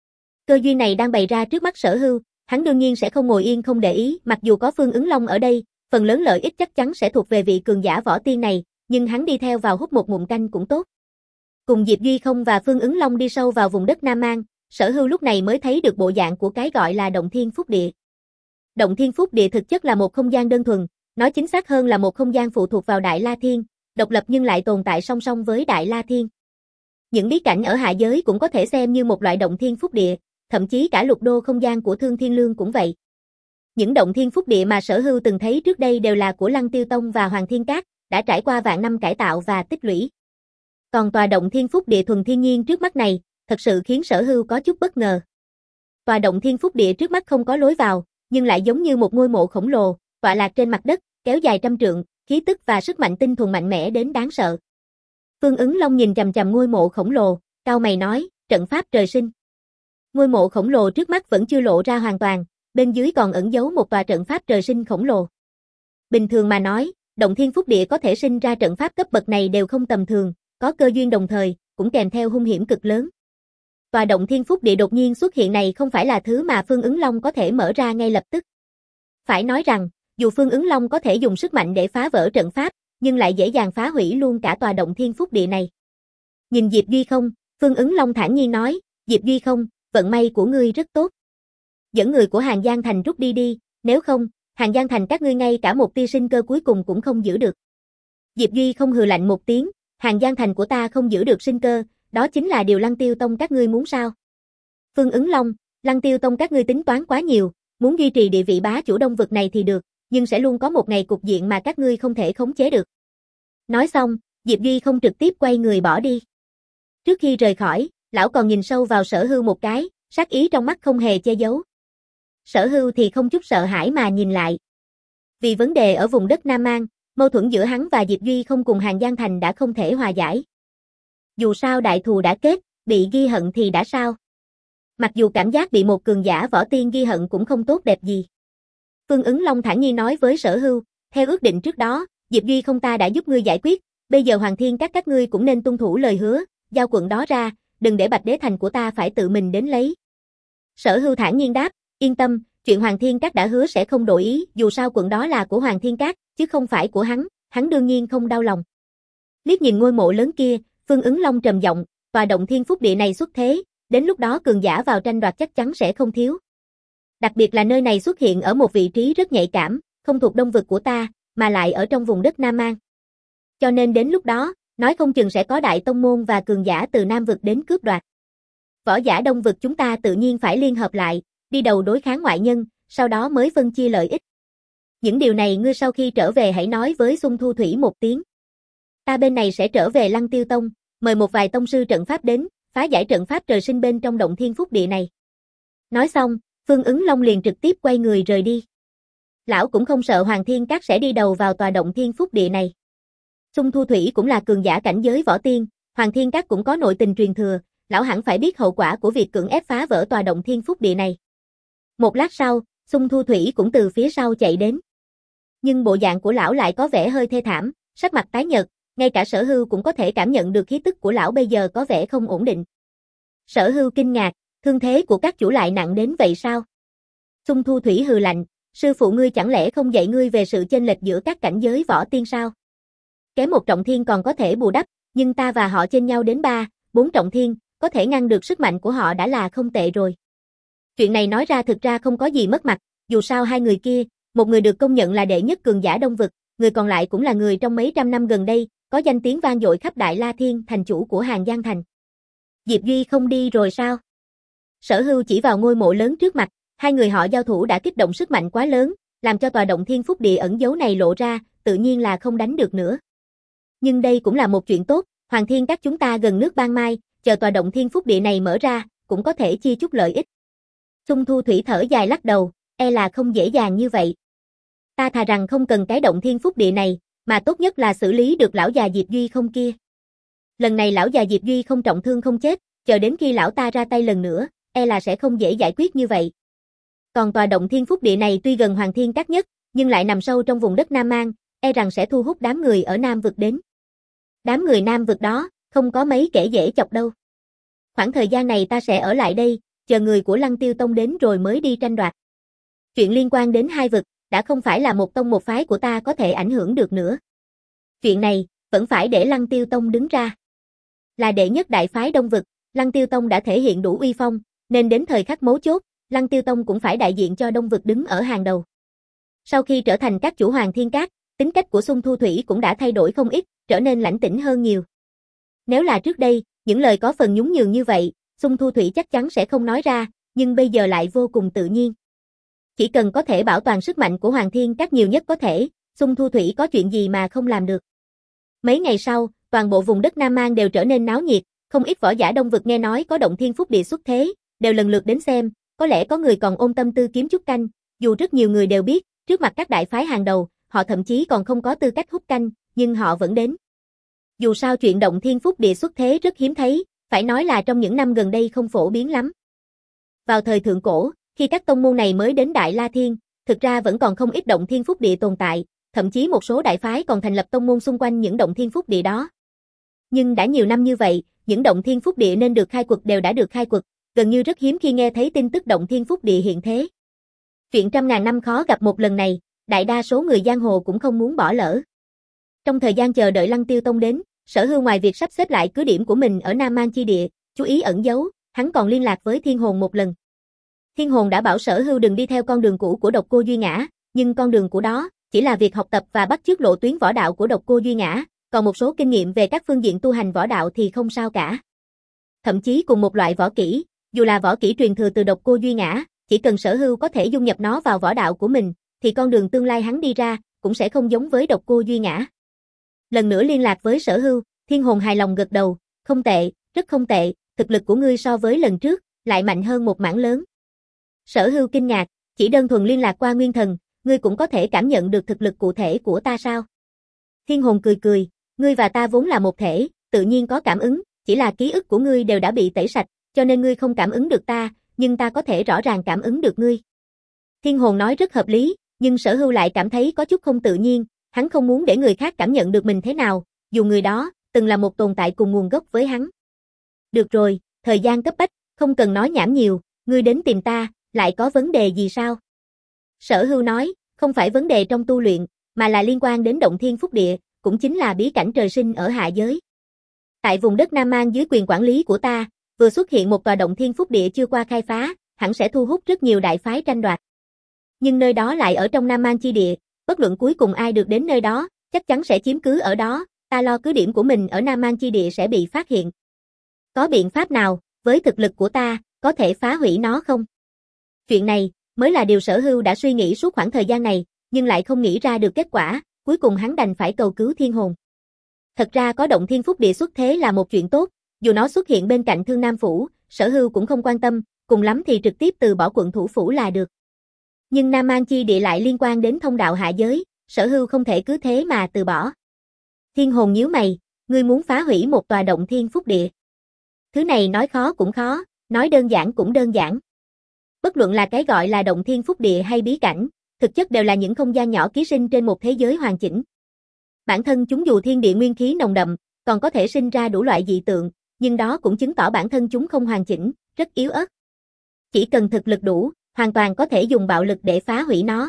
Cơ duyên này đang bày ra trước mắt Sở Hưu, hắn đương nhiên sẽ không ngồi yên không để ý, mặc dù có Phương Ứng Long ở đây, phần lớn lợi ích chắc chắn sẽ thuộc về vị cường giả võ tiên này, nhưng hắn đi theo vào hút một ngụm canh cũng tốt. Cùng Diệp Duy không và Phương Ứng Long đi sâu vào vùng đất Nam Mang, Sở Hưu lúc này mới thấy được bộ dạng của cái gọi là động thiên phúc địa. Động thiên phúc địa thực chất là một không gian đơn thuần, nói chính xác hơn là một không gian phụ thuộc vào Đại La Thiên, độc lập nhưng lại tồn tại song song với Đại La Thiên. Những bí cảnh ở hạ giới cũng có thể xem như một loại động thiên phúc địa, thậm chí cả lục đô không gian của Thương Thiên Lương cũng vậy. Những động thiên phúc địa mà Sở Hưu từng thấy trước đây đều là của Lăng Tiêu Tông và Hoàng Thiên Các, đã trải qua vạn năm cải tạo và tích lũy. Còn tòa động thiên phúc địa thuần thiên nhiên trước mắt này, thật sự khiến Sở Hưu có chút bất ngờ. Tòa động thiên phúc địa trước mắt không có lối vào, nhưng lại giống như một ngôi mộ khổng lồ, tọa lạc trên mặt đất, kéo dài trăm trượng, khí tức và sức mạnh tinh thuần mạnh mẽ đến đáng sợ. Phương Ứng Long nhìn chằm chằm ngôi mộ khổng lồ, cau mày nói, trận pháp trời sinh. Ngôi mộ khổng lồ trước mắt vẫn chưa lộ ra hoàn toàn, bên dưới còn ẩn giấu một tòa trận pháp trời sinh khổng lồ. Bình thường mà nói, động thiên phúc địa có thể sinh ra trận pháp cấp bậc này đều không tầm thường, có cơ duyên đồng thời, cũng kèm theo hung hiểm cực lớn. Tòa động thiên phúc địa đột nhiên xuất hiện này không phải là thứ mà Phương Ứng Long có thể mở ra ngay lập tức. Phải nói rằng, dù Phương Ứng Long có thể dùng sức mạnh để phá vỡ trận pháp, nhưng lại dễ dàng phá hủy luôn cả tòa động thiên phúc địa này. Nhìn Diệp Duy không, Phương Ứng Long thản nhiên nói, Diệp Duy không, vận may của ngươi rất tốt. Dẫn người của Hàn Giang Thành rút đi đi, nếu không, Hàn Giang Thành các ngươi ngay cả một tia sinh cơ cuối cùng cũng không giữ được. Diệp Duy không hừ lạnh một tiếng, Hàn Giang Thành của ta không giữ được sinh cơ, đó chính là điều Lăng Tiêu Tông các ngươi muốn sao? Phương Ứng Long, Lăng Tiêu Tông các ngươi tính toán quá nhiều, muốn duy trì địa vị bá chủ đông vực này thì được, nhưng sẽ luôn có một ngày cục diện mà các ngươi không thể khống chế được. Nói xong, Diệp Duy không trực tiếp quay người bỏ đi. Trước khi rời khỏi, lão còn nhìn sâu vào Sở Hưu một cái, sát ý trong mắt không hề che giấu. Sở Hưu thì không chút sợ hãi mà nhìn lại. Vì vấn đề ở vùng đất Nam Mang, mâu thuẫn giữa hắn và Diệp Duy không cùng Hàn Giang Thành đã không thể hòa giải. Dù sao đại thù đã kết, bị ghi hận thì đã sao? Mặc dù cảm giác bị một cường giả võ tiên ghi hận cũng không tốt đẹp gì. Phương Ứng Long thản nhiên nói với Sở Hưu, theo ước định trước đó, Diệp Duy không ta đã giúp ngươi giải quyết, bây giờ Hoàng Thiên các các ngươi cũng nên tuân thủ lời hứa, giao quận đó ra, đừng để Bạch Đế Thành của ta phải tự mình đến lấy. Sở Hưu thản nhiên đáp, yên tâm, chuyện Hoàng Thiên các đã hứa sẽ không đổi ý, dù sao quận đó là của Hoàng Thiên các, chứ không phải của hắn, hắn đương nhiên không đau lòng. Liếc nhìn ngôi mộ lớn kia, Phương Ứng Long trầm giọng, tòa động thiên phúc địa này xuất thế, đến lúc đó cường giả vào tranh đoạt chắc chắn sẽ không thiếu. Đặc biệt là nơi này xuất hiện ở một vị trí rất nhạy cảm, không thuộc đông vực của ta, mà lại ở trong vùng đất Nam Mang. Cho nên đến lúc đó, nói không chừng sẽ có đại tông môn và cường giả từ Nam vực đến cướp đoạt. Võ giả đông vực chúng ta tự nhiên phải liên hợp lại, đi đầu đối kháng ngoại nhân, sau đó mới phân chia lợi ích. Những điều này ngươi sau khi trở về hãy nói với Xung Thu Thủy một tiếng. Ta bên này sẽ trở về Lăng Tiêu Tông, mời một vài tông sư trận pháp đến, phá giải trận pháp trời sinh bên trong động thiên phúc địa này. Nói xong, Phương Ứng Long liền trực tiếp quay người rời đi. Lão cũng không sợ Hoàng Thiên Các sẽ đi đầu vào tòa động thiên phúc địa này. Xung Thu Thủy cũng là cường giả cảnh giới võ tiên, Hoàng Thiên Các cũng có nội tình truyền thừa, lão hẳn phải biết hậu quả của việc cưỡng ép phá vỡ tòa động thiên phúc địa này. Một lát sau, Xung Thu Thủy cũng từ phía sau chạy đến. Nhưng bộ dạng của lão lại có vẻ hơi thê thảm, sắc mặt tái nhợt, ngay cả Sở Hưu cũng có thể cảm nhận được khí tức của lão bây giờ có vẻ không ổn định. Sở Hưu kinh ngạc, thương thế của các chủ lại nặng đến vậy sao? Xung Thu Thủy hừ lạnh, sư phụ ngươi chẳng lẽ không dạy ngươi về sự chênh lệch giữa các cảnh giới võ tiên sao? Kém một trọng thiên còn có thể bù đắp, nhưng ta và họ chênh nhau đến ba, bốn trọng thiên, có thể ngăn được sức mạnh của họ đã là không tệ rồi. Chuyện này nói ra thực ra không có gì mất mặt, dù sao hai người kia, một người được công nhận là đệ nhất cường giả Đông Vực, người còn lại cũng là người trong mấy trăm năm gần đây, có danh tiếng vang dội khắp Đại La Thiên, thành chủ của Hàng Giang Thành. Diệp Duy không đi rồi sao? Sở Hưu chỉ vào ngôi mộ lớn trước mặt, hai người họ giao thủ đã kích động sức mạnh quá lớn, làm cho tòa động thiên phúc địa ẩn giấu này lộ ra, tự nhiên là không đánh được nữa. Nhưng đây cũng là một chuyện tốt, Hoàng Thiên Các chúng ta gần nước Ban Mai, chờ tòa động thiên phúc địa này mở ra, cũng có thể chia chút lợi ích. Xung Thu Thủy thở dài lắc đầu, e là không dễ dàng như vậy. Ta thà rằng không cần cái động thiên phúc địa này, mà tốt nhất là xử lý được lão già Diệp Duy không kia. Lần này lão già Diệp Duy không trọng thương không chết, chờ đến khi lão ta ra tay lần nữa, e là sẽ không dễ giải quyết như vậy. Còn tòa động thiên phúc địa này tuy gần Hoàng Thiên Các nhất, nhưng lại nằm sâu trong vùng đất Nam Mang, e rằng sẽ thu hút đám người ở Nam Vực đến. Đám người Nam Vực đó, không có mấy kẻ dễ chọc đâu. Khoảng thời gian này ta sẽ ở lại đây, chờ người của Lăng Tiêu Tông đến rồi mới đi tranh đoạt. Chuyện liên quan đến hai vực, đã không phải là một tông một phái của ta có thể ảnh hưởng được nữa. Chuyện này, vẫn phải để Lăng Tiêu Tông đứng ra. Là đệ nhất đại phái Đông Vực, Lăng Tiêu Tông đã thể hiện đủ uy phong, nên đến thời khắc mấu chốt, Lăng Tiêu Tông cũng phải đại diện cho Đông Vực đứng ở hàng đầu. Sau khi trở thành các chủ Hoàng Thiên Các, tính cách của Xung Thu Thủy cũng đã thay đổi không ít, trở nên lãnh tĩnh hơn nhiều. Nếu là trước đây, những lời có phần nhún nhường như vậy, Xung Thu Thủy chắc chắn sẽ không nói ra, nhưng bây giờ lại vô cùng tự nhiên. Chỉ cần có thể bảo toàn sức mạnh của Hoàng Thiên Các nhiều nhất có thể, Xung Thu Thủy có chuyện gì mà không làm được. Mấy ngày sau, toàn bộ vùng đất Nam Mang đều trở nên náo nhiệt, không ít võ giả Đông Vực nghe nói có động thiên phúc địa xuất thế, đều lần lượt đến xem, có lẽ có người còn ôm tâm tư kiếm chút canh, dù rất nhiều người đều biết, trước mặt các đại phái hàng đầu, họ thậm chí còn không có tư cách hút canh, nhưng họ vẫn đến. Dù sao chuyện động thiên phúc địa xuất thế rất hiếm thấy, phải nói là trong những năm gần đây không phổ biến lắm. Vào thời thượng cổ, khi các tông môn này mới đến Đại La Thiên, thực ra vẫn còn không ít động thiên phúc địa tồn tại, thậm chí một số đại phái còn thành lập tông môn xung quanh những động thiên phúc địa đó. Nhưng đã nhiều năm như vậy, những động thiên phúc địa nên được khai quật đều đã được khai quật, gần như rất hiếm khi nghe thấy tin tức động thiên phúc địa hiện thế. Chuyện trăm ngàn năm khó gặp một lần này, đại đa số người giang hồ cũng không muốn bỏ lỡ. Trong thời gian chờ đợi Lăng Tiêu Tông đến, Sở Hưu ngoài việc sắp xếp lại cứ điểm của mình ở Nam Mang chi địa, chú ý ẩn giấu, hắn còn liên lạc với Thiên Hồn một lần. Thiên Hồn đã bảo Sở Hưu đừng đi theo con đường cũ của Độc Cô Duy Ngã, nhưng con đường của đó chỉ là việc học tập và bắt chước lộ tuyến võ đạo của Độc Cô Duy Ngã, còn một số kinh nghiệm về các phương diện tu hành võ đạo thì không sao cả. Thậm chí cùng một loại võ kỹ, dù là võ kỹ truyền thừa từ Độc Cô Duy Ngã, chỉ cần Sở Hưu có thể dung nhập nó vào võ đạo của mình, thì con đường tương lai hắn đi ra cũng sẽ không giống với Độc Cô Duy Ngã. Lần nữa liên lạc với Sở Hưu, Thiên Hồn hài lòng gật đầu, không tệ, rất không tệ, thực lực của ngươi so với lần trước, lại mạnh hơn một mảng lớn. Sở Hưu kinh ngạc, chỉ đơn thuần liên lạc qua nguyên thần, ngươi cũng có thể cảm nhận được thực lực cụ thể của ta sao? Thiên Hồn cười cười, ngươi và ta vốn là một thể, tự nhiên có cảm ứng, chỉ là ký ức của ngươi đều đã bị tẩy sạch, cho nên ngươi không cảm ứng được ta, nhưng ta có thể rõ ràng cảm ứng được ngươi. Thiên Hồn nói rất hợp lý, nhưng Sở Hưu lại cảm thấy có chút không tự nhiên, hắn không muốn để người khác cảm nhận được mình thế nào, dù người đó từng là một tồn tại cùng nguồn gốc với hắn. Được rồi, thời gian cấp bách, không cần nói nhảm nhiều, ngươi đến tìm ta, lại có vấn đề gì sao? Sở Hưu nói, không phải vấn đề trong tu luyện, mà là liên quan đến động thiên phúc địa, cũng chính là bí cảnh trời sinh ở hạ giới. Tại vùng đất Nam Mang dưới quyền quản lý của ta, vừa xuất hiện một tòa động thiên phúc địa chưa qua khai phá, hẳn sẽ thu hút rất nhiều đại phái tranh đoạt. Nhưng nơi đó lại ở trong Nam Mang chi địa, bất luận cuối cùng ai được đến nơi đó, chắc chắn sẽ chiếm cứ ở đó, ta lo cứ điểm của mình ở Nam Mang chi địa sẽ bị phát hiện. Có biện pháp nào, với thực lực của ta, có thể phá hủy nó không? Chuyện này, mới là điều Sở Hưu đã suy nghĩ suốt khoảng thời gian này, nhưng lại không nghĩ ra được kết quả, cuối cùng hắn đành phải cầu cứu Thiên Hồn. Thật ra có động thiên phúc địa xuất thế là một chuyện tốt, dù nó xuất hiện bên cạnh Thương Nam Phủ, Sở Hưu cũng không quan tâm, cùng lắm thì trực tiếp từ bỏ quận thủ phủ là được. Nhưng Nam Mang chi địa lại liên quan đến thông đạo hạ giới, Sở Hưu không thể cứ thế mà từ bỏ. Thiên Hồn nhíu mày, ngươi muốn phá hủy một tòa động thiên phúc địa. Thứ này nói khó cũng khó, nói đơn giản cũng đơn giản. Bất luận là cái gọi là động thiên phúc địa hay bí cảnh, thực chất đều là những không gian nhỏ ký sinh trên một thế giới hoàn chỉnh. Bản thân chúng dù thiên địa nguyên khí nồng đậm, còn có thể sinh ra đủ loại dị tượng, nhưng đó cũng chứng tỏ bản thân chúng không hoàn chỉnh, rất yếu ớt. Chỉ cần thực lực đủ, hoàn toàn có thể dùng bạo lực để phá hủy nó.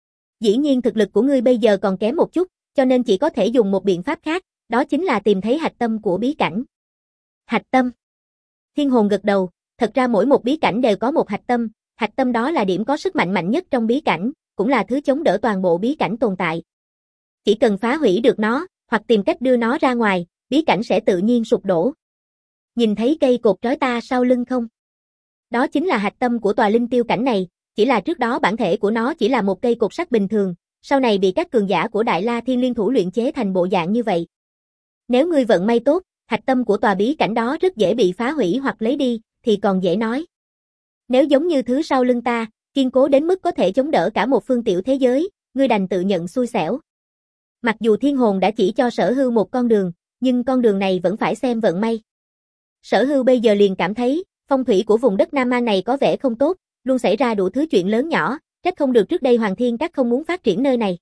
Dĩ nhiên thực lực của ngươi bây giờ còn kém một chút, cho nên chỉ có thể dùng một biện pháp khác, đó chính là tìm thấy hạch tâm của bí cảnh. Hạch tâm. Thiên Hồn gật đầu, thật ra mỗi một bí cảnh đều có một hạch tâm, hạch tâm đó là điểm có sức mạnh mạnh nhất trong bí cảnh, cũng là thứ chống đỡ toàn bộ bí cảnh tồn tại. Chỉ cần phá hủy được nó, hoặc tìm cách đưa nó ra ngoài, bí cảnh sẽ tự nhiên sụp đổ. Nhìn thấy cây cột trói ta sau lưng không? Đó chính là hạch tâm của tòa linh tiêu cảnh này, chỉ là trước đó bản thể của nó chỉ là một cây cột sắt bình thường, sau này bị các cường giả của Đại La Thiên Liên Thủ luyện chế thành bộ dạng như vậy. Nếu ngươi vận may tốt, hạch tâm của tòa bí cảnh đó rất dễ bị phá hủy hoặc lấy đi, thì còn dễ nói. Nếu giống như thứ sau lưng ta, kiên cố đến mức có thể chống đỡ cả một phương tiểu thế giới, ngươi đành tự nhận xui xẻo. Mặc dù Thiên Hồn đã chỉ cho Sở Hưu một con đường, nhưng con đường này vẫn phải xem vận may. Sở Hưu bây giờ liền cảm thấy, phong thủy của vùng đất Nam Mang này có vẻ không tốt, luôn xảy ra đủ thứ chuyện lớn nhỏ, trách không được trước đây Hoàng Thiên Các không muốn phát triển nơi này.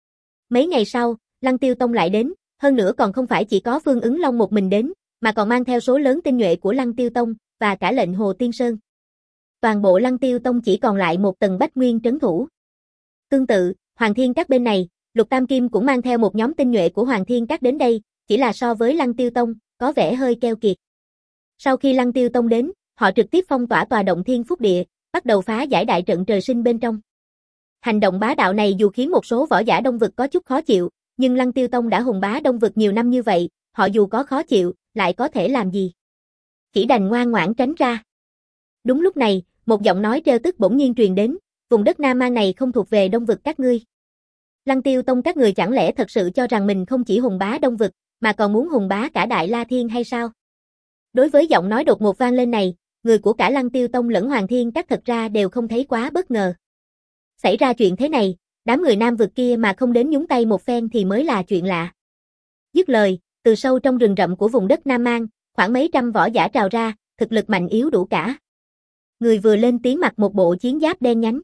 Mấy ngày sau, Lăng Tiêu Tông lại đến, hơn nữa còn không phải chỉ có Phương Ứng Long một mình đến, mà còn mang theo số lớn tinh nhuệ của Lăng Tiêu Tông, và cả lệnh Hồ Tiên Sơn. Toàn bộ Lăng Tiêu Tông chỉ còn lại một tầng Bách Nguyên trấn thủ. Tương tự, Hoàng Thiên Các bên này, Lục Tam Kim cũng mang theo một nhóm tinh nhuệ của Hoàng Thiên Các đến đây, chỉ là so với Lăng Tiêu Tông, có vẻ hơi keo kiệt. Sau khi Lăng Tiêu Tông đến, họ trực tiếp phong tỏa tòa động thiên phúc địa, bắt đầu phá giải đại trận trời sinh bên trong. Hành động bá đạo này dù khiến một số võ giả Đông Vực có chút khó chịu, nhưng Lăng Tiêu Tông đã hùng bá Đông Vực nhiều năm như vậy, họ dù có khó chịu, lại có thể làm gì? Chỉ đành ngoan ngoãn tránh ra. Đúng lúc này, một giọng nói trêu tức bỗng nhiên truyền đến, vùng đất Nam Mang này không thuộc về Đông Vực các ngươi. Lăng Tiêu Tông các người chẳng lẽ thật sự cho rằng mình không chỉ hùng bá Đông Vực, mà còn muốn hùng bá cả Đại La Thiên hay sao? Đối với giọng nói đột ngột vang lên này, người của cả Lăng Tiêu Tông lẫn Hoàng Thiên Các thật ra đều không thấy quá bất ngờ. Xảy ra chuyện thế này, đám người Nam Vực kia mà không đến nhúng tay một phen thì mới là chuyện lạ. Dứt lời, từ sâu trong rừng rậm của vùng đất Nam Mang, khoảng mấy trăm võ giả trào ra, thực lực mạnh yếu đủ cả. Người vừa lên tiếng mặc một bộ chiến giáp đen nhánh.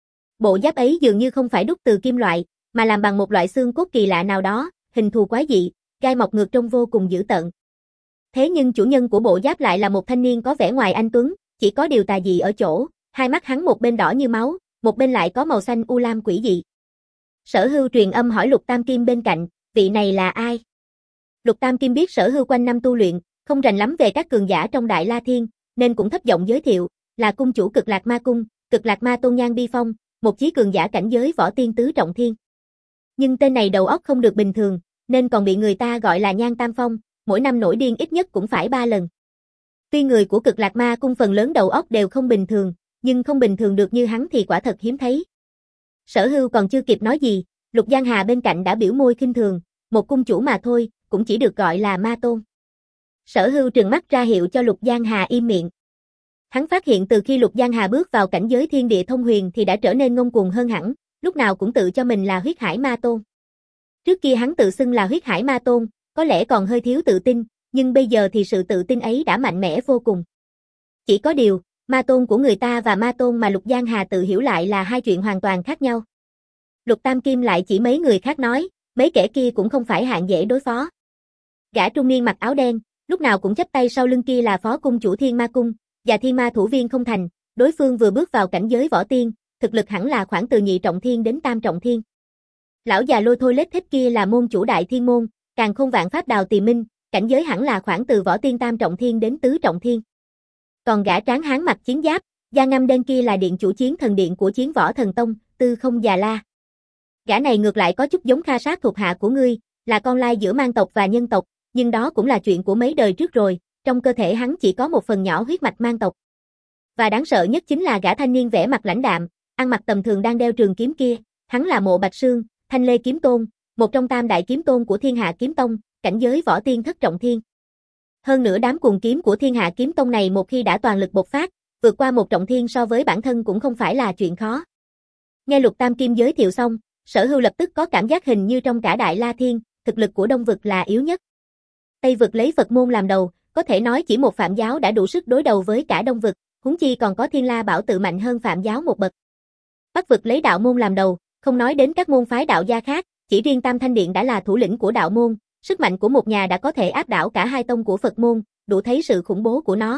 Bộ giáp ấy dường như không phải đúc từ kim loại, mà làm bằng một loại xương cốt kỳ lạ nào đó, hình thù quái dị, gai mọc ngược trông vô cùng dữ tợn. Thế nhưng chủ nhân của bộ giáp lại là một thanh niên có vẻ ngoài anh tuấn, chỉ có điều tà dị ở chỗ, hai mắt hắn một bên đỏ như máu, một bên lại có màu xanh u lam quỷ dị. Sở Hưu truyền âm hỏi Lục Tam Kim bên cạnh, vị này là ai? Lục Tam Kim biết Sở Hưu quanh năm tu luyện, không rành lắm về các cường giả trong Đại La Thiên, nên cũng thấp giọng giới thiệu, là cung chủ Cực Lạc Ma Cung, Cực Lạc Ma Tôn Nhan Bi Phong, một chí cường giả cảnh giới võ tiên tứ trọng thiên. Nhưng tên này đầu óc không được bình thường, nên còn bị người ta gọi là Nhan Tam Phong, mỗi năm nổi điên ít nhất cũng phải ba lần. Tuy người của Cực Lạc Ma Cung phần lớn đầu óc đều không bình thường, nhưng không bình thường được như hắn thì quả thật hiếm thấy. Sở Hưu còn chưa kịp nói gì, Lục Giang Hà bên cạnh đã biểu môi khinh thường, một cung chủ mà thôi, cũng chỉ được gọi là ma tôn. Sở Hưu trừng mắt ra hiệu cho Lục Giang Hà im miệng. Hắn phát hiện từ khi Lục Giang Hà bước vào cảnh giới thiên địa thông huyền thì đã trở nên ngông cuồng hơn hẳn, lúc nào cũng tự cho mình là huyết hải ma tôn. Trước kia hắn tự xưng là huyết hải ma tôn, có lẽ còn hơi thiếu tự tin, nhưng bây giờ thì sự tự tin ấy đã mạnh mẽ vô cùng. Chỉ có điều, ma tôn của người ta và ma tôn mà Lục Giang Hà tự hiểu lại là hai chuyện hoàn toàn khác nhau. Lục Tam Kim lại chỉ mấy người khác nói, mấy kẻ kia cũng không phải hạng dễ đối phó. Gã trung niên mặc áo đen, lúc nào cũng chắp tay sau lưng kia là phó cung chủ Thiên Ma Cung, và Thiên Ma thủ viên không thành, đối phương vừa bước vào cảnh giới võ tiên, thực lực hẳn là khoảng từ nhị trọng thiên đến tam trọng thiên. Lão già lôi thôi lết thích kia là môn chủ Đại Thiên Môn, càng không vạn pháp đào tỳ minh, cảnh giới hẳn là khoảng từ võ tiên tam trọng thiên đến tứ trọng thiên. Còn gã tráng hán mặc chiến giáp, da ngăm đen kia là điện chủ Chiến Thần Điện của Chiến Võ Thần Tông, Tư Không Già La. Gã này ngược lại có chút giống Kha Sát thuộc hạ của ngươi, là con lai giữa man tộc và nhân tộc, nhưng đó cũng là chuyện của mấy đời trước rồi, trong cơ thể hắn chỉ có một phần nhỏ huyết mạch man tộc. Và đáng sợ nhất chính là gã thanh niên vẻ mặt lãnh đạm, ăn mặc tầm thường đang đeo trường kiếm kia, hắn là Mộ Bạch Sương, Thanh Lê Kiếm Tôn, một trong tam đại kiếm tôn của Thiên Hạ Kiếm Tông, cảnh giới võ tiên thất trọng thiên. Hơn nữa đám cuồng kiếm của Thiên Hạ Kiếm Tông này một khi đã toàn lực bộc phát, vượt qua một trọng thiên so với bản thân cũng không phải là chuyện khó. Nghe Lục Tam Kim giới thiệu xong, Sở Hưu lập tức có cảm giác hình như trong cả Đại La Thiên, thực lực của Đông vực là yếu nhất. Tây vực lấy Phật môn làm đầu, có thể nói chỉ một Phạm giáo đã đủ sức đối đầu với cả Đông vực, huống chi còn có Thiên La Bảo tự mạnh hơn Phạm giáo một bậc. Bắc vực lấy đạo môn làm đầu, không nói đến các môn phái đạo gia khác, chỉ riêng Tam Thanh Điện đã là thủ lĩnh của đạo môn, sức mạnh của một nhà đã có thể áp đảo cả hai tông của Phật môn, đủ thấy sự khủng bố của nó.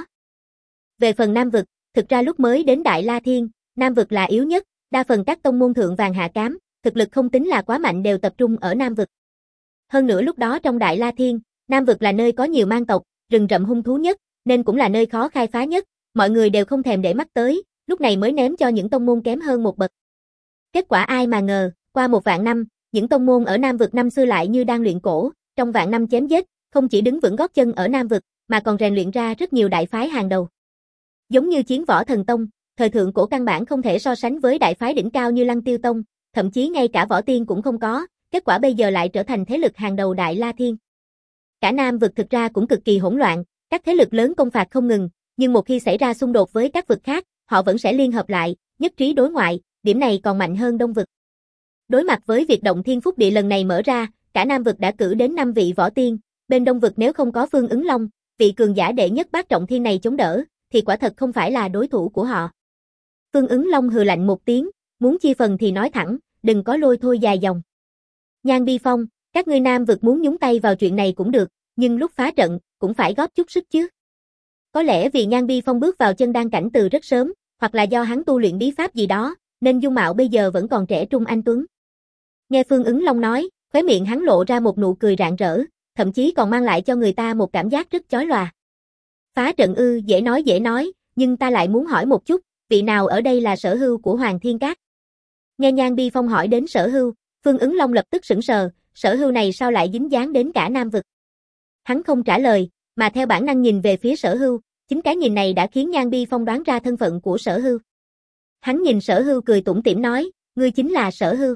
Về phần Nam vực, thực ra lúc mới đến Đại La Thiên, Nam vực là yếu nhất, đa phần các tông môn thượng vàng hạ cám, thực lực không tính là quá mạnh đều tập trung ở Nam vực. Hơn nữa lúc đó trong Đại La Thiên, Nam vực là nơi có nhiều mang tộc, rừng rậm hung thú nhất, nên cũng là nơi khó khai phá nhất, mọi người đều không thèm để mắt tới, lúc này mới ném cho những tông môn kém hơn một bậc. Kết quả ai mà ngờ, qua một vạn năm, những tông môn ở Nam vực năm xưa lại như đang luyện cổ, trong vạn năm chém giết, không chỉ đứng vững gót chân ở Nam vực, mà còn rèn luyện ra rất nhiều đại phái hàng đầu. Giống như Chiến Võ Thần Tông, thời thượng cổ căn bản không thể so sánh với đại phái đỉnh cao như Lăng Tiêu Tông, thậm chí ngay cả Võ Tiên cũng không có, kết quả bây giờ lại trở thành thế lực hàng đầu Đại La Thiên. Cả Nam vực thực ra cũng cực kỳ hỗn loạn, các thế lực lớn công phạt không ngừng, nhưng một khi xảy ra xung đột với các vực khác, họ vẫn sẽ liên hợp lại, nhất trí đối ngoại, điểm này còn mạnh hơn Đông vực. Đối mặt với việc động thiên phúc địa lần này mở ra, cả Nam vực đã cử đến năm vị võ tiên, bên Đông vực nếu không có Phương Ứng Long, vị cường giả đệ nhất bát trọng thiên này chống đỡ, thì quả thật không phải là đối thủ của họ. Phương Ứng Long hừ lạnh một tiếng, muốn chia phần thì nói thẳng, đừng có lôi thôi dài dòng. Nhan Bi Phong, các ngươi Nam vực muốn nhúng tay vào chuyện này cũng được, nhưng lúc phá trận, cũng phải góp chút sức chứ. Có lẽ vì Nhan Bi Phong bước vào chân đan cảnh từ rất sớm, hoặc là do hắn tu luyện bí pháp gì đó, nên dung mạo bây giờ vẫn còn trẻ trung anh tuấn. Nghe Phương Ứng Long nói, khóe miệng hắn lộ ra một nụ cười rạng rỡ, thậm chí còn mang lại cho người ta một cảm giác rất chói lòa. Phá trận ư, dễ nói dễ nói, nhưng ta lại muốn hỏi một chút, vị nào ở đây là Sở Hưu của Hoàng Thiên Các? Nghe Nhan Bi Phong hỏi đến Sở Hưu, Phương Ứng Long lập tức sững sờ, Sở Hưu này sao lại dính dáng đến cả Nam vực? Hắn không trả lời, mà theo bản năng nhìn về phía Sở Hưu, chính cái nhìn này đã khiến Nhan Bi Phong đoán ra thân phận của Sở Hưu. Hắn nhìn Sở Hưu cười tủm tỉm nói, ngươi chính là Sở Hưu.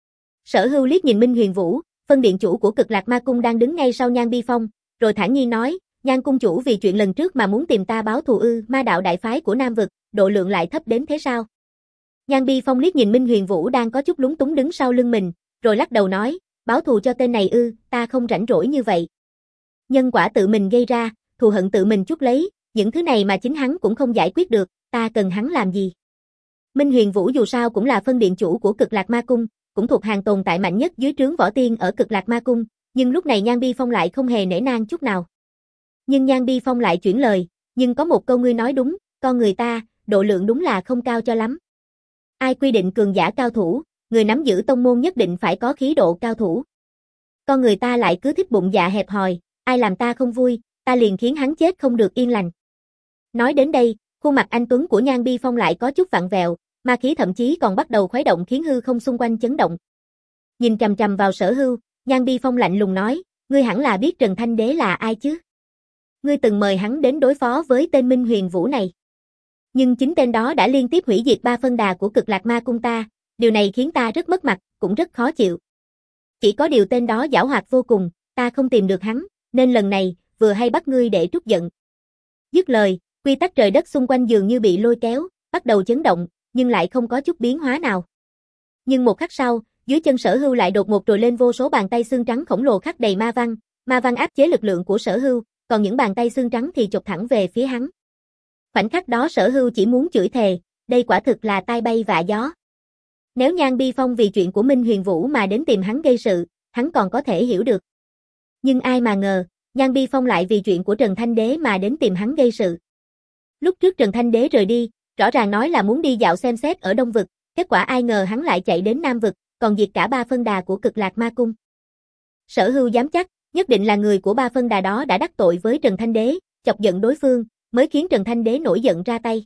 Sở Hưu liếc nhìn Minh Huyền Vũ, phân điện chủ của Cực Lạc Ma Cung đang đứng ngay sau Nhan Bi Phong, rồi thản nhiên nói, Nhan cung chủ vì chuyện lần trước mà muốn tìm ta báo thù ư? Ma đạo đại phái của Nam vực, độ lượng lại thấp đến thế sao? Nhan Bi Phong liếc nhìn Minh Huyền Vũ đang có chút lúng túng đứng sau lưng mình, rồi lắc đầu nói, báo thù cho tên này ư, ta không rảnh rỗi như vậy. Nhân quả tự mình gây ra, thù hận tự mình chuốc lấy, những thứ này mà chính hắn cũng không giải quyết được, ta cần hắn làm gì? Minh Huyền Vũ dù sao cũng là phân điện chủ của Cực Lạc Ma Cung, cũng thuộc hàng tồn tại mạnh nhất dưới trướng võ tiên ở Cực Lạc Ma Cung, nhưng lúc này Nhan Bi Phong lại không hề nể nang chút nào. Nhưng Nhan Bi Phong lại chuyển lời, nhưng có một câu ngươi nói đúng, con người ta, độ lượng đúng là không cao cho lắm. Ai quy định cường giả cao thủ, người nắm giữ tông môn nhất định phải có khí độ cao thủ. Con người ta lại cứ thích bụng dạ hẹp hòi, ai làm ta không vui, ta liền khiến hắn chết không được yên lành. Nói đến đây, khuôn mặt anh tuấn của Nhan Bi Phong lại có chút vặn vẹo, ma khí thậm chí còn bắt đầu khuấy động khiến hư không xung quanh chấn động. Nhìn trầm trầm vào Sở Hưu, Nhan Bi Phong lạnh lùng nói, ngươi hẳn là biết Trần Thanh Đế là ai chứ? Ngươi từng mời hắn đến đối phó với tên Minh Huyền Vũ này. Nhưng chính tên đó đã liên tiếp hủy diệt ba phân đà của Cực Lạc Ma Cung ta, điều này khiến ta rất mất mặt, cũng rất khó chịu. Chỉ có điều tên đó giảo hoạt vô cùng, ta không tìm được hắn, nên lần này, vừa hay bắt ngươi để trút giận. Dứt lời, quy tắc trời đất xung quanh dường như bị lôi kéo, bắt đầu chấn động, nhưng lại không có chút biến hóa nào. Nhưng một khắc sau, dưới chân Sở Hưu lại đột ngột trồi lên vô số bàn tay xương trắng khổng lồ khắc đầy ma văn, ma văn áp chế lực lượng của Sở Hưu, còn những bàn tay xương trắng thì chộp thẳng về phía hắn. Khoảnh khắc đó Sở Hưu chỉ muốn chửi thề, đây quả thực là tai bay vạ gió. Nếu Nhan Bi Phong vì chuyện của Minh Huyền Vũ mà đến tìm hắn gây sự, hắn còn có thể hiểu được. Nhưng ai mà ngờ, Nhan Bi Phong lại vì chuyện của Trần Thanh Đế mà đến tìm hắn gây sự. Lúc trước Trần Thanh Đế rời đi, rõ ràng nói là muốn đi dạo xem xét ở Đông vực, kết quả ai ngờ hắn lại chạy đến Nam vực, còn diệt cả ba phân đà của Cực Lạc Ma Cung. Sở Hưu dám chắc, nhất định là người của ba phân đà đó đã đắc tội với Trần Thanh Đế, chọc giận đối phương, mới khiến Trần Thanh Đế nổi giận ra tay.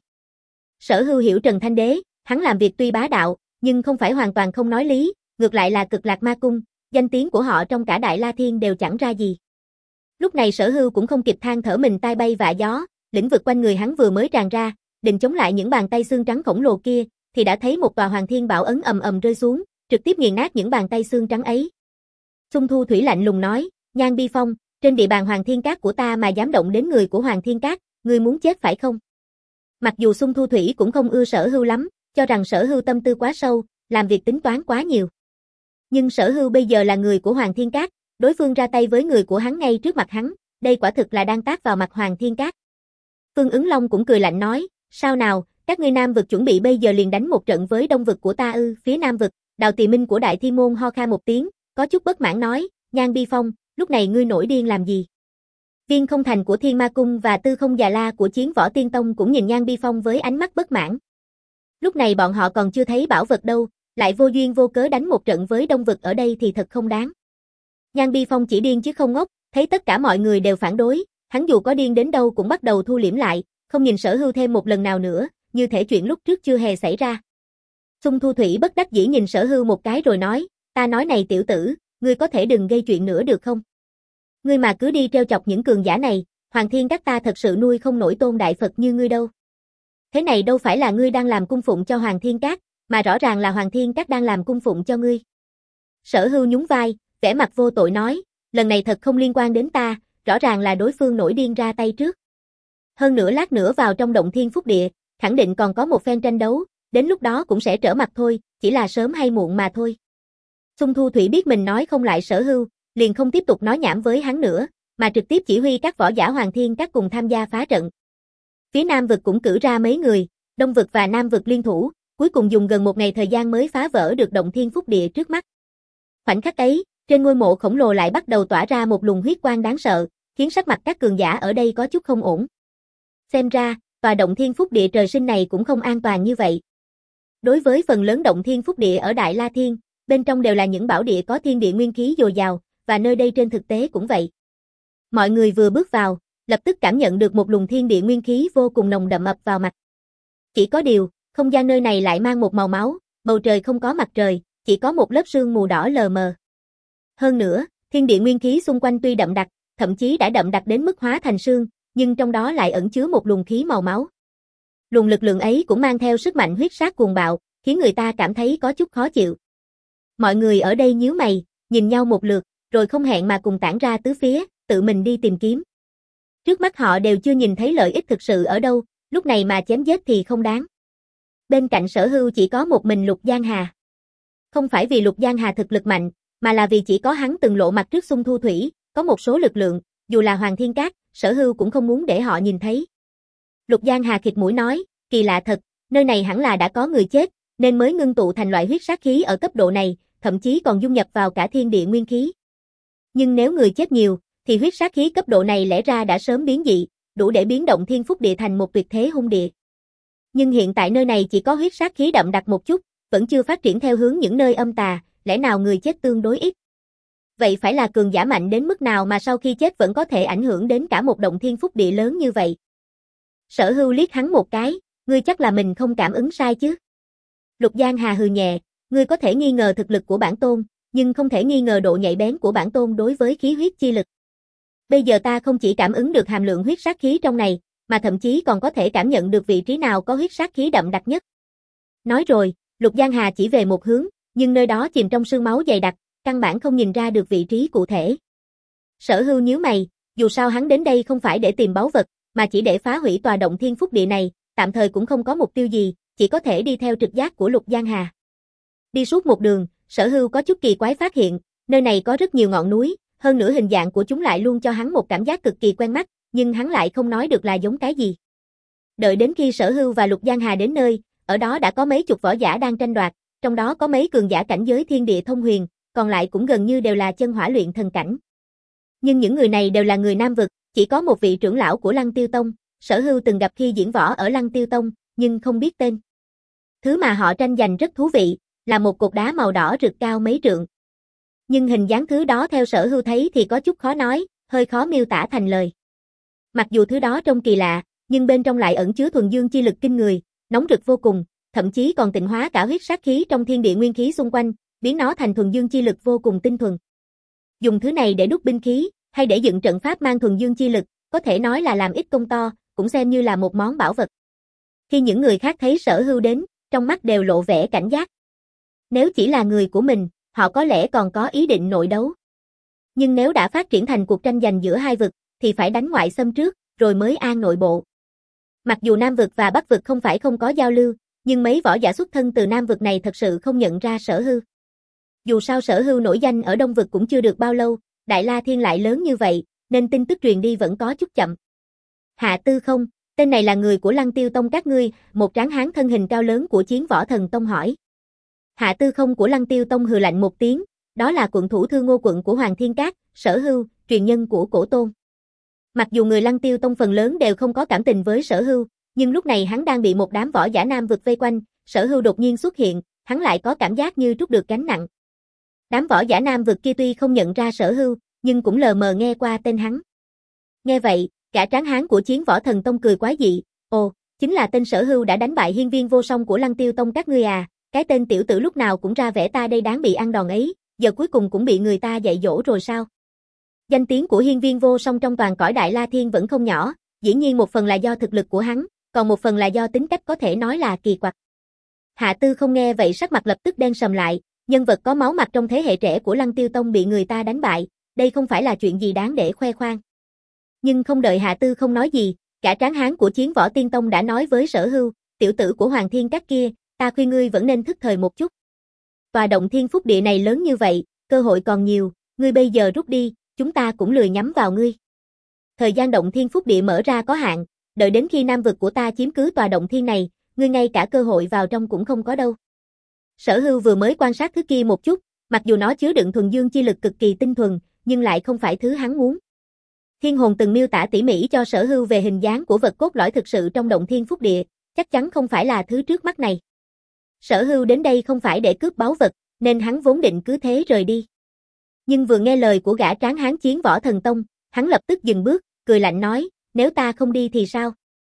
Sở Hưu hiểu Trần Thanh Đế, hắn làm việc tuy bá đạo, nhưng không phải hoàn toàn không nói lý, ngược lại là Cực Lạc Ma Cung, danh tiếng của họ trong cả Đại La Thiên đều chẳng ra gì. Lúc này Sở Hưu cũng không kịp than thở mình tai bay vạ gió, lĩnh vực quanh người hắn vừa mới tràn ra, định chống lại những bàn tay xương trắng khổng lồ kia, thì đã thấy một tòa Hoàng Thiên Bảo ấn ầm ầm rơi xuống, trực tiếp nghiền nát những bàn tay xương trắng ấy. Xung Thu Thủy lạnh lùng nói, Nhan Bi Phong, trên địa bàn Hoàng Thiên Các của ta mà dám động đến người của Hoàng Thiên Các, ngươi muốn chết phải không? Mặc dù Xung Thu Thủy cũng không ưa Sở Hưu lắm, cho rằng Sở Hưu tâm tư quá sâu, làm việc tính toán quá nhiều. Nhưng Sở Hưu bây giờ là người của Hoàng Thiên Các, đối phương ra tay với người của hắn ngay trước mặt hắn, đây quả thực là đang tát vào mặt Hoàng Thiên Các. Phương Ứng Long cũng cười lạnh nói, sao nào, các ngươi Nam vực chuẩn bị bây giờ liền đánh một trận với Đông vực của ta ư? Phía Nam vực, Đào Tỳ Minh của Đại Thiên Môn ho khan một tiếng, có chút bất mãn nói, Nhan Bi Phong, lúc này ngươi nổi điên làm gì? Viên Không Thành của Thiên Ma Cung và Tư Không Già La của Chiến Võ Tiên Tông cũng nhìn Nhan Bi Phong với ánh mắt bất mãn. Lúc này bọn họ còn chưa thấy bảo vật đâu, lại vô duyên vô cớ đánh một trận với Đông vực ở đây thì thật không đáng. Nhan Bi Phong chỉ điên chứ không ngốc, thấy tất cả mọi người đều phản đối, hắn dù có điên đến đâu cũng bắt đầu thu liễm lại, không nhìn Sở Hưu thêm một lần nào nữa, như thể chuyện lúc trước chưa hề xảy ra. Xung Thu Thủy bất đắc dĩ nhìn Sở Hưu một cái rồi nói, ta nói này tiểu tử, ngươi có thể đừng gây chuyện nữa được không? Ngươi mà cứ đi trêu chọc những cường giả này, Hoàng Thiên Các ta thật sự nuôi không nổi tôn đại Phật như ngươi đâu. Thế này đâu phải là ngươi đang làm cung phụng cho Hoàng Thiên Các, mà rõ ràng là Hoàng Thiên Các đang làm cung phụng cho ngươi. Sở Hưu nhún vai, vẻ mặt vô tội nói, lần này thật không liên quan đến ta, rõ ràng là đối phương nổi điên ra tay trước. Hơn nữa lát nữa vào trong động Thiên Phúc Địa, khẳng định còn có một phen tranh đấu, đến lúc đó cũng sẽ trở mặt thôi, chỉ là sớm hay muộn mà thôi. Xung Thu Thủy biết mình nói không lại Sở Hưu, liền không tiếp tục nói nhảm với hắn nữa, mà trực tiếp chỉ huy các võ giả Hoàng Thiên Các cùng tham gia phá trận. Phía Nam vực cũng cử ra mấy người, Đông vực và Nam vực liên thủ, cuối cùng dùng gần một ngày thời gian mới phá vỡ được động Thiên Phúc Địa trước mắt. Khoảnh khắc ấy, trên ngôi mộ khổng lồ lại bắt đầu tỏa ra một luồng huyết quang đáng sợ, khiến sắc mặt các cường giả ở đây có chút không ổn. Xem ra, tòa động Thiên Phúc Địa trời sinh này cũng không an toàn như vậy. Đối với phần lớn động Thiên Phúc Địa ở Đại La Thiên, bên trong đều là những bảo địa có thiên địa nguyên khí dồi dào, và nơi đây trên thực tế cũng vậy. Mọi người vừa bước vào, lập tức cảm nhận được một luồng thiên địa nguyên khí vô cùng nồng đậm ập vào mặt. Chỉ có điều, không gian nơi này lại mang một màu máu, bầu trời không có mặt trời, chỉ có một lớp sương mù đỏ lờ mờ. Hơn nữa, thiên địa nguyên khí xung quanh tuy đậm đặc, thậm chí đã đậm đặc đến mức hóa thành sương, nhưng trong đó lại ẩn chứa một luồng khí màu máu. Luồng lực lượng ấy cũng mang theo sức mạnh huyết sát cuồng bạo, khiến người ta cảm thấy có chút khó chịu. Mọi người ở đây nhíu mày, nhìn nhau một lượt, rồi không hẹn mà cùng tản ra tứ phía, tự mình đi tìm kiếm. Trước mắt họ đều chưa nhìn thấy lợi ích thực sự ở đâu, lúc này mà chém giết thì không đáng. Bên cạnh Sở Hưu chỉ có một mình Lục Giang Hà. Không phải vì Lục Giang Hà thực lực mạnh, mà là vì chỉ có hắn từng lộ mặt trước Xung Thu Thủy, có một số lực lượng, dù là Hoàng Thiên Các, Sở Hưu cũng không muốn để họ nhìn thấy. Lục Giang Hà khịt mũi nói, kỳ lạ thật, nơi này hẳn là đã có người chết, nên mới ngưng tụ thành loại huyết sát khí ở cấp độ này, thậm chí còn dung nhập vào cả thiên địa nguyên khí. Nhưng nếu người chết nhiều, thì huyết sát khí cấp độ này lẽ ra đã sớm biến dị, đủ để biến động Thiên Phúc Địa thành một tuyệt thế hung địa. Nhưng hiện tại nơi này chỉ có huyết sát khí đậm đặc một chút, vẫn chưa phát triển theo hướng những nơi âm tà, lẽ nào người chết tương đối ít. Vậy phải là cường giả mạnh đến mức nào mà sau khi chết vẫn có thể ảnh hưởng đến cả một động Thiên Phúc Địa lớn như vậy? Sở Hưu liếc hắn một cái, ngươi chắc là mình không cảm ứng sai chứ? Lục Giang Hà hừ nhẹ, ngươi có thể nghi ngờ thực lực của bản tôn, nhưng không thể nghi ngờ độ nhạy bén của bản tôn đối với khí huyết chi lực. Bây giờ ta không chỉ cảm ứng được hàm lượng huyết sát khí trong này, mà thậm chí còn có thể cảm nhận được vị trí nào có huyết sát khí đậm đặc nhất. Nói rồi, Lục Giang Hà chỉ về một hướng, nhưng nơi đó chìm trong sương máu dày đặc, căn bản không nhìn ra được vị trí cụ thể. Sở Hưu nhíu mày, dù sao hắn đến đây không phải để tìm báu vật, mà chỉ để phá hủy tòa động Thiên Phúc Địa này, tạm thời cũng không có mục tiêu gì, chỉ có thể đi theo trực giác của Lục Giang Hà. Đi suốt một đường, Sở Hưu có chút kỳ quái phát hiện, nơi này có rất nhiều ngọn núi, hơn nữa hình dạng của chúng lại luôn cho hắn một cảm giác cực kỳ quen mắt, nhưng hắn lại không nói được là giống cái gì. Đợi đến khi Sở Hưu và Lục Giang Hà đến nơi, ở đó đã có mấy chục võ giả đang tranh đoạt, trong đó có mấy cường giả cảnh giới thiên địa thông huyền, còn lại cũng gần như đều là chân hỏa luyện thần cảnh. Nhưng những người này đều là người Nam vực, chỉ có một vị trưởng lão của Lăng Tiêu Tông, Sở Hưu từng gặp khi diễn võ ở Lăng Tiêu Tông, nhưng không biết tên. Thứ mà họ tranh giành rất thú vị, là một cột đá màu đỏ rực cao mấy trượng. Nhưng hình dáng thứ đó theo Sở Hưu thấy thì có chút khó nói, hơi khó miêu tả thành lời. Mặc dù thứ đó trông kỳ lạ, nhưng bên trong lại ẩn chứa thuần dương chi lực kinh người, nóng rực vô cùng, thậm chí còn tịnh hóa cả huyết sát khí trong thiên địa nguyên khí xung quanh, biến nó thành thuần dương chi lực vô cùng tinh thuần. Dùng thứ này để đúc binh khí, hay để dựng trận pháp mang thuần dương chi lực, có thể nói là làm ít công to, cũng xem như là một món bảo vật. Khi những người khác thấy Sở Hưu đến, trong mắt đều lộ vẻ cảnh giác. Nếu chỉ là người của mình, họ có lẽ còn có ý định nội đấu. Nhưng nếu đã phát triển thành cuộc tranh giành giữa hai vực, thì phải đánh ngoại xâm trước, rồi mới an nội bộ. Mặc dù Nam vực và Bắc vực không phải không có giao lưu, nhưng mấy võ giả xuất thân từ Nam vực này thật sự không nhận ra Sở Hưu. Dù sao Sở Hưu nổi danh ở Đông vực cũng chưa được bao lâu, Đại La Thiên lại lớn như vậy, nên tin tức truyền đi vẫn có chút chậm. Hạ Tư Không, tên này là người của Lăng Tiêu Tông các ngươi, một tráng hán thân hình cao lớn của Chiến Võ Thần Tông hỏi. Hạ Tư Không của Lăng Tiêu Tông hừ lạnh một tiếng, đó là quận thủ Thư Ngô quận của Hoàng Thiên Các, Sở Hưu, truyền nhân của Cổ Tôn. Mặc dù người Lăng Tiêu Tông phần lớn đều không có cảm tình với Sở Hưu, nhưng lúc này hắn đang bị một đám võ giả Nam vực vây quanh, Sở Hưu đột nhiên xuất hiện, hắn lại có cảm giác như trút được gánh nặng. Đám võ giả Nam vực kia tuy không nhận ra Sở Hưu, nhưng cũng lờ mờ nghe qua tên hắn. Nghe vậy, cả tráng hán của Chiến Võ Thần Tông cười quái dị, ồ, chính là tên Sở Hưu đã đánh bại hiên viên vô song của Lăng Tiêu Tông các ngươi à, cái tên tiểu tử lúc nào cũng ra vẻ ta đây đáng bị ăn đòn ấy, giờ cuối cùng cũng bị người ta dạy dỗ rồi sao? Danh tiếng của hiên viên vô song trong toàn cõi Đại La Thiên vẫn không nhỏ, dĩ nhiên một phần là do thực lực của hắn, còn một phần là do tính cách có thể nói là kỳ quặc. Hạ Tư Không nghe vậy sắc mặt lập tức đen sầm lại, nhân vật có máu mặt trong thế hệ trẻ của Lăng Tiêu Tông bị người ta đánh bại, đây không phải là chuyện gì đáng để khoe khoang. Nhưng không đợi Hạ Tư Không nói gì, cả tráng hán của Chiến Võ Tiên Tông đã nói với Sở Hưu, tiểu tử của Hoàng Thiên Các kia, ta khuyên ngươi vẫn nên thức thời một chút. Tòa động thiên phúc địa này lớn như vậy, cơ hội còn nhiều, ngươi bây giờ rút đi, chúng ta cũng lười nhắm vào ngươi. Thời gian động thiên phúc địa mở ra có hạn, đợi đến khi Nam vực của ta chiếm cứ tòa động thiên này, ngươi ngay cả cơ hội vào trong cũng không có đâu. Sở Hưu vừa mới quan sát thứ kia một chút, mặc dù nó chứa đựng thuần dương chi lực cực kỳ tinh thuần, nhưng lại không phải thứ hắn muốn. Thiên hồn từng miêu tả tỉ mỉ cho Sở Hưu về hình dáng của vật cốt lõi thực sự trong động thiên phúc địa, chắc chắn không phải là thứ trước mắt này. Sở Hưu đến đây không phải để cướp báu vật, nên hắn vốn định cứ thế rời đi. Nhưng vừa nghe lời của gã tráng hán Chiến Võ Thần Tông, hắn lập tức dừng bước, cười lạnh nói, nếu ta không đi thì sao?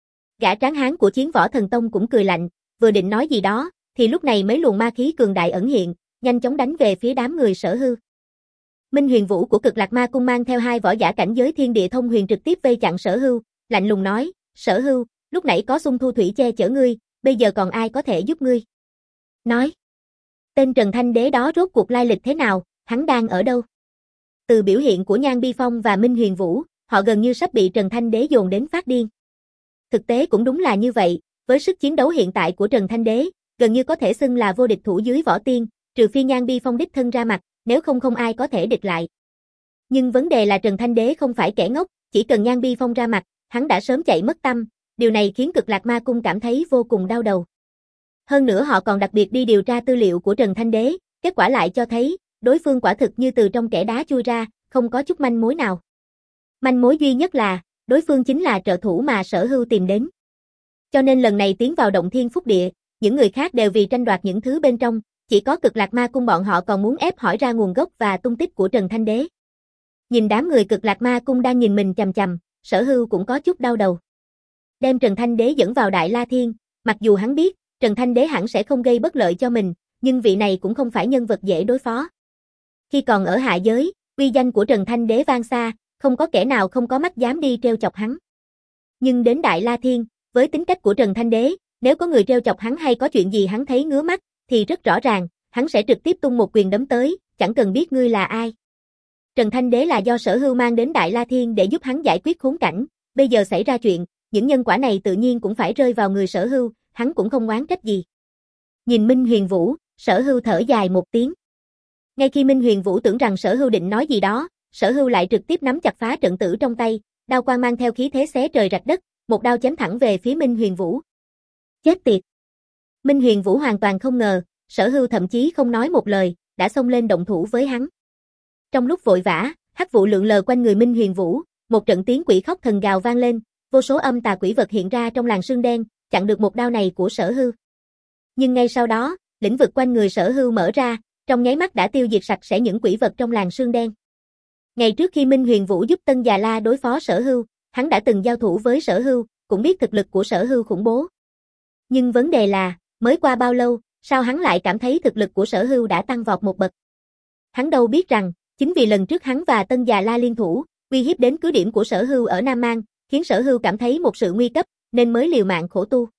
Gã tráng hán của Chiến Võ Thần Tông cũng cười lạnh, vừa định nói gì đó, thì lúc này mấy luồng ma khí cường đại ẩn hiện, nhanh chóng đánh về phía đám người Sở Hưu. Minh Huyền Vũ của Cực Lạc Ma Cung mang theo hai võ giả cảnh giới thiên địa thông huyền trực tiếp vây chặn Sở Hưu, lạnh lùng nói, Sở Hưu, lúc nãy có Xung Thu Thủy che chở ngươi, bây giờ còn ai có thể giúp ngươi? Nói, tên Trần Thanh Đế đó rốt cuộc lai lịch thế nào, hắn đang ở đâu? Từ biểu hiện của Nhan Bi Phong và Minh Huyền Vũ, họ gần như sắp bị Trần Thanh Đế dồn đến phát điên. Thực tế cũng đúng là như vậy, với sức chiến đấu hiện tại của Trần Thanh Đế, gần như có thể xưng là vô địch thủ dưới võ tiên, trừ phi Nhan Bi Phong đích thân ra mặt, nếu không không ai có thể địch lại. Nhưng vấn đề là Trần Thanh Đế không phải kẻ ngốc, chỉ cần Nhan Bi Phong ra mặt, hắn đã sớm chạy mất tâm, điều này khiến Cực Lạc Ma Cung cảm thấy vô cùng đau đầu. Hơn nữa họ còn đặc biệt đi điều tra tư liệu của Trần Thanh Đế, kết quả lại cho thấy, đối phương quả thực như từ trong kẽ đá chui ra, không có chút manh mối nào. Manh mối duy nhất là, đối phương chính là trợ thủ mà Sở Hưu tìm đến. Cho nên lần này tiến vào động thiên phúc địa, những người khác đều vì tranh đoạt những thứ bên trong, chỉ có Cực Lạc Ma Cung bọn họ còn muốn ép hỏi ra nguồn gốc và tung tích của Trần Thanh Đế. Nhìn đám người Cực Lạc Ma Cung đang nhìn mình chằm chằm, Sở Hưu cũng có chút đau đầu. Đem Trần Thanh Đế dẫn vào Đại La Thiên, mặc dù hắn biết, Trần Thanh Đế hẳn sẽ không gây bất lợi cho mình, nhưng vị này cũng không phải nhân vật dễ đối phó. Khi còn ở hạ giới, uy danh của Trần Thanh Đế vang xa, không có kẻ nào không có mắt dám đi trêu chọc hắn. Nhưng đến Đại La Thiên, với tính cách của Trần Thanh Đế, nếu có người trêu chọc hắn hay có chuyện gì hắn thấy ngứa mắt, thì rất rõ ràng, hắn sẽ trực tiếp tung một quyền đấm tới, chẳng cần biết ngươi là ai. Trần Thanh Đế là do Sở Hưu mang đến Đại La Thiên để giúp hắn giải quyết khốn cảnh, bây giờ xảy ra chuyện, những nhân quả này tự nhiên cũng phải rơi vào người Sở Hưu, hắn cũng không oán trách gì. Nhìn Minh Huyền Vũ, Sở Hưu thở dài một tiếng. Ngay khi Minh Huyền Vũ tưởng rằng Sở Hưu định nói gì đó, Sở Hưu lại trực tiếp nắm chặt phá trận tử trong tay, đao quang mang theo khí thế xé trời rạch đất, một đao chém thẳng về phía Minh Huyền Vũ. Chết tiệt! Minh Huyền Vũ hoàn toàn không ngờ, Sở Hưu thậm chí không nói một lời, đã xông lên động thủ với hắn. Trong lúc vội vã, hắc vụ lượn lờ quanh người Minh Huyền Vũ, một trận tiếng quỷ khóc thần gào vang lên, vô số âm tà quỷ vật hiện ra trong làn sương đen, chặn được một đao này của Sở Hưu. Nhưng ngay sau đó, lĩnh vực quanh người Sở Hưu mở ra, trong nháy mắt đã tiêu diệt sạch sẽ những quỷ vật trong làn sương đen. Ngày trước khi Minh Huyền Vũ giúp Tân Già La đối phó Sở Hưu, hắn đã từng giao thủ với Sở Hưu, cũng biết thực lực của Sở Hưu khủng bố. Nhưng vấn đề là, mới qua bao lâu, sao hắn lại cảm thấy thực lực của Sở Hưu đã tăng vọt một bậc. Hắn đâu biết rằng, chính vì lần trước hắn và Tân Già La liên thủ, uy hiếp đến cứ điểm của Sở Hưu ở Nam Mang, khiến Sở Hưu cảm thấy một sự nguy cấp, nên mới liều mạng khổ tu.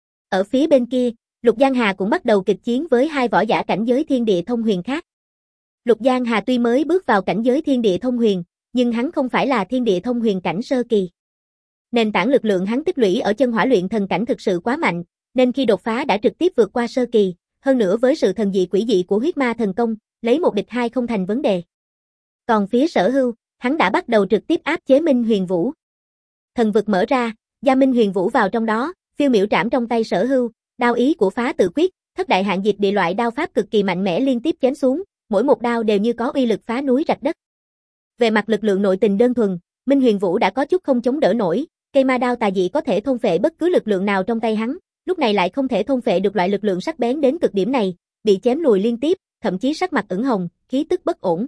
Ở phía bên kia, Lục Giang Hà cũng bắt đầu kịch chiến với hai võ giả cảnh giới thiên địa thông huyền khác. Lục Giang Hà tuy mới bước vào cảnh giới thiên địa thông huyền, nhưng hắn không phải là thiên địa thông huyền cảnh sơ kỳ. Nền tảng lực lượng hắn tích lũy ở chân hỏa luyện thần cảnh thực sự quá mạnh, nên khi đột phá đã trực tiếp vượt qua sơ kỳ, hơn nữa với sự thần dị quỷ dị của huyết ma thần công, lấy một địch hai không thành vấn đề. Còn phía Sở Hưu, hắn đã bắt đầu trực tiếp áp chế Minh Huyền Vũ. Thần vực mở ra, gia Minh Huyền Vũ vào trong đó, phiêu miểu trảm trong tay Sở Hưu, đao ý của phá tự quyết, thất đại hạn dịch địa loại đao pháp cực kỳ mạnh mẽ liên tiếp chém xuống, mỗi một đao đều như có uy lực phá núi rạch đất. Về mặt lực lượng nội tình đơn thuần, Minh Huyền Vũ đã có chút không chống đỡ nổi, cây ma đao tà dị có thể thôn phệ bất cứ lực lượng nào trong tay hắn, lúc này lại không thể thôn phệ được loại lực lượng sắc bén đến cực điểm này, bị chém lùi liên tiếp, thậm chí sắc mặt ửng hồng, khí tức bất ổn.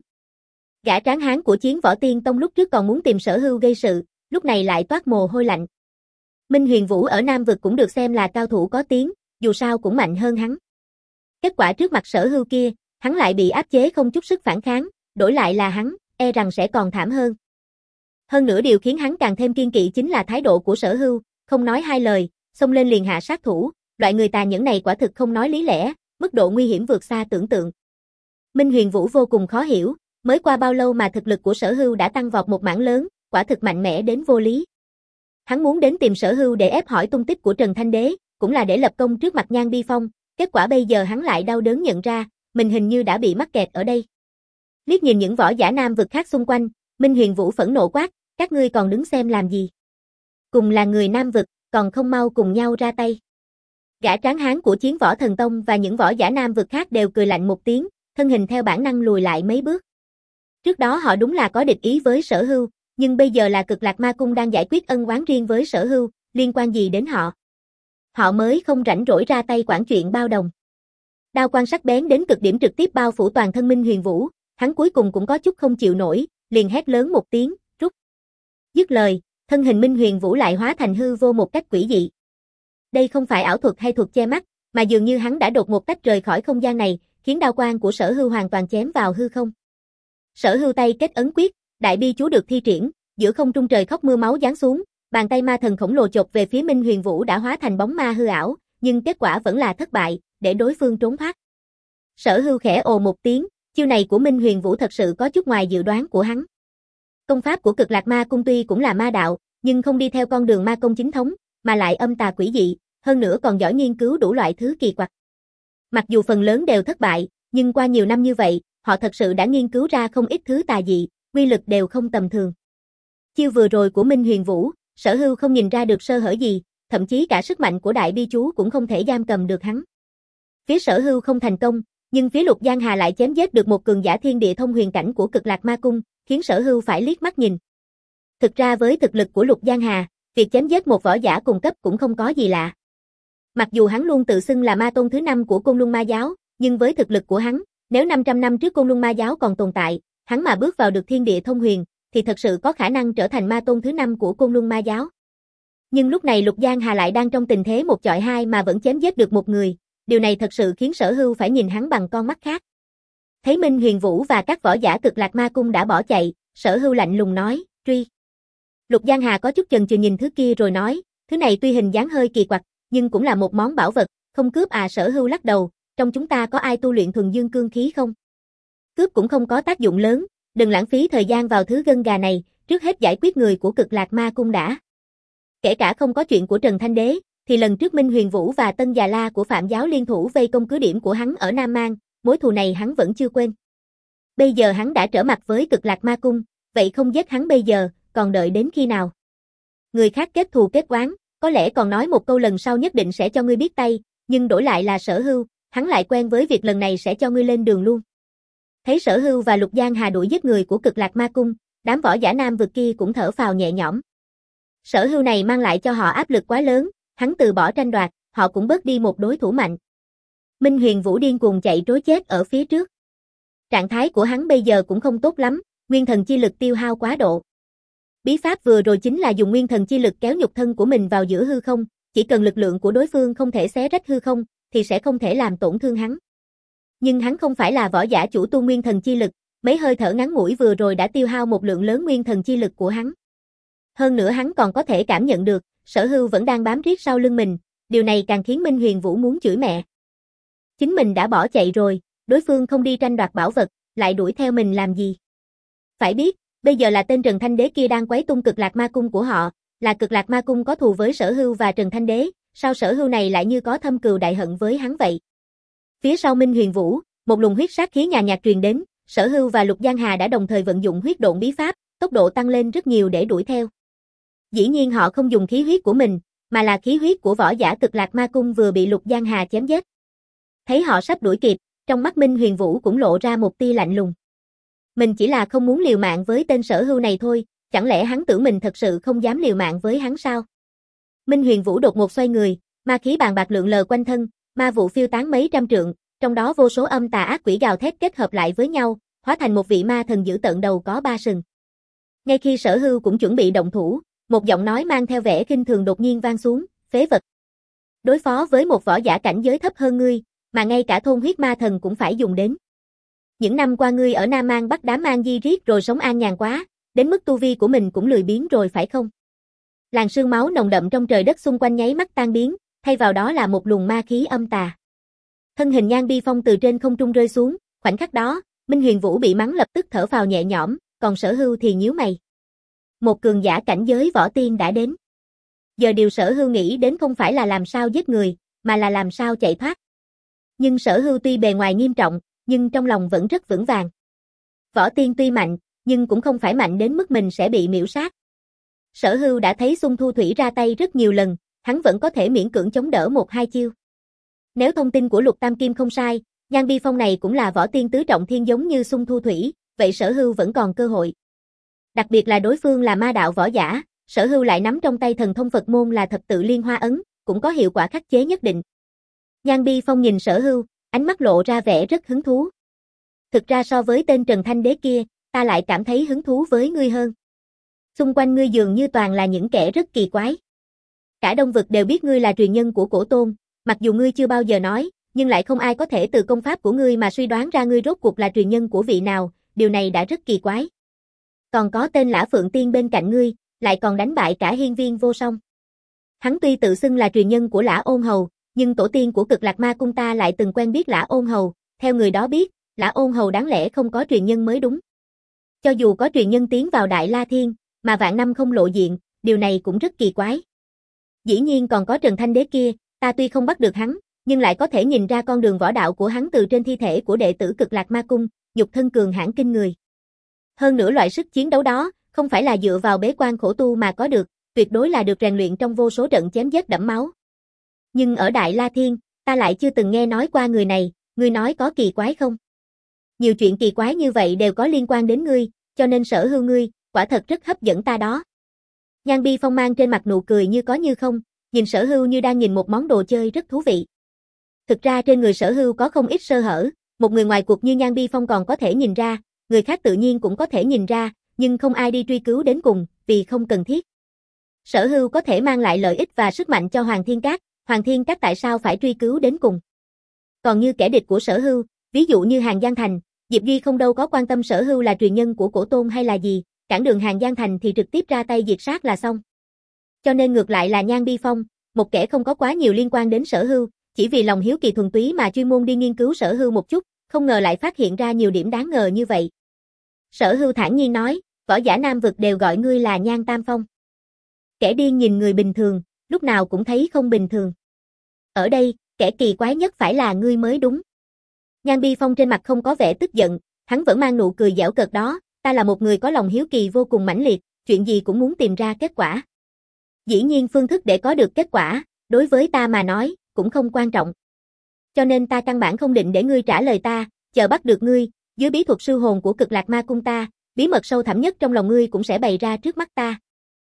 Gã tráng hán của Chiến Võ Tiên Tông lúc trước còn muốn tìm Sở Hưu gây sự, lúc này lại toát mồ hôi lạnh. Minh Huyền Vũ ở Nam vực cũng được xem là cao thủ có tiếng, dù sao cũng mạnh hơn hắn. Kết quả trước mặt Sở Hưu kia, hắn lại bị áp chế không chút sức phản kháng, đổi lại là hắn, e rằng sẽ còn thảm hơn. Hơn nữa điều khiến hắn càng thêm kiên kỵ chính là thái độ của Sở Hưu, không nói hai lời, xông lên liền hạ sát thủ, loại người tàn nhẫn này quả thực không nói lý lẽ, mức độ nguy hiểm vượt xa tưởng tượng. Minh Huyền Vũ vô cùng khó hiểu, mới qua bao lâu mà thực lực của Sở Hưu đã tăng vọt một mảng lớn, quả thực mạnh mẽ đến vô lý. Hắn muốn đến tìm Sở Hưu để ép hỏi tung tích của Trần Thanh Đế, cũng là để lập công trước mặt Nhan Bi Phong, kết quả bây giờ hắn lại đau đớn nhận ra, mình hình như đã bị mắc kẹt ở đây. Liếc nhìn những võ giả Nam vực khác xung quanh, Minh Huyền Vũ phẫn nộ quát, các ngươi còn đứng xem làm gì? Cùng là người Nam vực, còn không mau cùng nhau ra tay. Gã tráng hán của Chiến Võ Thần Tông và những võ giả Nam vực khác đều cười lạnh một tiếng, thân hình theo bản năng lùi lại mấy bước. Trước đó họ đúng là có địch ý với Sở Hưu, nhưng bây giờ là Cực Lạc Ma Cung đang giải quyết ân oán riêng với Sở Hưu, liên quan gì đến họ? Họ mới không rảnh rỗi ra tay quản chuyện bao đồng. Đao quang sắc bén đến cực điểm trực tiếp bao phủ toàn thân Minh Huyền Vũ, hắn cuối cùng cũng có chút không chịu nổi, liền hét lớn một tiếng, rút. Dứt lời, thân hình Minh Huyền Vũ lại hóa thành hư vô một cách quỷ dị. Đây không phải ảo thuật hay thuật che mắt, mà dường như hắn đã đột ngột tách rời khỏi không gian này, khiến đao quang của Sở Hưu hoàn toàn chém vào hư không. Sở Hưu tay kết ấn quyết, đại bi chú được thi triển, giữa không trung trời khóc mưa máu giáng xuống, bàn tay ma thần khổng lồ chộp về phía Minh Huyền Vũ đã hóa thành bóng ma hư ảo, nhưng kết quả vẫn là thất bại, để đối phương trốn thoát. Sở Hưu khẽ ồ một tiếng, chiêu này của Minh Huyền Vũ thật sự có chút ngoài dự đoán của hắn. Công pháp của Cực Lạc Ma Cung tuy cũng là ma đạo, nhưng không đi theo con đường ma công chính thống, mà lại âm tà quỷ dị, hơn nữa còn giỏi nghiên cứu đủ loại thứ kỳ quặc. Mặc dù phần lớn đều thất bại, nhưng qua nhiều năm như vậy, họ thật sự đã nghiên cứu ra không ít thứ tà dị, quy lực đều không tầm thường. Chiêu vừa rồi của Minh Huyền Vũ, Sở Hưu không nhìn ra được sơ hở gì, thậm chí cả sức mạnh của đại bi chú cũng không thể giam cầm được hắn. Phía Sở Hưu không thành công, nhưng phía Lục Giang Hà lại chém giết được một cường giả thiên địa thông huyền cảnh của Cực Lạc Ma Cung, khiến Sở Hưu phải liếc mắt nhìn. Thực ra với thực lực của Lục Giang Hà, việc chém giết một võ giả cùng cấp cũng không có gì lạ. Mặc dù hắn luôn tự xưng là ma tôn thứ năm của Côn Luân Ma Giáo, nhưng với thực lực của hắn, nếu năm trăm năm trước Côn Luân Ma Giáo còn tồn tại, hắn mà bước vào được thiên địa thông huyền, thì thật sự có khả năng trở thành ma tôn thứ năm của Côn Luân Ma Giáo. Nhưng lúc này Lục Giang Hà lại đang trong tình thế một chọi hai mà vẫn chém giết được một người, điều này thật sự khiến Sở Hưu phải nhìn hắn bằng con mắt khác. Thấy Minh Huyền Vũ và các võ giả Cực Lạc Ma Cung đã bỏ chạy, Sở Hưu lạnh lùng nói, truy. Lục Giang Hà có chút chần chừ nhìn thứ kia rồi nói, thứ này tuy hình dáng hơi kỳ quặc, nhưng cũng là một món bảo vật, không cướp à? Sở Hưu lắc đầu, trong chúng ta có ai tu luyện thuần dương cương khí không? Cướp cũng không có tác dụng lớn, đừng lãng phí thời gian vào thứ gân gà này, trước hết giải quyết người của Cực Lạc Ma Cung đã. Kể cả không có chuyện của Trần Thanh Đế, thì lần trước Minh Huyền Vũ và Tân Già La của Phạm Giáo liên thủ vây công cứ điểm của hắn ở Nam Mang, mối thù này hắn vẫn chưa quên. Bây giờ hắn đã trở mặt với Cực Lạc Ma Cung, vậy không giết hắn bây giờ, còn đợi đến khi nào? Người khác kết thù kết oán, có lẽ còn nói một câu lần sau nhất định sẽ cho ngươi biết tay, nhưng đổi lại là Sở Hưu, hắn lại quen với việc lần này sẽ cho ngươi lên đường luôn. Thấy Sở Hưu và Lục Giang Hà đuổi giết người của Cực Lạc Ma Cung, đám võ giả Nam vực kia cũng thở phào nhẹ nhõm. Sở Hưu này mang lại cho họ áp lực quá lớn, hắn từ bỏ tranh đoạt, họ cũng bớt đi một đối thủ mạnh. Minh Huyền Vũ điên cuồng chạy trối chết ở phía trước. Trạng thái của hắn bây giờ cũng không tốt lắm, nguyên thần chi lực tiêu hao quá độ. Bí pháp vừa rồi chính là dùng nguyên thần chi lực kéo nhục thân của mình vào giữa hư không, chỉ cần lực lượng của đối phương không thể xé rách hư không, thì sẽ không thể làm tổn thương hắn. Nhưng hắn không phải là võ giả chủ tu nguyên thần chi lực, mấy hơi thở ngắn ngủi vừa rồi đã tiêu hao một lượng lớn nguyên thần chi lực của hắn. Hơn nữa hắn còn có thể cảm nhận được, Sở Hưu vẫn đang bám riết sau lưng mình, điều này càng khiến Minh Huyền Vũ muốn chửi mẹ. Chính mình đã bỏ chạy rồi, đối phương không đi tranh đoạt bảo vật, lại đuổi theo mình làm gì? Phải biết, bây giờ là tên Trần Thanh Đế kia đang quấy tung Cực Lạc Ma Cung của họ, Là Cực Lạc Ma Cung có thù với Sở Hưu và Trần Thanh Đế, sao Sở Hưu này lại như có thâm cừu đại hận với hắn vậy? Phía sau Minh Huyền Vũ, một luồng huyết sát khí nhàn nhạt truyền đến, Sở Hưu và Lục Giang Hà đã đồng thời vận dụng huyết độn bí pháp, tốc độ tăng lên rất nhiều để đuổi theo. Dĩ nhiên họ không dùng khí huyết của mình, mà là khí huyết của võ giả Cực Lạc Ma Cung vừa bị Lục Giang Hà chém giết. Thấy họ sắp đuổi kịp, trong mắt Minh Huyền Vũ cũng lộ ra một tia lạnh lùng. Mình chỉ là không muốn liều mạng với tên Sở Hưu này thôi, chẳng lẽ hắn tưởng mình thật sự không dám liều mạng với hắn sao? Minh Huyền Vũ đột ngột xoay người, ma khí bàn bạc lượn lờ quanh thân, ma vụ phiêu tán mấy trăm trượng, trong đó vô số âm tà ác quỷ gào thét kết hợp lại với nhau, hóa thành một vị ma thần dữ tợn đầu có ba sừng. Ngay khi Sở Hưu cũng chuẩn bị động thủ, một giọng nói mang theo vẻ khinh thường đột nhiên vang xuống, phế vật. Đối phó với một võ giả cảnh giới thấp hơn ngươi, mà ngay cả thôn huyết ma thần cũng phải dùng đến. Những năm qua ngươi ở Nam Mang bắt đám An Di riết rồi sống an nhàn quá, đến mức tu vi của mình cũng lười biếng rồi phải không? Làn sương máu nồng đậm trong trời đất xung quanh nháy mắt tan biến, thay vào đó là một luồng ma khí âm tà. Thân hình Nhan Bi Phong từ trên không trung rơi xuống, khoảnh khắc đó, Minh Huyền Vũ bị mắng lập tức thở phào nhẹ nhõm, còn Sở Hưu thì nhíu mày. Một cường giả cảnh giới võ tiên đã đến. Giờ điều Sở Hưu nghĩ đến không phải là làm sao giết người, mà là làm sao chạy thoát. Nhưng Sở Hưu tuy bề ngoài nghiêm trọng, nhưng trong lòng vẫn rất vững vàng. Võ tiên tuy mạnh, nhưng cũng không phải mạnh đến mức mình sẽ bị miễu sát. Sở Hưu đã thấy Xung Thu Thủy ra tay rất nhiều lần, hắn vẫn có thể miễn cưỡng chống đỡ một hai chiêu. Nếu thông tin của Lục Tam Kim không sai, Nhan Bi Phong này cũng là võ tiên tứ trọng thiên giống như Xung Thu Thủy, vậy Sở Hưu vẫn còn cơ hội. Đặc biệt là đối phương là ma đạo võ giả, Sở Hưu lại nắm trong tay thần thông Phật môn là Thập Tự Liên Hoa Ấn, cũng có hiệu quả khắc chế nhất định. Nhan Bi Phong nhìn Sở Hưu, ánh mắt lộ ra vẻ rất hứng thú. Thực ra so với tên Trần Thanh Đế kia, ta lại cảm thấy hứng thú với ngươi hơn. Xung quanh ngươi dường như toàn là những kẻ rất kỳ quái. Cả Đông Vực đều biết ngươi là truyền nhân của Cổ Tôn, mặc dù ngươi chưa bao giờ nói, nhưng lại không ai có thể từ công pháp của ngươi mà suy đoán ra ngươi rốt cuộc là truyền nhân của vị nào, điều này đã rất kỳ quái. Còn có tên Lã Phượng Tiên bên cạnh ngươi, lại còn đánh bại cả Hiên Viên Vô Song. Hắn tuy tự xưng là truyền nhân của Lã Ôn Hầu, nhưng tổ tiên của Cực Lạc Ma Cung ta lại từng quen biết Lã Ôn Hầu, theo người đó biết, Lã Ôn Hầu đáng lẽ không có truyền nhân mới đúng. Cho dù có truyền nhân tiến vào Đại La Thiên, mà vạn năm không lộ diện, điều này cũng rất kỳ quái. Dĩ nhiên còn có Trần Thanh Đế kia, ta tuy không bắt được hắn, nhưng lại có thể nhìn ra con đường võ đạo của hắn từ trên thi thể của đệ tử Cực Lạc Ma Cung, nhục thân cường hãn kinh người. Hơn nữa loại sức chiến đấu đó, không phải là dựa vào bế quan khổ tu mà có được, tuyệt đối là được rèn luyện trong vô số trận chém giết đẫm máu. Nhưng ở Đại La Thiên, ta lại chưa từng nghe nói qua người này, ngươi nói có kỳ quái không? Nhiều chuyện kỳ quái như vậy đều có liên quan đến ngươi, cho nên Sở Hưu ngươi, quả thật rất hấp dẫn ta đó. Nhan Bi Phong mang trên mặt nụ cười như có như không, nhìn Sở Hưu như đang nhìn một món đồ chơi rất thú vị. Thực ra trên người Sở Hưu có không ít sơ hở, một người ngoài cuộc như Nhan Bi Phong còn có thể nhìn ra, người khác tự nhiên cũng có thể nhìn ra, nhưng không ai đi truy cứu đến cùng, vì không cần thiết. Sở Hưu có thể mang lại lợi ích và sức mạnh cho Hoàng Thiên Các, Hoàng Thiên Các tại sao phải truy cứu đến cùng? Còn như kẻ địch của Sở Hưu, ví dụ như Hàng Giang Thành, Diệp Duy không đâu có quan tâm Sở Hưu là truyền nhân của Cổ Tôn hay là gì, cản đường Hàng Giang Thành thì trực tiếp ra tay diệt sát là xong. Cho nên ngược lại là Nhan Bi Phong, một kẻ không có quá nhiều liên quan đến Sở Hưu, chỉ vì lòng hiếu kỳ thuần túy mà chuyên môn đi nghiên cứu Sở Hưu một chút, không ngờ lại phát hiện ra nhiều điểm đáng ngờ như vậy. Sở Hưu thản nhiên nói, võ giả Nam Vực đều gọi ngươi là Nhan Tam Phong. Kẻ điên nhìn người bình thường, lúc nào cũng thấy không bình thường. Ở đây, kẻ kỳ quái nhất phải là ngươi mới đúng. Nhan Bi Phong trên mặt không có vẻ tức giận, hắn vẫn mang nụ cười giễu cợt đó, ta là một người có lòng hiếu kỳ vô cùng mãnh liệt, chuyện gì cũng muốn tìm ra kết quả. Dĩ nhiên phương thức để có được kết quả, đối với ta mà nói, cũng không quan trọng. Cho nên ta căn bản không định để ngươi trả lời ta, chờ bắt được ngươi, dưới bí thuật sư hồn của Cực Lạc Ma Cung ta, bí mật sâu thẳm nhất trong lòng ngươi cũng sẽ bày ra trước mắt ta.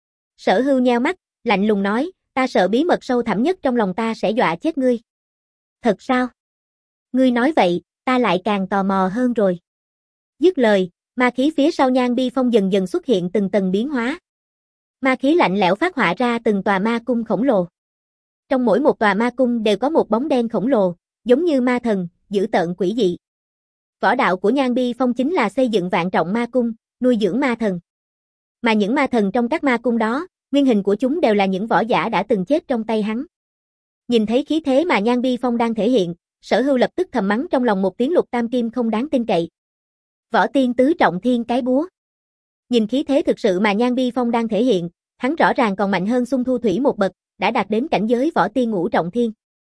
Sở Hưu nheo mắt, lạnh lùng nói, ta sợ bí mật sâu thẳm nhất trong lòng ta sẽ dọa chết ngươi. Thật sao? Ngươi nói vậy, ta lại càng tò mò hơn rồi. Dứt lời, ma khí phía sau Nhan Bi Phong dần dần xuất hiện từng tầng biến hóa. Ma khí lạnh lẽo phát họa ra từng tòa ma cung khổng lồ. Trong mỗi một tòa ma cung đều có một bóng đen khổng lồ, giống như ma thần, dữ tợn quỷ dị. Võ đạo của Nhan Bi Phong chính là xây dựng vạn trọng ma cung, nuôi dưỡng ma thần. Mà những ma thần trong các ma cung đó, nguyên hình của chúng đều là những võ giả đã từng chết trong tay hắn. Nhìn thấy khí thế mà Nhan Bi Phong đang thể hiện, Sở Hưu lập tức thầm mắng trong lòng một tiếng Lục Tam Kim không đáng tin cậy. Võ tiên tứ trọng thiên cái búa. Nhìn khí thế thực sự mà Nhan Bi Phong đang thể hiện, Hắn rõ ràng còn mạnh hơn Xung Thu Thủy một bậc, đã đạt đến cảnh giới võ tiên ngũ trọng thiên.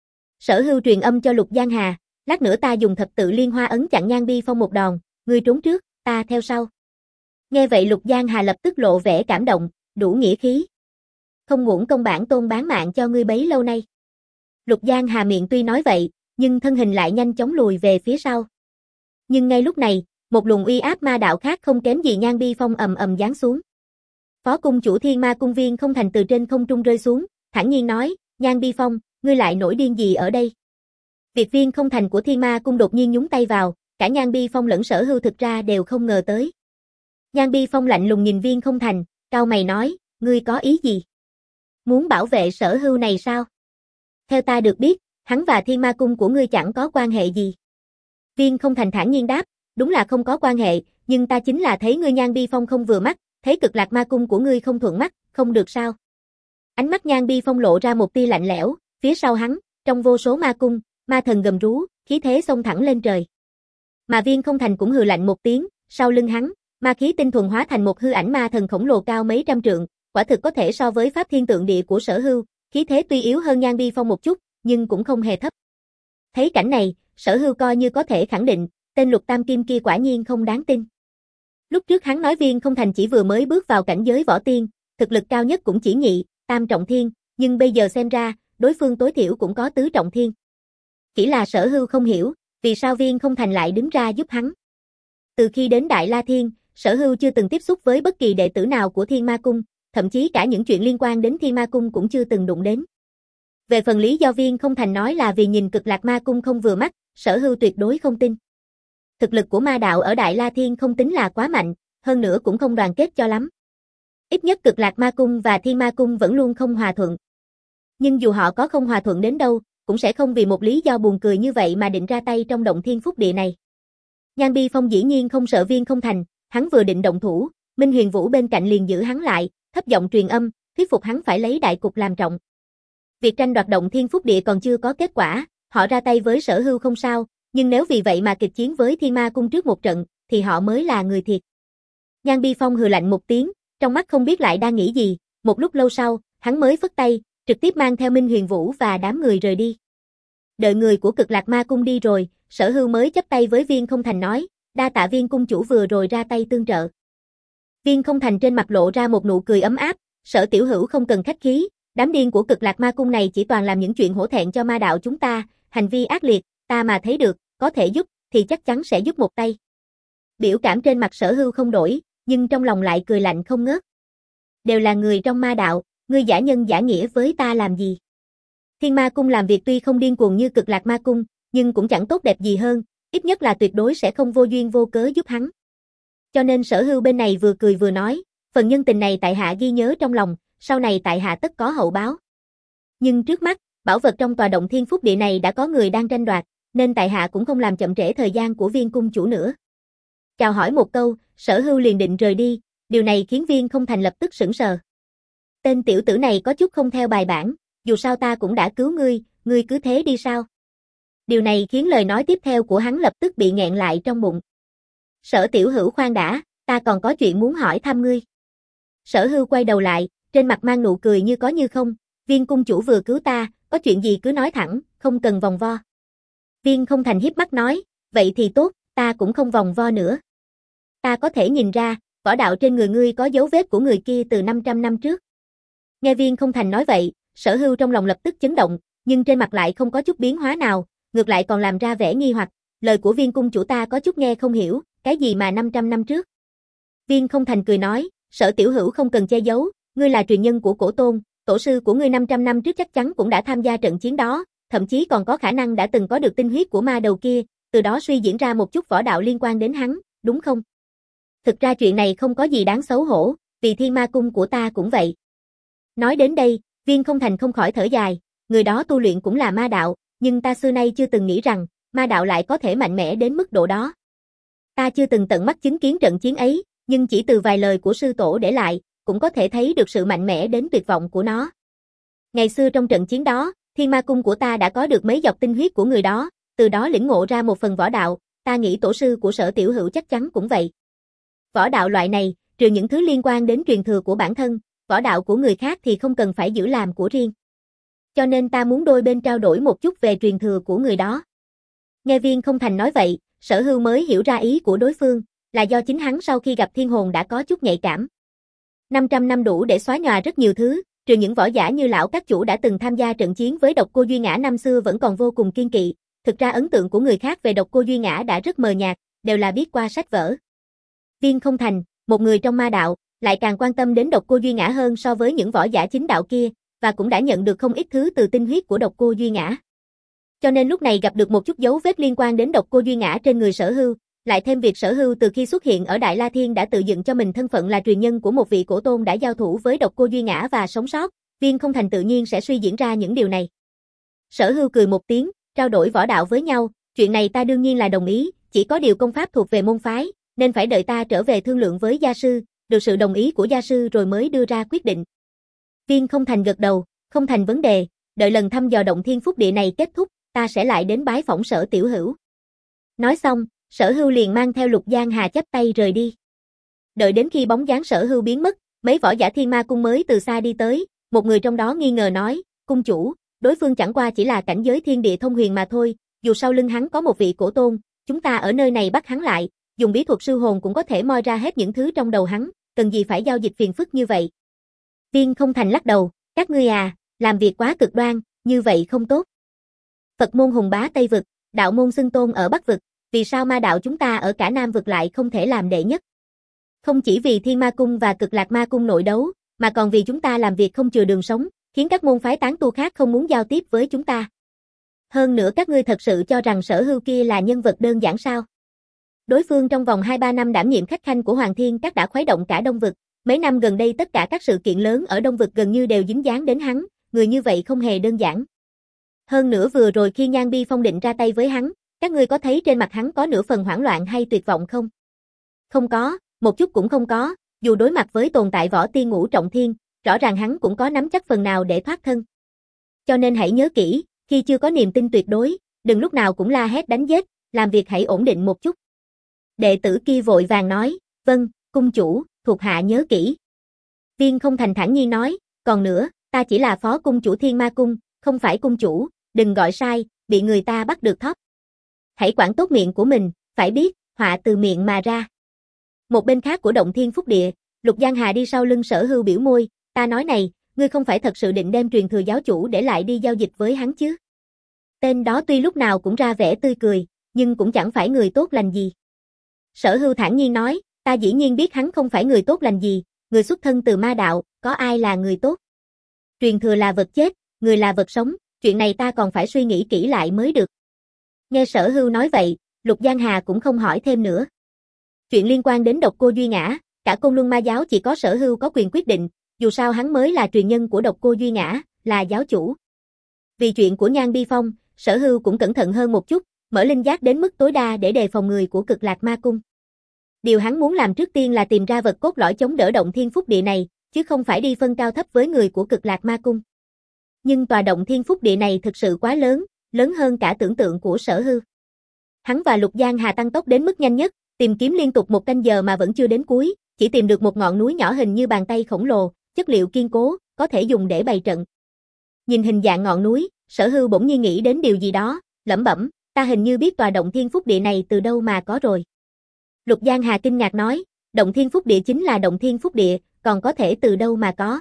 Sở Hưu truyền âm cho Lục Giang Hà, lát nữa ta dùng thập tự liên hoa ấn chặn Nhan Bi Phong một đòn, ngươi trốn trước, ta theo sau. Nghe vậy Lục Giang Hà lập tức lộ vẻ cảm động, đủ nghĩa khí. Không uổng công bản tôn bán mạng cho ngươi bấy lâu nay. Lục Giang Hà miệng tuy nói vậy, nhưng thân hình lại nhanh chóng lùi về phía sau. Nhưng ngay lúc này, một luồng uy áp ma đạo khác không kém gì Nhan Bi Phong ầm ầm giáng xuống. Phó cung chủ Thiên Ma Cung Viên Không Thành từ trên không trung rơi xuống, thản nhiên nói, Nhan Bi Phong, ngươi lại nổi điên gì ở đây? Việc Viên Không Thành của Thiên Ma Cung đột nhiên nhúng tay vào, cả Nhan Bi Phong lẫn Sở Hưu thực ra đều không ngờ tới. Nhan Bi Phong lạnh lùng nhìn Viên Không Thành, cau mày nói, ngươi có ý gì? Muốn bảo vệ Sở Hưu này sao? Theo ta được biết, hắn và Thiên Ma Cung của ngươi chẳng có quan hệ gì. Viên Không Thành thản nhiên đáp, đúng là không có quan hệ, nhưng ta chính là thấy ngươi Nhan Bi Phong không vừa mắt, thấy Cực Lạc Ma Cung của ngươi không thuận mắt, không được sao? Ánh mắt Nhan Bi Phong lộ ra một tia lạnh lẽo, phía sau hắn, trong vô số ma cung, ma thần gầm rú, khí thế xông thẳng lên trời. Mà Viên Không Thành cũng hừ lạnh một tiếng, sau lưng hắn, ma khí tinh thuần hóa thành một hư ảnh ma thần khổng lồ cao mấy trăm trượng, quả thực có thể so với Pháp Thiên Tượng Địa của Sở Hưu, khí thế tuy yếu hơn Nhan Bi Phong một chút, nhưng cũng không hề thấp. Thấy cảnh này, Sở Hưu coi như có thể khẳng định, tên Lục Tam Kim kia quả nhiên không đáng tin. Lúc trước hắn nói Viên Không Thành chỉ vừa mới bước vào cảnh giới võ tiên, thực lực cao nhất cũng chỉ nhị, tam trọng thiên, nhưng bây giờ xem ra, đối phương tối thiểu cũng có tứ trọng thiên. Chỉ là Sở Hưu không hiểu, vì sao Viên Không Thành lại đứng ra giúp hắn. Từ khi đến Đại La Thiên, Sở Hưu chưa từng tiếp xúc với bất kỳ đệ tử nào của Thiên Ma Cung, thậm chí cả những chuyện liên quan đến Thiên Ma Cung cũng chưa từng đụng đến. Về phần lý do Viên Không Thành nói là vì nhìn Cực Lạc Ma Cung không vừa mắt, Sở Hưu tuyệt đối không tin. Thực lực của ma đạo ở Đại La Thiên không tính là quá mạnh, hơn nữa cũng không đoàn kết cho lắm. Ít nhất Cực Lạc Ma Cung và Thiên Ma Cung vẫn luôn không hòa thuận. Nhưng dù họ có không hòa thuận đến đâu, cũng sẽ không vì một lý do buồn cười như vậy mà định ra tay trong động thiên phúc địa này. Nhan Bi Phong dĩ nhiên không sợ Viên Không Thành, hắn vừa định động thủ, Minh Huyền Vũ bên cạnh liền giữ hắn lại, thấp giọng truyền âm, thuyết phục hắn phải lấy đại cục làm trọng. Việc tranh đoạt động thiên phúc địa còn chưa có kết quả, họ ra tay với Sở Hưu không sao, nhưng nếu vì vậy mà kịch chiến với Thiên Ma Cung trước một trận, thì họ mới là người thiệt. Nhan Bi Phong hừ lạnh một tiếng, trong mắt không biết lại đang nghĩ gì, một lúc lâu sau, hắn mới phất tay, trực tiếp mang theo Minh Huyền Vũ và đám người rời đi. Đợi người của Cực Lạc Ma Cung đi rồi, Sở Hưu mới chắp tay với Viên Không Thành nói, đa tạ Viên cung chủ vừa rồi ra tay tương trợ. Viên Không Thành trên mặt lộ ra một nụ cười ấm áp, Sở tiểu hữu không cần khách khí, đám điên của Cực Lạc Ma Cung này chỉ toàn làm những chuyện hổ thẹn cho ma đạo chúng ta, hành vi ác liệt, ta mà thấy được, có thể giúp, thì chắc chắn sẽ giúp một tay. Biểu cảm trên mặt Sở Hưu không đổi, nhưng trong lòng lại cười lạnh không ngớt. Đều là người trong ma đạo, ngươi giả nhân giả nghĩa với ta làm gì? Thiên Ma Cung làm việc tuy không điên cuồng như Cực Lạc Ma Cung, nhưng cũng chẳng tốt đẹp gì hơn, ít nhất là tuyệt đối sẽ không vô duyên vô cớ giúp hắn. Cho nên Sở Hưu bên này vừa cười vừa nói, phần nhân tình này tại hạ ghi nhớ trong lòng, sau này tại hạ tất có hậu báo. Nhưng trước mắt, bảo vật trong tòa động thiên phúc địa này đã có người đang tranh đoạt, nên tại hạ cũng không làm chậm trễ thời gian của Viên cung chủ nữa. Chào hỏi một câu, Sở Hưu liền định rời đi, điều này khiến Viên Không Thành lập tức sững sờ. Tên tiểu tử này có chút không theo bài bản, dù sao ta cũng đã cứu ngươi, ngươi cứ thế đi sao? Điều này khiến lời nói tiếp theo của hắn lập tức bị nghẹn lại trong bụng. Sở tiểu hữu khoan đã, ta còn có chuyện muốn hỏi thăm ngươi. Sở Hưu quay đầu lại, trên mặt mang nụ cười như có như không, Viên cung chủ vừa cứu ta, có chuyện gì cứ nói thẳng, không cần vòng vo. Viên Không Thành híp mắt nói, vậy thì tốt, ta cũng không vòng vo nữa. Ta có thể nhìn ra, võ đạo trên người ngươi có dấu vết của người kia từ năm trăm năm trước. Nghe Viên Không Thành nói vậy, Sở Hưu trong lòng lập tức chấn động, nhưng trên mặt lại không có chút biến hóa nào, ngược lại còn làm ra vẻ nghi hoặc, lời của Viên cung chủ ta có chút nghe không hiểu, cái gì mà năm trăm năm trước. Viên Không Thành cười nói, Sở tiểu hữu không cần che giấu, ngươi là truyền nhân của Cổ Tôn, tổ sư của ngươi năm trăm năm trước chắc chắn cũng đã tham gia trận chiến đó, thậm chí còn có khả năng đã từng có được tinh huyết của ma đầu kia, từ đó suy diễn ra một chút võ đạo liên quan đến hắn, đúng không? Thực ra chuyện này không có gì đáng xấu hổ, vì Thiên Ma Cung của ta cũng vậy. Nói đến đây, Viên Không Thành không khỏi thở dài, người đó tu luyện cũng là ma đạo, nhưng ta xưa nay chưa từng nghĩ rằng, ma đạo lại có thể mạnh mẽ đến mức độ đó. Ta chưa từng tận mắt chứng kiến trận chiến ấy, nhưng chỉ từ vài lời của sư tổ để lại, cũng có thể thấy được sự mạnh mẽ đến tuyệt vọng của nó. Ngày xưa trong trận chiến đó, Thiên Ma Cung của ta đã có được mấy giọt tinh huyết của người đó, từ đó lĩnh ngộ ra một phần võ đạo, ta nghĩ tổ sư của Sở tiểu hữu chắc chắn cũng vậy. Võ đạo loại này, trừ những thứ liên quan đến truyền thừa của bản thân, võ đạo của người khác thì không cần phải giữ làm của riêng. Cho nên ta muốn đôi bên trao đổi một chút về truyền thừa của người đó. Nghe Viên Không Thành nói vậy, Sở Hưu mới hiểu ra ý của đối phương, là do chính hắn sau khi gặp thiên hồn đã có chút nhạy cảm. năm trăm năm đủ để xóa nhòa rất nhiều thứ, trừ những võ giả như lão các chủ đã từng tham gia trận chiến với Độc Cô Duy Ngã năm xưa vẫn còn vô cùng kiên kỵ, thực ra ấn tượng của người khác về Độc Cô Duy Ngã đã rất mờ nhạt, đều là biết qua sách vở. Viên Không Thành, một người trong ma đạo, lại càng quan tâm đến Độc Cô Duy Ngã hơn so với những võ giả chính đạo kia, và cũng đã nhận được không ít thứ từ tinh huyết của Độc Cô Duy Ngã. Cho nên lúc này gặp được một chút dấu vết liên quan đến Độc Cô Duy Ngã trên người Sở Hưu, lại thêm việc Sở Hưu từ khi xuất hiện ở Đại La Thiên đã tự dựng cho mình thân phận là truyền nhân của một vị cổ tôn đã giao thủ với Độc Cô Duy Ngã và sống sót, Viên Không Thành tự nhiên sẽ suy diễn ra những điều này. Sở Hưu cười một tiếng, trao đổi võ đạo với nhau, chuyện này ta đương nhiên là đồng ý, chỉ có điều công pháp thuộc về môn phái, nên phải đợi ta trở về thương lượng với gia sư, được sự đồng ý của gia sư rồi mới đưa ra quyết định. Viên Không Thành gật đầu, không thành vấn đề, đợi lần thăm dò động thiên phúc địa này kết thúc, ta sẽ lại đến bái phỏng Sở tiểu hữu. Nói xong, Sở Hưu liền mang theo Lục Giang Hà chắp tay rời đi. Đợi đến khi bóng dáng Sở Hưu biến mất, mấy võ giả Thiên Ma cung mới từ xa đi tới, một người trong đó nghi ngờ nói, cung chủ, đối phương chẳng qua chỉ là cảnh giới thiên địa thông huyền mà thôi, dù sau lưng hắn có một vị cổ tôn, chúng ta ở nơi này bắt hắn lại, dùng bí thuật sư hồn cũng có thể moi ra hết những thứ trong đầu hắn, cần gì phải giao dịch phiền phức như vậy. Viên Không Thành lắc đầu, các ngươi à, làm việc quá cực đoan, như vậy không tốt. Phật môn hùng bá Tây vực, đạo môn xưng tôn ở Bắc vực, vì sao ma đạo chúng ta ở cả Nam vực lại không thể làm đệ nhất? Không chỉ vì Thiên Ma cung và Cực Lạc Ma cung nội đấu, mà còn vì chúng ta làm việc không chừa đường sống, khiến các môn phái tán tu khác không muốn giao tiếp với chúng ta. Hơn nữa các ngươi thật sự cho rằng Sở Hưu kia là nhân vật đơn giản sao? Đối phương trong vòng hai ba năm đảm nhiệm khách khanh của Hoàng Thiên Các đã khuấy động cả Đông vực, mấy năm gần đây tất cả các sự kiện lớn ở Đông vực gần như đều dính dáng đến hắn, người như vậy không hề đơn giản. Hơn nữa vừa rồi khi Nhan Bi Phong định ra tay với hắn, các ngươi có thấy trên mặt hắn có nửa phần hoảng loạn hay tuyệt vọng không? Không có, một chút cũng không có, dù đối mặt với tồn tại võ tiên ngũ trọng thiên, rõ ràng hắn cũng có nắm chắc phần nào để thoát thân. Cho nên hãy nhớ kỹ, khi chưa có niềm tin tuyệt đối, đừng lúc nào cũng la hét đánh giết, làm việc hãy ổn định một chút. Đệ tử kia vội vàng nói, vâng, cung chủ, thuộc hạ nhớ kỹ. Viên Không Thành thản nhiên nói, còn nữa, ta chỉ là phó cung chủ Thiên Ma cung, không phải cung chủ, đừng gọi sai, bị người ta bắt được thóp. Hãy quản tốt miệng của mình, phải biết, họa từ miệng mà ra. Một bên khác của động thiên phúc địa, Lục Giang Hà đi sau lưng Sở Hưu biểu môi, ta nói này, ngươi không phải thật sự định đem truyền thừa giáo chủ để lại đi giao dịch với hắn chứ? Tên đó tuy lúc nào cũng ra vẻ tươi cười, nhưng cũng chẳng phải người tốt lành gì. Sở Hưu thản nhiên nói, ta dĩ nhiên biết hắn không phải người tốt lành gì, người xuất thân từ ma đạo, có ai là người tốt? Truyền thừa là vật chết, người là vật sống, chuyện này ta còn phải suy nghĩ kỹ lại mới được. Nghe Sở Hưu nói vậy, Lục Giang Hà cũng không hỏi thêm nữa. Chuyện liên quan đến Độc Cô Duy Ngã, cả Côn Luân Ma giáo chỉ có Sở Hưu có quyền quyết định, dù sao hắn mới là truyền nhân của Độc Cô Duy Ngã, là giáo chủ. Vì chuyện của Nhan Bi Phong, Sở Hưu cũng cẩn thận hơn một chút, mở linh giác đến mức tối đa để đề phòng người của Cực Lạc Ma cung. Điều hắn muốn làm trước tiên là tìm ra vật cốt lõi chống đỡ động thiên phúc địa này, chứ không phải đi phân cao thấp với người của Cực Lạc Ma cung. Nhưng tòa động thiên phúc địa này thực sự quá lớn, lớn hơn cả tưởng tượng của Sở Hưu. Hắn và Lục Giang Hà tăng tốc đến mức nhanh nhất, tìm kiếm liên tục một canh giờ mà vẫn chưa đến cuối, chỉ tìm được một ngọn núi nhỏ hình như bàn tay khổng lồ, chất liệu kiên cố, có thể dùng để bày trận. Nhìn hình dạng ngọn núi, Sở Hưu bỗng nhiên nghĩ đến điều gì đó, lẩm bẩm, ta hình như biết tòa động thiên phúc địa này từ đâu mà có rồi. Lục Giang Hà kinh ngạc nói, động thiên phúc địa chính là động thiên phúc địa, còn có thể từ đâu mà có.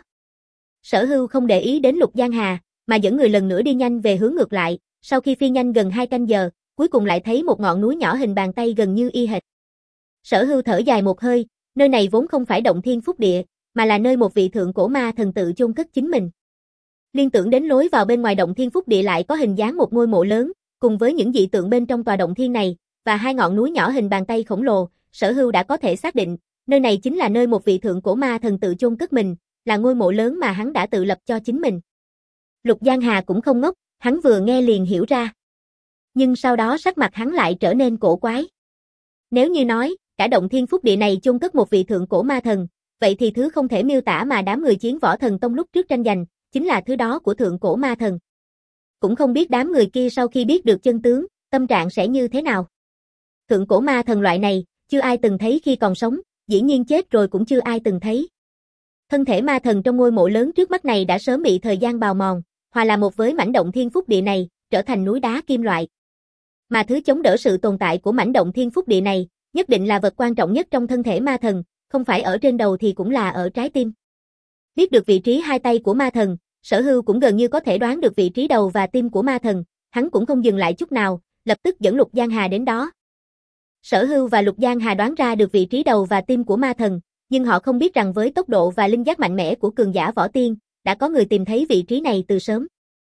Sở Hưu không để ý đến Lục Giang Hà, mà dẫn người lần nữa đi nhanh về hướng ngược lại, sau khi phi nhanh gần hai canh giờ, cuối cùng lại thấy một ngọn núi nhỏ hình bàn tay gần như y hệt. Sở Hưu thở dài một hơi, nơi này vốn không phải động thiên phúc địa, mà là nơi một vị thượng cổ ma thần tự chôn cất chính mình. Liên tưởng đến lối vào bên ngoài động thiên phúc địa lại có hình dáng một ngôi mộ lớn, cùng với những dị tượng bên trong tòa động thiên này, và hai ngọn núi nhỏ hình bàn tay khổng lồ, Sở Hưu đã có thể xác định, nơi này chính là nơi một vị thượng cổ ma thần tự chôn cất mình, là ngôi mộ lớn mà hắn đã tự lập cho chính mình. Lục Giang Hà cũng không ngốc, hắn vừa nghe liền hiểu ra. Nhưng sau đó sắc mặt hắn lại trở nên cổ quái. Nếu như nói, cả động thiên phúc địa này chôn cất một vị thượng cổ ma thần, vậy thì thứ không thể miêu tả mà đám người Chiến Võ Thần Tông lúc trước tranh giành, chính là thứ đó của thượng cổ ma thần. Cũng không biết đám người kia sau khi biết được chân tướng, tâm trạng sẽ như thế nào. Thượng cổ ma thần loại này, chưa ai từng thấy khi còn sống, dĩ nhiên chết rồi cũng chưa ai từng thấy. Thân thể ma thần trong ngôi mộ lớn trước mắt này đã sớm bị thời gian bào mòn, hòa là một với mảnh động thiên phúc địa này, trở thành núi đá kim loại. Mà thứ chống đỡ sự tồn tại của mảnh động thiên phúc địa này, nhất định là vật quan trọng nhất trong thân thể ma thần, không phải ở trên đầu thì cũng là ở trái tim. Biết được vị trí hai tay của ma thần, Sở Hưu cũng gần như có thể đoán được vị trí đầu và tim của ma thần, hắn cũng không dừng lại chút nào, lập tức dẫn Lục Giang Hà đến đó. Sở Hưu và Lục Giang Hà đoán ra được vị trí đầu và tim của ma thần, nhưng họ không biết rằng với tốc độ và linh giác mạnh mẽ của cường giả võ tiên, đã có người tìm thấy vị trí này từ sớm.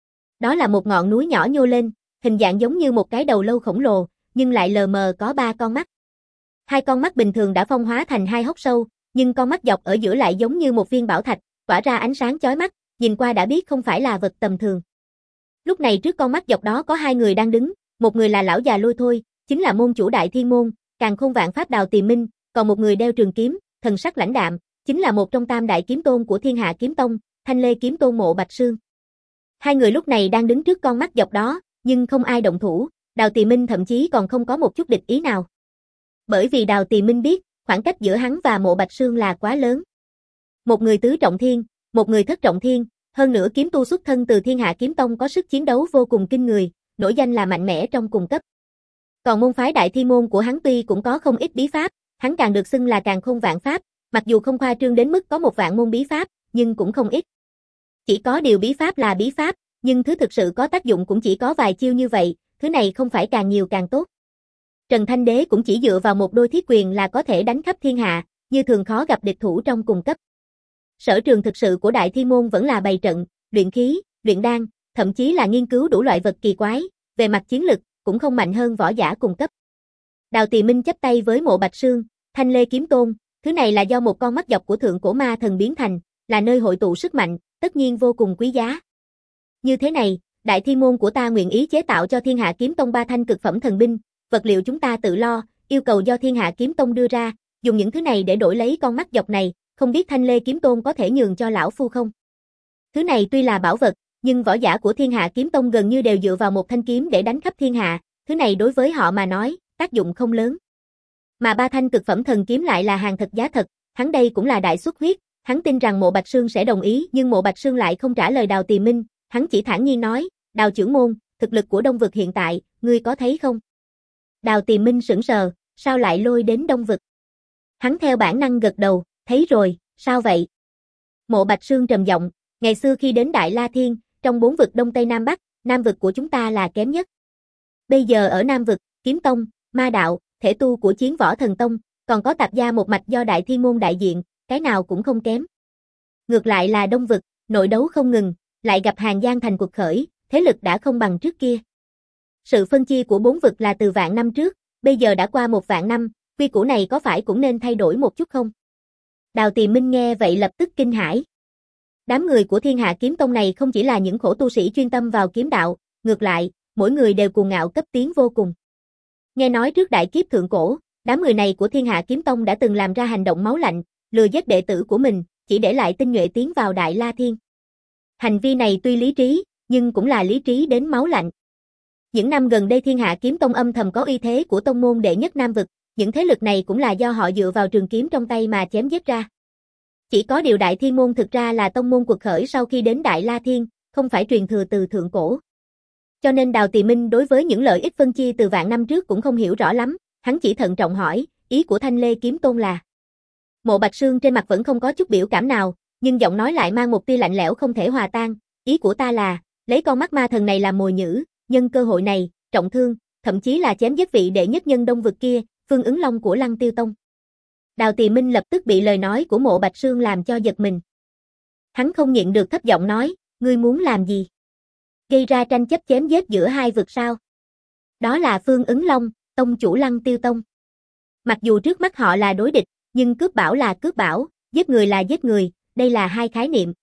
Đó là một ngọn núi nhỏ nhô lên, hình dạng giống như một cái đầu lâu khổng lồ, nhưng lại lờ mờ có ba con mắt. Hai con mắt bình thường đã phong hóa thành hai hốc sâu, nhưng con mắt dọc ở giữa lại giống như một viên bảo thạch, tỏa ra ánh sáng chói mắt, nhìn qua đã biết không phải là vật tầm thường. Lúc này trước con mắt dọc đó có hai người đang đứng, một người là lão già Lôi Thôi, chính là môn chủ Đại Thiên môn, Càn Khôn Vạn Pháp Đào Tỳ Minh, còn một người đeo trường kiếm, thần sắc lãnh đạm, chính là một trong tam đại kiếm tôn của Thiên Hạ Kiếm Tông, Thanh Lê Kiếm Tôn Mộ Bạch Sương. Hai người lúc này đang đứng trước con mắt dọc đó, nhưng không ai động thủ, Đào Tỳ Minh thậm chí còn không có một chút địch ý nào. Bởi vì Đào Tỳ Minh biết, khoảng cách giữa hắn và Mộ Bạch Sương là quá lớn. Một người tứ trọng thiên, một người thất trọng thiên, hơn nữa kiếm tu xuất thân từ Thiên Hạ Kiếm Tông có sức chiến đấu vô cùng kinh người, nổi danh là mạnh mẽ trong cùng cấp. Còn môn phái Đại Thiên môn của hắn tuy cũng có không ít bí pháp, hắn càng được xưng là Càn Khôn Vạn Pháp, mặc dù không khoa trương đến mức có một vạn môn bí pháp, nhưng cũng không ít. Chỉ có điều bí pháp là bí pháp, nhưng thứ thực sự có tác dụng cũng chỉ có vài chiêu như vậy, thứ này không phải càng nhiều càng tốt. Trần Thanh Đế cũng chỉ dựa vào một đôi thiết quyền là có thể đánh khắp thiên hạ, như thường khó gặp địch thủ trong cùng cấp. Sở trường thực sự của Đại Thiên môn vẫn là bày trận, luyện khí, luyện đan, thậm chí là nghiên cứu đủ loại vật kỳ quái, về mặt chiến lực cũng không mạnh hơn võ giả cùng cấp. Đào Tỳ Minh chắp tay với Mộ Bạch Sương, Thanh Lê Kiếm Tôn, thứ này là do một con mắt dọc của thượng cổ ma thần biến thành, là nơi hội tụ sức mạnh, tất nhiên vô cùng quý giá. Như thế này, Đại Thiên môn của ta nguyện ý chế tạo cho Thiên Hạ Kiếm Tông ba thanh cực phẩm thần binh, vật liệu chúng ta tự lo, yêu cầu do Thiên Hạ Kiếm Tông đưa ra, dùng những thứ này để đổi lấy con mắt dọc này, không biết Thanh Lê Kiếm Tôn có thể nhường cho lão phu không? Thứ này tuy là bảo vật, nhưng võ giả của Thiên Hạ Kiếm Tông gần như đều dựa vào một thanh kiếm để đánh khắp thiên hạ, thứ này đối với họ mà nói, tác dụng không lớn. Mà ba thanh cực phẩm thần kiếm lại là hàng thật giá thật, hắn đây cũng là đại xuất huyết, hắn tin rằng Mộ Bạch Sương sẽ đồng ý, nhưng Mộ Bạch Sương lại không trả lời Đào Tỳ Minh, hắn chỉ thản nhiên nói, Đào trưởng môn, thực lực của Đông Vực hiện tại, ngươi có thấy không? Đào Tỳ Minh sững sờ, sao lại lôi đến Đông Vực? Hắn theo bản năng gật đầu, thấy rồi, sao vậy? Mộ Bạch Sương trầm giọng, ngày xưa khi đến Đại La Thiên, trong bốn vực Đông Tây Nam Bắc, Nam vực của chúng ta là kém nhất. Bây giờ ở Nam vực, Kiếm Tông, Ma Đạo, thể tu của Chiến Võ Thần Tông, còn có Tạp Gia một mạch do Đại Thiên môn đại diện, cái nào cũng không kém. Ngược lại là Đông vực, nội đấu không ngừng, lại gặp Hàng Giang thành cuộc khởi, thế lực đã không bằng trước kia. Sự phân chia của bốn vực là từ vạn năm trước, bây giờ đã qua một vạn năm, quy củ này có phải cũng nên thay đổi một chút không? Đào Tỳ Minh nghe vậy lập tức kinh hãi. Đám người của Thiên Hạ Kiếm Tông này không chỉ là những khổ tu sĩ chuyên tâm vào kiếm đạo, ngược lại, mỗi người đều cuồng ngạo cấp tiến vô cùng. Nghe nói trước đại kiếp thượng cổ, đám người này của Thiên Hạ Kiếm Tông đã từng làm ra hành động máu lạnh, lừa giết đệ tử của mình, chỉ để lại tinh nhuệ tiến vào Đại La Thiên. Hành vi này tuy lý trí, nhưng cũng là lý trí đến máu lạnh. Những năm gần đây Thiên Hạ Kiếm Tông âm thầm có uy thế của tông môn đệ nhất Nam vực, những thế lực này cũng là do họ dựa vào trường kiếm trong tay mà chém giết ra. Chỉ có điều Đại Thiên môn thực ra là tông môn cuộc khởi sau khi đến Đại La Thiên, không phải truyền thừa từ thượng cổ. Cho nên Đào Tỳ Minh đối với những lợi ích phân chia từ vạn năm trước cũng không hiểu rõ lắm, hắn chỉ thận trọng hỏi, ý của Thanh Lê Kiếm Tôn là. Mộ Bạch Sương trên mặt vẫn không có chút biểu cảm nào, nhưng giọng nói lại mang một tia lạnh lẽo không thể hòa tan, ý của ta là, lấy con mắt ma thần này làm mồi nhử, nhân cơ hội này, trọng thương, thậm chí là chém giết vị đệ nhất nhân Đông vực kia, Phương Ứng Long của Lăng Tiêu Tông. Đào Tỳ Minh lập tức bị lời nói của Mộ Bạch Sương làm cho giật mình. Hắn không nhịn được thấp giọng nói, ngươi muốn làm gì? Gây ra tranh chấp chém giết giữa hai vực sao? Đó là Phương Ứng Long, tông chủ Lăng Tiêu Tông. Mặc dù trước mắt họ là đối địch, nhưng cướp bảo là cướp bảo, giết người là giết người, đây là hai khái niệm.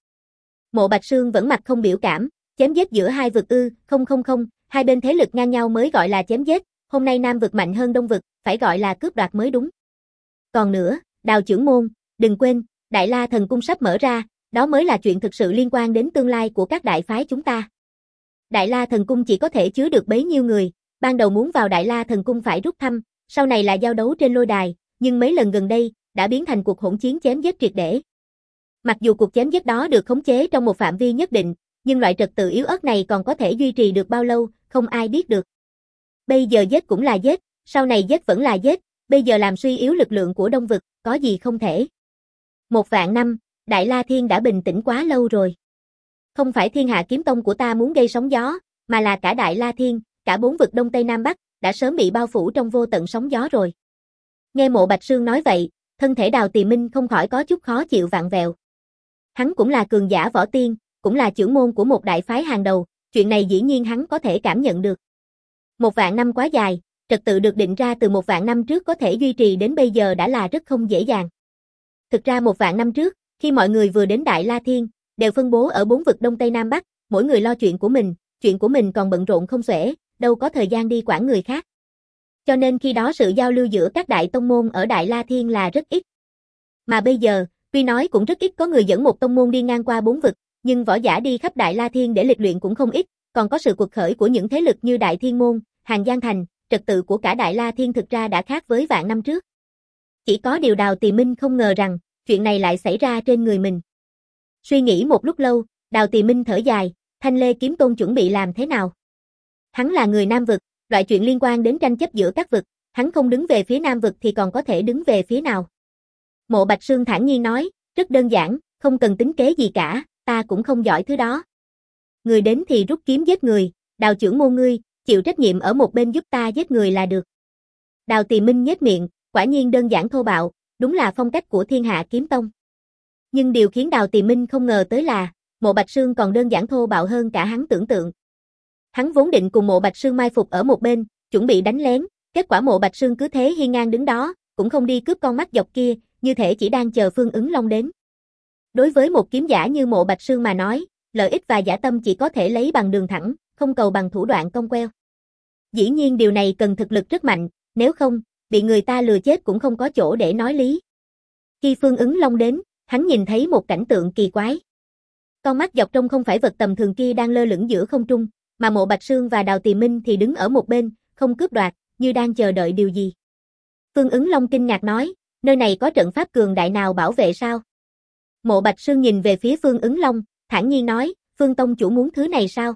Mộ Bạch Sương vẫn mặt không biểu cảm, chém giết giữa hai vực ư, không không không, hai bên thế lực ngang nhau mới gọi là chém giết, hôm nay Nam vực mạnh hơn Đông vực, phải gọi là cướp đoạt mới đúng. Còn nữa, Đào trưởng môn, đừng quên, Đại La Thần Cung sắp mở ra, đó mới là chuyện thực sự liên quan đến tương lai của các đại phái chúng ta. Đại La Thần Cung chỉ có thể chứa được bấy nhiêu người, ban đầu muốn vào Đại La Thần Cung phải rút thăm, sau này là giao đấu trên lôi đài, nhưng mấy lần gần đây, đã biến thành cuộc hỗn chiến chém giết triệt để. Mặc dù cuộc chém giết đó được khống chế trong một phạm vi nhất định, nhưng loại trật tự yếu ớt này còn có thể duy trì được bao lâu, không ai biết được. Bây giờ giết cũng là giết, sau này giết vẫn là giết, bây giờ làm suy yếu lực lượng của Đông Vực, có gì không thể. Một vạn năm, Đại La Thiên đã bình tĩnh quá lâu rồi. Không phải Thiên Hạ Kiếm Tông của ta muốn gây sóng gió, mà là cả Đại La Thiên, cả bốn vực Đông Tây Nam Bắc, đã sớm bị bao phủ trong vô tận sóng gió rồi. Nghe Mộ Bạch Sương nói vậy, thân thể Đào Tỳ Minh không khỏi có chút khó chịu vặn vẹo. Hắn cũng là cường giả võ tiên, cũng là trưởng môn của một đại phái hàng đầu, chuyện này dĩ nhiên hắn có thể cảm nhận được. Một vạn năm quá dài, trật tự được định ra từ một vạn năm trước có thể duy trì đến bây giờ đã là rất không dễ dàng. Thực ra một vạn năm trước, khi mọi người vừa đến Đại La Thiên, đều phân bố ở bốn vực Đông Tây Nam Bắc, mỗi người lo chuyện của mình, chuyện của mình còn bận rộn không xuể, đâu có thời gian đi quản người khác. Cho nên khi đó sự giao lưu giữa các đại tông môn ở Đại La Thiên là rất ít. Mà bây giờ, tuy nói cũng rất ít có người dẫn một tông môn đi ngang qua bốn vực, nhưng võ giả đi khắp Đại La Thiên để lịch luyện cũng không ít, còn có sự quật khởi của những thế lực như Đại Thiên Môn, Hàng Giang Thành, trật tự của cả Đại La Thiên thực ra đã khác với vạn năm trước. Chỉ có điều Đào Tỳ Minh không ngờ rằng, chuyện này lại xảy ra trên người mình. Suy nghĩ một lúc lâu, Đào Tỳ Minh thở dài, Thanh Lê Kiếm Tôn chuẩn bị làm thế nào? Hắn là người Nam vực, loại chuyện liên quan đến tranh chấp giữa các vực, hắn không đứng về phía Nam vực thì còn có thể đứng về phía nào? Mộ Bạch Sương thản nhiên nói, rất đơn giản, không cần tính kế gì cả, ta cũng không giỏi thứ đó. Người đến thì rút kiếm giết người, Đào trưởng môn ngươi, chịu trách nhiệm ở một bên giúp ta giết người là được. Đào Tỳ Minh nhếch miệng, quả nhiên đơn giản thô bạo, đúng là phong cách của Thiên Hạ Kiếm Tông. Nhưng điều khiến Đào Tỳ Minh không ngờ tới là, Mộ Bạch Sương còn đơn giản thô bạo hơn cả hắn tưởng tượng. Hắn vốn định cùng Mộ Bạch Sương mai phục ở một bên, chuẩn bị đánh lén, kết quả Mộ Bạch Sương cứ thế hiên ngang đứng đó, cũng không đi cướp con mắt dọc kia, như thể chỉ đang chờ Phương Ứng Long đến. Đối với một kiếm giả như Mộ Bạch Sương mà nói, lợi ích và dã tâm chỉ có thể lấy bằng đường thẳng, không cầu bằng thủ đoạn cong queo. Dĩ nhiên điều này cần thực lực rất mạnh, nếu không, bị người ta lừa chết cũng không có chỗ để nói lý. Khi Phương Ứng Long đến, hắn nhìn thấy một cảnh tượng kỳ quái. Con mắt dọc trông không phải vật tầm thường kia đang lơ lửng giữa không trung, mà Mộ Bạch Sương và Đào Tỳ Minh thì đứng ở một bên, không cướp đoạt, như đang chờ đợi điều gì. Phương Ứng Long kinh ngạc nói, nơi này có trận pháp cường đại nào bảo vệ sao? Mộ Bạch Sương nhìn về phía Phương Ứng Long, thản nhiên nói, Phương Tông chủ muốn thứ này sao?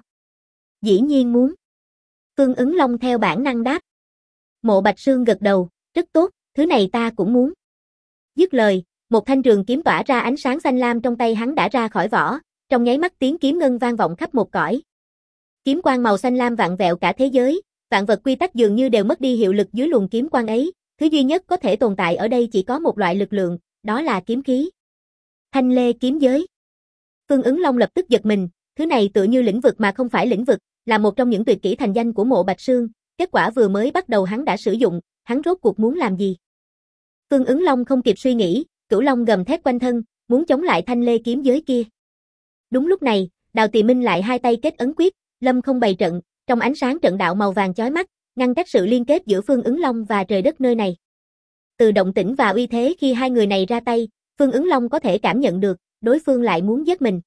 Dĩ nhiên muốn. Phương Ứng Long theo bản năng đáp. Mộ Bạch Sương gật đầu, rất tốt, thứ này ta cũng muốn. Dứt lời, một thanh trường kiếm tỏa ra ánh sáng xanh lam trong tay hắn đã ra khỏi vỏ, trong nháy mắt tiếng kiếm ngân vang vọng khắp một cõi. Kiếm quang màu xanh lam vạn vẹo cả thế giới, vạn vật quy tắc dường như đều mất đi hiệu lực dưới luồng kiếm quang ấy, thứ duy nhất có thể tồn tại ở đây chỉ có một loại lực lượng, đó là kiếm khí. Thanh Lê kiếm giới. Phương Ứng Long lập tức giật mình, thứ này tựa như lĩnh vực mà không phải lĩnh vực, là một trong những tuyệt kỹ thành danh của Mộ Bạch Sương, kết quả vừa mới bắt đầu hắn đã sử dụng, hắn rốt cuộc muốn làm gì? Phương Ứng Long không kịp suy nghĩ, Cửu Long gầm thét quanh thân, muốn chống lại Thanh Lê kiếm giới kia. Đúng lúc này, Đào Tỳ Minh lại hai tay kết ấn quyết, lâm không bày trận, trong ánh sáng trận đạo màu vàng chói mắt, ngăn cách sự liên kết giữa Phương Ứng Long và trời đất nơi này. Từ động tĩnh và uy thế khi hai người này ra tay, Phương Ứng Long có thể cảm nhận được, đối phương lại muốn giết mình.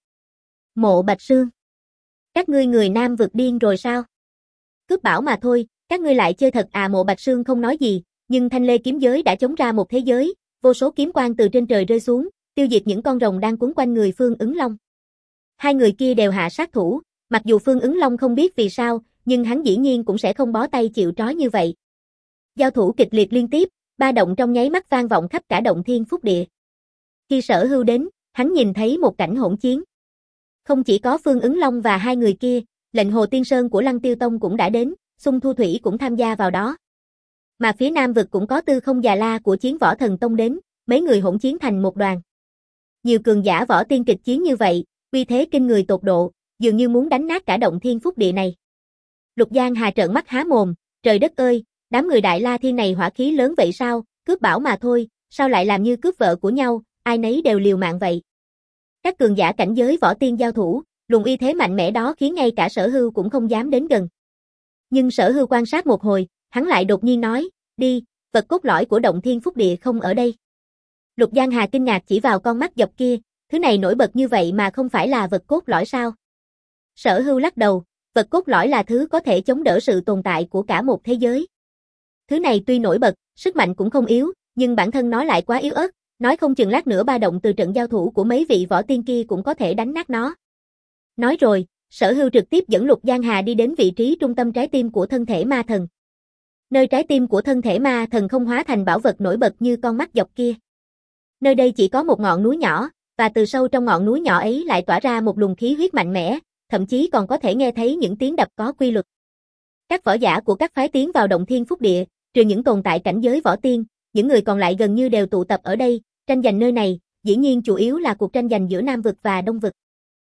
Mộ Bạch Sương, các ngươi người Nam vực điên rồi sao? Cướp bảo mà thôi, các ngươi lại chơi thật à? Mộ Bạch Sương không nói gì, nhưng Thanh Lê kiếm giới đã chống ra một thế giới, vô số kiếm quang từ trên trời rơi xuống, tiêu diệt những con rồng đang quấn quanh người Phương Ứng Long. Hai người kia đều hạ sát thủ, mặc dù Phương Ứng Long không biết vì sao, nhưng hắn dĩ nhiên cũng sẽ không bó tay chịu trói như vậy. Giao thủ kịch liệt liên tiếp, ba động trong nháy mắt vang vọng khắp cả động thiên phúc địa. Khi Sở Hưu đến, hắn nhìn thấy một cảnh hỗn chiến. Không chỉ có Phương Ứng Long và hai người kia, lệnh Hồ Tiên Sơn của Lăng Tiêu Tông cũng đã đến, Xung Thu Thủy cũng tham gia vào đó. Mà phía Nam vực cũng có Tư Không Già La của Chiến Võ Thần Tông đến, mấy người hỗn chiến thành một đoàn. Nhiều cường giả võ tiên kịch chiến như vậy, uy thế kinh người tột độ, dường như muốn đánh nát cả động thiên phúc địa này. Lục Giang Hà trợn mắt há mồm, trời đất ơi, đám người Đại La Thiên này hỏa khí lớn vậy sao, cướp bảo mà thôi, sao lại làm như cướp vợ của nhau, ai nấy đều liều mạng vậy. Các cường giả cảnh giới võ tiên giao thủ, luồng uy thế mạnh mẽ đó khiến ngay cả Sở Hưu cũng không dám đến gần. Nhưng Sở Hưu quan sát một hồi, hắn lại đột nhiên nói, đi, vật cốt lõi của động thiên phúc địa không ở đây. Lục Giang Hà kinh ngạc chỉ vào con mắt dọc kia, thứ này nổi bật như vậy mà không phải là vật cốt lõi sao? Sở Hưu lắc đầu, vật cốt lõi là thứ có thể chống đỡ sự tồn tại của cả một thế giới. Thứ này tuy nổi bật, sức mạnh cũng không yếu, nhưng bản thân nó lại quá yếu ớt, Nói không chừng lát nữa ba động từ trận giao thủ của mấy vị võ tiên kia cũng có thể đánh nát nó. Nói rồi, Sở Hưu trực tiếp dẫn Lục Giang Hà đi đến vị trí trung tâm trái tim của thân thể ma thần. Nơi trái tim của thân thể ma thần không hóa thành bảo vật nổi bật như con mắt dọc kia. Nơi đây chỉ có một ngọn núi nhỏ, và từ sâu trong ngọn núi nhỏ ấy lại tỏa ra một luồng khí huyết mạnh mẽ, thậm chí còn có thể nghe thấy những tiếng đập có quy luật. Các võ giả của các phái tiến vào Động Thiên Phúc Địa, trừ những tồn tại cảnh giới võ tiên, những người còn lại gần như đều tụ tập ở đây, tranh giành nơi này, dĩ nhiên chủ yếu là cuộc tranh giành giữa Nam vực và Đông vực.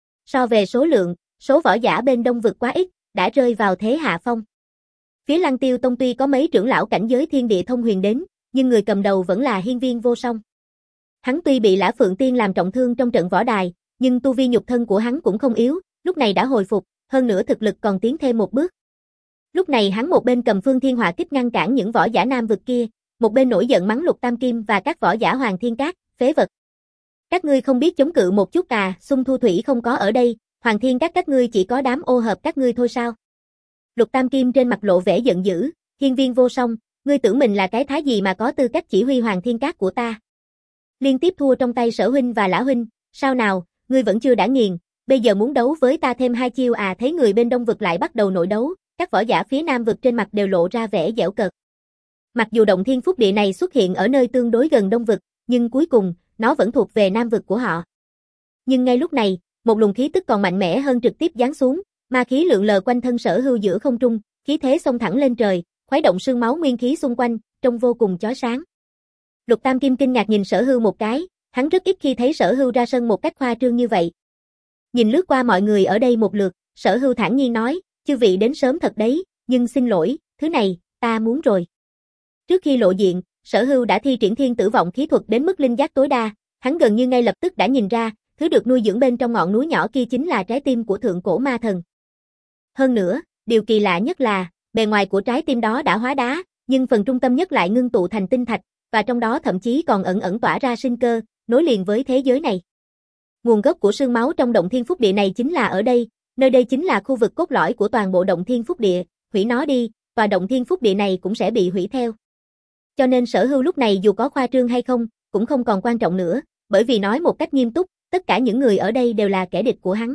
So về số lượng, số võ giả bên Đông vực quá ít, đã rơi vào thế hạ phong. Phía Lăng Tiêu Tông tuy có mấy trưởng lão cảnh giới thiên địa thông huyền đến, nhưng người cầm đầu vẫn là Hiên Viên Vô Song. Hắn tuy bị Lã Phượng Tiên làm trọng thương trong trận võ đài, nhưng tu vi nhục thân của hắn cũng không yếu, lúc này đã hồi phục, hơn nữa thực lực còn tiến thêm một bước. Lúc này hắn một bên cầm Phương Thiên Hỏa Kích ngăn cản những võ giả Nam vực kia, một bên nổi giận mắng Lục Tam Kim và các võ giả Hoàng Thiên Các, phế vật. Các ngươi không biết chống cự một chút à, Xung Thu Thủy không có ở đây, Hoàng Thiên Các các ngươi chỉ có đám ô hợp các ngươi thôi sao? Lục Tam Kim trên mặt lộ vẻ giận dữ, Hiên Viên Vô Song, ngươi tưởng mình là cái thái gì mà có tư cách chỉ huy Hoàng Thiên Các của ta? Liên tiếp thua trong tay Sở huynh và Lã huynh, sao nào, ngươi vẫn chưa đã nghiền, bây giờ muốn đấu với ta thêm hai chiêu à? Thấy người bên Đông vực lại bắt đầu nội đấu, các võ giả phía Nam vực trên mặt đều lộ ra vẻ giễu cợt. Mặc dù Động Thiên Phúc Địa này xuất hiện ở nơi tương đối gần Đông vực, nhưng cuối cùng, nó vẫn thuộc về Nam vực của họ. Nhưng ngay lúc này, một luồng khí tức còn mạnh mẽ hơn trực tiếp giáng xuống, ma khí lượn lờ quanh thân Sở Hưu giữa không trung, khí thế xông thẳng lên trời, khuấy động sương máu nguyên khí xung quanh, trông vô cùng chói sáng. Lục Tam Kim kinh ngạc nhìn Sở Hưu một cái, hắn rất ít khi thấy Sở Hưu ra sân một cách khoa trương như vậy. Nhìn lướt qua mọi người ở đây một lượt, Sở Hưu thản nhiên nói, chư vị đến sớm thật đấy, nhưng xin lỗi, thứ này, ta muốn rồi. Trước khi lộ diện, Sở Hưu đã thi triển thiên tử vọng khí thuật đến mức linh giác tối đa, hắn gần như ngay lập tức đã nhìn ra, thứ được nuôi dưỡng bên trong ngọn núi nhỏ kia chính là trái tim của thượng cổ ma thần. Hơn nữa, điều kỳ lạ nhất là, bề ngoài của trái tim đó đã hóa đá, nhưng phần trung tâm nhất lại ngưng tụ thành tinh thạch, và trong đó thậm chí còn ẩn ẩn tỏa ra sinh cơ, nối liền với thế giới này. Nguồn gốc của sương máu trong Động Thiên Phúc Địa này chính là ở đây, nơi đây chính là khu vực cốt lõi của toàn bộ Động Thiên Phúc Địa, hủy nó đi, và Động Thiên Phúc Địa này cũng sẽ bị hủy theo. Cho nên Sở Hưu lúc này dù có khoa trương hay không, cũng không còn quan trọng nữa, bởi vì nói một cách nghiêm túc, tất cả những người ở đây đều là kẻ địch của hắn.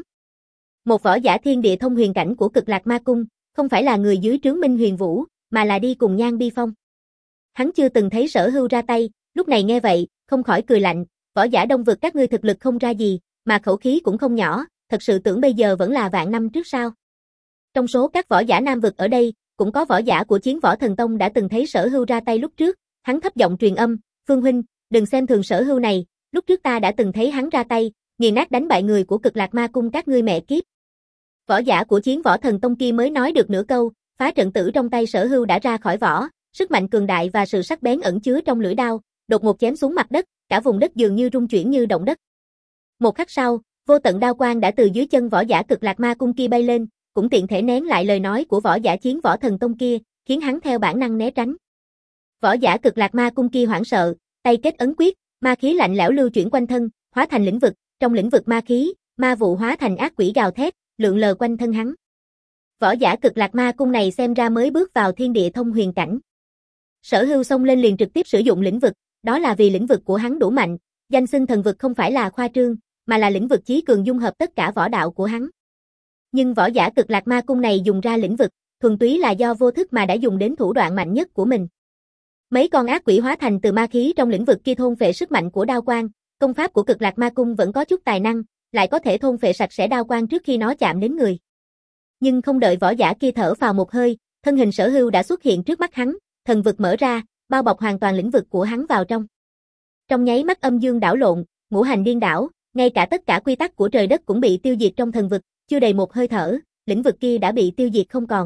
Một võ giả thiên địa thông huyền cảnh của Cực Lạc Ma Cung, không phải là người dưới trướng Minh Huyền Vũ, mà là đi cùng Nhan Bi Phong. Hắn chưa từng thấy Sở Hưu ra tay, lúc này nghe vậy, không khỏi cười lạnh, võ giả Đông vực các ngươi thực lực không ra gì, mà khẩu khí cũng không nhỏ, thật sự tưởng bây giờ vẫn là vạn năm trước sao? Trong số các võ giả Nam vực ở đây, cũng có võ giả của Chiến Võ Thần Tông đã từng thấy Sở Hưu ra tay lúc trước, hắn thấp giọng truyền âm, Phương huynh, đừng xem thường Sở Hưu này, lúc trước ta đã từng thấy hắn ra tay, nghiền nát đánh bại người của Cực Lạc Ma Cung các ngươi mẹ kiếp. Võ giả của Chiến Võ Thần Tông kia mới nói được nửa câu, phá trận tử trong tay Sở Hưu đã ra khỏi vỏ, sức mạnh cường đại và sự sắc bén ẩn chứa trong lưỡi đao, đột ngột chém xuống mặt đất, cả vùng đất dường như rung chuyển như động đất. Một khắc sau, vô tận đao quang đã từ dưới chân võ giả Cực Lạc Ma Cung kia bay lên, cũng tiện thể nén lại lời nói của võ giả Chiến Võ Thần Tông kia, khiến hắn theo bản năng né tránh. Võ giả Cực Lạc Ma Cung kia hoảng sợ, tay kết ấn quyết, ma khí lạnh lẽo lưu chuyển quanh thân, hóa thành lĩnh vực, trong lĩnh vực ma khí, ma vụ hóa thành ác quỷ gào thét, lượn lờ quanh thân hắn. Võ giả Cực Lạc Ma Cung này xem ra mới bước vào thiên địa thông huyền cảnh. Sở Hưu xông lên liền trực tiếp sử dụng lĩnh vực, đó là vì lĩnh vực của hắn đủ mạnh, danh xưng thần vực không phải là khoa trương, mà là lĩnh vực chí cường dung hợp tất cả võ đạo của hắn. Nhưng võ giả Cực Lạc Ma Cung này dùng ra lĩnh vực, thuần túy là do vô thức mà đã dùng đến thủ đoạn mạnh nhất của mình. Mấy con ác quỷ hóa thành từ ma khí trong lĩnh vực kia thôn phệ sức mạnh của đao quang, công pháp của Cực Lạc Ma Cung vẫn có chút tài năng, lại có thể thôn phệ sạch sẽ đao quang trước khi nó chạm đến người. Nhưng không đợi võ giả kia thở vào một hơi, thân hình Sở Hưu đã xuất hiện trước mắt hắn, thần vực mở ra, bao bọc hoàn toàn lĩnh vực của hắn vào trong. Trong nháy mắt âm dương đảo lộn, ngũ hành điên đảo, ngay cả tất cả quy tắc của trời đất cũng bị tiêu diệt trong thần vực, chưa đầy một hơi thở, lĩnh vực kia đã bị tiêu diệt không còn.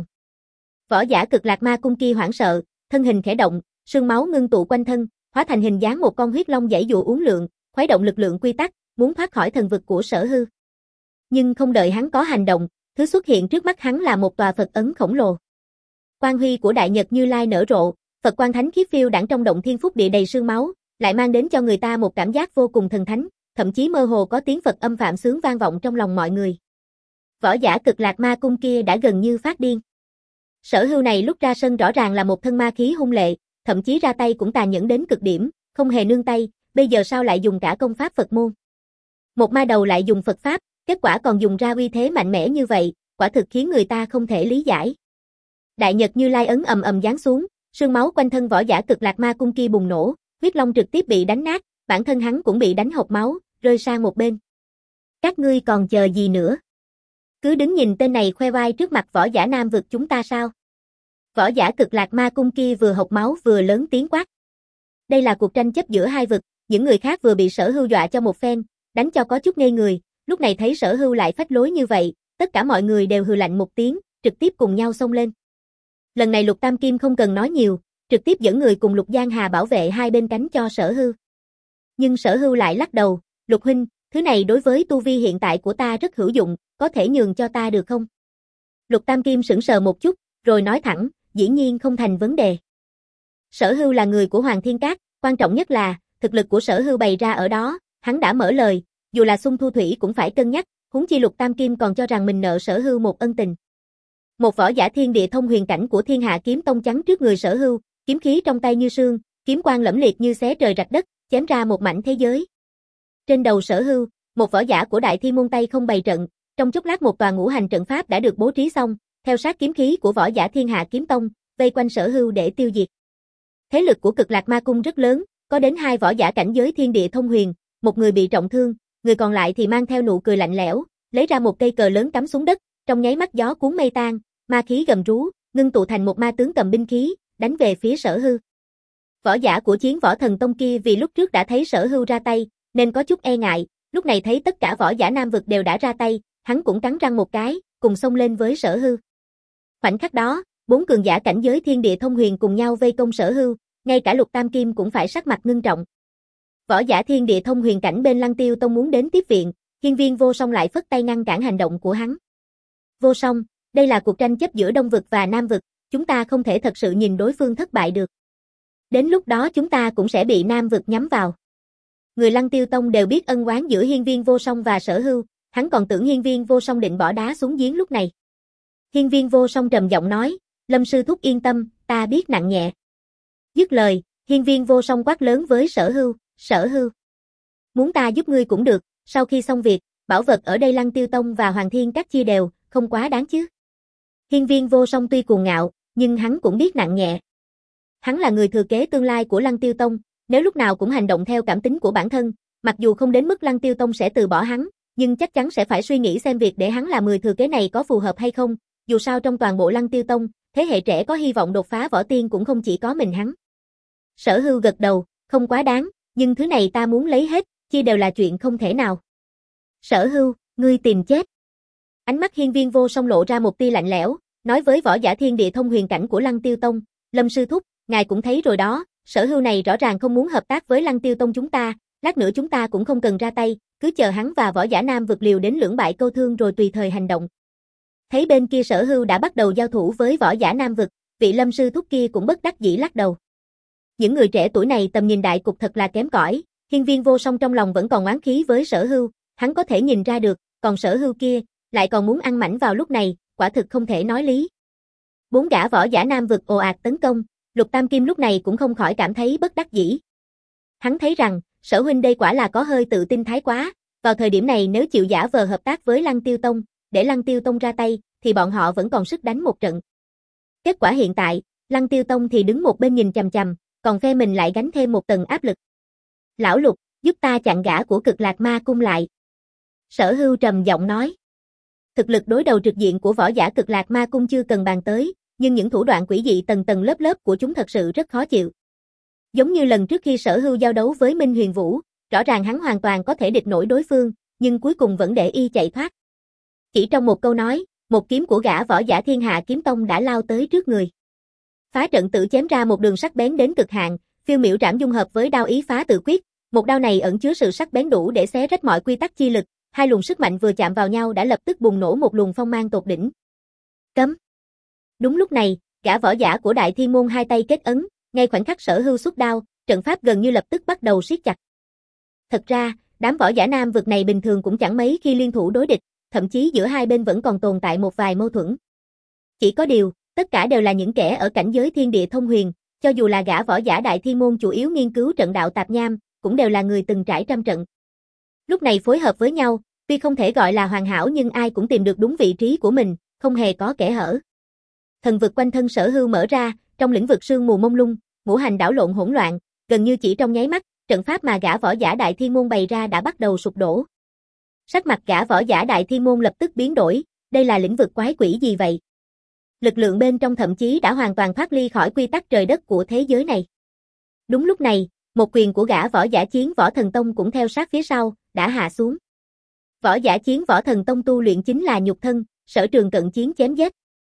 Võ giả Cực Lạc Ma Cung kia hoảng sợ, thân hình khẽ động, sương máu ngưng tụ quanh thân, hóa thành hình dáng một con huyết long giãy giụa uốn lượn, khuấy động lực lượng quy tắc, muốn thoát khỏi thần vực của Sở Hưu. Nhưng không đợi hắn có hành động, thứ xuất hiện trước mắt hắn là một tòa Phật ấn khổng lồ. Quang huy của Đại Nhật Như Lai nở rộ, Phật quang thánh khiết phiêu đãng trong Động Thiên Phúc Địa đầy sương máu, lại mang đến cho người ta một cảm giác vô cùng thần thánh, thậm chí mơ hồ có tiếng Phật âm phạm sướng vang vọng trong lòng mọi người. Võ giả Cực Lạc Ma Cung kia đã gần như phát điên. Sở Hưu này lúc ra sân rõ ràng là một thân ma khí hung lệ, thậm chí ra tay cũng tàn nhẫn đến cực điểm, không hề nương tay, bây giờ sao lại dùng cả công pháp Phật môn? Một ma đầu lại dùng Phật pháp, kết quả còn dùng ra uy thế mạnh mẽ như vậy, quả thực khiến người ta không thể lý giải. Đại Nhật Như Lai ấn ầm ầm giáng xuống, sương máu quanh thân võ giả Cực Lạc Ma Cung kia bùng nổ, huyết long trực tiếp bị đánh nát, bản thân hắn cũng bị đánh hộc máu, rơi sang một bên. Các ngươi còn chờ gì nữa? Cứ đứng nhìn tên này khoe vai trước mặt võ giả Nam vực chúng ta sao? Võ giả Cực Lạc Ma Cung kia vừa hộc máu vừa lớn tiếng quát. Đây là cuộc tranh chấp giữa hai vực, những người khác vừa bị Sở Hưu dọa cho một phen, đánh cho có chút ngây người, lúc này thấy Sở Hưu lại phách lối như vậy, tất cả mọi người đều hừ lạnh một tiếng, trực tiếp cùng nhau xông lên. Lần này Lục Tam Kim không cần nói nhiều, trực tiếp dẫn người cùng Lục Giang Hà bảo vệ hai bên cánh cho Sở Hưu. Nhưng Sở Hưu lại lắc đầu, Lục huynh, thứ này đối với tu vi hiện tại của ta rất hữu dụng, có thể nhường cho ta được không? Lục Tam Kim sững sờ một chút, rồi nói thẳng, dĩ nhiên không thành vấn đề. Sở Hưu là người của Hoàng Thiên Các, quan trọng nhất là, thực lực của Sở Hưu bày ra ở đó, hắn đã mở lời, dù là xung thu thủy cũng phải cân nhắc, huống chi Lục Tam Kim còn cho rằng mình nợ Sở Hưu một ân tình. Một võ giả thiên địa thông huyền cảnh của Thiên Hạ Kiếm Tông chắn trước người Sở Hưu, kiếm khí trong tay như sương, kiếm quang lẫm liệt như xé trời rạch đất, chém ra một mảnh thế giới. Trên đầu Sở Hưu, một võ giả của Đại Thiên môn tay không bày trận, trong chốc lát một tòa ngũ hành trận pháp đã được bố trí xong, theo sát kiếm khí của võ giả Thiên Hạ Kiếm Tông, vây quanh Sở Hưu để tiêu diệt. Thế lực của Cực Lạc Ma Cung rất lớn, có đến hai võ giả cảnh giới thiên địa thông huyền, một người bị trọng thương, người còn lại thì mang theo nụ cười lạnh lẽo, lấy ra một cây cờ lớn cắm xuống đất, trong nháy mắt gió cuốn mây tan, ma khí gầm rú, ngưng tụ thành một ma tướng cầm binh khí, đánh về phía Sở Hưu. Võ giả của Chiến Võ Thần Tông kia vì lúc trước đã thấy Sở Hưu ra tay, nên có chút e ngại, lúc này thấy tất cả võ giả Nam vực đều đã ra tay, hắn cũng cắn răng một cái, cùng xông lên với Sở Hưu. Khoảnh khắc đó, bốn cường giả cảnh giới thiên địa thông huyền cùng nhau vây công Sở Hưu, ngay cả Lục Tam Kim cũng phải sắc mặt ngưng trọng. Võ giả thiên địa thông huyền cảnh bên Lăng Tiêu Tông muốn đến tiếp viện, Hiên Viên Vô Song lại phất tay ngăn cản hành động của hắn. Vô Song, đây là cuộc tranh chấp giữa Đông vực và Nam vực, chúng ta không thể thật sự nhìn đối phương thất bại được. Đến lúc đó chúng ta cũng sẽ bị Nam vực nhắm vào. Người Lăng Tiêu Tông đều biết ân oán giữa Hiên Viên Vô Song và Sở Hưu, hắn còn tưởng Hiên Viên Vô Song định bỏ đá xuống giếng lúc này. Hiên Viên Vô Song trầm giọng nói, Lâm sư thúc yên tâm, ta biết nặng nhẹ. Dứt lời, Hiên Viên Vô Song quát lớn với Sở Hưu, Sở Hưu. Muốn ta giúp ngươi cũng được, sau khi xong việc, bảo vật ở đây Lăng Tiêu Tông và Hoàng Thiên Các chia đều, không quá đáng chứ. Hiên Viên Vô Song tuy cuồng ngạo, nhưng hắn cũng biết nặng nhẹ. Hắn là người thừa kế tương lai của Lăng Tiêu Tông, nếu lúc nào cũng hành động theo cảm tính của bản thân, mặc dù không đến mức Lăng Tiêu Tông sẽ từ bỏ hắn, nhưng chắc chắn sẽ phải suy nghĩ xem việc để hắn làm người thừa kế này có phù hợp hay không, dù sao trong toàn bộ Lăng Tiêu Tông, thế hệ trẻ có hy vọng đột phá võ tiên cũng không chỉ có mình hắn. Sở Hưu gật đầu, không quá đáng, nhưng thứ này ta muốn lấy hết, chia đều là chuyện không thể nào. Sở Hưu, ngươi tìm chết. Ánh mắt Hiên Viên Vô Song lộ ra một tia lạnh lẽo, nói với võ giả thiên địa thông huyền cảnh của Lăng Tiêu Tông, Lâm sư thúc, ngài cũng thấy rồi đó, Sở Hưu này rõ ràng không muốn hợp tác với Lăng Tiêu Tông chúng ta, lát nữa chúng ta cũng không cần ra tay, cứ chờ hắn và võ giả Nam vực liều đến lưỡng bại câu thương rồi tùy thời hành động. Thấy bên kia Sở Hưu đã bắt đầu giao thủ với võ giả Nam vực, vị Lâm sư thúc kia cũng bất đắc dĩ lắc đầu. Những người trẻ tuổi này tầm nhìn đại cục thật là kém cỏi, Hiên Viên Vô Song trong lòng vẫn còn oán khí với Sở Hưu, hắn có thể nhìn ra được, còn Sở Hưu kia lại còn muốn ăn mảnh vào lúc này, quả thực không thể nói lý. Bốn gã võ giả Nam vực ồ ạt tấn công, Lục Tam Kim lúc này cũng không khỏi cảm thấy bất đắc dĩ. Hắn thấy rằng, Sở huynh đây quả là có hơi tự tin thái quá, vào thời điểm này nếu chịu giả vờ hợp tác với Lăng Tiêu Tông, để Lăng Tiêu Tông ra tay, thì bọn họ vẫn còn sức đánh một trận. Kết quả hiện tại, Lăng Tiêu Tông thì đứng một bên nhìn chằm chằm, còn phe mình lại gánh thêm một tầng áp lực. Lão Lục, giúp ta chặn gã của Cực Lạc Ma Cung lại. Sở Hưu trầm giọng nói. Thực lực đối đầu trực diện của võ giả Cực Lạc Ma Cung chưa cần bàn tới, nhưng những thủ đoạn quỷ dị tầng tầng lớp lớp của chúng thật sự rất khó chịu. Giống như lần trước khi Sở Hưu giao đấu với Minh Huyền Vũ, rõ ràng hắn hoàn toàn có thể địch nổi đối phương, nhưng cuối cùng vẫn để y chạy thoát. Chỉ trong một câu nói, một kiếm của gã võ giả Thiên Hạ Kiếm Tông đã lao tới trước người. Phá trận tự chém ra một đường sắc bén đến cực hạn, phiêu miểu trảm dung hợp với đao ý phá tự quyết, một đao này ẩn chứa sự sắc bén đủ để xé rách mọi quy tắc chi lực, hai luồng sức mạnh vừa chạm vào nhau đã lập tức bùng nổ một luồng phong mang tột đỉnh. Cấm. Đúng lúc này, gã võ giả của Đại Thiên môn hai tay kết ấn, ngay khoảnh khắc Sở Hưu xuất đao, trận pháp gần như lập tức bắt đầu siết chặt. Thật ra, đám võ giả Nam vực này bình thường cũng chẳng mấy khi liên thủ đối địch, thậm chí giữa hai bên vẫn còn tồn tại một vài mâu thuẫn. Chỉ có điều, tất cả đều là những kẻ ở cảnh giới thiên địa thông huyền, cho dù là gã võ giả Đại Thiên môn chủ yếu nghiên cứu trận đạo tạp nham, cũng đều là người từng trải trăm trận. Lúc này phối hợp với nhau, tuy không thể gọi là hoàn hảo nhưng ai cũng tìm được đúng vị trí của mình, không hề có kẽ hở. Thần vực quanh thân Sở Hưu mở ra, trong lĩnh vực sương mù mông lung, ngũ hành đảo lộn hỗn loạn, gần như chỉ trong nháy mắt, trận pháp mà gã võ giả Đại Thiên môn bày ra đã bắt đầu sụp đổ. Sắc mặt gã võ giả Đại Thiên môn lập tức biến đổi, đây là lĩnh vực quái quỷ gì vậy? Lực lượng bên trong thậm chí đã hoàn toàn thoát ly khỏi quy tắc trời đất của thế giới này. Đúng lúc này, một quyền của gã võ giả Chiến Võ Thần Tông cũng theo sát phía sau, đã hạ xuống. Võ giả Chiến Võ Thần Tông tu luyện chính là nhục thân, sở trường cận chiến chém giết.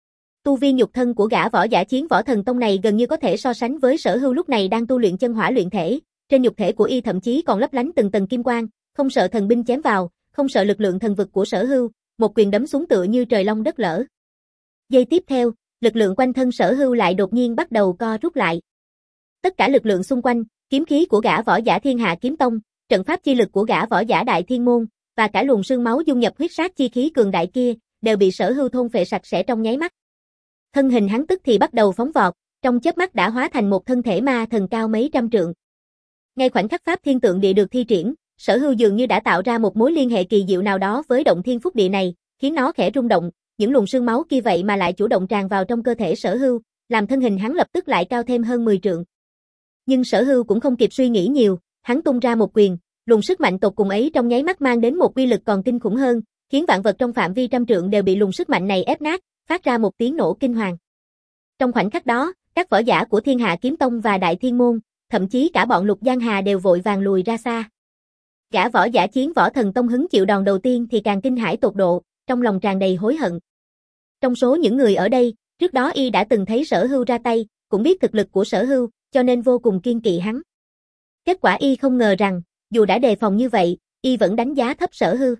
Tu vi nhục thân của gã võ giả Chiến Võ Thần Tông này gần như có thể so sánh với Sở Hưu lúc này đang tu luyện chân hỏa luyện thể, trên nhục thể của y thậm chí còn lấp lánh từng tầng kim quang, không sợ thần binh chém vào, không sợ lực lượng thần vực của Sở Hưu, một quyền đấm xuống tựa như trời long đất lở. Giây tiếp theo, lực lượng quanh thân Sở Hưu lại đột nhiên bắt đầu co rút lại. Tất cả lực lượng xung quanh, kiếm khí của gã võ giả Thiên Hạ Kiếm Tông, trận pháp chi lực của gã võ giả Đại Thiên môn và cả luồng sương máu dung nhập huyết sát chi khí cường đại kia, đều bị Sở Hưu thôn phệ sạch sẽ trong nháy mắt. Thân hình hắn tức thì bắt đầu phóng vọt, trong chớp mắt đã hóa thành một thân thể ma thần cao mấy trăm trượng. Ngay khoảnh khắc Pháp Thiên Tượng Địa được thi triển, Sở Hưu dường như đã tạo ra một mối liên hệ kỳ diệu nào đó với động thiên phúc địa này, khiến nó khẽ rung động, những luồng sương máu kia vậy mà lại chủ động tràn vào trong cơ thể Sở Hưu, làm thân hình hắn lập tức lại cao thêm hơn mười trượng. Nhưng Sở Hưu cũng không kịp suy nghĩ nhiều, hắn tung ra một quyền, luồng sức mạnh tột cùng ấy trong nháy mắt mang đến một uy lực còn kinh khủng hơn, khiến vạn vật trong phạm vi trăm trượng đều bị luồng sức mạnh này ép nát, phát ra một tiếng nổ kinh hoàng. Trong khoảnh khắc đó, các võ giả của Thiên Hạ Kiếm Tông và Đại Thiên môn, thậm chí cả bọn Lục Giang Hà đều vội vàng lùi ra xa. Gã võ giả Chiến Võ Thần Tông hứng chịu đòn đầu tiên thì càng kinh hãi tột độ, trong lòng tràn đầy hối hận. Trong số những người ở đây, trước đó y đã từng thấy Sở Hưu ra tay, cũng biết thực lực của Sở Hưu, cho nên vô cùng kiêng kỵ hắn. Kết quả y không ngờ rằng, dù đã đề phòng như vậy, y vẫn đánh giá thấp Sở Hưu.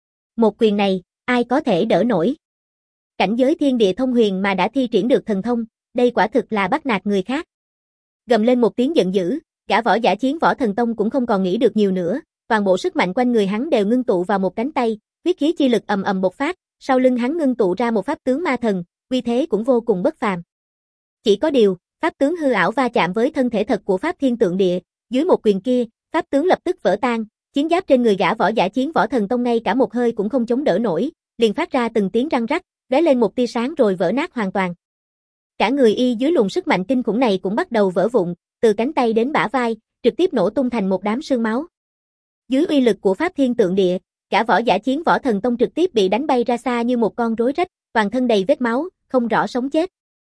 Một quyền này, ai có thể đỡ nổi? Cảnh giới thiên địa thông huyền mà đã thi triển được thần thông, đây quả thực là bắt nạt người khác. Gầm lên một tiếng giận dữ, gã võ giả Chiến Võ Thần Tông cũng không còn nghĩ được nhiều nữa, toàn bộ sức mạnh quanh người hắn đều ngưng tụ vào một cánh tay, huyết khí chi lực ầm ầm bộc phát, sau lưng hắn ngưng tụ ra một pháp tướng ma thần, uy thế cũng vô cùng bất phàm. Chỉ có điều, pháp tướng hư ảo va chạm với thân thể thật của Pháp Thiên Tượng Địa, dưới một quyền kia, pháp tướng lập tức vỡ tan, chiến giáp trên người gã võ giả Chiến Võ Thần Tông ngay cả một hơi cũng không chống đỡ nổi, liền phát ra từng tiếng răng rắc, lóe lên một tia sáng rồi vỡ nát hoàn toàn. Cả người y dưới luồng sức mạnh kinh khủng này cũng bắt đầu vỡ vụn, từ cánh tay đến bả vai, trực tiếp nổ tung thành một đám sương máu. Dưới uy lực của Pháp Thiên Tượng Địa, cả võ giả Chiến Võ Thần Tông trực tiếp bị đánh bay ra xa như một con rối rách, toàn thân đầy vết máu, không rõ sống chết.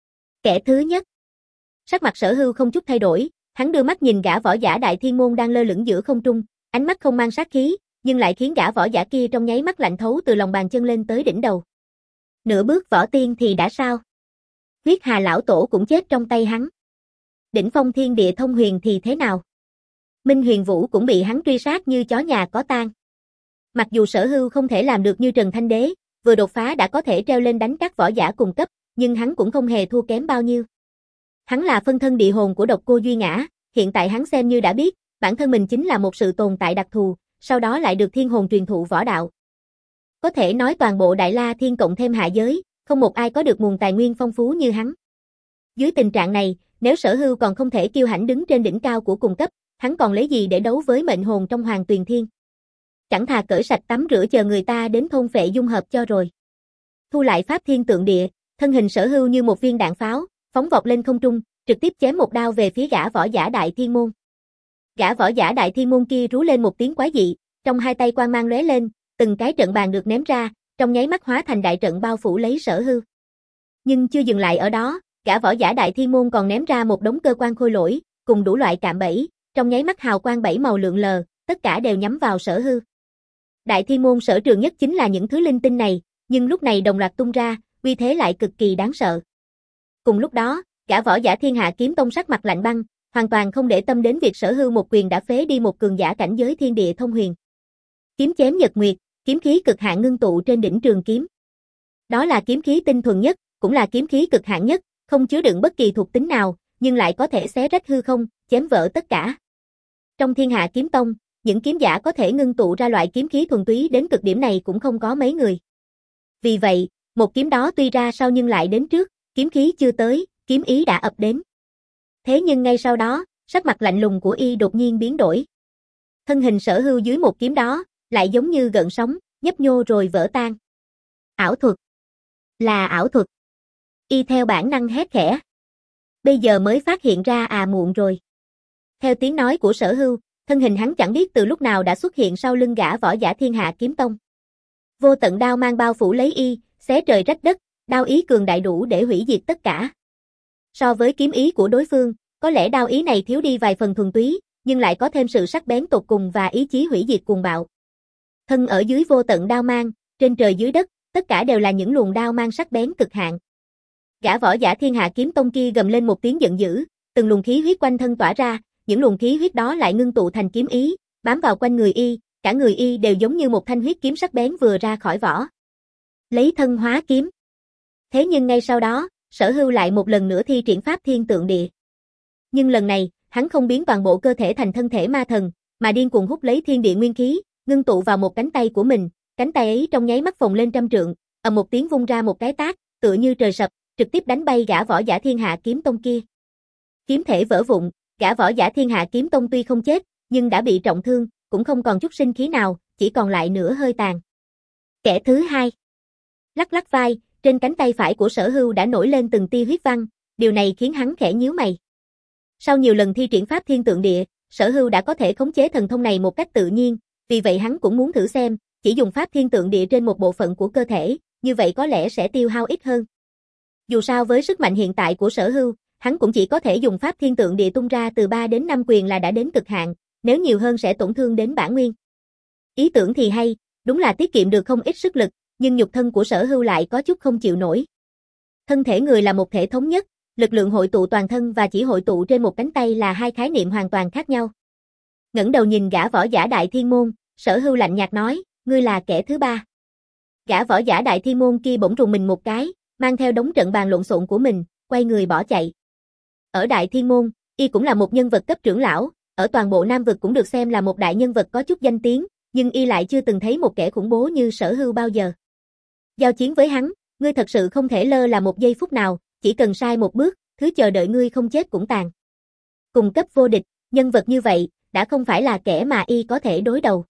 Kẻ thứ nhất. Sắc mặt Sở Hưu không chút thay đổi, hắn đưa mắt nhìn gã võ giả Đại Thiên môn đang lơ lửng giữa không trung, ánh mắt không mang sát khí, nhưng lại khiến gã võ giả kia trong nháy mắt lạnh thấu từ lòng bàn chân lên tới đỉnh đầu. Nửa bước võ tiên thì đã sao? Huyết Hà lão tổ cũng chết trong tay hắn. Đỉnh phong thiên địa thông huyền thì thế nào? Minh Huyền Vũ cũng bị hắn truy sát như chó nhà có tang. Mặc dù Sở Hưu không thể làm được như Trần Thanh Đế, vừa đột phá đã có thể treo lên đánh các võ giả cùng cấp, nhưng hắn cũng không hề thua kém bao nhiêu. Hắn là phân thân địa hồn của Độc Cô Duy Ngã, hiện tại hắn xem như đã biết, bản thân mình chính là một sự tồn tại đặc thù, sau đó lại được thiên hồn truyền thụ võ đạo. Có thể nói toàn bộ Đại La Thiên cộng thêm hạ giới, không một ai có được nguồn tài nguyên phong phú như hắn. Dưới tình trạng này, nếu Sở Hưu còn không thể kiêu hãnh đứng trên đỉnh cao của cùng cấp, hắn còn lấy gì để đấu với mệnh hồn trong Hoàng Tuyền Thiên? Chẳng thà cởi sạch tắm rửa chờ người ta đến thôn phệ dung hợp cho rồi. Thu lại Pháp Thiên Tượng Địa, thân hình Sở Hưu như một viên đạn pháo, phóng vọt lên không trung, trực tiếp chém một đao về phía gã võ giả Đại Thiên môn. Gã võ giả Đại Thiên môn kia rú lên một tiếng quái dị, trong hai tay quang mang lóe lên, từng cái trận bàn được ném ra, trong nháy mắt hóa thành đại trận bao phủ lấy Sở Hưu. Nhưng chưa dừng lại ở đó, gã võ giả Đại Thiên môn còn ném ra một đống cơ quan khôi lỗi, cùng đủ loại cạm bẫy, trong nháy mắt hào quang bảy màu lượn lờ, tất cả đều nhắm vào Sở Hưu. Đại Thiên môn sở trường nhất chính là những thứ linh tinh này, nhưng lúc này đồng loạt tung ra, uy thế lại cực kỳ đáng sợ. Cùng lúc đó, gã võ giả Thiên Hạ Kiếm Tông sắc mặt lạnh băng, hoàn toàn không để tâm đến việc Sở Hưu một quyền đã phế đi một cường giả cảnh giới thiên địa thông huyền. Kiếm chém nhật nguyệt, kiếm khí cực hạn ngưng tụ trên đỉnh trường kiếm. Đó là kiếm khí tinh thuần nhất, cũng là kiếm khí cực hạn nhất, không chứa đựng bất kỳ thuộc tính nào, nhưng lại có thể xé rách hư không, chém vỡ tất cả. Trong Thiên Hạ Kiếm Tông, những kiếm giả có thể ngưng tụ ra loại kiếm khí thuần túy đến cực điểm này cũng không có mấy người. Vì vậy, một kiếm đó tuy ra sau nhưng lại đến trước, kiếm khí chưa tới, kiếm ý đã ập đến. Thế nhưng ngay sau đó, sắc mặt lạnh lùng của y đột nhiên biến đổi. Thân hình Sở Hưu dưới một kiếm đó, lại giống như gợn sóng, nhấp nhô rồi vỡ tan. Ảo thuật. Là ảo thuật. Y theo bản năng hét khẽ. Bây giờ mới phát hiện ra à muộn rồi. Theo tiếng nói của Sở Hưu, thân hình hắn chẳng biết từ lúc nào đã xuất hiện sau lưng gã võ giả Thiên Hạ Kiếm Tông. Vô tận đao mang bao phủ lấy y, xé trời rách đất, đao ý cường đại đủ để hủy diệt tất cả. So với kiếm ý của đối phương, có lẽ đao ý này thiếu đi vài phần thuần túy, nhưng lại có thêm sự sắc bén tột cùng và ý chí hủy diệt cuồng bạo. Thân ở dưới vô tận đao mang, trên trời dưới đất, tất cả đều là những luồng đao mang sắc bén cực hạn. Gã võ giả Thiên Hạ Kiếm Tông kia gầm lên một tiếng giận dữ, từng luồng khí huyết quanh thân tỏa ra, những luồng khí huyết đó lại ngưng tụ thành kiếm ý, bám vào quanh người y, cả người y đều giống như một thanh huyết kiếm sắc bén vừa ra khỏi vỏ. Lấy thân hóa kiếm. Thế nhưng ngay sau đó, Sở Hưu lại một lần nữa thi triển pháp Thiên Tượng Địa. Nhưng lần này, hắn không biến toàn bộ cơ thể thành thân thể ma thần, mà điên cuồng hút lấy thiên địa nguyên khí, ngưng tụ vào một cánh tay của mình, cánh tay ấy trong nháy mắt phồng lên trăm trượng, ầm một tiếng vung ra một cái tát, tựa như trời sập, trực tiếp đánh bay gã võ giả Thiên Hạ Kiếm Tông kia. Kiếm thể vỡ vụn, gã võ giả Thiên Hạ Kiếm Tông tuy không chết, nhưng đã bị trọng thương, cũng không còn chút sinh khí nào, chỉ còn lại nửa hơi tàn. Kẻ thứ hai. Lắc lắc vai, trên cánh tay phải của Sở Hưu đã nổi lên từng tia huyết văn, điều này khiến hắn khẽ nhíu mày. Sau nhiều lần thi triển pháp Thiên Tượng Địa, Sở Hưu đã có thể khống chế thần thông này một cách tự nhiên, vì vậy hắn cũng muốn thử xem, chỉ dùng pháp Thiên Tượng Địa trên một bộ phận của cơ thể, như vậy có lẽ sẽ tiêu hao ít hơn. Dù sao với sức mạnh hiện tại của Sở Hưu, hắn cũng chỉ có thể dùng pháp Thiên Tượng Địa tung ra từ ba đến năm quyền là đã đến cực hạn, nếu nhiều hơn sẽ tổn thương đến bản nguyên. Ý tưởng thì hay, đúng là tiết kiệm được không ít sức lực, nhưng nhục thân của Sở Hưu lại có chút không chịu nổi. Thân thể người là một thể thống nhất, lực lượng hội tụ toàn thân và chỉ hội tụ trên một cánh tay là hai khái niệm hoàn toàn khác nhau. Ngẩng đầu nhìn gã võ giả Đại Thiên Môn, Sở Hưu lạnh nhạt nói, ngươi là kẻ thứ ba. Gã võ giả Đại Thiên Môn kia bỗng rùng mình một cái, mang theo đống trận bàn lộn xộn của mình, quay người bỏ chạy. Ở Đại Thiên Môn, y cũng là một nhân vật cấp trưởng lão, ở toàn bộ Nam vực cũng được xem là một đại nhân vật có chút danh tiếng, nhưng y lại chưa từng thấy một kẻ khủng bố như Sở Hưu bao giờ. Giao chiến với hắn, ngươi thật sự không thể lơ là một giây phút nào, chỉ cần sai một bước, thứ chờ đợi ngươi không chết cũng tàn. Cùng cấp vô địch, nhân vật như vậy, đã không phải là kẻ mà y có thể đối đầu.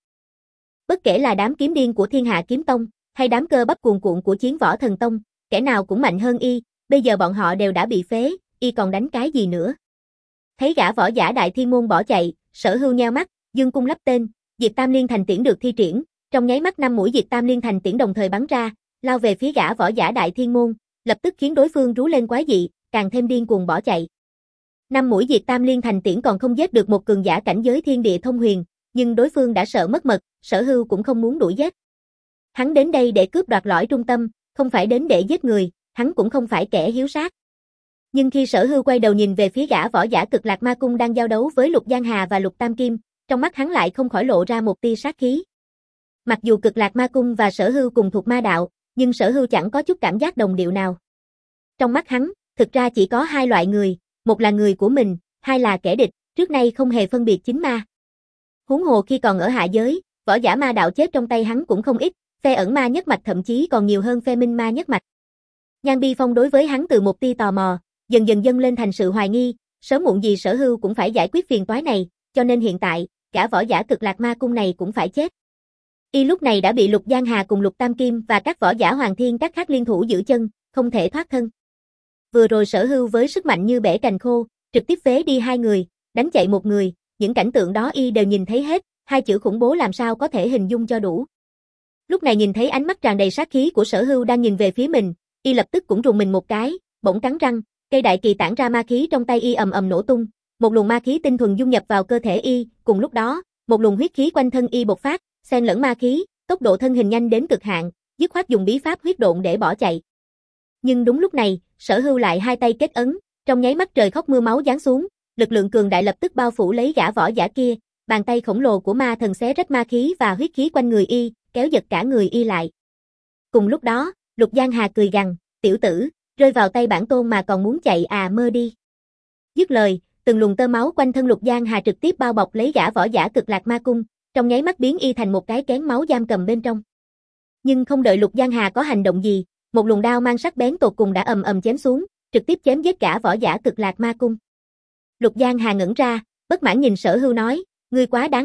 Bất kể là đám kiếm điên của Thiên Hạ Kiếm Tông, hay đám cơ bắp cuồn cuộn của Chiến Võ Thần Tông, kẻ nào cũng mạnh hơn y, bây giờ bọn họ đều đã bị phế, y còn đánh cái gì nữa. Thấy gã võ giả Đại Thiên Môn bỏ chạy, Sở Hưu nheo mắt, dương cung lắp tên, Diệt Tam Liên Thành Tiễn được thi triển, trong nháy mắt năm mũi Diệt Tam Liên Thành Tiễn đồng thời bắn ra, lao về phía gã võ giả Đại Thiên Môn, lập tức khiến đối phương rú lên quái dị, càng thêm điên cuồng bỏ chạy. Năm mũi Diệt Tam Liên Thành Tiễn còn không giết được một cường giả cảnh giới thiên địa thông huyền, nhưng đối phương đã sợ mất mật, Sở Hưu cũng không muốn đuổi giết. Hắn đến đây để cướp đoạt lõi trung tâm, không phải đến để giết người, hắn cũng không phải kẻ hiếu sát. Nhưng khi Sở Hưu quay đầu nhìn về phía gã võ giả Cực Lạc Ma Cung đang giao đấu với Lục Giang Hà và Lục Tam Kim, trong mắt hắn lại không khỏi lộ ra một tia sát khí. Mặc dù Cực Lạc Ma Cung và Sở Hưu cùng thuộc ma đạo, nhưng Sở Hưu chẳng có chút cảm giác đồng điệu nào. Trong mắt hắn, thực ra chỉ có hai loại người, một là người của mình, hai là kẻ địch, trước nay không hề phân biệt chính ma. Huống hồ khi còn ở hạ giới, võ giả ma đạo chết trong tay hắn cũng không ít, phe ẩn ma nhất mạch thậm chí còn nhiều hơn phe minh ma nhất mạch. Nhan Bi Phong đối với hắn từ một tia tò mò, dần dần dâng lên thành sự hoài nghi, sớm muộn gì Sở Hưu cũng phải giải quyết phiền toái này, cho nên hiện tại, cả võ giả Cực Lạc Ma Cung này cũng phải chết. Y lúc này đã bị Lục Giang Hà cùng Lục Tam Kim và các võ giả Hoàng Thiên các khác liên thủ giữ chân, không thể thoát thân. Vừa rồi Sở Hưu với sức mạnh như bẻ cành khô, trực tiếp phế đi hai người, đánh chạy một người, những cảnh tượng đó y đều nhìn thấy hết, hai chữ khủng bố làm sao có thể hình dung cho đủ. Lúc này nhìn thấy ánh mắt tràn đầy sát khí của Sở Hưu đang nhìn về phía mình, y lập tức cũng rùng mình một cái, bỗng cắn răng, cây đại kỳ tản ra ma khí trong tay y ầm ầm nổ tung, một luồng ma khí tinh thuần dung nhập vào cơ thể y, cùng lúc đó, một luồng huyết khí quanh thân y bộc phát, xen lẫn ma khí, tốc độ thân hình nhanh đến cực hạn, dứt khoát dùng bí pháp huyết độn để bỏ chạy. Nhưng đúng lúc này, Sở Hưu lại hai tay kết ấn, trong nháy mắt trời khóc mưa máu giáng xuống, lực lượng cường đại lập tức bao phủ lấy gã võ giả kia, bàn tay khổng lồ của ma thần xé rách ma khí và huyết khí quanh người y, kéo giật cả người y lại. Cùng lúc đó, Lục Giang Hà cười gằn, tiểu tử, rơi vào tay bản tôn mà còn muốn chạy à mơ đi. Dứt lời, từng luồng tơ máu quanh thân Lục Giang Hà trực tiếp bao bọc lấy gã võ giả Cực Lạc Ma Cung, trong nháy mắt biến y thành một cái kén máu giam cầm bên trong. Nhưng không đợi Lục Giang Hà có hành động gì, một luồng đao mang sắc bén tột cùng đã ầm ầm chém xuống, trực tiếp chém giết cả võ giả Cực Lạc Ma Cung. Lục Giang Hà ngẩn ra, bất mãn nhìn Sở Hưu nói, ngươi quá đáng lắm,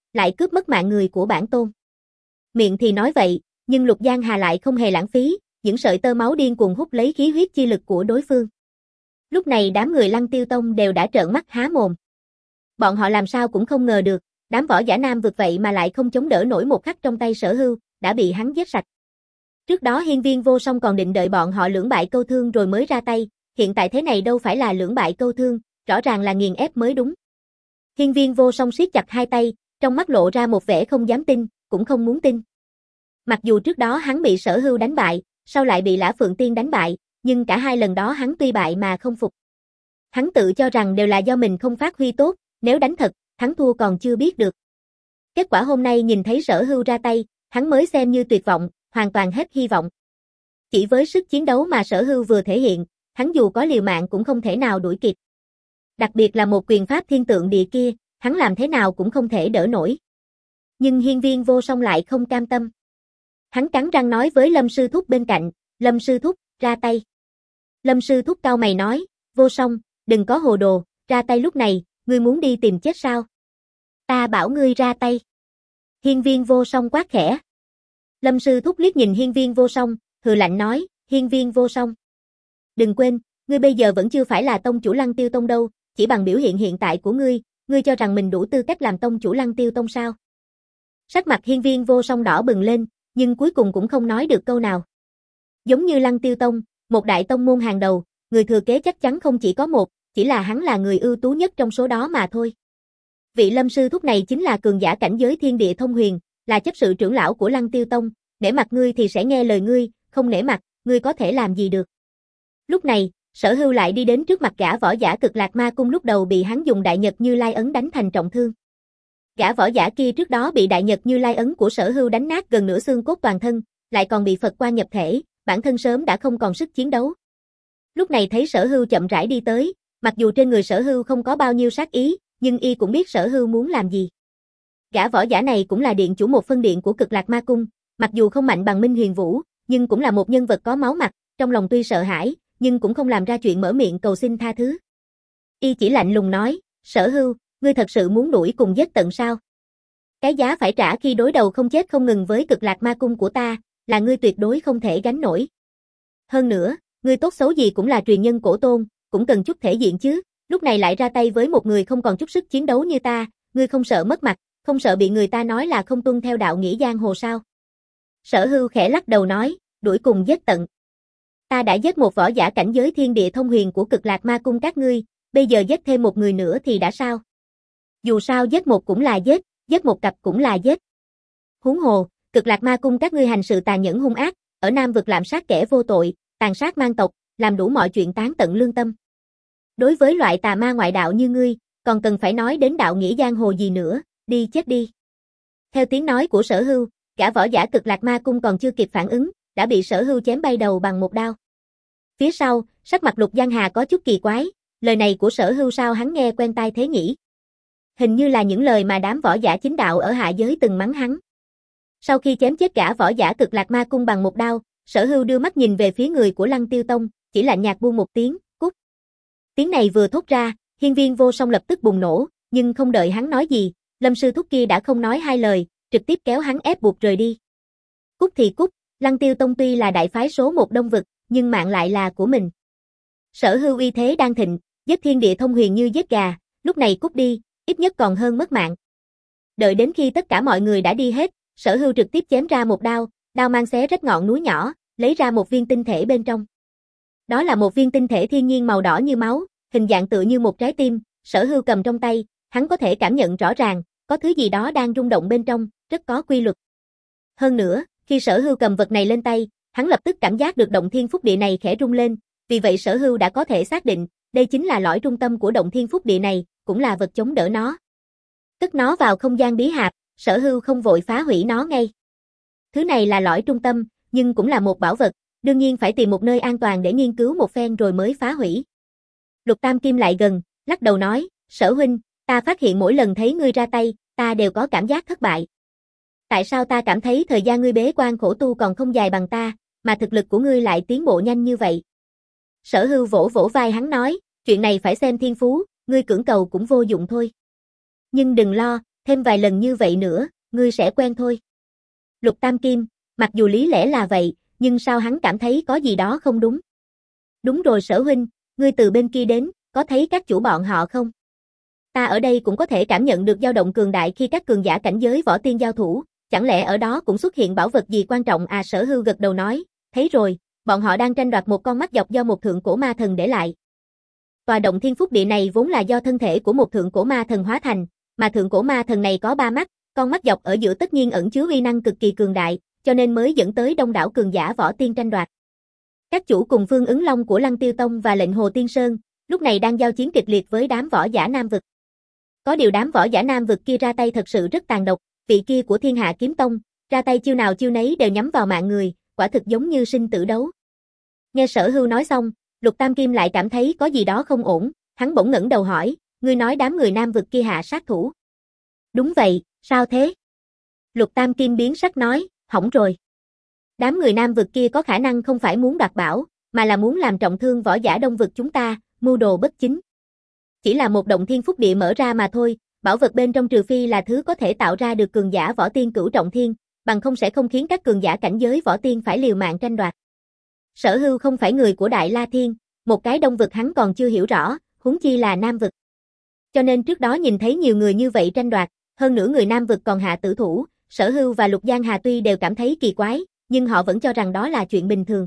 lại cướp mất mạng người của bản tôn. Miệng thì nói vậy, nhưng Lục Giang Hà lại không hề lãng phí, những sợi tơ máu điên cuồng hút lấy khí huyết chi lực của đối phương. Lúc này đám người Lăng Tiêu Tông đều đã trợn mắt há mồm. Bọn họ làm sao cũng không ngờ được, đám võ giả nam vực vậy mà lại không chống đỡ nổi một khắc trong tay Sở Hưu, đã bị hắn giết sạch. Trước đó Hiên Viên Vô Song còn định đợi bọn họ lưỡng bại câu thương rồi mới ra tay, hiện tại thế này đâu phải là lưỡng bại câu thương, rõ ràng là nghiền ép mới đúng. Hiên Viên Vô Song siết chặt hai tay, trong mắt lộ ra một vẻ không dám tin, cũng không muốn tin. Mặc dù trước đó hắn bị Sở Hưu đánh bại, sau lại bị Lã Phượng Tiên đánh bại, nhưng cả hai lần đó hắn tuy bại mà không phục. Hắn tự cho rằng đều là do mình không phát huy tốt, nếu đánh thật, thắng thua còn chưa biết được. Kết quả hôm nay nhìn thấy Sở Hưu ra tay, hắn mới xem như tuyệt vọng, hoàn toàn hết hy vọng. Chỉ với sức chiến đấu mà Sở Hưu vừa thể hiện, hắn dù có liều mạng cũng không thể nào đuổi kịp. Đặc biệt là một quyền pháp thiên tượng địa kia, hắn làm thế nào cũng không thể đỡ nổi. Nhưng Hiên Viên Vô Song lại không cam tâm. Hắn cắn răng nói với Lâm Sư Thúc bên cạnh, Lâm Sư Thúc, ra tay. Lâm Sư Thúc cau mày nói, Vô Song, đừng có hồ đồ, ra tay lúc này, ngươi muốn đi tìm chết sao? Ta bảo ngươi ra tay. Hiên Viên Vô Song quát khẽ. Lâm Sư Thúc liếc nhìn Hiên Viên Vô Song, hừ lạnh nói, Hiên Viên Vô Song. Đừng quên, ngươi bây giờ vẫn chưa phải là tông chủ Lăng Tiêu Tông đâu, chỉ bằng biểu hiện hiện tại của ngươi, ngươi cho rằng mình đủ tư cách làm tông chủ Lăng Tiêu Tông sao? Sắc mặt Hiên Viên Vô Song đỏ bừng lên, nhưng cuối cùng cũng không nói được câu nào. Giống như Lăng Tiêu Tông, một đại tông môn hàng đầu, người thừa kế chắc chắn không chỉ có một, chỉ là hắn là người ưu tú nhất trong số đó mà thôi. Vị Lâm Sư Thúc này chính là cường giả cảnh giới thiên địa thông huyền, là chấp sự trưởng lão của Lăng Tiêu Tông, nể mặt ngươi thì sẽ nghe lời ngươi, không nể mặt, ngươi có thể làm gì được. Lúc này, Sở Hưu lại đi đến trước mặt gã võ giả Cực Lạc Ma Cung lúc đầu bị hắn dùng Đại Nhật Như Lai ấn đánh thành trọng thương. Gã võ giả kia trước đó bị Đại Nhật Như Lai ấn của Sở Hưu đánh nát gần nửa xương cốt toàn thân, lại còn bị Phật Quan nhập thể, bản thân sớm đã không còn sức chiến đấu. Lúc này thấy Sở Hưu chậm rãi đi tới, mặc dù trên người Sở Hưu không có bao nhiêu sát ý, nhưng y cũng biết Sở Hưu muốn làm gì. Gã võ giả này cũng là điện chủ một phân điện của Cực Lạc Ma Cung, mặc dù không mạnh bằng Minh Huyền Vũ, nhưng cũng là một nhân vật có máu mặt, trong lòng tuy sợ hãi, nhưng cũng không làm ra chuyện mở miệng cầu xin tha thứ. Y chỉ lạnh lùng nói, Sở Hưu, ngươi thật sự muốn đuổi cùng giết tận sao? Cái giá phải trả khi đối đầu không chết không ngừng với Cực Lạc Ma Cung của ta, là ngươi tuyệt đối không thể gánh nổi. Hơn nữa, ngươi tốt xấu gì cũng là truyền nhân cổ tôn, cũng cần chút thể diện chứ, lúc này lại ra tay với một người không còn chút sức chiến đấu như ta, ngươi không sợ mất mặt, không sợ bị người ta nói là không tuân theo đạo nghĩa giang hồ sao? Sở Hưu khẽ lắc đầu nói, đuổi cùng giết tận. Ta đã giết một võ giả cảnh giới thiên địa thông huyền của Cực Lạc Ma Cung các ngươi, bây giờ giết thêm một người nữa thì đã sao? Dù sao giết một cũng là giết, giết một cặp cũng là giết. Huống hồ, Cực Lạc Ma Cung các ngươi hành sự tàn nhẫn hung ác, ở Nam vực lạm sát kẻ vô tội, tàn sát man tộc, làm đủ mọi chuyện tán tận lương tâm. Đối với loại tà ma ngoại đạo như ngươi, còn cần phải nói đến đạo nghĩa giang hồ gì nữa, đi chết đi. Theo tiếng nói của Sở Hưu, gã võ giả Cực Lạc Ma Cung còn chưa kịp phản ứng, đã bị Sở Hưu chém bay đầu bằng một đao. Phía sau, sắc mặt Lục Giang Hà có chút kỳ quái, lời này của Sở Hưu sao hắn nghe quen tai thế nhỉ? Hình như là những lời mà đám võ giả chính đạo ở hạ giới từng mắng hắn. Sau khi chém chết gã võ giả Cực Lạc Ma Cung bằng một đao, Sở Hưu đưa mắt nhìn về phía người của Lăng Tiêu Tông, chỉ lạnh nhạt buông một tiếng, cút. Tiếng này vừa thốt ra, Hiên Viên Vô Song lập tức bùng nổ, nhưng không đợi hắn nói gì, Lâm Sư Thúc kia đã không nói hai lời, trực tiếp kéo hắn ép buộc rời đi. Cút thì cút, Lăng Tiêu Tông tuy là đại phái số một Đông vực, nhưng mạng lại là của mình. Sở Hưu uy thế đang thịnh, giết thiên địa thông huyền như giết gà, lúc này cút đi, ít nhất còn hơn mất mạng. Đợi đến khi tất cả mọi người đã đi hết, Sở Hưu trực tiếp chém ra một đao, đao mang xé rách ngọn núi nhỏ, lấy ra một viên tinh thể bên trong. Đó là một viên tinh thể thiên nhiên màu đỏ như máu, hình dạng tựa như một trái tim, Sở Hưu cầm trong tay, hắn có thể cảm nhận rõ ràng, có thứ gì đó đang rung động bên trong, rất có quy luật. Hơn nữa, khi Sở Hưu cầm vật này lên tay, hắn lập tức cảm giác được động thiên phúc địa này khẽ rung lên, vì vậy Sở Hưu đã có thể xác định, đây chính là lõi trung tâm của động thiên phúc địa này, cũng là vật chống đỡ nó. Cất nó vào không gian bí hạp, Sở Hưu không vội phá hủy nó ngay. Thứ này là lõi trung tâm, nhưng cũng là một bảo vật, đương nhiên phải tìm một nơi an toàn để nghiên cứu một phen rồi mới phá hủy. Lục Tam Kim lại gần, lắc đầu nói, Sở huynh, ta phát hiện mỗi lần thấy ngươi ra tay, ta đều có cảm giác thất bại. Tại sao ta cảm thấy thời gian ngươi bế quan khổ tu còn không dài bằng ta, mà thực lực của ngươi lại tiến bộ nhanh như vậy? Sở Hưu vỗ vỗ vai hắn nói, chuyện này phải xem thiên phú, ngươi cưỡng cầu cũng vô dụng thôi. Nhưng đừng lo, thêm vài lần như vậy nữa, ngươi sẽ quen thôi. Lục Tam Kim, mặc dù lý lẽ là vậy, nhưng sao hắn cảm thấy có gì đó không đúng. Đúng rồi Sở huynh, ngươi từ bên kia đến, có thấy các chủ bọn họ không? Ta ở đây cũng có thể cảm nhận được dao động cường đại khi các cường giả cảnh giới võ tiên giao thủ, chẳng lẽ ở đó cũng xuất hiện bảo vật gì quan trọng à? Sở Hưu gật đầu nói, thấy rồi, bọn họ đang tranh đoạt một con mắt dọc do một thượng cổ ma thần để lại. Tòa động thiên phúc địa này vốn là do thân thể của một thượng cổ ma thần hóa thành, mà thượng cổ ma thần này có ba mắt, con mắt dọc ở giữa tất nhiên ẩn chứa uy năng cực kỳ cường đại, cho nên mới dẫn tới đông đảo cường giả võ tiên tranh đoạt. Các chủ cùng Phương Ứng Long của Lăng Tiêu Tông và Lệnh Hồ Tiên Sơn, lúc này đang giao chiến kịch liệt với đám võ giả Nam vực. Có điều đám võ giả Nam vực kia ra tay thật sự rất tàn độc, vị kia của Thiên Hạ Kiếm Tông, ra tay chiêu nào chiêu nấy đều nhắm vào mạng người, quả thực giống như sinh tử đấu. Nghe Sở Hưu nói xong, Lục Tam Kim lại cảm thấy có gì đó không ổn, hắn bỗng ngẩng đầu hỏi, ngươi nói đám người Nam vực kia hạ sát thủ. Đúng vậy, sao thế? Lục Tam Kim biến sắc nói, hỏng rồi. Đám người Nam vực kia có khả năng không phải muốn đoạt bảo, mà là muốn làm trọng thương võ giả Đông vực chúng ta, mưu đồ bất chính. Chỉ là một động thiên phúc địa mở ra mà thôi, bảo vật bên trong trừ phi là thứ có thể tạo ra được cường giả võ tiên cửu trọng thiên, bằng không sẽ không khiến các cường giả cảnh giới võ tiên phải liều mạng tranh đoạt. Sở Hưu không phải người của Đại La Thiên, một cái Đông vực hắn còn chưa hiểu rõ, huống chi là Nam vực. Cho nên trước đó nhìn thấy nhiều người như vậy tranh đoạt, hơn nữa người Nam vực còn hạ tử thủ, Sở Hưu và Lục Giang Hà tuy đều cảm thấy kỳ quái, nhưng họ vẫn cho rằng đó là chuyện bình thường.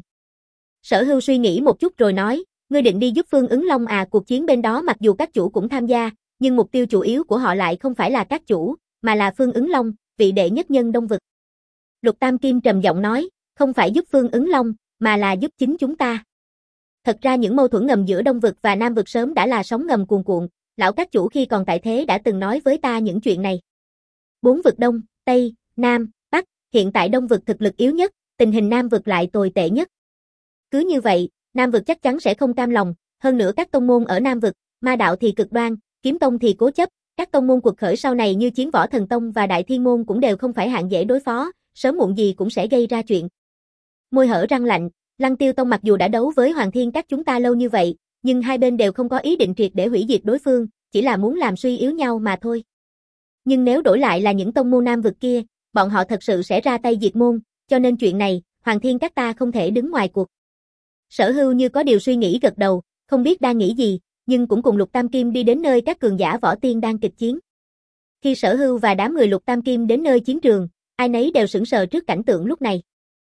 Sở Hưu suy nghĩ một chút rồi nói, ngươi định đi giúp Phương Ứng Long à? Cuộc chiến bên đó mặc dù các chủ cũng tham gia, nhưng mục tiêu chủ yếu của họ lại không phải là các chủ, mà là Phương Ứng Long, vị đệ nhất nhân Đông vực. Lục Tam Kim trầm giọng nói, không phải giúp Phương Ứng Long, mà là giúp chính chúng ta. Thật ra những mâu thuẫn ngầm giữa Đông vực và Nam vực sớm đã là sóng ngầm cuồn cuộn, lão các chủ khi còn tại thế đã từng nói với ta những chuyện này. Bốn vực Đông, Tây, Nam, Bắc, hiện tại Đông vực thực lực yếu nhất, tình hình Nam vực lại tồi tệ nhất. Cứ như vậy, Nam vực chắc chắn sẽ không cam lòng, hơn nữa các tông môn ở Nam vực, ma đạo thì cực đoan, kiếm tông thì cố chấp, các tông môn cuộc khởi sau này như Chiến Võ Thần Tông và Đại Thiên Môn cũng đều không phải hạng dễ đối phó, sớm muộn gì cũng sẽ gây ra chuyện. Môi hở răng lạnh, Lăng Tiêu Tông mặc dù đã đấu với Hoàng Thiên các chúng ta lâu như vậy, nhưng hai bên đều không có ý định triệt để hủy diệt đối phương, chỉ là muốn làm suy yếu nhau mà thôi. Nhưng nếu đổi lại là những tông môn Nam vực kia, bọn họ thật sự sẽ ra tay diệt môn, cho nên chuyện này, Hoàng Thiên các ta không thể đứng ngoài cuộc. Sở Hưu như có điều suy nghĩ gật đầu, không biết đang nghĩ gì, nhưng cũng cùng Lục Tam Kim đi đến nơi các cường giả võ tiên đang kịch chiến. Khi Sở Hưu và đám người Lục Tam Kim đến nơi chiến trường, ai nấy đều sững sờ trước cảnh tượng lúc này.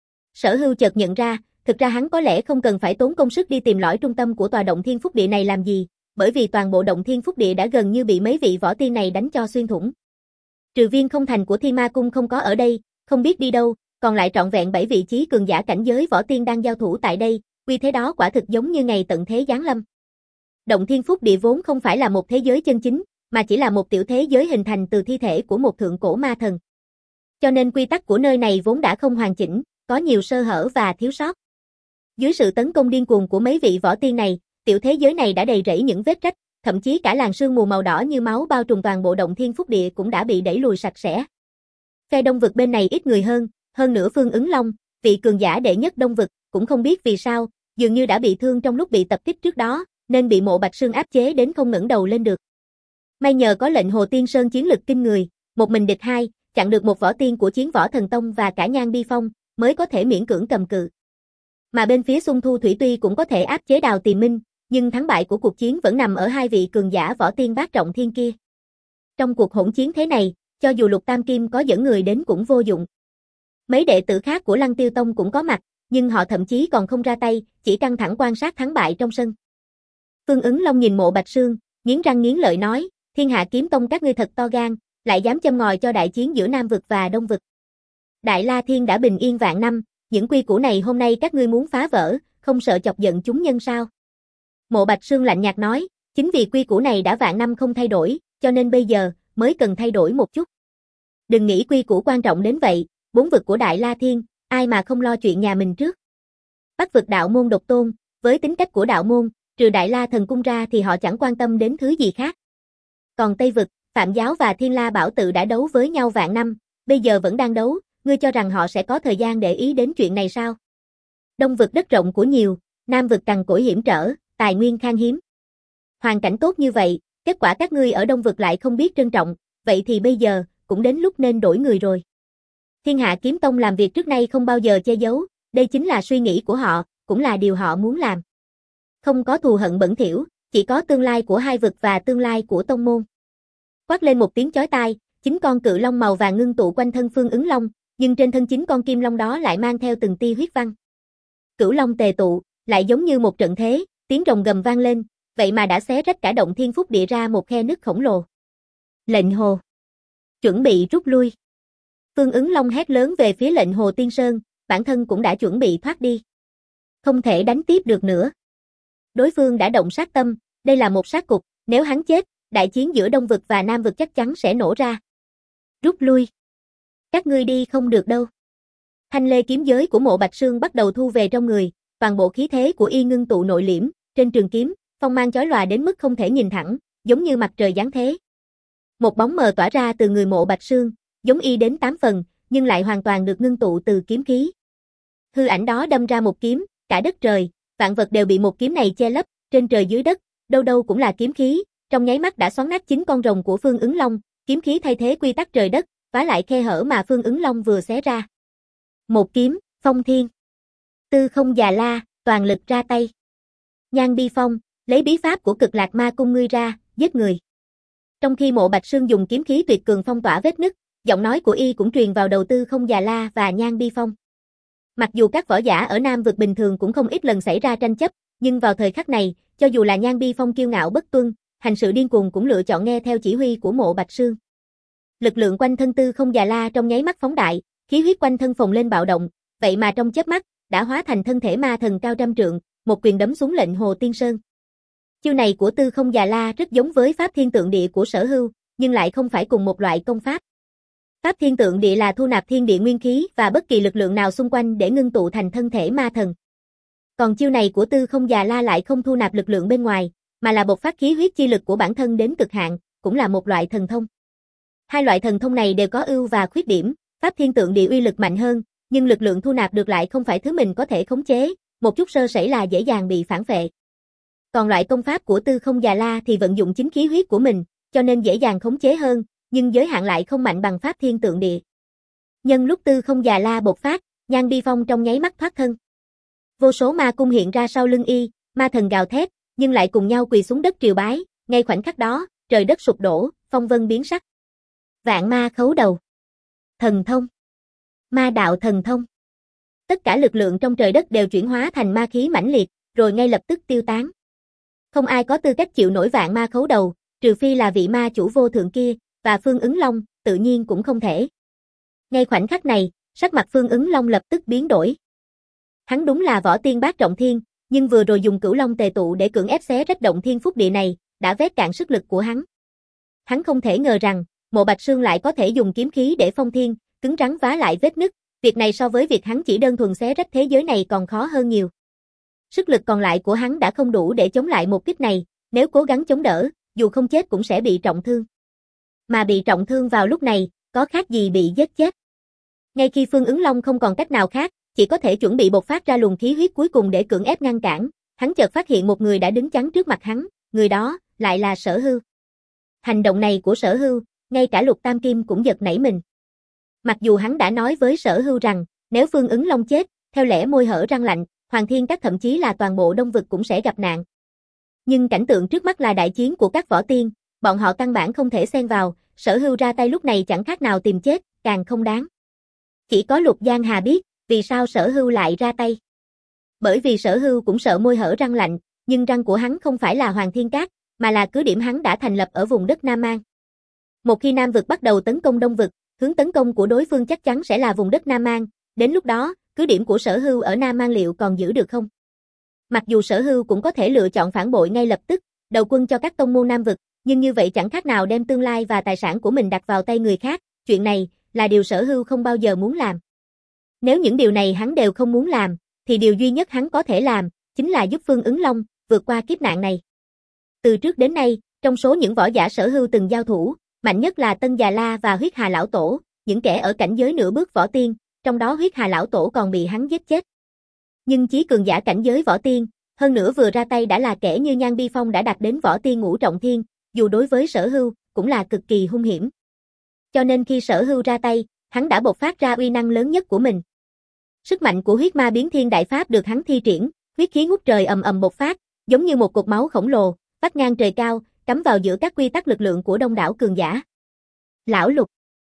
Sở Hưu chợt nhận ra, thực ra hắn có lẽ không cần phải tốn công sức đi tìm lõi trung tâm của tòa động thiên phúc địa này làm gì, bởi vì toàn bộ động thiên phúc địa đã gần như bị mấy vị võ tiên này đánh cho xuyên thủng. Trừ Viên Không Thành của Thiên Ma Cung không có ở đây, không biết đi đâu, còn lại trọn vẹn bảy vị trí cường giả cảnh giới võ tiên đang giao thủ tại đây, uy thế đó quả thực giống như ngày tận thế giáng lâm. Động thiên phúc địa vốn không phải là một thế giới chân chính, mà chỉ là một tiểu thế giới hình thành từ thi thể của một thượng cổ ma thần. Cho nên quy tắc của nơi này vốn đã không hoàn chỉnh, có nhiều sơ hở và thiếu sót. Dưới sự tấn công điên cuồng của mấy vị võ tiên này, tiểu thế giới này đã đầy rẫy những vết rách, thậm chí cả làn sương mù màu đỏ như máu bao trùm toàn bộ động thiên phúc địa cũng đã bị đẩy lùi sạch sẽ. Phe Đông vực bên này ít người hơn, hơn nữa Phương Ứng Long, vị cường giả đệ nhất Đông vực, cũng không biết vì sao, dường như đã bị thương trong lúc bị tập kích trước đó, nên bị Mộ Bạch Sương áp chế đến không ngẩng đầu lên được. May nhờ có Lệnh Hồ Tiên Sơn chiến lực kinh người, một mình địch hai, chặn được một võ tiên của Chiến Võ Thần Tông và cả Nhan Bi Phong, mới có thể miễn cưỡng cầm cự. Mà bên phía Xung Thu Thủy tuy cũng có thể áp chế Đào Tỳ Minh, nhưng thắng bại của cuộc chiến vẫn nằm ở hai vị cường giả võ tiên bát trọng thiên kia. Trong cuộc hỗn chiến thế này, cho dù Lục Tam Kim có dẫn người đến cũng vô dụng. Mấy đệ tử khác của Lăng Tiêu Tông cũng có mặt, nhưng họ thậm chí còn không ra tay, chỉ căng thẳng quan sát thắng bại trong sân. Phương Ứng Long nhìn Mộ Bạch Sương, nghiến răng nghiến lợi nói, Thiên Hạ Kiếm Tông các ngươi thật to gan, lại dám châm ngòi cho đại chiến giữa Nam vực và Đông vực. Đại La Thiên đã bình yên vạn năm, những quy củ này hôm nay các ngươi muốn phá vỡ, không sợ chọc giận chúng nhân sao? Mộ Bạch Sương lạnh nhạt nói, chính vì quy củ này đã vạn năm không thay đổi, cho nên bây giờ mới cần thay đổi một chút. Đừng nghĩ quy củ quan trọng đến vậy, bốn vực của Đại La Thiên, ai mà không lo chuyện nhà mình trước. Bắc vực đạo môn độc tôn, với tính cách của đạo môn, trừ Đại La Thần Cung ra thì họ chẳng quan tâm đến thứ gì khác. Còn Tây vực, Phạm Giáo và Thiên La Bảo Tự đã đấu với nhau vạn năm, bây giờ vẫn đang đấu, ngươi cho rằng họ sẽ có thời gian để ý đến chuyện này sao? Đông vực đất rộng của nhiều, Nam vực cằn cỗi hiểm trở, tài nguyên khan hiếm. Hoàn cảnh tốt như vậy, kết quả các ngươi ở Đông vực lại không biết trân trọng, vậy thì bây giờ, cũng đến lúc nên đổi người rồi. Thiên Hạ Kiếm Tông làm việc trước nay không bao giờ che giấu, đây chính là suy nghĩ của họ, cũng là điều họ muốn làm. Không có thù hận bẩn thỉu, chỉ có tương lai của hai vực và tương lai của tông môn. Quát lên một tiếng chói tai, chính con cự long màu vàng ngưng tụ quanh thân Phương Ứng Long, nhưng trên thân chính con kim long đó lại mang theo từng tia huyết văn. Cửu long tề tụ, lại giống như một trận thế, tiếng rồng gầm vang lên, vậy mà đã xé rách cả động thiên phúc địa ra một khe nứt khổng lồ. Lệnh Hồ. Chuẩn bị rút lui. Phương Ứng Long hét lớn về phía Lệnh Hồ Tiên Sơn, bản thân cũng đã chuẩn bị thoát đi. Không thể đánh tiếp được nữa. Đối phương đã động sát tâm, đây là một sát cục, nếu hắn chết, đại chiến giữa Đông vực và Nam vực chắc chắn sẽ nổ ra. Rút lui. Các ngươi đi không được đâu. Thanh lê kiếm giới của Mộ Bạch Sương bắt đầu thu về trong người, toàn bộ khí thế của y ngưng tụ nội liễm, trên trường kiếm, phong mang chói lòa đến mức không thể nhìn thẳng, giống như mặt trời giáng thế. Một bóng mờ tỏa ra từ người Mộ Bạch Sương, giống y đến tám phần, nhưng lại hoàn toàn được ngưng tụ từ kiếm khí. Hư ảnh đó đâm ra một kiếm, cả đất trời, vạn vật đều bị một kiếm này che lấp, trên trời dưới đất, đâu đâu cũng là kiếm khí, trong nháy mắt đã xoắn nát chính con rồng của Phương Ứng Long, kiếm khí thay thế quy tắc trời đất, phá lại khe hở mà Phương Ứng Long vừa xé ra. Một kiếm, phong thiên. Tư Không Già La, toàn lực ra tay. Nhan Bi Phong, lấy bí pháp của Cực Lạc Ma Cung ngươi ra, giết người. Trong khi Mộ Bạch Sương dùng kiếm khí tuyệt cường phong tỏa vết nứt, giọng nói của y cũng truyền vào đầu Tư Không Già La và Nhan Bi Phong. Mặc dù các võ giả ở Nam vực bình thường cũng không ít lần xảy ra tranh chấp, nhưng vào thời khắc này, cho dù là Nhan Bi Phong kiêu ngạo bất tuân, hành sự điên cuồng cũng lựa chọn nghe theo chỉ huy của Mộ Bạch Sương. Lực lượng quanh thân Tư Không Già La trong nháy mắt phóng đại, khí huyết quanh thân phồng lên bạo động, vậy mà trong chớp mắt đã hóa thành thân thể ma thần cao trăm trượng, một quyền đấm xuống Lệnh Hồ Tiên Sơn. Chiêu này của Tư Không Già La rất giống với Pháp Thiên Tượng Địa của Sở Hưu, nhưng lại không phải cùng một loại công pháp. Pháp Thiên Tượng Địa là thu nạp thiên địa nguyên khí và bất kỳ lực lượng nào xung quanh để ngưng tụ thành thân thể ma thần. Còn chiêu này của Tư Không Già La lại không thu nạp lực lượng bên ngoài, mà là bộc phát khí huyết chi lực của bản thân đến cực hạn, cũng là một loại thần thông. Hai loại thần thông này đều có ưu và khuyết điểm, Pháp Thiên Tượng Địa uy lực mạnh hơn, nhưng lực lượng thu nạp được lại không phải thứ mình có thể khống chế, một chút sơ sẩy là dễ dàng bị phản phệ. Còn loại công pháp của Tư Không Già La thì vận dụng chính khí huyết của mình, cho nên dễ dàng khống chế hơn, nhưng giới hạn lại không mạnh bằng Pháp Thiên Tượng Địa. Nhân lúc Tư Không Già La bộc phát, Nhan Bi Phong trong nháy mắt thoát thân. Vô số ma cung hiện ra sau lưng y, ma thần gào thét, nhưng lại cùng nhau quỳ xuống đất triều bái, ngay khoảnh khắc đó, trời đất sụp đổ, phong vân biến sắc. Vạn ma khấu đầu. Thần thông. Ma đạo thần thông. Tất cả lực lượng trong trời đất đều chuyển hóa thành ma khí mãnh liệt, rồi ngay lập tức tiêu tán. Không ai có tư cách chịu nổi vạn ma khấu đầu, trừ phi là vị ma chủ vô thượng kia, và Phương Ứng Long, tự nhiên cũng không thể. Ngay khoảnh khắc này, sắc mặt Phương Ứng Long lập tức biến đổi. Hắn đúng là võ tiên bát trọng thiên, nhưng vừa rồi dùng Cửu Long tề tụ để cưỡng ép xé rách động thiên phúc địa này, đã vét cạn sức lực của hắn. Hắn không thể ngờ rằng, Mộ Bạch Sương lại có thể dùng kiếm khí để phong thiên, cứng rắn vá lại vết nứt, việc này so với việc hắn chỉ đơn thuần xé rách thế giới này còn khó hơn nhiều. Sức lực còn lại của hắn đã không đủ để chống lại một kích này, nếu cố gắng chống đỡ, dù không chết cũng sẽ bị trọng thương. Mà bị trọng thương vào lúc này, có khác gì bị giết chết. Ngay khi Phương Ứng Long không còn cách nào khác, chỉ có thể chuẩn bị bộc phát ra luồng khí huyết cuối cùng để cưỡng ép ngăn cản, hắn chợt phát hiện một người đã đứng chắn trước mặt hắn, người đó lại là Sở Hưu. Hành động này của Sở Hưu, ngay cả Lục Tam Kim cũng giật nảy mình. Mặc dù hắn đã nói với Sở Hưu rằng, nếu Phương Ứng Long chết, theo lẽ môi hở răng lạnh, Hoàng Thiên Các thậm chí là toàn bộ Đông vực cũng sẽ gặp nạn. Nhưng cảnh tượng trước mắt là đại chiến của các võ tiên, bọn họ căn bản không thể xen vào, Sở Hưu ra tay lúc này chẳng khác nào tìm chết, càng không đáng. Chỉ có Lục Giang Hà biết, vì sao Sở Hưu lại ra tay. Bởi vì Sở Hưu cũng sợ môi hở răng lạnh, nhưng răng của hắn không phải là Hoàng Thiên Các, mà là cứ điểm hắn đã thành lập ở vùng đất Nam Mang. Một khi Nam vực bắt đầu tấn công Đông vực, hướng tấn công của đối phương chắc chắn sẽ là vùng đất Nam Mang, đến lúc đó, cứ điểm của Sở Hưu ở Nam Mang liệu còn giữ được không? Mặc dù Sở Hưu cũng có thể lựa chọn phản bội ngay lập tức, đầu quân cho các tông môn Nam vực, nhưng như vậy chẳng khác nào đem tương lai và tài sản của mình đặt vào tay người khác, chuyện này là điều Sở Hưu không bao giờ muốn làm. Nếu những điều này hắn đều không muốn làm, thì điều duy nhất hắn có thể làm, chính là giúp Phương Ứng Long vượt qua kiếp nạn này. Từ trước đến nay, trong số những võ giả Sở Hưu từng giao thủ, mạnh nhất là Tân Già La và Huyết Hà Lão Tổ, những kẻ ở cảnh giới nửa bước võ tiên, trong đó Huyết Hà Lão Tổ còn bị hắn giết chết. Nhưng chí cường giả cảnh giới võ tiên, hơn nữa vừa ra tay đã là kẻ như Nhan Bi Phong đã đạt đến võ tiên ngũ trọng thiên, dù đối với Sở Hưu, cũng là cực kỳ hung hiểm. Cho nên khi Sở Hưu ra tay, hắn đã bộc phát ra uy năng lớn nhất của mình. Sức mạnh của huyết ma biến thiên đại pháp được hắn thi triển, huyết khí ngút trời ầm ầm bộc phát, giống như một cột máu khổng lồ, vắt ngang trời cao, cắm vào giữa các quy tắc lực lượng của đông đảo cường giả. Lão Lục.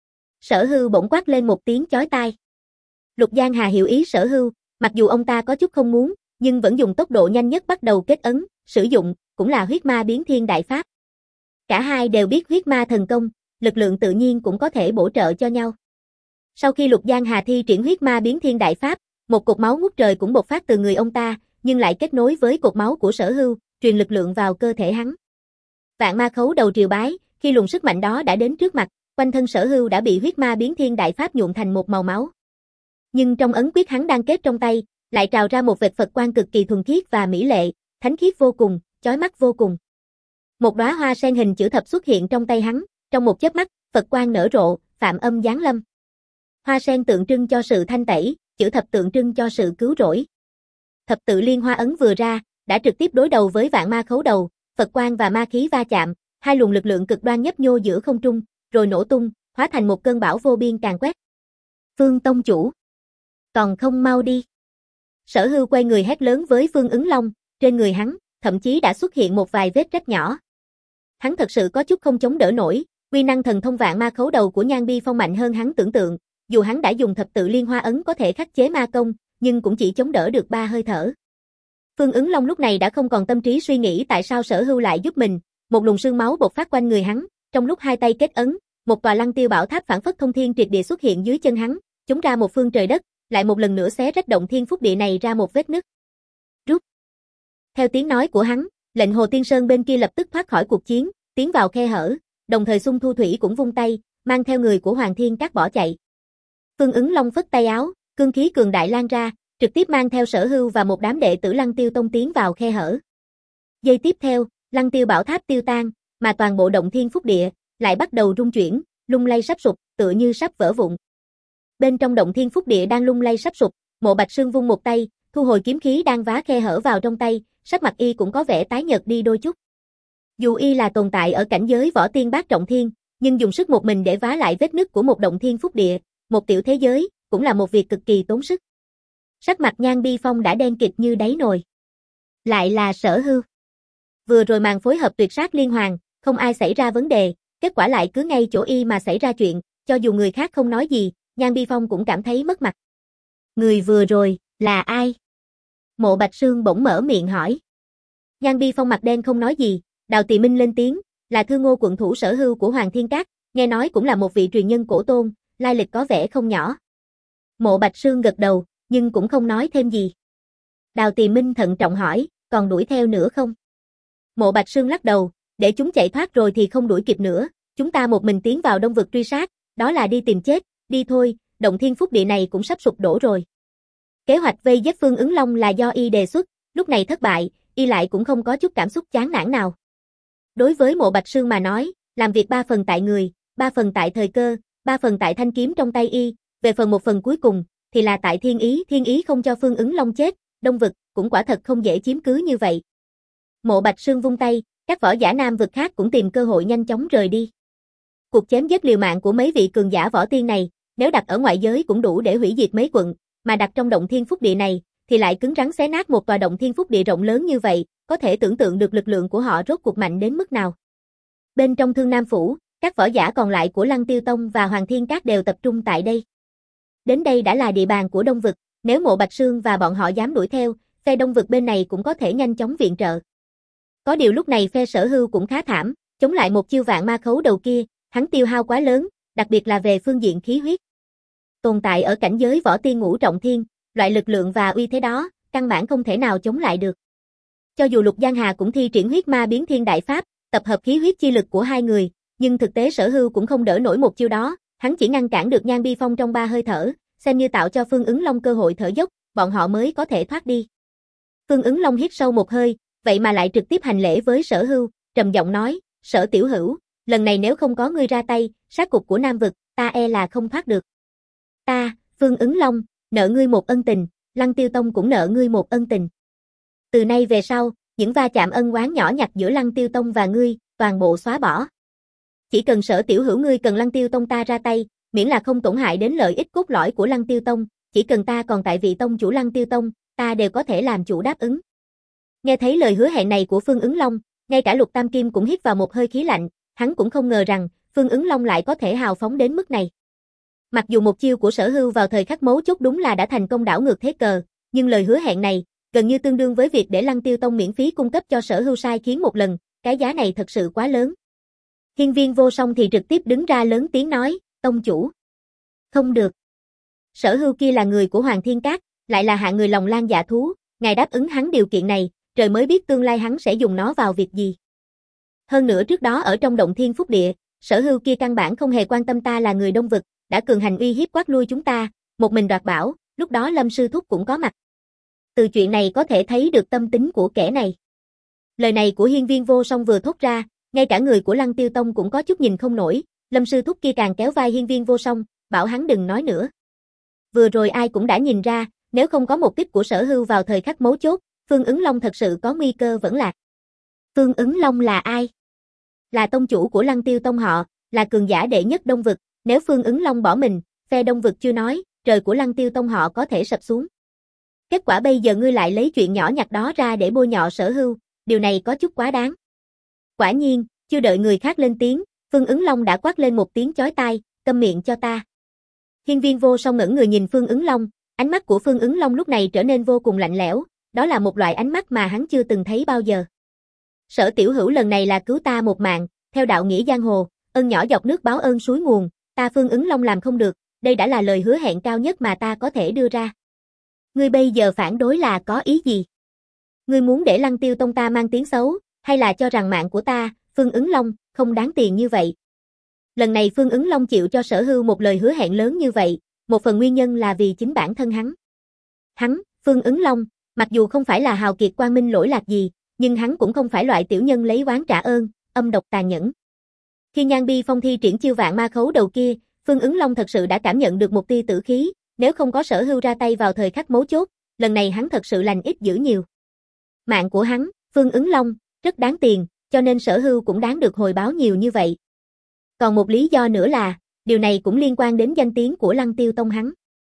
Sở Hưu bỗng quát lên một tiếng chói tai. Lục Giang Hà hiểu ý Sở Hưu, mặc dù ông ta có chút không muốn, nhưng vẫn dùng tốc độ nhanh nhất bắt đầu kết ấn, sử dụng, cũng là huyết ma biến thiên đại pháp. Cả hai đều biết huyết ma thần công, lực lượng tự nhiên cũng có thể bổ trợ cho nhau. Sau khi Lục Giang Hà thi triển huyết ma biến thiên đại pháp, một cột máu ngút trời cũng bộc phát từ người ông ta, nhưng lại kết nối với cột máu của Sở Hưu, truyền lực lượng vào cơ thể hắn. Vạn ma khấu đầu triều bái, khi luồng sức mạnh đó đã đến trước mặt, quanh thân Sở Hưu đã bị huyết ma biến thiên đại pháp nhuộm thành một màu máu. Nhưng trong ấn quyết hắn đang kết trong tay, lại trào ra một vệt Phật quang cực kỳ thuần khiết và mỹ lệ, thánh khiết vô cùng, chói mắt vô cùng. Một đóa hoa sen hình chữ thập xuất hiện trong tay hắn, trong một chớp mắt, Phật quang nở rộ, phạm âm giáng lâm. Hoa sen tượng trưng cho sự thanh tẩy, chữ thập tượng trưng cho sự cứu rỗi. Thập tự liên hoa ấn vừa ra, đã trực tiếp đối đầu với vạn ma khấu đầu, Phật quang và ma khí va chạm, hai luồng lực lượng cực đoan nhấp nhô giữa không trung, rồi nổ tung, hóa thành một cơn bão vô biên càn quét. Phương tông chủ, còn không mau đi. Sở Hưu quay người hét lớn với Phương Ứng Long, trên người hắn, thậm chí đã xuất hiện một vài vết rách nhỏ. Hắn thật sự có chút không chống đỡ nổi, uy năng thần thông vạn ma khấu đầu của Nhan Bi Phong mạnh hơn hắn tưởng tượng, dù hắn đã dùng thập tự liên hoa ấn có thể khắc chế ma công, nhưng cũng chỉ chống đỡ được ba hơi thở. Phương Ứng Long lúc này đã không còn tâm trí suy nghĩ tại sao Sở Hưu lại giúp mình, một luồng sương máu bộc phát quanh người hắn, trong lúc hai tay kết ấn, một tòa Lăng Tiêu Bảo Tháp phản phất thông thiên triệt địa xuất hiện dưới chân hắn, chống ra một phương trời đất, lại một lần nữa xé rách động thiên phúc địa này ra một vết nứt. Rút. Theo tiếng nói của hắn, lệnh Hồ Tiên Sơn bên kia lập tức thoát khỏi cuộc chiến, tiến vào khe hở, đồng thời Xung Thu Thủy cũng vung tay, mang theo người của Hoàng Thiên Các bỏ chạy. Phương Ứng Long phất tay áo, cương khí cường đại lan ra, trực tiếp mang theo Sở Hưu và một đám đệ tử Lăng Tiêu Tông tiến vào khe hở. Giây tiếp theo, Lăng Tiêu Bảo Tháp tiêu tan, mà toàn bộ động thiên phúc địa lại bắt đầu rung chuyển, lung lay sắp sụp, tựa như sắp vỡ vụn. Bên trong động thiên phúc địa đang lung lay sắp sụp, Mộ Bạch Sương vung một tay, thu hồi kiếm khí đang vá khe hở vào trong tay, sắc mặt y cũng có vẻ tái nhợt đi đôi chút. Dù y là tồn tại ở cảnh giới võ tiên bát trọng thiên, nhưng dùng sức một mình để vá lại vết nứt của một động thiên phúc địa, một tiểu thế giới, cũng là một việc cực kỳ tốn sức. Sắc mặt Nhan Bi Phong đã đen kịt như đáy nồi. Lại là Sở Hưu. Vừa rồi màn phối hợp tuyệt sát liên hoàn, không ai xảy ra vấn đề, kết quả lại cứ ngay chỗ y mà xảy ra chuyện, cho dù người khác không nói gì, Nhan Bi Phong cũng cảm thấy mất mặt. Người vừa rồi, là ai? Mộ Bạch Sương bỗng mở miệng hỏi. Nhan Bi Phong mặt đen không nói gì, Đào Tỳ Minh lên tiếng, là Thư Ngô quận thủ Sở Hưu của Hoàng Thiên Các, nghe nói cũng là một vị truyền nhân cổ tôn, lai lịch có vẻ không nhỏ. Mộ Bạch Sương gật đầu, nhưng cũng không nói thêm gì. Đào Tỳ Minh thận trọng hỏi, còn đuổi theo nữa không? Mộ Bạch Sương lắc đầu, để chúng chạy thoát rồi thì không đuổi kịp nữa, chúng ta một mình tiến vào đông vực truy sát, đó là đi tìm chết, đi thôi, động thiên phúc địa này cũng sắp sụp đổ rồi. Kế hoạch vây giết Phương Ứng Long là do y đề xuất, lúc này thất bại, y lại cũng không có chút cảm xúc chán nản nào. Đối với Mộ Bạch Sương mà nói, làm việc ba phần tại người, ba phần tại thời cơ, ba phần tại thanh kiếm trong tay y, về phần một phần cuối cùng, thì là tại thiên ý, thiên ý không cho Phương Ứng Long chết, đông vực, cũng quả thật không dễ chiếm cứ như vậy. Mộ Bạch Sương vung tay, các võ giả nam vực khác cũng tìm cơ hội nhanh chóng rời đi. Cuộc chém giết liều mạng của mấy vị cường giả võ tiên này, nếu đặt ở ngoại giới cũng đủ để hủy diệt mấy quận, mà đặt trong động thiên phúc địa này, thì lại cứng rắn xé nát một tòa động thiên phúc địa rộng lớn như vậy, có thể tưởng tượng được lực lượng của họ rốt cuộc mạnh đến mức nào. Bên trong Thương Nam Phủ, các võ giả còn lại của Lăng Tiêu Tông và Hoàng Thiên Các đều tập trung tại đây. Đến đây đã là địa bàn của Đông Vực, nếu Mộ Bạch Sương và bọn họ dám đuổi theo, phe Đông Vực bên này cũng có thể nhanh chóng viện trợ. Có điều lúc này phe Sở Hưu cũng khá thảm, chống lại một chiêu vạn ma khấu đầu kia, hắn tiêu hao quá lớn, đặc biệt là về phương diện khí huyết. Tồn tại ở cảnh giới võ tiên ngũ trọng thiên, loại lực lượng và uy thế đó, căn bản không thể nào chống lại được. Cho dù Lục Giang Hà cũng thi triển huyết ma biến thiên đại pháp, tập hợp khí huyết chi lực của hai người, nhưng thực tế Sở Hưu cũng không đỡ nổi một chiêu đó, hắn chỉ ngăn cản được Nhan Bi Phong trong ba hơi thở, xem như tạo cho Phương Ứng Long cơ hội thở dốc, bọn họ mới có thể thoát đi. Phương Ứng Long hít sâu một hơi, vậy mà lại trực tiếp hành lễ với Sở Hưu, trầm giọng nói, Sở tiểu hữu, lần này nếu không có ngươi ra tay, sát cục của Nam vực, ta e là không thoát được. Ta, Phương Ứng Long, nợ ngươi một ân tình, Lăng Tiêu Tông cũng nợ ngươi một ân tình. Từ nay về sau, những va chạm ân oán nhỏ nhặt giữa Lăng Tiêu Tông và ngươi, toàn bộ xóa bỏ. Chỉ cần Sở Tiểu Hữu ngươi cần Lăng Tiêu Tông ta ra tay, miễn là không tổn hại đến lợi ích cốt lõi của Lăng Tiêu Tông, chỉ cần ta còn tại vị tông chủ Lăng Tiêu Tông, ta đều có thể làm chủ đáp ứng. Nghe thấy lời hứa hẹn này của Phương Ứng Long, ngay cả Lục Tam Kim cũng hít vào một hơi khí lạnh, hắn cũng không ngờ rằng Phương Ứng Long lại có thể hào phóng đến mức này. Mặc dù một chiêu của Sở Hưu vào thời khắc mấu chốt đúng là đã thành công đảo ngược thế cờ, nhưng lời hứa hẹn này gần như tương đương với việc để Lăng Tiêu Tông miễn phí cung cấp cho Sở Hưu sai khiến một lần, cái giá này thật sự quá lớn. Hiên Viên Vô Song thì trực tiếp đứng ra lớn tiếng nói, tông chủ. Không được. Sở Hưu kia là người của Hoàng Thiên Các, lại là hạng người lòng lang dạ thú, ngài đáp ứng hắn điều kiện này, trời mới biết tương lai hắn sẽ dùng nó vào việc gì. Hơn nữa trước đó ở trong động Thiên Phúc Địa, Sở Hưu kia căn bản không hề quan tâm ta là người Đông Vực, đã cường hành uy hiếp quát lui chúng ta, một mình đoạt bảo, lúc đó Lâm sư thúc cũng có mặt. Từ chuyện này có thể thấy được tâm tính của kẻ này. Lời này của Hiên Viên Vô Song vừa thốt ra, ngay cả người của Lăng Tiêu Tông cũng có chút nhìn không nổi, Lâm sư thúc kia càng kéo vai Hiên Viên Vô Song, bảo hắn đừng nói nữa. Vừa rồi ai cũng đã nhìn ra, nếu không có một kích của Sở Hưu vào thời khắc mấu chốt, Phương Ứng Long thật sự có nguy cơ vẫn lạc. Phương Ứng Long là ai? Là tông chủ của Lăng Tiêu Tông họ, là cường giả đệ nhất Đông Vực, nếu Phương Ứng Long bỏ mình, phe Đông Vực chưa nói, trời của Lăng Tiêu Tông họ có thể sập xuống. Kết quả bây giờ ngươi lại lấy chuyện nhỏ nhặt đó ra để bôi nhọ Sở Hưu, điều này có chút quá đáng. Quả nhiên, chưa đợi người khác lên tiếng, Phương Ứng Long đã quát lên một tiếng chói tai, câm miệng cho ta. Hiên Viên Vô Song ngẩng người nhìn Phương Ứng Long, ánh mắt của Phương Ứng Long lúc này trở nên vô cùng lạnh lẽo, đó là một loại ánh mắt mà hắn chưa từng thấy bao giờ. Sở Tiểu Hữu lần này là cứu ta một mạng, theo đạo nghĩa giang hồ, ơn nhỏ dọc nước báo ơn suối nguồn, ta Phương Ứng Long làm không được, đây đã là lời hứa hẹn cao nhất mà ta có thể đưa ra. Ngươi bây giờ phản đối là có ý gì? Ngươi muốn để Lăng Tiêu Tông ta mang tiếng xấu, hay là cho rằng mạng của ta, Phương Ứng Long, không đáng tiền như vậy? Lần này Phương Ứng Long chịu cho Sở Hưu một lời hứa hẹn lớn như vậy, một phần nguyên nhân là vì chính bản thân hắn. Hắn, Phương Ứng Long, mặc dù không phải là hào kiệt quang minh lỗi lạc gì, nhưng hắn cũng không phải loại tiểu nhân lấy oán trả ơn, âm độc tàn nhẫn. Khi Nhan Bi Phong thi triển chiêu vạn ma khấu đầu kia, Phương Ứng Long thật sự đã cảm nhận được một tia tử khí, nếu không có Sở Hưu ra tay vào thời khắc mấu chốt, lần này hắn thật sự lành ít dữ nhiều. Mạng của hắn, Phương Ứng Long, rất đáng tiền, cho nên Sở Hưu cũng đáng được hồi báo nhiều như vậy. Còn một lý do nữa là, điều này cũng liên quan đến danh tiếng của Lăng Tiêu Tông hắn.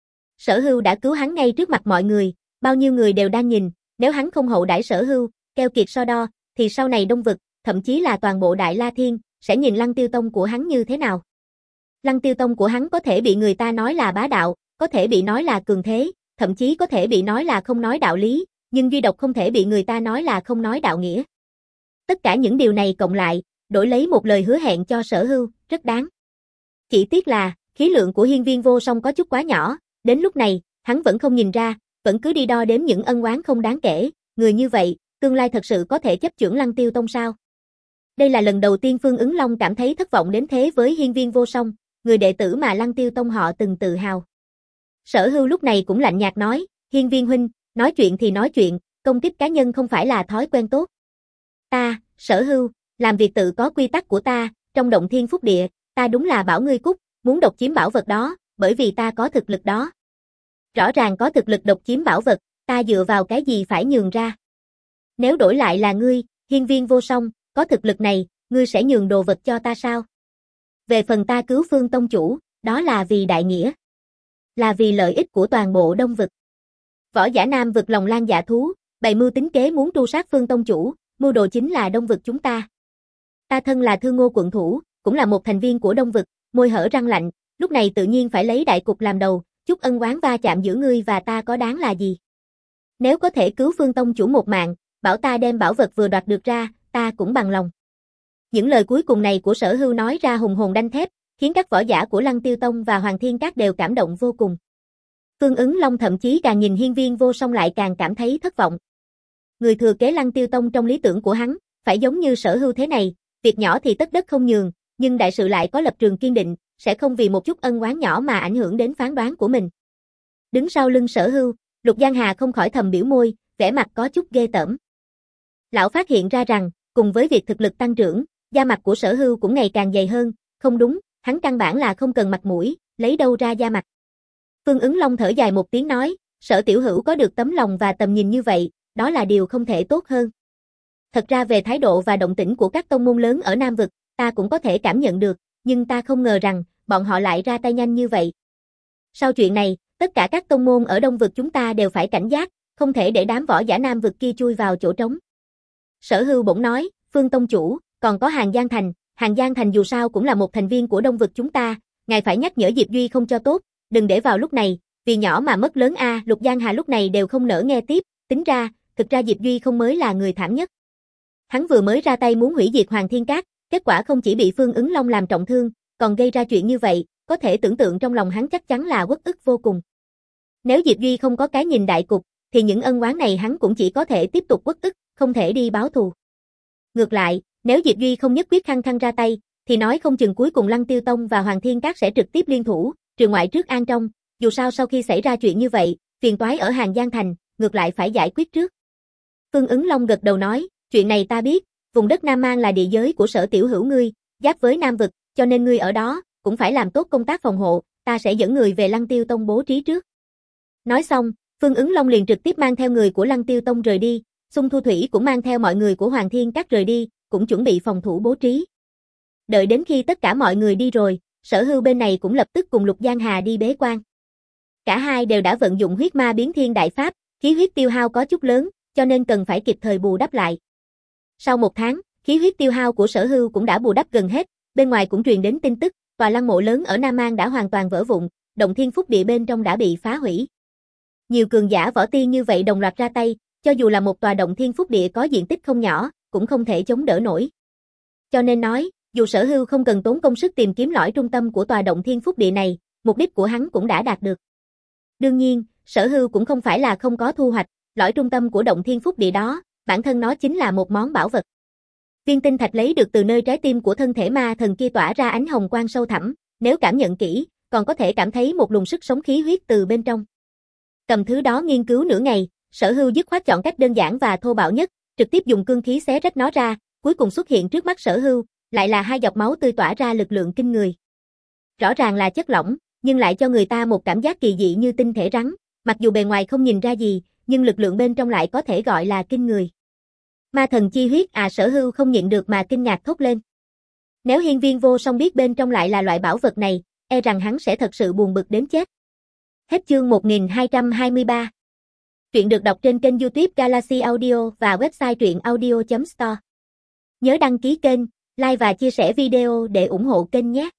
Sở Hưu đã cứu hắn ngay trước mặt mọi người, bao nhiêu người đều đang nhìn, nếu hắn không hậu đãi Sở Hưu, keo kiệt so đo, thì sau này Đông Vực, thậm chí là toàn bộ Đại La Thiên, sẽ nhìn Lăng Tiêu Tông của hắn như thế nào. Lăng Tiêu Tông của hắn có thể bị người ta nói là bá đạo, có thể bị nói là cường thế, thậm chí có thể bị nói là không nói đạo lý, nhưng duy độc không thể bị người ta nói là không nói đạo nghĩa. Tất cả những điều này cộng lại, đổi lấy một lời hứa hẹn cho Sở Hưu, rất đáng. Chỉ tiếc là, khí lượng của Hiên Viên Vô Song có chút quá nhỏ, đến lúc này, hắn vẫn không nhìn ra, vẫn cứ đi đo đếm những ân oán không đáng kể, người như vậy, tương lai thật sự có thể chấp chưởng Lăng Tiêu Tông sao? Đây là lần đầu tiên Phương Ứng Long cảm thấy thất vọng đến thế với Hiên Viên Vô Song, người đệ tử mà Lăng Tiêu Tông họ từng tự hào. Sở Hưu lúc này cũng lạnh nhạt nói, Hiên Viên huynh, nói chuyện thì nói chuyện, công kích cá nhân không phải là thói quen tốt. Ta, Sở Hưu, làm việc tự có quy tắc của ta, trong động Thiên Phúc Địa, ta đúng là bảo ngươi cút, muốn độc chiếm bảo vật đó, bởi vì ta có thực lực đó. Rõ ràng có thực lực độc chiếm bảo vật, ta dựa vào cái gì phải nhường ra? Nếu đổi lại là ngươi, Hiên Viên Vô Song, có thực lực này, ngươi sẽ nhường đồ vật cho ta sao? Về phần ta cứu Phương Tông chủ, đó là vì đại nghĩa. Là vì lợi ích của toàn bộ Đông Vực. Võ giả Nam Vực lòng lang dạ thú, bày mưu tính kế muốn tru sát Phương Tông chủ, mưu đồ chính là Đông Vực chúng ta. Ta thân là Thương Ngô quận thủ, cũng là một thành viên của Đông Vực, môi hở răng lạnh, lúc này tự nhiên phải lấy đại cục làm đầu, chút ân oán va chạm giữa ngươi và ta có đáng là gì? Nếu có thể cứu Phương Tông chủ một mạng, bảo ta đem bảo vật vừa đoạt được ra, ta cũng bằng lòng. Những lời cuối cùng này của Sở Hưu nói ra hùng hồn đanh thép, khiến các võ giả của Lăng Tiêu Tông và Hoàng Thiên Các đều cảm động vô cùng. Phương Ứng Long thậm chí càng nhìn Hiên Viên Vô Song lại càng cảm thấy thất vọng. Người thừa kế Lăng Tiêu Tông trong lý tưởng của hắn, phải giống như Sở Hưu thế này, việc nhỏ thì tất đất không nhường, nhưng đại sự lại có lập trường kiên định, sẽ không vì một chút ân oán nhỏ mà ảnh hưởng đến phán đoán của mình. Đứng sau lưng Sở Hưu, Lục Giang Hà không khỏi thầm biểu môi, vẻ mặt có chút ghê tởm. Lão phát hiện ra rằng, cùng với việc thực lực tăng trưởng, da mặt của Sở Hưu cũng ngày càng dày hơn, không đúng, hắn căn bản là không cần mặt mũi, lấy đâu ra da mặt. Phương Ứng Long thở dài một tiếng nói, Sở Tiểu Hữu có được tấm lòng và tầm nhìn như vậy, đó là điều không thể tốt hơn. Thật ra về thái độ và động tĩnh của các tông môn lớn ở Nam Vực, ta cũng có thể cảm nhận được, nhưng ta không ngờ rằng, bọn họ lại ra tay nhanh như vậy. Sau chuyện này, tất cả các tông môn ở Đông vực chúng ta đều phải cảnh giác, không thể để đám võ giả Nam vực kia chui vào chỗ trống. Sở Hưu bỗng nói, Phương tông chủ, còn có Hàng Giang Thành, Hàng Giang Thành dù sao cũng là một thành viên của Đông vực chúng ta, ngài phải nhắc nhở Diệp Duy không cho tốt, đừng để vào lúc này, vì nhỏ mà mất lớn a. Lục Giang Hà lúc này đều không nỡ nghe tiếp, tính ra, thực ra Diệp Duy không mới là người thảm nhất. Hắn vừa mới ra tay muốn hủy diệt Hoàng Thiên Các, kết quả không chỉ bị Phương Ứng Long làm trọng thương, còn gây ra chuyện như vậy, có thể tưởng tượng trong lòng hắn chắc chắn là uất ức vô cùng. Nếu Diệp Duy không có cái nhìn đại cục, thì những ân oán này hắn cũng chỉ có thể tiếp tục uất ức, không thể đi báo thù. Ngược lại, nếu Diệp Duy không nhất quyết khăng khăng ra tay, thì nói không chừng cuối cùng Lăng Tiêu Tông và Hoàng Thiên Các sẽ trực tiếp liên thủ, trừ ngoại trước an trong, dù sao sau khi xảy ra chuyện như vậy, phiền toái ở Hàng Giang Thành, ngược lại phải giải quyết trước. Phương Ứng Long gật đầu nói, chuyện này ta biết, vùng đất Nam Mang là địa giới của Sở tiểu hữu ngươi, giáp với Nam vực, cho nên ngươi ở đó, cũng phải làm tốt công tác phòng hộ, ta sẽ dẫn người về Lăng Tiêu Tông bố trí trước. Nói xong, Phương Ứng Long liền trực tiếp mang theo người của Lăng Tiêu Tông rời đi, Xung Thu Thủy cũng mang theo mọi người của Hoàng Thiên Các rời đi, cũng chuẩn bị phòng thủ bố trí. Đợi đến khi tất cả mọi người đi rồi, Sở Hưu bên này cũng lập tức cùng Lục Giang Hà đi bế quan. Cả hai đều đã vận dụng huyết ma biến thiên đại pháp, khí huyết tiêu hao có chút lớn, cho nên cần phải kịp thời bù đắp lại. Sau một tháng, khí huyết tiêu hao của Sở Hưu cũng đã bù đắp gần hết, bên ngoài cũng truyền đến tin tức, tòa lăng mộ lớn ở Nam Mang đã hoàn toàn vỡ vụn, động thiên phúc địa bên trong đã bị phá hủy. Nhiều cường giả võ tiên như vậy đồng loạt ra tay, cho dù là một tòa động thiên phúc địa có diện tích không nhỏ, cũng không thể chống đỡ nổi. Cho nên nói, dù Sở Hưu không cần tốn công sức tìm kiếm lõi trung tâm của tòa động thiên phúc địa này, mục đích của hắn cũng đã đạt được. Đương nhiên, Sở Hưu cũng không phải là không có thu hoạch, lõi trung tâm của động thiên phúc địa đó, bản thân nó chính là một món bảo vật. Viên tinh thạch lấy được từ nơi trái tim của thân thể ma thần kia tỏa ra ánh hồng quang sâu thẳm, nếu cảm nhận kỹ, còn có thể cảm thấy một luồng sức sống khí huyết từ bên trong. Cầm thứ đó nghiên cứu nửa ngày, Sở Hưu dứt khoát chọn cách đơn giản và thô bạo nhất, trực tiếp dùng cương khí xé rách nó ra, cuối cùng xuất hiện trước mắt Sở Hưu, lại là hai giọt máu tươi tỏa ra lực lượng kinh người. Rõ ràng là chất lỏng, nhưng lại cho người ta một cảm giác kỳ dị như tinh thể rắn, mặc dù bề ngoài không nhìn ra gì, nhưng lực lượng bên trong lại có thể gọi là kinh người. Ma thần chi huyết à. Sở Hưu không nhịn được mà kinh ngạc thốt lên. Nếu Hiên Viên Vô Song biết bên trong lại là loại bảo vật này, e rằng hắn sẽ thật sự buồn bực đến chết. Hết chương một nghìn hai trăm hai mươi ba. Truyện được đọc trên kênh YouTube Galaxy Audio và website truyện audio chấm store. Nhớ đăng ký kênh, like và chia sẻ video để ủng hộ kênh nhé.